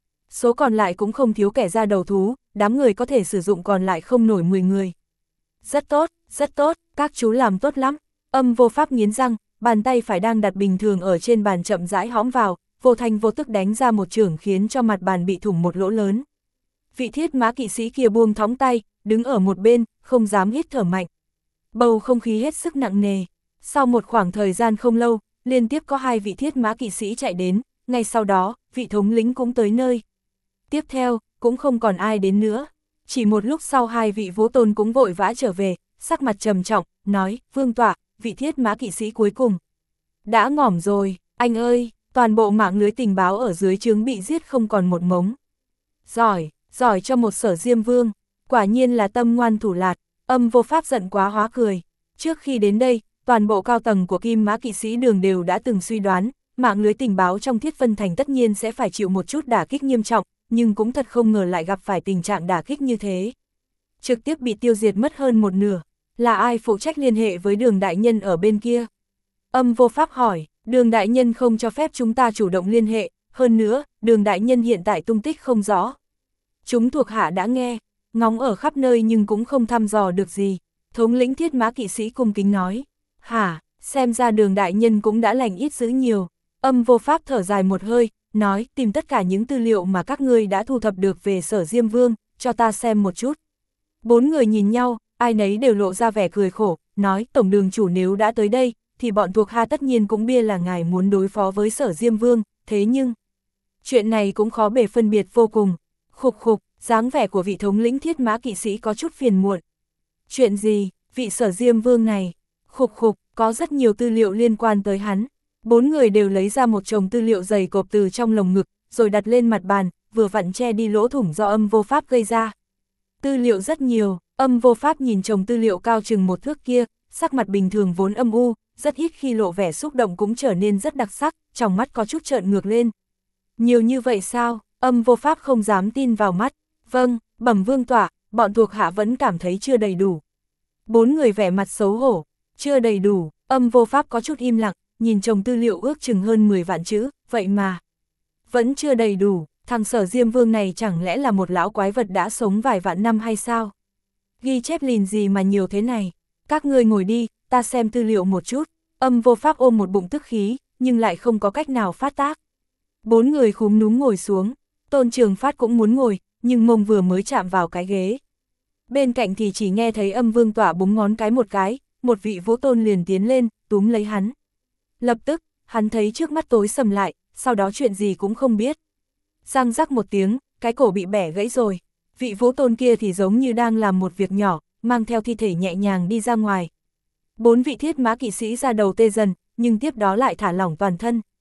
Speaker 1: Số còn lại cũng không thiếu kẻ ra đầu thú, đám người có thể sử dụng còn lại không nổi mười người. Rất tốt, rất tốt, các chú làm tốt lắm. Âm Vô Pháp nghiến răng, bàn tay phải đang đặt bình thường ở trên bàn chậm rãi hõm vào, vô thanh vô tức đánh ra một chưởng khiến cho mặt bàn bị thủng một lỗ lớn. Vị thiết mã kỵ sĩ kia buông thõng tay, đứng ở một bên, không dám hít thở mạnh. Bầu không khí hết sức nặng nề. Sau một khoảng thời gian không lâu, liên tiếp có hai vị thiết mã kỵ sĩ chạy đến, ngay sau đó, vị thống lĩnh cũng tới nơi. Tiếp theo, cũng không còn ai đến nữa. Chỉ một lúc sau hai vị vũ tôn cũng vội vã trở về, sắc mặt trầm trọng, nói, vương tọa, vị thiết mã kỵ sĩ cuối cùng. Đã ngỏm rồi, anh ơi, toàn bộ mạng lưới tình báo ở dưới trướng bị giết không còn một mống. Giỏi, giỏi cho một Sở Diêm Vương, quả nhiên là tâm ngoan thủ lạt. Âm Vô Pháp giận quá hóa cười. Trước khi đến đây, toàn bộ cao tầng của Kim Mã Kỵ Sĩ Đường đều đã từng suy đoán, mạng lưới tình báo trong Thiết Vân Thành tất nhiên sẽ phải chịu một chút đả kích nghiêm trọng, nhưng cũng thật không ngờ lại gặp phải tình trạng đả kích như thế. Trực tiếp bị tiêu diệt mất hơn một nửa, là ai phụ trách liên hệ với Đường đại nhân ở bên kia? Âm Vô Pháp hỏi, Đường đại nhân không cho phép chúng ta chủ động liên hệ, hơn nữa, Đường đại nhân hiện tại tung tích không rõ. Chúng thuộc hạ đã nghe, ngóng ở khắp nơi nhưng cũng không thăm dò được gì. Thống lĩnh thiết mã kỵ sĩ cung kính nói, hả, xem ra Đường đại nhân cũng đã lành ít dữ nhiều. Âm Vô Pháp thở dài một hơi, nói, tìm tất cả những tư liệu mà các ngươi đã thu thập được về Sở Diêm Vương, cho ta xem một chút. Bốn người nhìn nhau, ai nấy đều lộ ra vẻ cười khổ, nói, tổng đường chủ nếu đã tới đây, thì bọn thuộc hạ tất nhiên cũng bia là ngài muốn đối phó với Sở Diêm Vương, thế nhưng, chuyện này cũng khó bề phân biệt vô cùng. Khục khục, dáng vẻ của vị thống lĩnh thiết mã kỵ sĩ có chút phiền muộn. Chuyện gì, vị Sở Diêm Vương này? Khục khục, có rất nhiều tư liệu liên quan tới hắn. Bốn người đều lấy ra một chồng tư liệu dày cộp từ trong lồng ngực, rồi đặt lên mặt bàn, vừa vặn che đi lỗ thủng do Âm Vô Pháp gây ra. Tư liệu rất nhiều, Âm Vô Pháp nhìn chồng tư liệu cao chừng một thước kia, sắc mặt bình thường vốn âm u, rất ít khi lộ vẻ xúc động cũng trở nên rất đặc sắc, trong mắt có chút trợn ngược lên. Nhiều như vậy sao? Âm Vô Pháp không dám tin vào mắt. Vâng, bẩm vương tọa, bọn thuộc hạ vẫn cảm thấy chưa đầy đủ. Bốn người vẻ mặt xấu hổ, chưa đầy đủ. Âm Vô Pháp có chút im lặng, nhìn chồng tư liệu ước chừng hơn mười vạn chữ, vậy mà vẫn chưa đầy đủ. Thằng Sở Diêm Vương này chẳng lẽ là một lão quái vật đã sống vài vạn năm hay sao? Ghi chép lìn gì mà nhiều thế này? Các ngươi ngồi đi, ta xem tư liệu một chút. Âm Vô Pháp ôm một bụng tức khí, nhưng lại không có cách nào phát tác. Bốn người khúm núm ngồi xuống. Tôn Trường Phát cũng muốn ngồi, nhưng mông vừa mới chạm vào cái ghế. Bên cạnh thì chỉ nghe thấy Âm Vương tọa búng ngón cái một cái, một vị vũ tôn liền tiến lên, túm lấy hắn. Lập tức, hắn thấy trước mắt tối sầm lại, sau đó chuyện gì cũng không biết. Răng rắc một tiếng, cái cổ bị bẻ gãy rồi. Vị vũ tôn kia thì giống như đang làm một việc nhỏ, mang theo thi thể nhẹ nhàng đi ra ngoài. Bốn vị thiết mã kỵ sĩ ra đầu tê dần, nhưng tiếp đó lại thả lỏng toàn thân.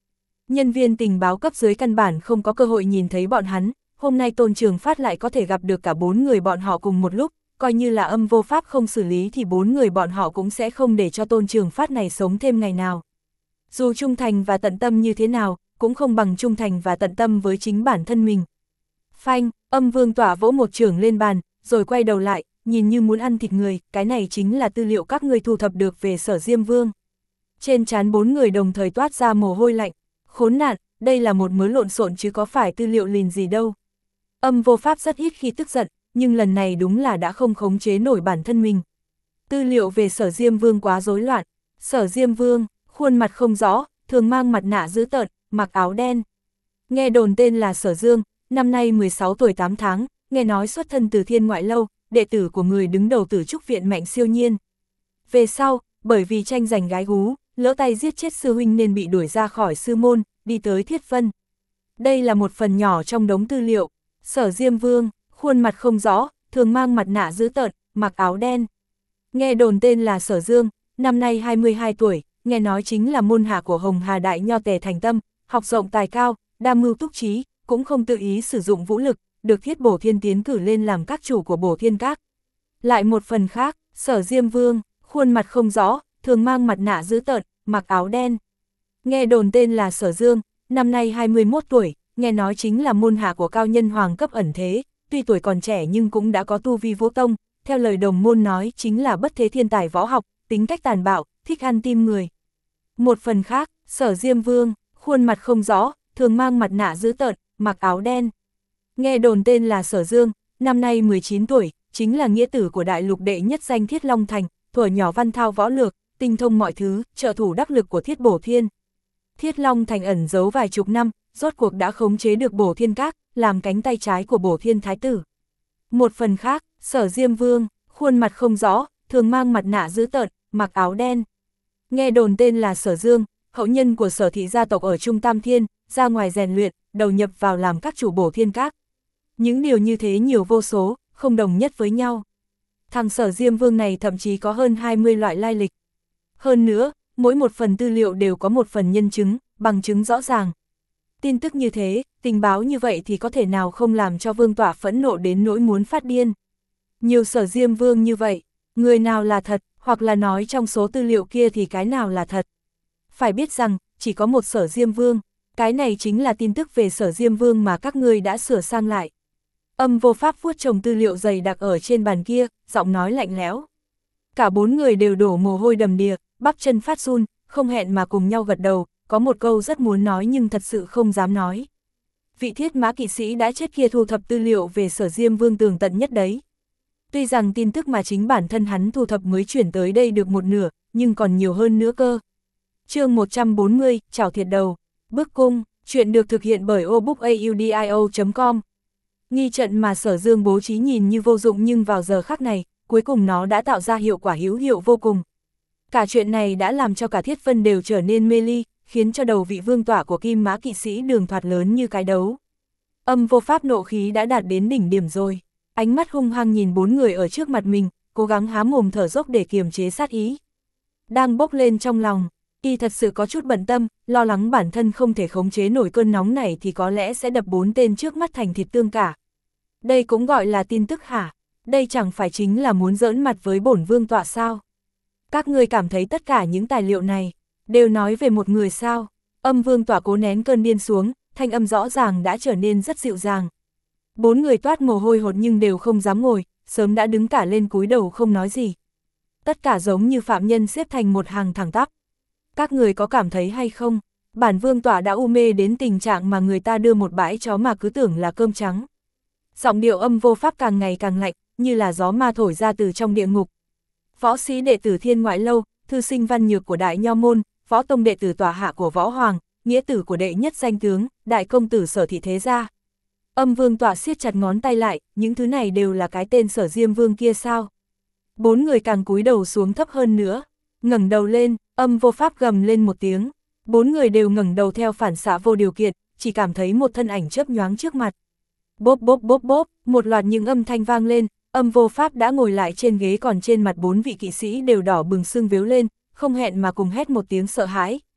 Speaker 1: Nhân viên tình báo cấp dưới căn bản không có cơ hội nhìn thấy bọn hắn, hôm nay Tôn Trường Phát lại có thể gặp được cả bốn người bọn họ cùng một lúc, coi như là Âm Vô Pháp không xử lý thì bốn người bọn họ cũng sẽ không để cho Tôn Trường Phát này sống thêm ngày nào. Dù trung thành và tận tâm như thế nào, cũng không bằng trung thành và tận tâm với chính bản thân mình. Phanh, Âm Vương Tỏa vỗ một chưởng lên bàn, rồi quay đầu lại, nhìn như muốn ăn thịt người, cái này chính là tư liệu các ngươi thu thập được về Sở Diêm Vương. Trên trán bốn người đồng thời toát ra mồ hôi lạnh, khốn nạn, đây là một mớ lộn xộn chứ có phải tư liệu lìn gì đâu. Âm Vô Pháp rất ít khi tức giận, nhưng lần này đúng là đã không khống chế nổi bản thân mình. Tư liệu về Sở Diêm Vương quá rối loạn, Sở Diêm Vương, khuôn mặt không rõ, thường mang mặt nạ dữ tợn, mặc áo đen. Nghe đồn tên là Sở Dương, năm nay mười sáu tuổi tám tháng, nghe nói xuất thân từ Thiên Ngoại Lâu, đệ tử của người đứng đầu Tử Trúc Viện Mạnh Siêu Nhiên. Về sau, bởi vì tranh giành gái gú, lỡ tay giết chết sư huynh nên bị đuổi ra khỏi sư môn, đi tới Thiết Vân. Đây là một phần nhỏ trong đống tư liệu. Sở Diêm Vương, khuôn mặt không rõ, thường mang mặt nạ dữ tợn, mặc áo đen. Nghe đồn tên là Sở Dương, năm nay hai mươi hai tuổi, nghe nói chính là môn hạ của Hồng Hà Đại Nho Tề Thành Tâm, học rộng tài cao, đa mưu túc trí, cũng không tự ý sử dụng vũ lực, được Thiết Bổ Thiên tiến cử lên làm các chủ của Bổ Thiên Các. Lại một phần khác, Sở Diêm Vương, khuôn mặt không rõ, thường mang mặt nạ dữ tợn, mặc áo đen. Nghe đồn tên là Sở Dương, năm nay hai mươi mốt tuổi, nghe nói chính là môn hạ của cao nhân hoàng cấp ẩn thế, tuy tuổi còn trẻ nhưng cũng đã có tu vi vũ tông, theo lời đồng môn nói chính là bất thế thiên tài võ học, tính cách tàn bạo, thích ăn tim người. Một phần khác, Sở Diêm Vương, khuôn mặt không rõ, thường mang mặt nạ dữ tợn, mặc áo đen. Nghe đồn tên là Sở Dương, năm nay mười chín tuổi, chính là nghĩa tử của đại lục đệ nhất danh Thiết Long Thành, thuở nhỏ văn thao võ lược, tinh thông mọi thứ, trợ thủ đắc lực của Thiết Bổ Thiên. Thiết Long Thành ẩn giấu vài chục năm, rốt cuộc đã khống chế được Bổ Thiên Các, làm cánh tay trái của Bổ Thiên Thái Tử. Một phần khác, Sở Diêm Vương, khuôn mặt không rõ, thường mang mặt nạ dữ tợn, mặc áo đen. Nghe đồn tên là Sở Dương, hậu nhân của Sở thị gia tộc ở Trung Tam Thiên, ra ngoài rèn luyện, đầu nhập vào làm các chủ Bổ Thiên Các. Những điều như thế nhiều vô số, không đồng nhất với nhau. Thằng Sở Diêm Vương này thậm chí có hơn hai mươi loại lai lịch. Hơn nữa, mỗi một phần tư liệu đều có một phần nhân chứng, bằng chứng rõ ràng. Tin tức như thế, tình báo như vậy thì có thể nào không làm cho Vương Tỏa phẫn nộ đến nỗi muốn phát điên. Nhiều Sở Diêm Vương như vậy, người nào là thật, hoặc là nói trong số tư liệu kia thì cái nào là thật. Phải biết rằng, chỉ có một Sở Diêm Vương, cái này chính là tin tức về Sở Diêm Vương mà các ngươi đã sửa sang lại. Âm Vô Pháp vuốt chồng tư liệu dày đặc ở trên bàn kia, giọng nói lạnh lẽo. Cả bốn người đều đổ mồ hôi đầm đìa, bắp chân phát run, không hẹn mà cùng nhau gật đầu, có một câu rất muốn nói nhưng thật sự không dám nói. Vị Thiết Mã kỵ sĩ đã chết kia thu thập tư liệu về Sở Diêm Vương tường tận nhất đấy. Tuy rằng tin tức mà chính bản thân hắn thu thập mới chuyển tới đây được một nửa, nhưng còn nhiều hơn nữa cơ. Chương một trăm bốn mươi, chào thiệt đầu. Bức cung, chuyện được thực hiện bởi obookaudio chấm com. Nghi trận mà Sở Dương bố trí nhìn như vô dụng nhưng vào giờ khắc này, cuối cùng nó đã tạo ra hiệu quả hữu hiệu vô cùng. Cả chuyện này đã làm cho cả Thiết Vân đều trở nên mê ly, khiến cho đầu vị Vương Tỏa của Kim Mã kỵ sĩ đường thoạt lớn như cái đấu. Âm Vô Pháp nộ khí đã đạt đến đỉnh điểm rồi, ánh mắt hung hăng nhìn bốn người ở trước mặt mình, cố gắng há mồm thở dốc để kiềm chế sát ý. Đang bốc lên trong lòng, y thật sự có chút bận tâm, lo lắng bản thân không thể khống chế nổi cơn nóng này thì có lẽ sẽ đập bốn tên trước mắt thành thịt tương cả. Đây cũng gọi là tin tức hả? Đây chẳng phải chính là muốn giỡn mặt với bổn Vương Tọa sao? Các ngươi cảm thấy tất cả những tài liệu này đều nói về một người sao? Âm Vương Tọa cố nén cơn điên xuống, thanh âm rõ ràng đã trở nên rất dịu dàng. Bốn người toát mồ hôi hột nhưng đều không dám ngồi, sớm đã đứng cả lên cúi đầu không nói gì. Tất cả giống như phạm nhân xếp thành một hàng thẳng tắp. Các người có cảm thấy hay không? Bản Vương Tọa đã u mê đến tình trạng mà người ta đưa một bãi chó mà cứ tưởng là cơm trắng. Giọng điệu Âm Vô Pháp càng ngày càng lạnh, như là gió ma thổi ra từ trong địa ngục. Võ sĩ đệ tử Thiên Ngoại Lâu, thư sinh văn nhược của Đại Nho Môn, võ tông đệ tử tòa hạ của Võ Hoàng, nghĩa tử của đệ nhất danh tướng, đại công tử Sở thị thế gia. Âm Vương Tọa siết chặt ngón tay lại, những thứ này đều là cái tên Sở Diêm Vương kia sao? Bốn người càng cúi đầu xuống thấp hơn nữa, ngẩng đầu lên, Âm Vô Pháp gầm lên một tiếng. Bốn người đều ngẩng đầu theo phản xạ vô điều kiện, chỉ cảm thấy một thân ảnh chớp nhoáng trước mặt. Bốp bốp bốp bốp, một loạt những âm thanh vang lên, Âm Vô Pháp đã ngồi lại trên ghế, còn trên mặt bốn vị kỵ sĩ đều đỏ bừng sưng vếu lên, không hẹn mà cùng hét một tiếng sợ hãi,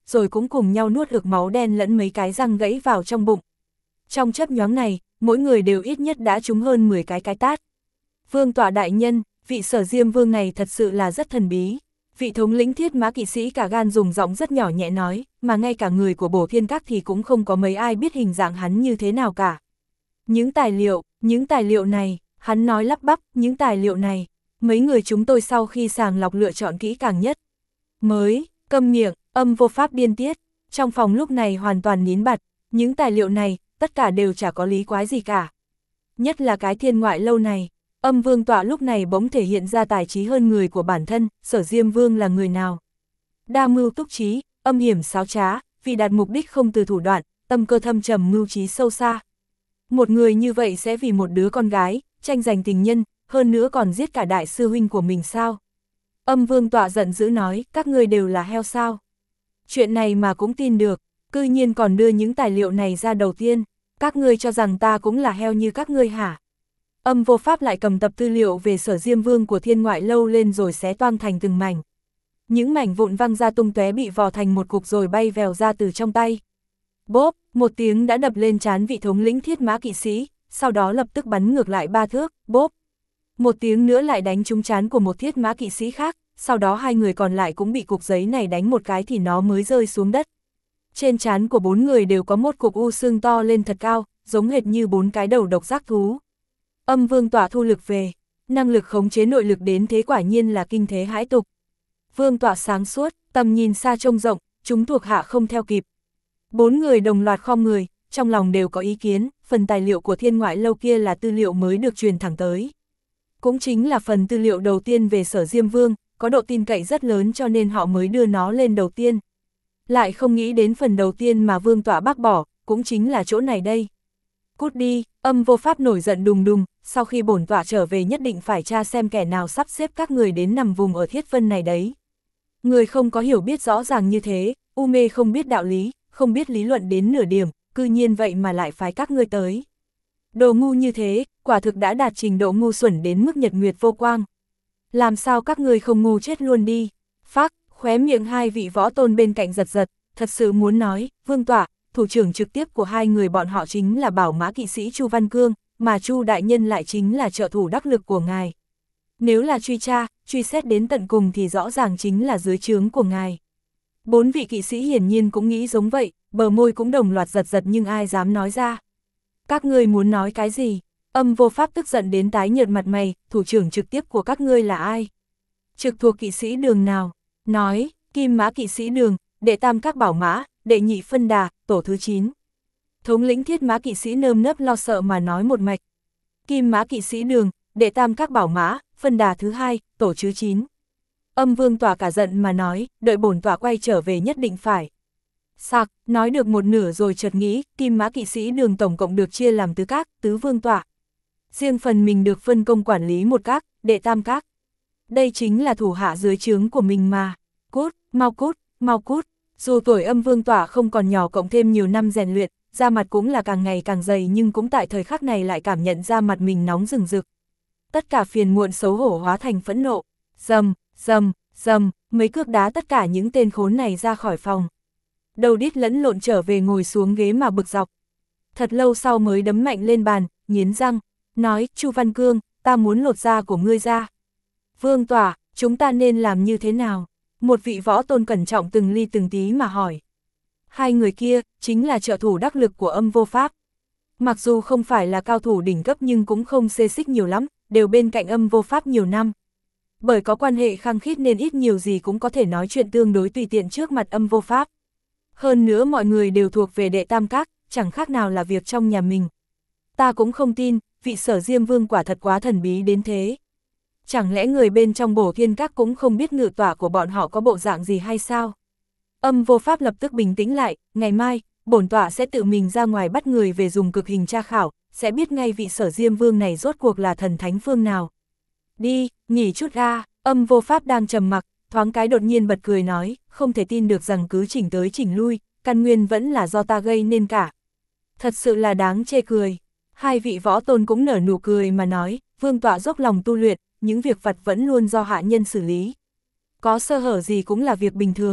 Speaker 1: rồi cũng cùng nhau nuốt ực máu đen lẫn mấy cái răng gãy vào trong bụng. Trong chớp nhoáng này, mỗi người đều ít nhất đã trúng hơn mười cái cái tát. Vương tọa đại nhân, vị Sở Diêm Vương này thật sự là rất thần bí. Vị thống lĩnh Thiết Mã kỵ sĩ cả gan dùng giọng rất nhỏ nhẹ nói, mà ngay cả người của Bổ Thiên Các thì cũng không có mấy ai biết hình dạng hắn như thế nào cả. Những tài liệu, những tài liệu này, hắn nói lắp bắp, những tài liệu này, mấy người chúng tôi sau khi sàng lọc lựa chọn kỹ càng nhất. Mới, câm miệng, Âm Vô Pháp điên tiết, trong phòng lúc này hoàn toàn nín bặt, những tài liệu này, tất cả đều chả có lý quái gì cả. Nhất là cái Thiên Ngoại Lâu này, Âm Vương tọa lúc này bỗng thể hiện ra tài trí hơn người của bản thân, Sở Diêm Vương là người nào. Đa mưu túc trí, âm hiểm xáo trá, vì đạt mục đích không từ thủ đoạn, tâm cơ thâm trầm mưu trí sâu xa. Một người như vậy sẽ vì một đứa con gái, tranh giành tình nhân, hơn nữa còn giết cả đại sư huynh của mình sao? Âm Vương tọa giận dữ nói, các ngươi đều là heo sao? Chuyện này mà cũng tin được, cư nhiên còn đưa những tài liệu này ra đầu tiên, các ngươi cho rằng ta cũng là heo như các ngươi hả? Âm Vô Pháp lại cầm tập tư liệu về Sở Diêm Vương của Thiên Ngoại Lâu lên rồi xé toang thành từng mảnh. Những mảnh vụn văng ra tung tóe bị vò thành một cục rồi bay vèo ra từ trong tay. Bốp, một tiếng đã đập lên trán vị thống lĩnh Thiết Mã kỵ sĩ, sau đó lập tức bắn ngược lại ba thước, bốp. Một tiếng nữa lại đánh trúng trán của một Thiết Mã kỵ sĩ khác, sau đó hai người còn lại cũng bị cục giấy này đánh một cái thì nó mới rơi xuống đất. Trên trán của bốn người đều có một cục u xương to lên thật cao, giống hệt như bốn cái đầu độc giác thú. Âm Vương tọa thu lực về, năng lực khống chế nội lực đến thế quả nhiên là kinh thế hãi tục. Vương tọa sáng suốt, tầm nhìn xa trông rộng, chúng thuộc hạ không theo kịp. Bốn người đồng loạt khom người, trong lòng đều có ý kiến, phần tài liệu của Thiên Ngoại Lâu kia là tư liệu mới được truyền thẳng tới. Cũng chính là phần tư liệu đầu tiên về Sở Diêm Vương, có độ tin cậy rất lớn cho nên họ mới đưa nó lên đầu tiên. Lại không nghĩ đến phần đầu tiên mà Vương tọa bác bỏ, cũng chính là chỗ này đây. Cút đi, Âm Vô Pháp nổi giận đùng đùng, sau khi bổn tọa trở về nhất định phải tra xem kẻ nào sắp xếp các người đến nằm vùng ở Thiết Vân này đấy. Người không có hiểu biết rõ ràng như thế, u mê không biết đạo lý, không biết lý luận đến nửa điểm, cư nhiên vậy mà lại phái các ngươi tới. Đồ ngu như thế, quả thực đã đạt trình độ ngu xuẩn đến mức nhật nguyệt vô quang. Làm sao các ngươi không ngu chết luôn đi? Phác, khóe miệng hai vị võ tôn bên cạnh giật giật, thật sự muốn nói, Vương tọa, thủ trưởng trực tiếp của hai người bọn họ chính là Bảo Mã kỵ sĩ Chu Văn Cương, mà Chu đại nhân lại chính là trợ thủ đắc lực của ngài. Nếu là truy tra, truy xét đến tận cùng thì rõ ràng chính là dưới trướng của ngài. Bốn vị kỵ sĩ hiển nhiên cũng nghĩ giống vậy, bờ môi cũng đồng loạt giật giật nhưng ai dám nói ra. Các ngươi muốn nói cái gì? Âm Vô Pháp tức giận đến tái nhợt mặt mày, thủ trưởng trực tiếp của các ngươi là ai? Trực thuộc kỵ sĩ Đường nào? Nói, Kim Mã kỵ sĩ Đường, đệ tam các Bảo Mã, đệ nhị Phân Đà, tổ thứ chín. Thống lĩnh Thiết Mã kỵ sĩ nơm nớp lo sợ mà nói một mạch. Kim Mã kỵ sĩ Đường, đệ tam các Bảo Mã, Phân Đà thứ hai, tổ thứ chín. Âm Vương tọa cả giận mà nói, đợi bổn tọa quay trở về nhất định phải. Sạc, nói được một nửa rồi chợt nghĩ, Kim Mã kỵ sĩ Đường tổng cộng được chia làm tứ các, tứ vương tọa. Riêng phần mình được phân công quản lý một các, đệ tam các. Đây chính là thủ hạ dưới trướng của mình mà. Cút, mau cút, mau cút. Dù tuổi Âm Vương tọa không còn nhỏ cộng thêm nhiều năm rèn luyện, da mặt cũng là càng ngày càng dày nhưng cũng tại thời khắc này lại cảm nhận ra mặt mình nóng rừng rực. Tất cả phiền muộn xấu hổ hóa thành phẫn nộ. Dầm, dầm, dầm, mấy cước đá tất cả những tên khốn này ra khỏi phòng. Đầu đít lẫn lộn trở về ngồi xuống ghế mà bực dọc. Thật lâu sau mới đấm mạnh lên bàn, nghiến răng, nói, Chu Văn Cương, ta muốn lột da của ngươi ra. Vương tọa, chúng ta nên làm như thế nào? Một vị võ tôn cẩn trọng từng ly từng tí mà hỏi. Hai người kia, chính là trợ thủ đắc lực của Âm Vô Pháp. Mặc dù không phải là cao thủ đỉnh cấp nhưng cũng không xê xích nhiều lắm, đều bên cạnh Âm Vô Pháp nhiều năm. Bởi có quan hệ khăng khít nên ít nhiều gì cũng có thể nói chuyện tương đối tùy tiện trước mặt Âm Vô Pháp. Hơn nữa mọi người đều thuộc về đệ tam các, chẳng khác nào là việc trong nhà mình. Ta cũng không tin, vị Sở Diêm Vương quả thật quá thần bí đến thế. Chẳng lẽ người bên trong Bổ Thiên Các cũng không biết ngự tọa của bọn họ có bộ dạng gì hay sao? Âm Vô Pháp lập tức bình tĩnh lại, ngày mai, bổn tọa sẽ tự mình ra ngoài bắt người về dùng cực hình tra khảo, sẽ biết ngay vị Sở Diêm Vương này rốt cuộc là thần thánh phương nào. Đi, nghỉ chút ra, Âm Vô Pháp đang trầm mặc, thoáng cái đột nhiên bật cười nói, không thể tin được rằng cứ chỉnh tới chỉnh lui, căn nguyên vẫn là do ta gây nên cả. Thật sự là đáng chê cười. Hai vị võ tôn cũng nở nụ cười mà nói, Vương tọa dốc lòng tu luyện, những việc vặt vẫn luôn do hạ nhân xử lý. Có sơ hở gì cũng là việc bình thường.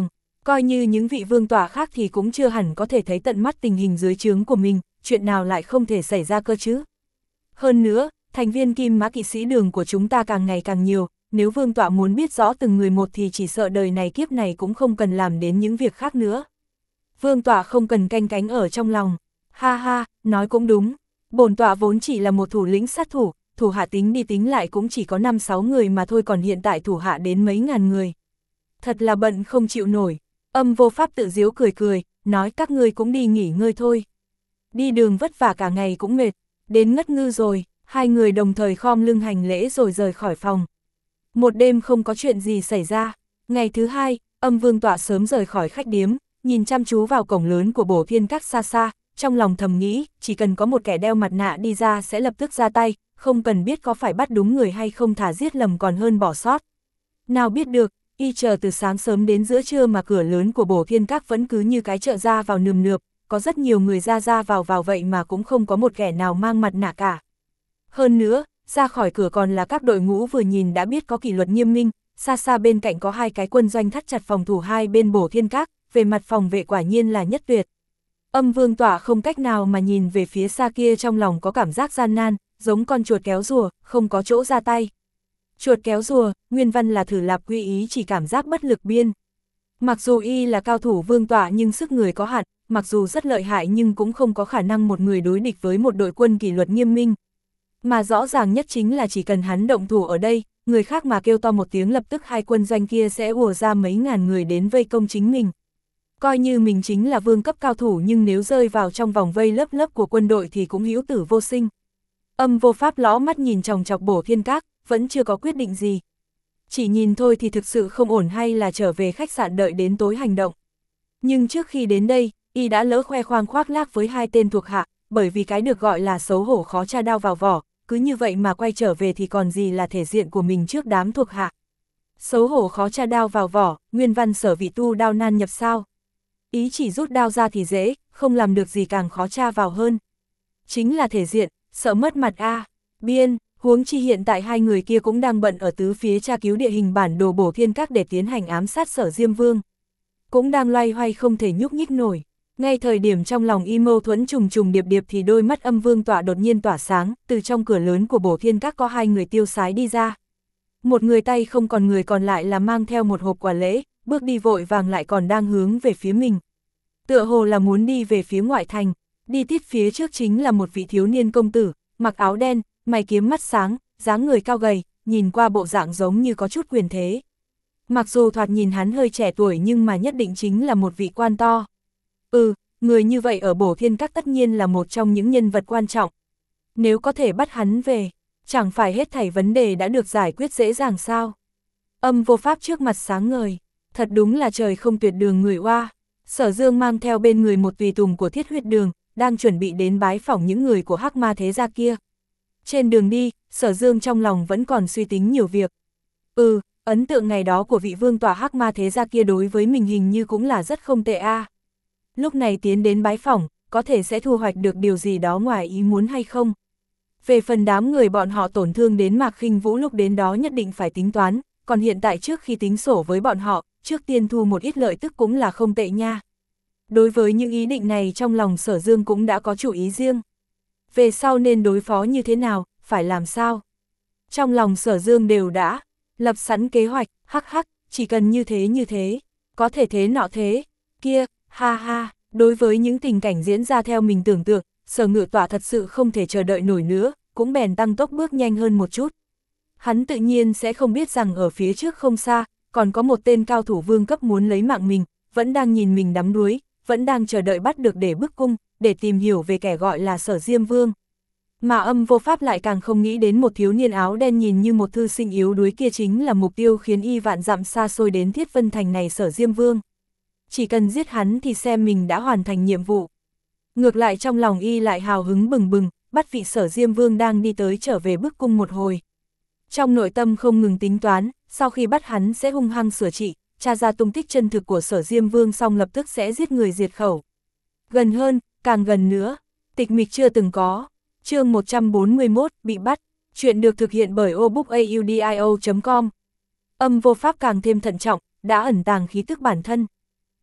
Speaker 1: Coi như những vị vương tọa khác thì cũng chưa hẳn có thể thấy tận mắt tình hình dưới trướng của mình, chuyện nào lại không thể xảy ra cơ chứ. Hơn nữa, thành viên Kim Mã Kỵ Sĩ Đường của chúng ta càng ngày càng nhiều, nếu vương tọa muốn biết rõ từng người một thì chỉ sợ đời này kiếp này cũng không cần làm đến những việc khác nữa. Vương tọa không cần canh cánh ở trong lòng. Ha ha, nói cũng đúng. Bổn tọa vốn chỉ là một thủ lĩnh sát thủ, thủ hạ tính đi tính lại cũng chỉ có năm sáu người mà thôi, còn hiện tại thủ hạ đến mấy ngàn người. Thật là bận không chịu nổi. Âm Vô Pháp tự giễu cười cười, nói các ngươi cũng đi nghỉ ngơi thôi. Đi đường vất vả cả ngày cũng mệt, đến ngất ngư rồi. Hai người đồng thời khom lưng hành lễ rồi rời khỏi phòng. Một đêm không có chuyện gì xảy ra. Ngày thứ hai, Âm Vương tọa sớm rời khỏi khách điếm, nhìn chăm chú vào cổng lớn của Bổ Thiên Các xa xa, trong lòng thầm nghĩ, chỉ cần có một kẻ đeo mặt nạ đi ra sẽ lập tức ra tay, không cần biết có phải bắt đúng người hay không, thả giết lầm còn hơn bỏ sót. Nào biết được, y chờ từ sáng sớm đến giữa trưa mà cửa lớn của Bổ Thiên Các vẫn cứ như cái chợ ra vào nườm nượp, có rất nhiều người ra ra vào vào vậy mà cũng không có một kẻ nào mang mặt nạ cả. Hơn nữa, ra khỏi cửa còn là các đội ngũ vừa nhìn đã biết có kỷ luật nghiêm minh, xa xa bên cạnh có hai cái quân doanh thắt chặt phòng thủ hai bên Bổ Thiên Các, về mặt phòng vệ quả nhiên là nhất tuyệt. Âm Vương tọa không cách nào mà nhìn về phía xa kia, trong lòng có cảm giác gian nan, giống con chuột kéo rùa, không có chỗ ra tay. Chuột kéo rùa, nguyên văn là Thử Lạp Quy Ý, chỉ cảm giác bất lực biên. Mặc dù y là cao thủ vương tọa nhưng sức người có hạn, mặc dù rất lợi hại nhưng cũng không có khả năng một người đối địch với một đội quân kỷ luật nghiêm minh. Mà rõ ràng nhất chính là chỉ cần hắn động thủ ở đây, người khác mà kêu to một tiếng lập tức hai quân doanh kia sẽ ùa ra mấy ngàn người đến vây công chính mình. Coi như mình chính là vương cấp cao thủ nhưng nếu rơi vào trong vòng vây lớp lớp của quân đội thì cũng hữu tử vô sinh. Âm Vô Pháp ló mắt nhìn chòng chọc Bổ Thiên Các, vẫn chưa có quyết định gì. Chỉ nhìn thôi thì thực sự không ổn, hay là trở về khách sạn đợi đến tối hành động. Nhưng trước khi đến đây, y đã lỡ khoe khoang khoác lác với hai tên thuộc hạ, bởi vì cái được gọi là xấu hổ khó tra đao vào vỏ, cứ như vậy mà quay trở về thì còn gì là thể diện của mình trước đám thuộc hạ. Xấu hổ khó tra đao vào vỏ, nguyên văn Sở Vị tu đao nan nhập sao. Ý chỉ rút đao ra thì dễ, không làm được gì càng khó tra vào hơn. Chính là thể diện, sợ mất mặt a. À. Biên, huống chi hiện tại hai người kia cũng đang bận ở tứ phía tra cứu địa hình bản đồ Bổ Thiên Các để tiến hành ám sát Sở Diêm Vương. Cũng đang loay hoay không thể nhúc nhích nổi. Ngay thời điểm trong lòng y mâu thuẫn trùng trùng điệp điệp thì đôi mắt Âm Vương tọa đột nhiên tỏa sáng, từ trong cửa lớn của Bổ Thiên Các có hai người tiêu sái đi ra. Một người tay không còn, người còn lại là mang theo một hộp quà lễ, bước đi vội vàng lại còn đang hướng về phía mình. Tựa hồ là muốn đi về phía ngoại thành, đi tít phía trước chính là một vị thiếu niên công tử, mặc áo đen, mày kiếm mắt sáng, dáng người cao gầy, nhìn qua bộ dạng giống như có chút quyền thế. Mặc dù thoạt nhìn hắn hơi trẻ tuổi nhưng mà nhất định chính là một vị quan to. Ừ, người như vậy ở Bổ Thiên Các tất nhiên là một trong những nhân vật quan trọng. Nếu có thể bắt hắn về, chẳng phải hết thảy vấn đề đã được giải quyết dễ dàng sao? Âm Vô Pháp trước mặt sáng ngời, thật đúng là trời không tuyệt đường người oa. Sở Dương mang theo bên người một tùy tùng của Thiết Huyết Đường, đang chuẩn bị đến bái phỏng những người của Hắc Ma thế gia kia. Trên đường đi, Sở Dương trong lòng vẫn còn suy tính nhiều việc. Ừ, ấn tượng ngày đó của vị vương tọa Hắc Ma thế gia kia đối với mình hình như cũng là rất không tệ a. À. Lúc này tiến đến bái phỏng, có thể sẽ thu hoạch được điều gì đó ngoài ý muốn hay không? Về phần đám người bọn họ tổn thương đến Mạc Khinh Vũ, lúc đến đó nhất định phải tính toán, còn hiện tại trước khi tính sổ với bọn họ, trước tiên thu một ít lợi tức cũng là không tệ nha. Đối với những ý định này trong lòng Sở Dương cũng đã có chủ ý riêng. Về sau nên đối phó như thế nào, phải làm sao? Trong lòng Sở Dương đều đã lập sẵn kế hoạch, hắc hắc, chỉ cần như thế như thế, có thể thế nọ thế, kia, ha ha. Đối với những tình cảnh diễn ra theo mình tưởng tượng, Sở Ngự Tọa thật sự không thể chờ đợi nổi nữa, cũng bèn tăng tốc bước nhanh hơn một chút. Hắn tự nhiên sẽ không biết rằng ở phía trước không xa, còn có một tên cao thủ vương cấp muốn lấy mạng mình, vẫn đang nhìn mình đắm đuối, vẫn đang chờ đợi bắt được để bức cung, để tìm hiểu về kẻ gọi là Sở Diêm Vương. Mà Âm Vô Pháp lại càng không nghĩ đến một thiếu niên áo đen nhìn như một thư sinh yếu đuối kia chính là mục tiêu khiến y vạn dặm xa xôi đến Thiết Vân Thành này, Sở Diêm Vương. Chỉ cần giết hắn thì xem mình đã hoàn thành nhiệm vụ. Ngược lại trong lòng y lại hào hứng bừng bừng, bắt vị Sở Diêm Vương đang đi tới trở về bức cung một hồi. Trong nội tâm không ngừng tính toán, sau khi bắt hắn sẽ hung hăng sửa trị, tra ra tung tích chân thực của Sở Diêm Vương xong lập tức sẽ giết người diệt khẩu. Gần hơn, càng gần nữa, tịch mịch chưa từng có. Chương một trăm bốn mươi mốt, bị bắt. Chuyện được thực hiện bởi obookaudio chấm com. Âm Vô Pháp càng thêm thận trọng, đã ẩn tàng khí tức bản thân.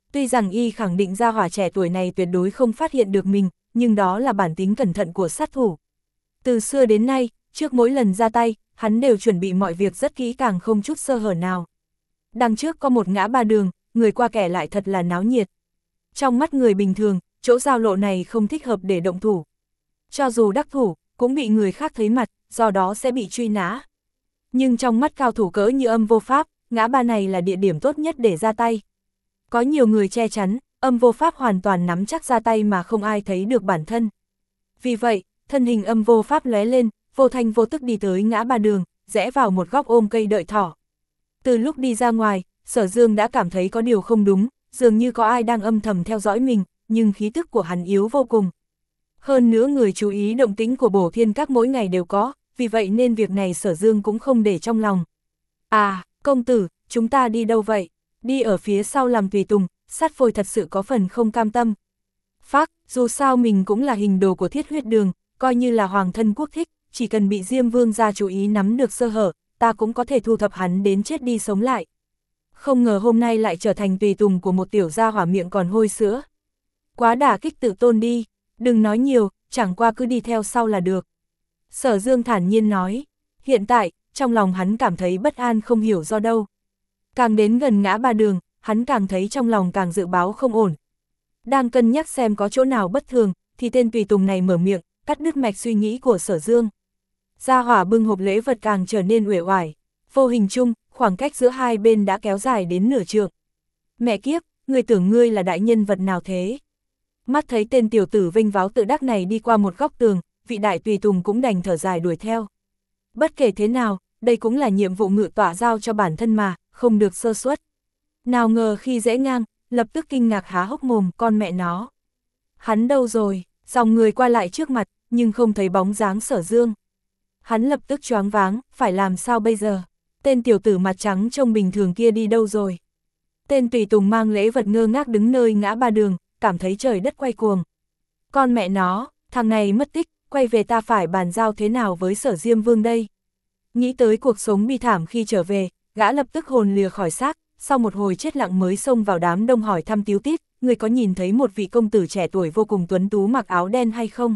Speaker 1: Tuy rằng y khẳng định gia hỏa trẻ tuổi này tuyệt đối không phát hiện được mình, nhưng đó là bản tính cẩn thận của sát thủ. Từ xưa đến nay, trước mỗi lần ra tay, hắn đều chuẩn bị mọi việc rất kỹ càng không chút sơ hở nào. Đằng trước có một ngã ba đường, người qua kẻ lại thật là náo nhiệt. Trong mắt người bình thường, chỗ giao lộ này không thích hợp để động thủ. Cho dù đắc thủ, cũng bị người khác thấy mặt, do đó sẽ bị truy nã. Nhưng trong mắt cao thủ cỡ như Âm Vô Pháp, ngã ba này là địa điểm tốt nhất để ra tay. Có nhiều người che chắn, Âm Vô Pháp hoàn toàn nắm chắc ra tay mà không ai thấy được bản thân. Vì vậy, thân hình Âm Vô Pháp lóe lên, vô thanh vô tức đi tới ngã ba đường, rẽ vào một góc ôm cây đợi thỏ. Từ lúc đi ra ngoài, Sở Dương đã cảm thấy có điều không đúng, dường như có ai đang âm thầm theo dõi mình, nhưng khí tức của hắn yếu vô cùng. Hơn nữa người chú ý động tĩnh của Bổ Thiên Các mỗi ngày đều có, vì vậy nên việc này Sở Dương cũng không để trong lòng. À, công tử, chúng ta đi đâu vậy? Đi ở phía sau làm tùy tùng, Sát Phôi thật sự có phần không cam tâm. Phác, dù sao mình cũng là hình đồ của Thiết Huyết Đường, coi như là hoàng thân quốc thích, chỉ cần bị Diêm Vương gia chú ý nắm được sơ hở, ta cũng có thể thu thập hắn đến chết đi sống lại. Không ngờ hôm nay lại trở thành tùy tùng của một tiểu gia hỏa miệng còn hôi sữa. Quá đả kích tự tôn đi, đừng nói nhiều, chẳng qua cứ đi theo sau là được. Sở Dương thản nhiên nói, hiện tại, trong lòng hắn cảm thấy bất an không hiểu do đâu. Càng đến gần ngã ba đường, hắn càng thấy trong lòng càng dự báo không ổn. Đang cân nhắc xem có chỗ nào bất thường, thì tên tùy tùng này mở miệng, cắt đứt mạch suy nghĩ của Sở Dương. Gia hỏa bưng hộp lễ vật càng trở nên uể oải, vô hình chung, khoảng cách giữa hai bên đã kéo dài đến nửa trượng. Mẹ kiếp, ngươi tưởng ngươi là đại nhân vật nào thế? Mắt thấy tên tiểu tử vinh váo tự đắc này đi qua một góc tường, vị đại tùy tùng cũng đành thở dài đuổi theo. Bất kể thế nào, đây cũng là nhiệm vụ ngự tọa giao cho bản thân mà, không được sơ suất. Nào ngờ khi rẽ ngang, lập tức kinh ngạc há hốc mồm, con mẹ nó. Hắn đâu rồi? Dòng người qua lại trước mặt, nhưng không thấy bóng dáng Sở Dương. Hắn lập tức choáng váng, phải làm sao bây giờ? Tên tiểu tử mặt trắng trông bình thường kia đi đâu rồi? Tên tùy tùng mang lễ vật ngơ ngác đứng nơi ngã ba đường, cảm thấy trời đất quay cuồng. Con mẹ nó, thằng này mất tích, quay về ta phải bàn giao thế nào với Sở Diêm Vương đây? Nghĩ tới cuộc sống bi thảm khi trở về, gã lập tức hồn lìa khỏi xác, sau một hồi chết lặng mới xông vào đám đông hỏi thăm tíu tít, người có nhìn thấy một vị công tử trẻ tuổi vô cùng tuấn tú mặc áo đen hay không?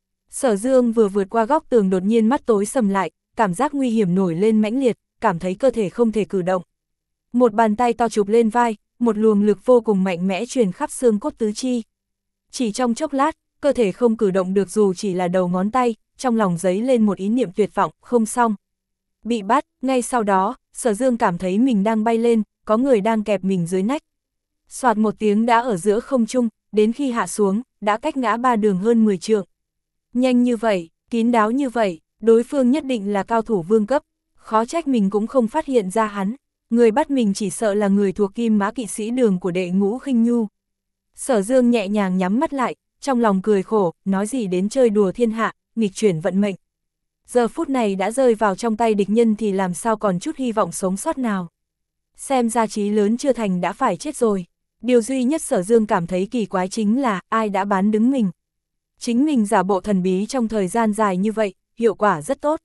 Speaker 1: Sở Dương vừa vượt qua góc tường đột nhiên mắt tối sầm lại, cảm giác nguy hiểm nổi lên mãnh liệt, cảm thấy cơ thể không thể cử động. Một bàn tay to chụp lên vai, một luồng lực vô cùng mạnh mẽ truyền khắp xương cốt tứ chi. Chỉ trong chốc lát, cơ thể không cử động được dù chỉ là đầu ngón tay, trong lòng dấy lên một ý niệm tuyệt vọng, không xong. Bị bắt, ngay sau đó, Sở Dương cảm thấy mình đang bay lên, có người đang kẹp mình dưới nách. Soạt một tiếng đã ở giữa không trung, đến khi hạ xuống, đã cách ngã ba đường hơn mười trượng. Nhanh như vậy, kín đáo như vậy, đối phương nhất định là cao thủ vương cấp, khó trách mình cũng không phát hiện ra hắn. Người bắt mình chỉ sợ là người thuộc Kim Mã Kỵ Sĩ Đường của Đệ Ngũ Khinh Nhu. Sở Dương nhẹ nhàng nhắm mắt lại, trong lòng cười khổ, nói gì đến chơi đùa thiên hạ, nghịch chuyển vận mệnh. Giờ phút này đã rơi vào trong tay địch nhân thì làm sao còn chút hy vọng sống sót nào. Xem ra chí lớn chưa thành đã phải chết rồi. Điều duy nhất Sở Dương cảm thấy kỳ quái chính là ai đã bán đứng mình. Chính mình giả bộ thần bí trong thời gian dài như vậy, hiệu quả rất tốt.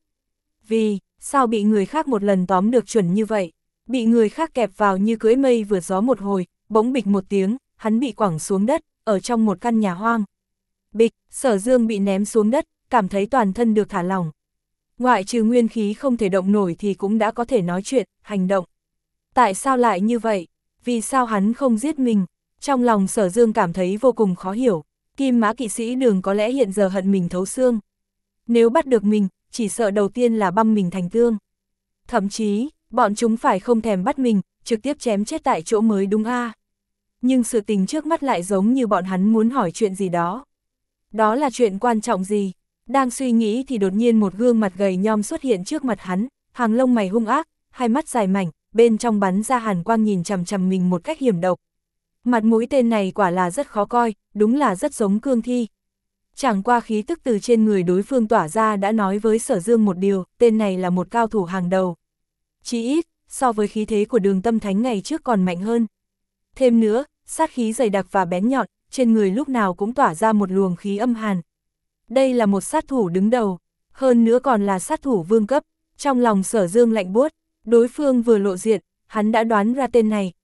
Speaker 1: Vì, sao bị người khác một lần tóm được chuẩn như vậy? Bị người khác kẹp vào như cưỡi mây vượt gió một hồi, bỗng bịch một tiếng, hắn bị quẳng xuống đất, ở trong một căn nhà hoang. Bịch, Sở Dương bị ném xuống đất, cảm thấy toàn thân được thả lỏng. Ngoại trừ nguyên khí không thể động nổi thì cũng đã có thể nói chuyện, hành động. Tại sao lại như vậy? Vì sao hắn không giết mình? Trong lòng Sở Dương cảm thấy vô cùng khó hiểu. Kim Mã Kỵ Sĩ Đường có lẽ hiện giờ hận mình thấu xương. Nếu bắt được mình, chỉ sợ đầu tiên là băm mình thành tương. Thậm chí, bọn chúng phải không thèm bắt mình, trực tiếp chém chết tại chỗ mới đúng a. À. Nhưng sự tình trước mắt lại giống như bọn hắn muốn hỏi chuyện gì đó. Đó là chuyện quan trọng gì? Đang suy nghĩ thì đột nhiên một gương mặt gầy nhom xuất hiện trước mặt hắn, hàng lông mày hung ác, hai mắt dài mảnh, bên trong bắn ra hàn quang nhìn chằm chằm mình một cách hiểm độc. Mặt mũi tên này quả là rất khó coi, đúng là rất giống cương thi. Chẳng qua khí tức từ trên người đối phương tỏa ra đã nói với Sở Dương một điều, tên này là một cao thủ hàng đầu. Chỉ ít, so với khí thế của Đường Tâm Thánh ngày trước còn mạnh hơn. Thêm nữa, sát khí dày đặc và bén nhọn, trên người lúc nào cũng tỏa ra một luồng khí âm hàn. Đây là một sát thủ đứng đầu, hơn nữa còn là sát thủ vương cấp. Trong lòng Sở Dương lạnh buốt, đối phương vừa lộ diện, hắn đã đoán ra tên này,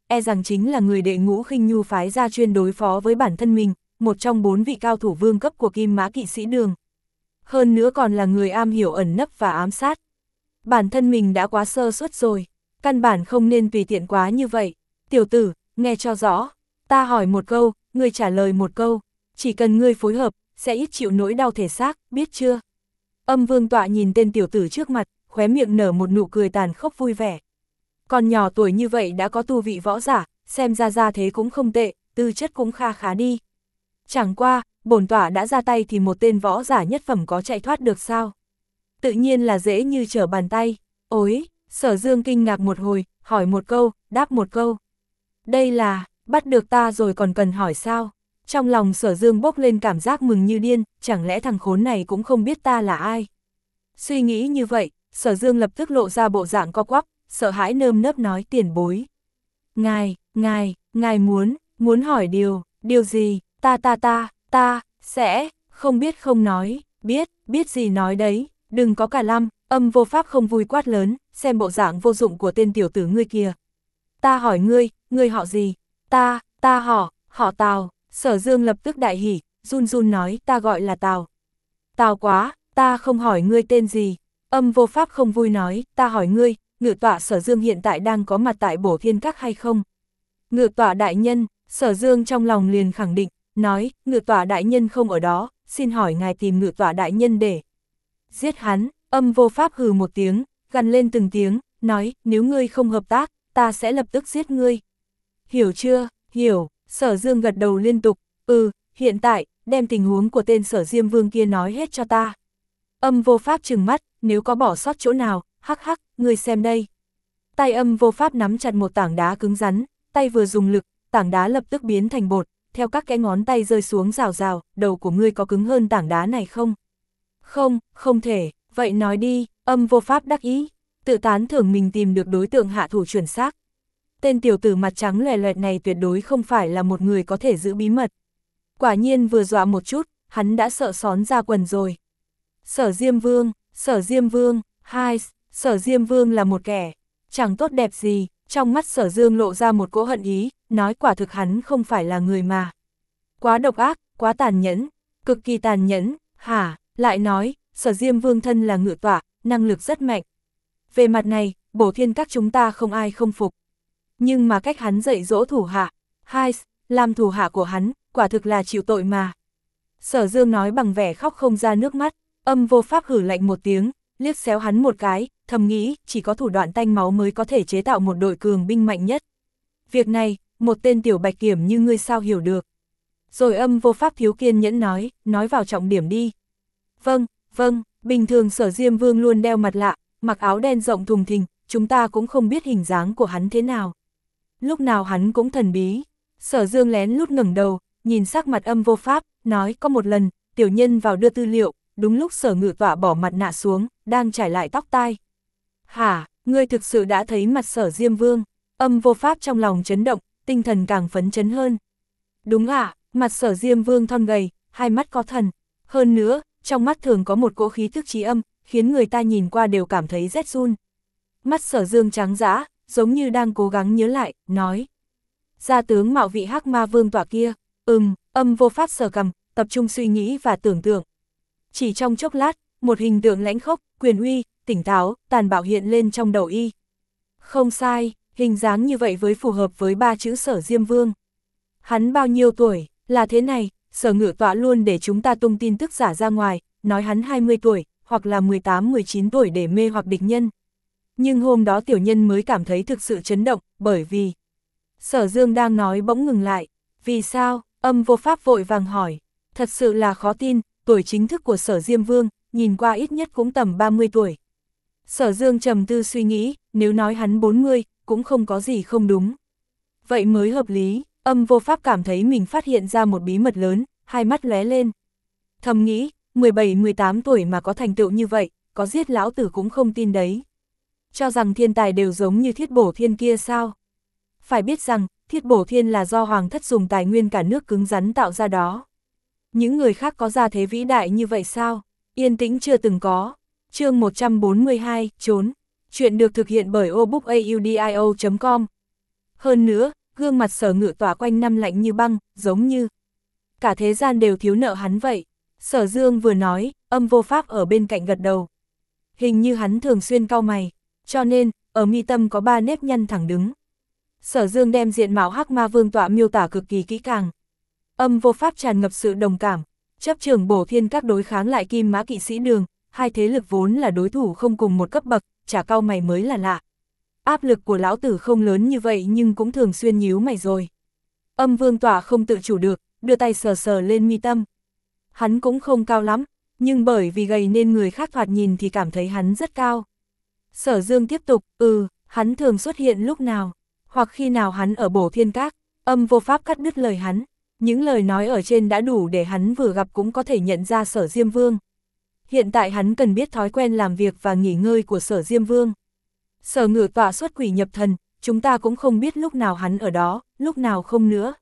Speaker 1: e rằng chính là người đệ ngũ Khinh Nhu phái ra chuyên đối phó với bản thân mình, một trong bốn vị cao thủ vương cấp của Kim Mã Kỵ Sĩ Đường. Hơn nữa còn là người am hiểu ẩn nấp và ám sát. Bản thân mình đã quá sơ suất rồi, căn bản không nên tùy tiện quá như vậy. Tiểu tử, nghe cho rõ, ta hỏi một câu, ngươi trả lời một câu, chỉ cần ngươi phối hợp, sẽ ít chịu nỗi đau thể xác, biết chưa? Âm Vương Tọa nhìn tên tiểu tử trước mặt, khóe miệng nở một nụ cười tàn khốc vui vẻ. Còn nhỏ tuổi như vậy đã có tu vị võ giả, xem ra ra thế cũng không tệ, tư chất cũng kha khá đi. Chẳng qua, bổn tọa đã ra tay thì một tên võ giả nhất phẩm có chạy thoát được sao? Tự nhiên là dễ như trở bàn tay. Ôi, Sở Dương kinh ngạc một hồi, hỏi một câu, đáp một câu. Đây là, bắt được ta rồi còn cần hỏi sao? Trong lòng Sở Dương bốc lên cảm giác mừng như điên, chẳng lẽ thằng khốn này cũng không biết ta là ai? Suy nghĩ như vậy, Sở Dương lập tức lộ ra bộ dạng co quắp, sợ hãi nơm nớp nói tiền bối. Ngài, ngài, ngài muốn, muốn hỏi điều, điều gì, ta ta ta, ta, sẽ, không biết không nói, biết, biết gì nói đấy, đừng có cả lăm, Âm Vô Pháp không vui quát lớn, xem bộ dạng vô dụng của tên tiểu tử ngươi kìa. Ta hỏi ngươi, ngươi họ gì? Ta, ta họ, họ Tào. Sở Dương lập tức đại hỉ, run run nói ta gọi là Tào. Tào quá, ta không hỏi ngươi tên gì. Âm Vô Pháp không vui nói, ta hỏi ngươi, ngự tọa Sở Dương hiện tại đang có mặt tại Bổ Thiên Các hay không? Ngự tọa đại nhân, Sở Dương trong lòng liền khẳng định, nói, ngự tọa đại nhân không ở đó, xin hỏi ngài tìm ngự tọa đại nhân để giết hắn. Âm Vô Pháp hừ một tiếng, gằn lên từng tiếng, nói, nếu ngươi không hợp tác, ta sẽ lập tức giết ngươi. Hiểu chưa, hiểu, Sở Dương gật đầu liên tục, ừ, hiện tại, đem tình huống của tên Sở Diêm Vương kia nói hết cho ta. Âm Vô Pháp trừng mắt, nếu có bỏ sót chỗ nào, hắc hắc, ngươi xem đây. Tay Âm Vô Pháp nắm chặt một tảng đá cứng rắn, tay vừa dùng lực, tảng đá lập tức biến thành bột, theo các cái ngón tay rơi xuống rào rào, đầu của ngươi có cứng hơn tảng đá này không? Không, không thể, vậy nói đi, Âm Vô Pháp đắc ý, tự tán thưởng mình tìm được đối tượng hạ thủ chuẩn xác. Tên tiểu tử mặt trắng lòe loẹt này tuyệt đối không phải là một người có thể giữ bí mật. Quả nhiên vừa dọa một chút, hắn đã sợ xón ra quần rồi. Sở Diêm Vương, Sở Diêm Vương, hai, Sở Diêm Vương là một kẻ chẳng tốt đẹp gì, trong mắt Sở Dương lộ ra một cỗ hận ý, nói quả thực hắn không phải là người mà. Quá độc ác, quá tàn nhẫn, cực kỳ tàn nhẫn, hả, lại nói, Sở Diêm Vương thân là ngự tọa, năng lực rất mạnh. Về mặt này, Bổ Thiên Các chúng ta không ai không phục. Nhưng mà cách hắn dạy dỗ thủ hạ, hai, làm thủ hạ của hắn, quả thực là chịu tội mà. Sở Dương nói bằng vẻ khóc không ra nước mắt, Âm Vô Pháp hử lạnh một tiếng, liếc xéo hắn một cái, thầm nghĩ, chỉ có thủ đoạn tanh máu mới có thể chế tạo một đội cường binh mạnh nhất. Việc này, một tên tiểu bạch kiểm như ngươi sao hiểu được. Rồi Âm Vô Pháp thiếu kiên nhẫn nói, nói vào trọng điểm đi. Vâng, vâng, bình thường Sở Diêm Vương luôn đeo mặt lạ, mặc áo đen rộng thùng thình, chúng ta cũng không biết hình dáng của hắn thế nào. Lúc nào hắn cũng thần bí. Sở Dương lén lút ngẩng đầu, nhìn sắc mặt Âm Vô Pháp, nói có một lần, tiểu nhân vào đưa tư liệu, đúng lúc Sở Ngự Tọa bỏ mặt nạ xuống, đang trải lại tóc tai. Hả, ngươi thực sự đã thấy mặt Sở Diêm Vương? Âm Vô Pháp trong lòng chấn động, tinh thần càng phấn chấn hơn. Đúng ạ, à, mặt Sở Diêm Vương thon gầy, hai mắt có thần. Hơn nữa, trong mắt thường có một cỗ khí thức trí âm, khiến người ta nhìn qua đều cảm thấy rét run. Mắt Sở Dương trắng dã, giống như đang cố gắng nhớ lại, nói. Gia tướng mạo vị Hắc Ma Vương tọa kia, ừm, Âm Vô Pháp sờ cằm, tập trung suy nghĩ và tưởng tượng. Chỉ trong chốc lát, một hình tượng lãnh khốc, quyền uy, tỉnh táo, tàn bạo hiện lên trong đầu y. Không sai, hình dáng như vậy với phù hợp với ba chữ Sở Diêm Vương. Hắn bao nhiêu tuổi, là thế này, Sở Ngự Tọa luôn để chúng ta tung tin tức giả ra ngoài, nói hắn hai mươi tuổi, hoặc là mười tám mười chín tuổi để mê hoặc địch nhân. Nhưng hôm đó tiểu nhân mới cảm thấy thực sự chấn động, bởi vì... Sở Dương đang nói bỗng ngừng lại. Vì sao? Âm Vô Pháp vội vàng hỏi. Thật sự là khó tin, tuổi chính thức của Sở Diêm Vương, nhìn qua ít nhất cũng tầm ba mươi tuổi. Sở Dương trầm tư suy nghĩ, nếu nói hắn bốn mươi, cũng không có gì không đúng. Vậy mới hợp lý, Âm Vô Pháp cảm thấy mình phát hiện ra một bí mật lớn, hai mắt lóe lên. Thầm nghĩ, mười bảy mười tám tuổi mà có thành tựu như vậy, có giết lão tử cũng không tin đấy. Cho rằng thiên tài đều giống như Thiết Bổ Thiên kia sao? Phải biết rằng, Thiết Bổ Thiên là do Hoàng thất dùng tài nguyên cả nước cứng rắn tạo ra đó. Những người khác có gia thế vĩ đại như vậy sao? Yên tĩnh chưa từng có. Chương một trăm bốn mươi hai, trốn. Chuyện được thực hiện bởi obookaudio chấm com. Hơn nữa, gương mặt Sở Ngự Tỏa quanh năm lạnh như băng, giống như cả thế gian đều thiếu nợ hắn vậy. Sở Dương vừa nói, Âm Vô Pháp ở bên cạnh gật đầu. Hình như hắn thường xuyên cau mày, cho nên, ở mi tâm có ba nếp nhăn thẳng đứng. Sở Dương đem diện mạo Hắc Ma Vương tọa miêu tả cực kỳ kỹ càng. Âm Vô Pháp tràn ngập sự đồng cảm, chấp trưởng Bổ Thiên Các đối kháng lại Kim Mã Kỵ Sĩ Đường, hai thế lực vốn là đối thủ không cùng một cấp bậc, chả cau mày mới là lạ. Áp lực của lão tử không lớn như vậy nhưng cũng thường xuyên nhíu mày rồi. Âm Vương tọa không tự chủ được, đưa tay sờ sờ lên mi tâm. Hắn cũng không cao lắm, nhưng bởi vì gầy nên người khác thoạt nhìn thì cảm thấy hắn rất cao. Sở Dương tiếp tục, ừ, hắn thường xuất hiện lúc nào, hoặc khi nào hắn ở Bổ Thiên Các. Âm Vô Pháp cắt đứt lời hắn, những lời nói ở trên đã đủ để hắn vừa gặp cũng có thể nhận ra Sở Diêm Vương. Hiện tại hắn cần biết thói quen làm việc và nghỉ ngơi của Sở Diêm Vương. Sở Ngự Tọa xuất quỷ nhập thần, chúng ta cũng không biết lúc nào hắn ở đó, lúc nào không nữa.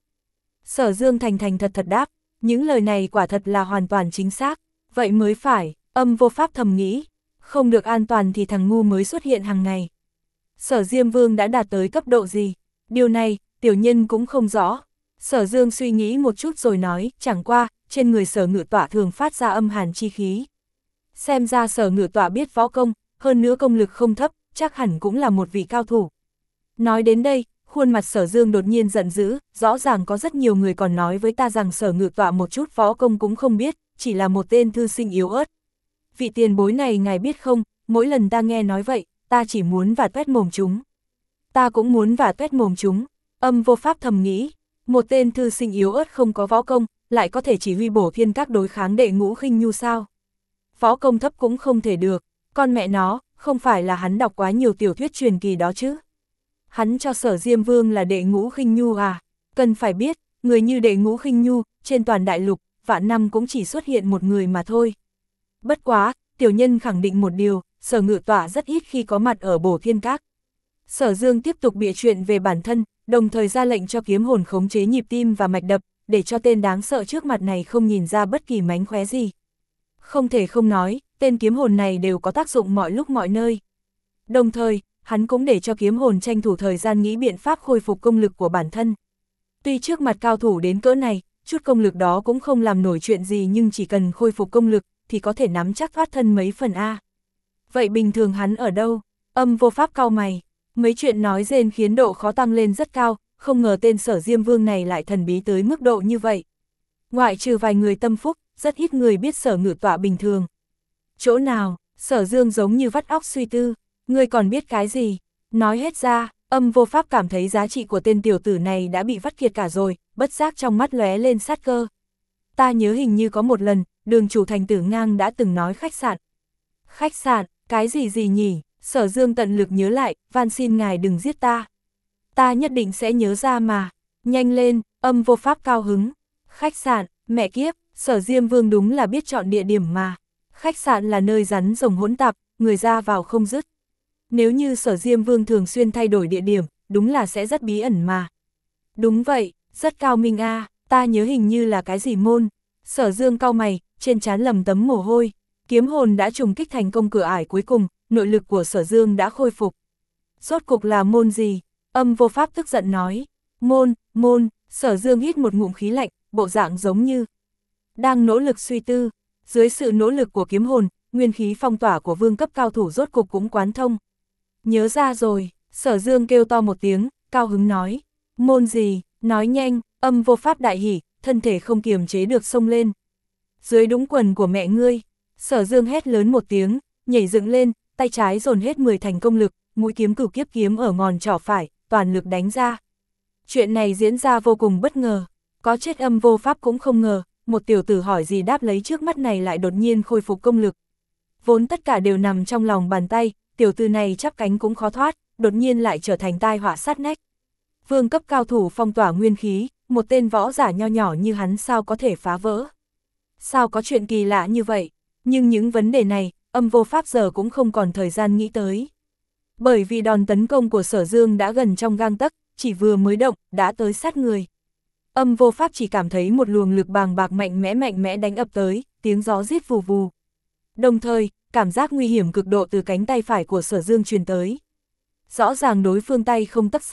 Speaker 1: Sở Dương thành thành thật thật đáp, những lời này quả thật là hoàn toàn chính xác, vậy mới phải. Âm Vô Pháp thầm nghĩ, không được an toàn thì thằng ngu mới xuất hiện hàng ngày. Sở Diêm Vương đã đạt tới cấp độ gì? Điều này, tiểu nhân cũng không rõ. Sở Dương suy nghĩ một chút rồi nói, chẳng qua, trên người Sở Ngự Tọa thường phát ra âm hàn chi khí. Xem ra Sở Ngự Tọa biết võ công, hơn nữa công lực không thấp, chắc hẳn cũng là một vị cao thủ. Nói đến đây, khuôn mặt Sở Dương đột nhiên giận dữ, rõ ràng có rất nhiều người còn nói với ta rằng Sở Ngự Tọa một chút võ công cũng không biết, chỉ là một tên thư sinh yếu ớt. Vị tiền bối này ngài biết không, mỗi lần ta nghe nói vậy, ta chỉ muốn vả tuét mồm chúng. Ta cũng muốn vả tuét mồm chúng. Âm Vô Pháp thầm nghĩ, một tên thư sinh yếu ớt không có võ công, lại có thể chỉ huy Bổ Thiên Các đối kháng Đệ Ngũ Khinh Nhu sao? Võ công thấp cũng không thể được, con mẹ nó, không phải là hắn đọc quá nhiều tiểu thuyết truyền kỳ đó chứ? Hắn cho Sở Diêm Vương là Đệ Ngũ Khinh Nhu à? Cần phải biết, người như Đệ Ngũ Khinh Nhu, trên toàn đại lục, vạn năm cũng chỉ xuất hiện một người mà thôi. Bất quá, tiểu nhân khẳng định một điều, Sở Ngự Tọa rất ít khi có mặt ở Bổ Thiên Các. Sở Dương tiếp tục bịa chuyện về bản thân, đồng thời ra lệnh cho kiếm hồn khống chế nhịp tim và mạch đập, để cho tên đáng sợ trước mặt này không nhìn ra bất kỳ mánh khóe gì. Không thể không nói, tên kiếm hồn này đều có tác dụng mọi lúc mọi nơi. Đồng thời, hắn cũng để cho kiếm hồn tranh thủ thời gian nghĩ biện pháp khôi phục công lực của bản thân. Tuy trước mặt cao thủ đến cỡ này, chút công lực đó cũng không làm nổi chuyện gì nhưng chỉ cần khôi phục công lực, thì có thể nắm chắc thoát thân mấy phần A. Vậy bình thường hắn ở đâu? Âm Vô Pháp cau mày. Mấy chuyện nói rên khiến độ khó tăng lên rất cao, không ngờ tên Sở Diêm Vương này lại thần bí tới mức độ như vậy. Ngoại trừ vài người tâm phúc, rất ít người biết Sở Ngự Tọa bình thường. Chỗ nào? Sở Dương giống như vắt óc suy tư. Ngươi còn biết cái gì? Nói hết ra. Âm Vô Pháp cảm thấy giá trị của tên tiểu tử này đã bị vắt kiệt cả rồi, bất giác trong mắt lóe lên sát cơ. Ta nhớ hình như có một lần, Đường chủ Thành Tử Ngang đã từng nói khách sạn. Khách sạn, cái gì gì nhỉ? Sở Dương tận lực nhớ lại, van xin ngài đừng giết ta. Ta nhất định sẽ nhớ ra mà. Nhanh lên. Âm Vô Pháp cao hứng. Khách sạn, mẹ kiếp, Sở Diêm Vương đúng là biết chọn địa điểm mà. Khách sạn là nơi rắn rồng hỗn tạp, người ra vào không dứt. Nếu như Sở Diêm Vương thường xuyên thay đổi địa điểm, đúng là sẽ rất bí ẩn mà. Đúng vậy, rất cao minh a, à, ta nhớ hình như là cái gì môn. Sở Dương cau mày, trên trán lầm tấm mồ hôi. Kiếm hồn đã trùng kích thành công cửa ải cuối cùng, nội lực của Sở Dương đã khôi phục. Rốt cục là môn gì? Âm Vô Pháp tức giận nói. Môn, môn. Sở Dương hít một ngụm khí lạnh, bộ dạng giống như đang nỗ lực suy tư. Dưới sự nỗ lực của kiếm hồn, nguyên khí phong tỏa của vương cấp cao thủ rốt cục cũng quán thông. Nhớ ra rồi. Sở Dương kêu to một tiếng, cao hứng nói. Môn gì? Nói nhanh. Âm Vô Pháp đại hỉ, thân thể không kiềm chế được xông lên. Dưới đũng quần của mẹ ngươi. Sở Dương hét lớn một tiếng, nhảy dựng lên, tay trái dồn hết mười thành công lực, mũi kiếm Cửu Kiếp kiếm ở ngón trỏ phải, toàn lực đánh ra. Chuyện này diễn ra vô cùng bất ngờ, có chết Âm Vô Pháp cũng không ngờ, một tiểu tử hỏi gì đáp lấy trước mắt này lại đột nhiên khôi phục công lực. Vốn tất cả đều nằm trong lòng bàn tay, tiểu tử này chắp cánh cũng khó thoát, đột nhiên lại trở thành tai họa sát nách. Vương cấp cao thủ phong tỏa nguyên khí, một tên võ giả nho nhỏ như hắn sao có thể phá vỡ? Sao có chuyện kỳ lạ như vậy? Nhưng những vấn đề này, Âm Vô Pháp giờ cũng không còn thời gian nghĩ tới. Bởi vì đòn tấn công của Sở Dương đã gần trong gang tấc, chỉ vừa mới động, đã tới sát người. Âm Vô Pháp chỉ cảm thấy một luồng lực bàng bạc mạnh mẽ mạnh mẽ đánh ập tới, tiếng gió rít vù vù. Đồng thời, cảm giác nguy hiểm cực độ từ cánh tay phải của Sở Dương truyền tới. Rõ ràng đối phương tay không tấc sắt,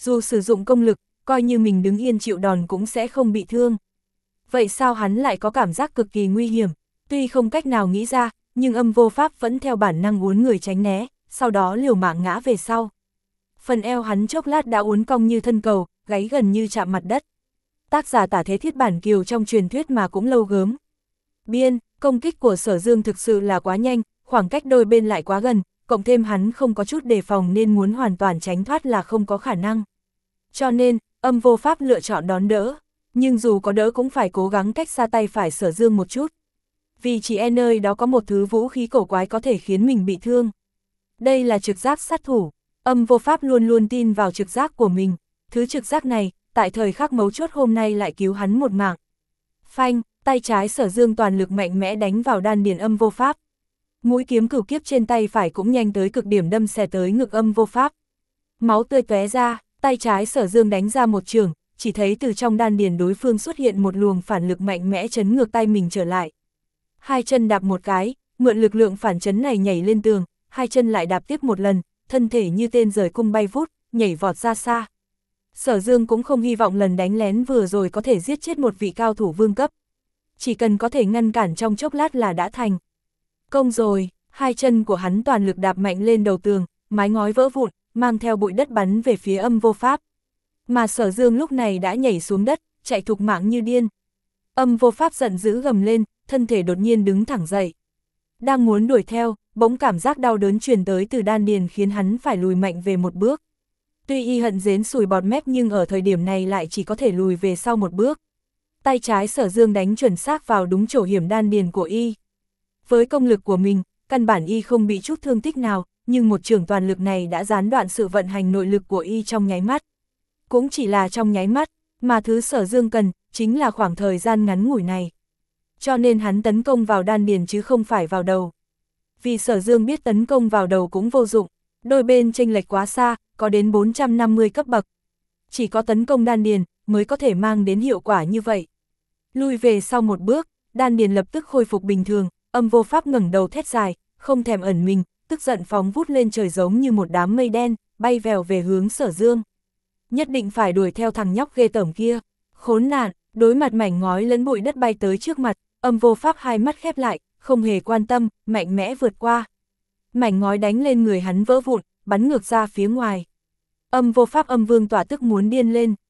Speaker 1: dù sử dụng công lực, coi như mình đứng yên chịu đòn cũng sẽ không bị thương. Vậy sao hắn lại có cảm giác cực kỳ nguy hiểm, tuy không cách nào nghĩ ra, nhưng Âm Vô Pháp vẫn theo bản năng uốn người tránh né, sau đó liều mạng ngã về sau. Phần eo hắn chốc lát đã uốn cong như thân cầu, gáy gần như chạm mặt đất. Tác giả tả thế thiết bản kiều trong truyền thuyết mà cũng lâu gớm. Biên, công kích của Sở Dương thực sự là quá nhanh, khoảng cách đôi bên lại quá gần, cộng thêm hắn không có chút đề phòng nên muốn hoàn toàn tránh thoát là không có khả năng. Cho nên, Âm Vô Pháp lựa chọn đón đỡ, nhưng dù có đỡ cũng phải cố gắng cách xa tay phải Sở Dương một chút. Vì chỉ e nơi đó có một thứ vũ khí cổ quái có thể khiến mình bị thương. Đây là trực giác sát thủ, Âm Vô Pháp luôn luôn tin vào trực giác của mình, thứ trực giác này, tại thời khắc mấu chốt hôm nay lại cứu hắn một mạng. Phanh, tay trái Sở Dương toàn lực mạnh mẽ đánh vào đan điền Âm Vô Pháp. Mũi kiếm cửu kiếp trên tay phải cũng nhanh tới cực điểm đâm xẻ tới ngực Âm Vô Pháp. Máu tươi tóe ra, tay trái Sở Dương đánh ra một chưởng, chỉ thấy từ trong đan điền đối phương xuất hiện một luồng phản lực mạnh mẽ chấn ngược tay mình trở lại. Hai chân đạp một cái, mượn lực lượng phản chấn này nhảy lên tường, hai chân lại đạp tiếp một lần, thân thể như tên rời cung bay vút, nhảy vọt ra xa. Sở Dương cũng không hy vọng lần đánh lén vừa rồi có thể giết chết một vị cao thủ vương cấp. Chỉ cần có thể ngăn cản trong chốc lát là đã thành. Công rồi, hai chân của hắn toàn lực đạp mạnh lên đầu tường, mái ngói vỡ vụn, mang theo bụi đất bắn về phía Âm Vô Pháp. Mà Sở Dương lúc này đã nhảy xuống đất, chạy thục mạng như điên. Âm Vô Pháp giận dữ gầm lên, thân thể đột nhiên đứng thẳng dậy. Đang muốn đuổi theo, bỗng cảm giác đau đớn truyền tới từ đan điền khiến hắn phải lùi mạnh về một bước. Tuy y hận dến sùi bọt mép nhưng ở thời điểm này lại chỉ có thể lùi về sau một bước. Tay trái Sở Dương đánh chuẩn xác vào đúng chỗ hiểm đan điền của y. Với công lực của mình, căn bản y không bị chút thương tích nào, nhưng một chưởng toàn lực này đã gián đoạn sự vận hành nội lực của y trong nháy mắt. Cũng chỉ là trong nháy mắt, mà thứ Sở Dương cần, chính là khoảng thời gian ngắn ngủi này. Cho nên hắn tấn công vào đan điền chứ không phải vào đầu. Vì Sở Dương biết tấn công vào đầu cũng vô dụng, đôi bên chênh lệch quá xa, có đến bốn trăm năm mươi cấp bậc. Chỉ có tấn công đan điền mới có thể mang đến hiệu quả như vậy. Lui về sau một bước, đan điền lập tức khôi phục bình thường, Âm Vô Pháp ngẩng đầu thét dài, không thèm ẩn mình, tức giận phóng vút lên trời giống như một đám mây đen, bay vèo về hướng Sở Dương. Nhất định phải đuổi theo thằng nhóc ghê tởm kia. Khốn nạn, đối mặt mảnh ngói lẫn bụi đất bay tới trước mặt, Âm Vô Pháp hai mắt khép lại, không hề quan tâm, mạnh mẽ vượt qua. Mảnh ngói đánh lên người hắn vỡ vụn, bắn ngược ra phía ngoài. Âm Vô Pháp âm vương tỏa tức muốn điên lên.